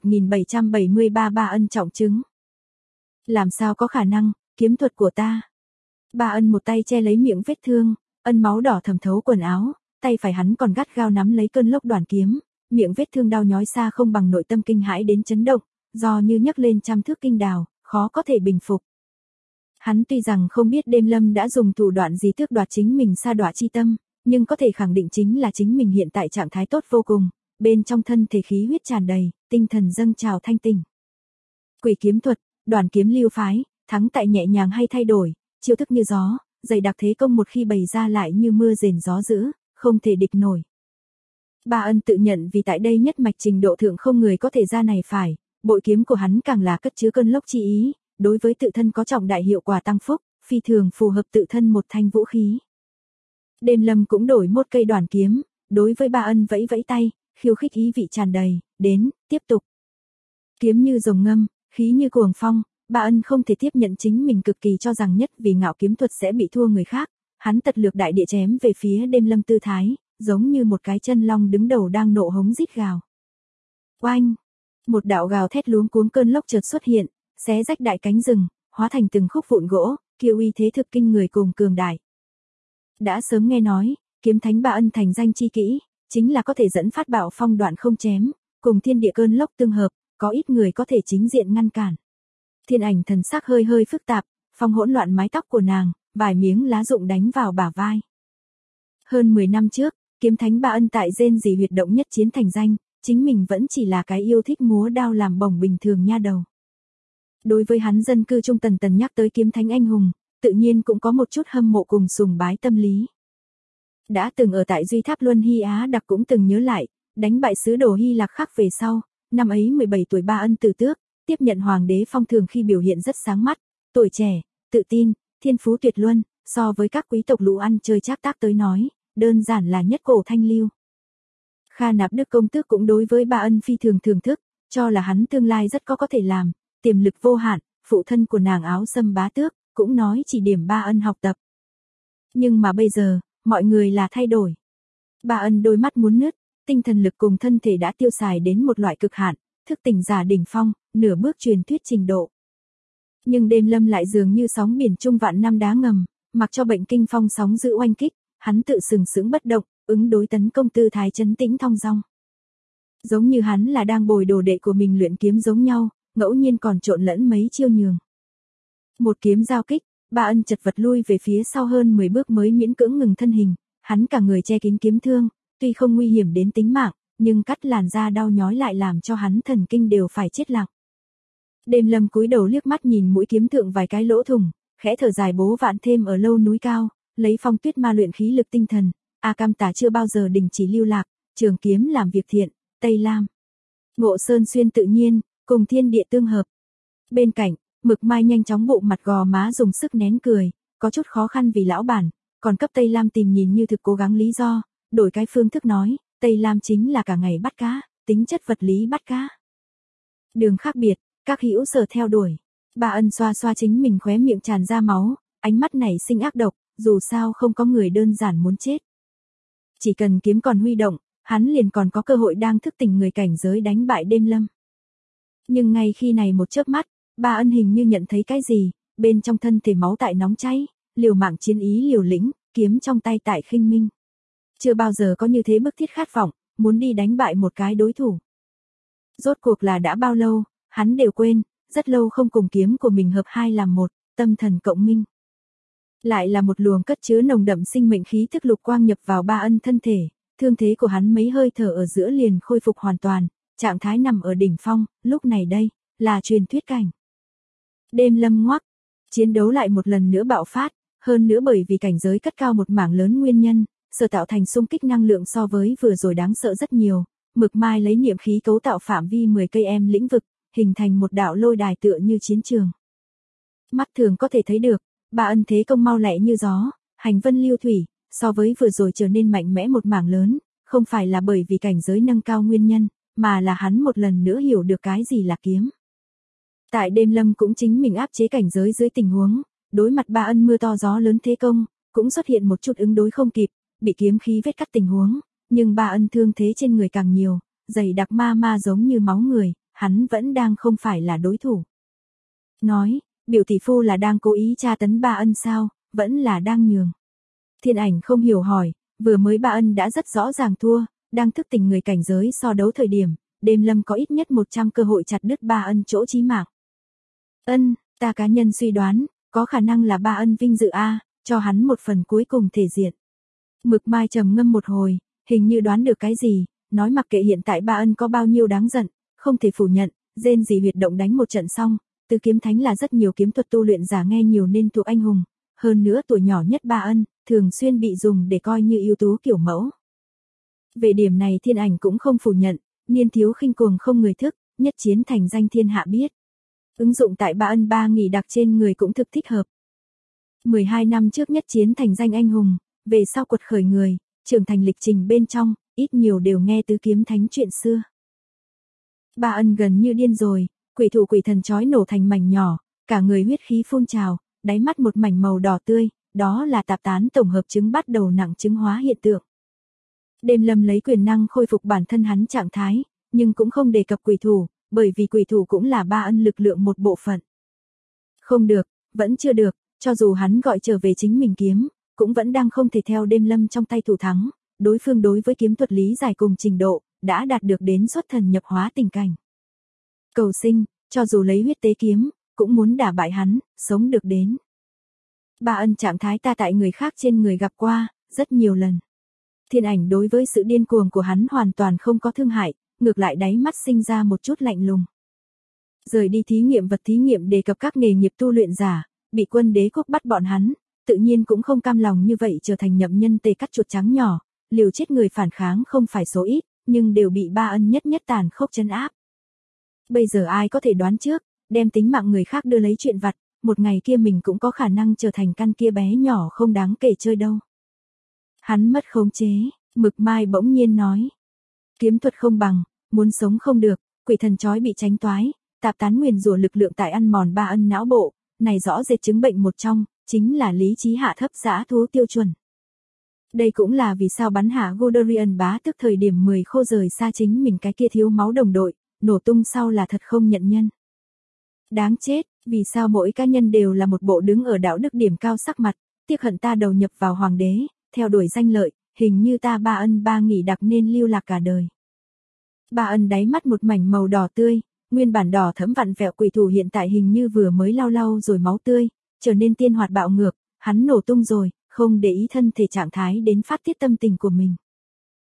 1773 Ba Ân trọng chứng. Làm sao có khả năng, kiếm thuật của ta. Ba Ân một tay che lấy miệng vết thương, ân máu đỏ thẩm thấu quần áo, tay phải hắn còn gắt gao nắm lấy cơn lốc đoàn kiếm, miệng vết thương đau nhói xa không bằng nội tâm kinh hãi đến chấn động, do như nhấc lên trăm thước kinh đào, khó có thể bình phục. Hắn tuy rằng không biết Đêm Lâm đã dùng thủ đoạn gì tước đoạt chính mình sa đọa chi tâm, nhưng có thể khẳng định chính là chính mình hiện tại trạng thái tốt vô cùng, bên trong thân thể khí huyết tràn đầy, tinh thần dâng trào thanh tỉnh. Quỷ kiếm thuật, đoàn kiếm lưu phái, thắng tại nhẹ nhàng hay thay đổi, chiêu thức như gió, dày đặc thế công một khi bày ra lại như mưa rền gió dữ, không thể địch nổi. Ba Ân tự nhận vì tại đây nhất mạch trình độ thượng không người có thể ra này phải, bội kiếm của hắn càng là cất chứa cơn lốc chi ý, đối với tự thân có trọng đại hiệu quả tăng phúc, phi thường phù hợp tự thân một thanh vũ khí. Đêm Lâm cũng đổi một cây đoàn kiếm, đối với Ba Ân vẫy vẫy tay, khiêu khích ý vị tràn đầy, đến, tiếp tục. Kiếm như rồng ngâm, khí như cuồng phong, Ba Ân không thể tiếp nhận chính mình cực kỳ cho rằng nhất vì ngạo kiếm thuật sẽ bị thua người khác, hắn tật lược đại địa chém về phía Đêm Lâm tư thái, giống như một cái chân long đứng đầu đang nộ hống rít gào. Oanh! Một đạo gào thét luống cuống cơn lốc chợt xuất hiện, xé rách đại cánh rừng, hóa thành từng khúc vụn gỗ, kiêu uy thế thực kinh người cùng cường đại. Đã sớm nghe nói, kiếm thánh Ba Ân thành danh chi kỹ, chính là có thể dẫn phát bạo phong đoạn không chém, cùng thiên địa cơn lốc tương hợp, có ít người có thể chính diện ngăn cản. Thiên Ảnh thần sắc hơi hơi phức tạp, phong hỗn loạn mái tóc của nàng, vài miếng lá rụng đánh vào bả vai. Hơn 10 năm trước, kiếm thánh Ba Ân tại rên rỉ huyệt động nhất chiến thành danh, chính mình vẫn chỉ là cái yêu thích múa đao làm bổng bình thường nha đầu. Đối với hắn dân cư trung tần tần nhắc tới kiếm thánh anh hùng, tự nhiên cũng có một chút hâm mộ cùng sùng bái tâm lý. Đã từng ở tại Duy Tháp Luân Hy Á Đặc cũng từng nhớ lại, đánh bại sứ đồ Hy Lạc Khắc về sau, năm ấy 17 tuổi Ba Ân từ tước, tiếp nhận hoàng đế phong thường khi biểu hiện rất sáng mắt, tuổi trẻ, tự tin, thiên phú tuyệt luân, so với các quý tộc lũ ăn chơi trác tác tới nói, đơn giản là nhất cổ thanh lưu. Kha Nạp Đức công tước cũng đối với Ba Ân phi thường thưởng thức, cho là hắn tương lai rất có thể làm, tiềm lực vô hạn, phụ thân của nàng Áo Sâm bá tước, cũng nói chỉ điểm Ba Ân học tập. Nhưng mà bây giờ, mọi người là thay đổi. Ba Ân đôi mắt muốn nứt, tinh thần lực cùng thân thể đã tiêu xài đến một loại cực hạn, thức tỉnh giả đỉnh phong, nửa bước truyền thuyết trình độ. Nhưng Đêm Lâm lại dường như sóng biển trung vạn năm đá ngầm, mặc cho bệnh kinh phong sóng dữ oanh kích, hắn tự sừng sững bất động, ứng đối tấn công tư thái trấn tĩnh thong dong. Giống như hắn là đang bồi đồ đệ của mình luyện kiếm giống nhau, ngẫu nhiên còn trộn lẫn mấy chiêu nhường. Một kiếm giao kích, Ba Ân chật vật lui về phía sau hơn 10 bước mới miễn cưỡng ngừng thân hình, hắn cả người che kín kiếm thương, tuy không nguy hiểm đến tính mạng, nhưng cắt làn da đau nhói lại làm cho hắn thần kinh đều phải chết lặng. Đêm Lâm cúi đầu liếc mắt nhìn mũi kiếm thượng vài cái lỗ thủng, khẽ thở dài bố vạn thêm ở lâu núi cao, lấy phong tuyết ma luyện khí lực tinh thần, A Cam Tả chưa bao giờ đình chỉ lưu lạc, trường kiếm làm việc thiện, Tây Lam. Ngộ sơn xuyên tự nhiên, cùng thiên địa tương hợp. Bên cạnh, Mực Mai nhanh chóng bụng mặt gò má dùng sức nén cười, có chút khó khăn vì lão bản, còn cấp Tây Lam tìm nhìn như thực cố gắng lý do, đổi cái phương thức nói, Tây Lam chính là cả ngày bắt cá, tính chất vật lý bắt cá. Đường khác biệt, các hữu sở theo đuổi. Bà Ân xoa xoa chính mình khóe miệng tràn ra máu, ánh mắt này sinh ác độc, dù sao không có người đơn giản muốn chết. Chỉ cần kiếm còn huy động, hắn liền còn có cơ hội đang thức tỉnh người cảnh giới đánh bại Đêm Lâm. Nhưng ngay khi này một chớp mắt, bà Ân hình như nhận thấy cái gì, bên trong thân thể máu tại nóng cháy, liều mạng chiến ý liều lĩnh, kiếm trong tay tại khinh minh. Chưa bao giờ có như thế bức thiết khát vọng, muốn đi đánh bại một cái đối thủ. Rốt cuộc là đã bao lâu, hắn đều quên, rất lâu không cùng kiếm của mình hợp hai làm một, tâm thần cộng minh. Lại là một luồng cất chứa nồng đậm sinh mệnh khí thức lục quang nhập vào Ba Ân thân thể, thương thế của hắn mấy hơi thở ở giữa liền khôi phục hoàn toàn, trạng thái nằm ở đỉnh phong, lúc này đây, là truyền thuyết cảnh. Đêm Lâm ngoắc, chiến đấu lại một lần nữa bạo phát, hơn nữa bởi vì cảnh giới cất cao một mảng lớn nguyên nhân, sở tạo thành xung kích năng lượng so với vừa rồi đáng sợ rất nhiều. Mực Mai lấy niệm khí cấu tạo phạm vi 10 cây em lĩnh vực, hình thành một đạo lôi đài tựa như chiến trường. Mắt thường có thể thấy được, Ba Ân thế công mau lẹ như gió, hành vân lưu thủy, so với vừa rồi trở nên mạnh mẽ một mảng lớn, không phải là bởi vì cảnh giới nâng cao nguyên nhân, mà là hắn một lần nữa hiểu được cái gì là kiếm. Tại Đêm Lâm cũng chính mình áp chế cảnh giới dưới tình huống, đối mặt Ba Ân mưa to gió lớn thế công, cũng xuất hiện một chút ứng đối không kịp, bị kiếm khí vết cắt tình huống, nhưng Ba Ân thương thế trên người càng nhiều, dày đặc ma giống như máu người, hắn vẫn đang không phải là đối thủ. Nói, biểu tỷ phu là đang cố ý tra tấn Ba Ân sao, vẫn là đang nhường. Thiên Ảnh không hiểu hỏi, vừa mới Ba Ân đã rất rõ ràng thua, đang thức tỉnh người cảnh giới so đấu thời điểm, Đêm Lâm có ít nhất 100 cơ hội chặt đứt Ba Ân chỗ chí mạng. Ta cá nhân suy đoán, có khả năng là Ba Ân vinh dự A, cho hắn một phần cuối cùng thể diện. Mực Mai trầm ngâm một hồi, hình như đoán được cái gì, nói mặc kệ hiện tại Ba Ân có bao nhiêu đáng giận, không thể phủ nhận, rên gì huyệt động đánh một trận xong, Tứ Kiếm Thánh là rất nhiều kiếm thuật tu luyện giả nghe nhiều nên thuộc anh hùng, hơn nữa tuổi nhỏ nhất Ba Ân, thường xuyên bị dùng để coi như ưu tú kiểu mẫu. Về điểm này Thiên Ảnh cũng không phủ nhận, niên thiếu khinh cuồng không người thức, nhất chiến thành danh thiên hạ biết. Ứng dụng tại Ba Ân ba nghỉ đặc trên người cũng thực thích hợp. 12 năm trước nhất chiến thành danh anh hùng, về sau quật khởi người, trưởng thành lịch trình bên trong, ít nhiều đều nghe Tứ Kiếm Thánh chuyện xưa. Ba Ân gần như điên rồi, quỷ thủ quỷ thần chói nổ thành mảnh nhỏ, cả người huyết khí phun trào, đáy mắt một mảnh màu đỏ tươi, đó là tạp tán tổng hợp chứng bắt đầu nặng chứng hóa hiện tượng. Đêm Lâm lấy quyền năng khôi phục bản thân hắn trạng thái, nhưng cũng không đề cập quỷ thủ, bởi vì quỷ thủ cũng là Ba Ân lực lượng một bộ phận. Không được, vẫn chưa được, cho dù hắn gọi trở về chính mình kiếm, cũng vẫn đang không thể theo Đêm Lâm trong tay thủ thắng, đối phương đối với kiếm thuật lý giải cùng trình độ, đã đạt được đến xuất thần nhập hóa tình cảnh. Cầu sinh, cho dù lấy huyết tế kiếm, cũng muốn đả bại hắn, sống được đến. Ba Ân trạng thái ta tại người khác trên người gặp qua, rất nhiều lần. Thiên Ảnh đối với sự điên cuồng của hắn hoàn toàn không có thương hại, ngược lại đáy mắt sinh ra một chút lạnh lùng. Rời đi thí nghiệm vật thí nghiệm đề cập các nghề nghiệp tu luyện giả, bị quân đế quốc bắt bọn hắn, tự nhiên cũng không cam lòng như vậy trở thành nhậm nhân tê cắt chuột trắng nhỏ, liều chết người phản kháng không phải số ít, nhưng đều bị Ba Ân nhất tàn khốc trấn áp. Bây giờ ai có thể đoán trước, đem tính mạng người khác đưa lấy chuyện vặt, một ngày kia mình cũng có khả năng trở thành căn kia bé nhỏ không đáng kể chơi đâu. Hắn mất khống chế, Mực Mai bỗng nhiên nói. Kiếm thuật không bằng, muốn sống không được, quỷ thần chói bị tránh toái, tạp tán nguyền rủa lực lượng tại ăn mòn Ba Ân não bộ, này rõ rệt chứng bệnh một trong, chính là lý trí hạ thấp dã thú tiêu chuẩn. Đây cũng là vì sao bắn hạ Guderian bá tức thời điểm 10 khô rời xa chính mình cái kia thiếu máu đồng đội, nổ tung sau là thật không nhận nhân. Đáng chết, vì sao mỗi cá nhân đều là một bộ đứng ở đạo đức điểm cao sắc mặt, tiếc hận ta đầu nhập vào hoàng đế, theo đuổi danh lợi, hình như ta Ba Ân ba nghỉ đặc nên lưu lạc cả đời. Ba Ân đáy mắt một mảnh màu đỏ tươi, nguyên bản đỏ thẫm vặn vẹo quỷ thủ hiện tại hình như vừa mới lau rồi máu tươi, trở nên tiên hoạt bạo ngược, hắn nổ tung rồi, không để ý thân thể trạng thái đến phát tiết tâm tình của mình.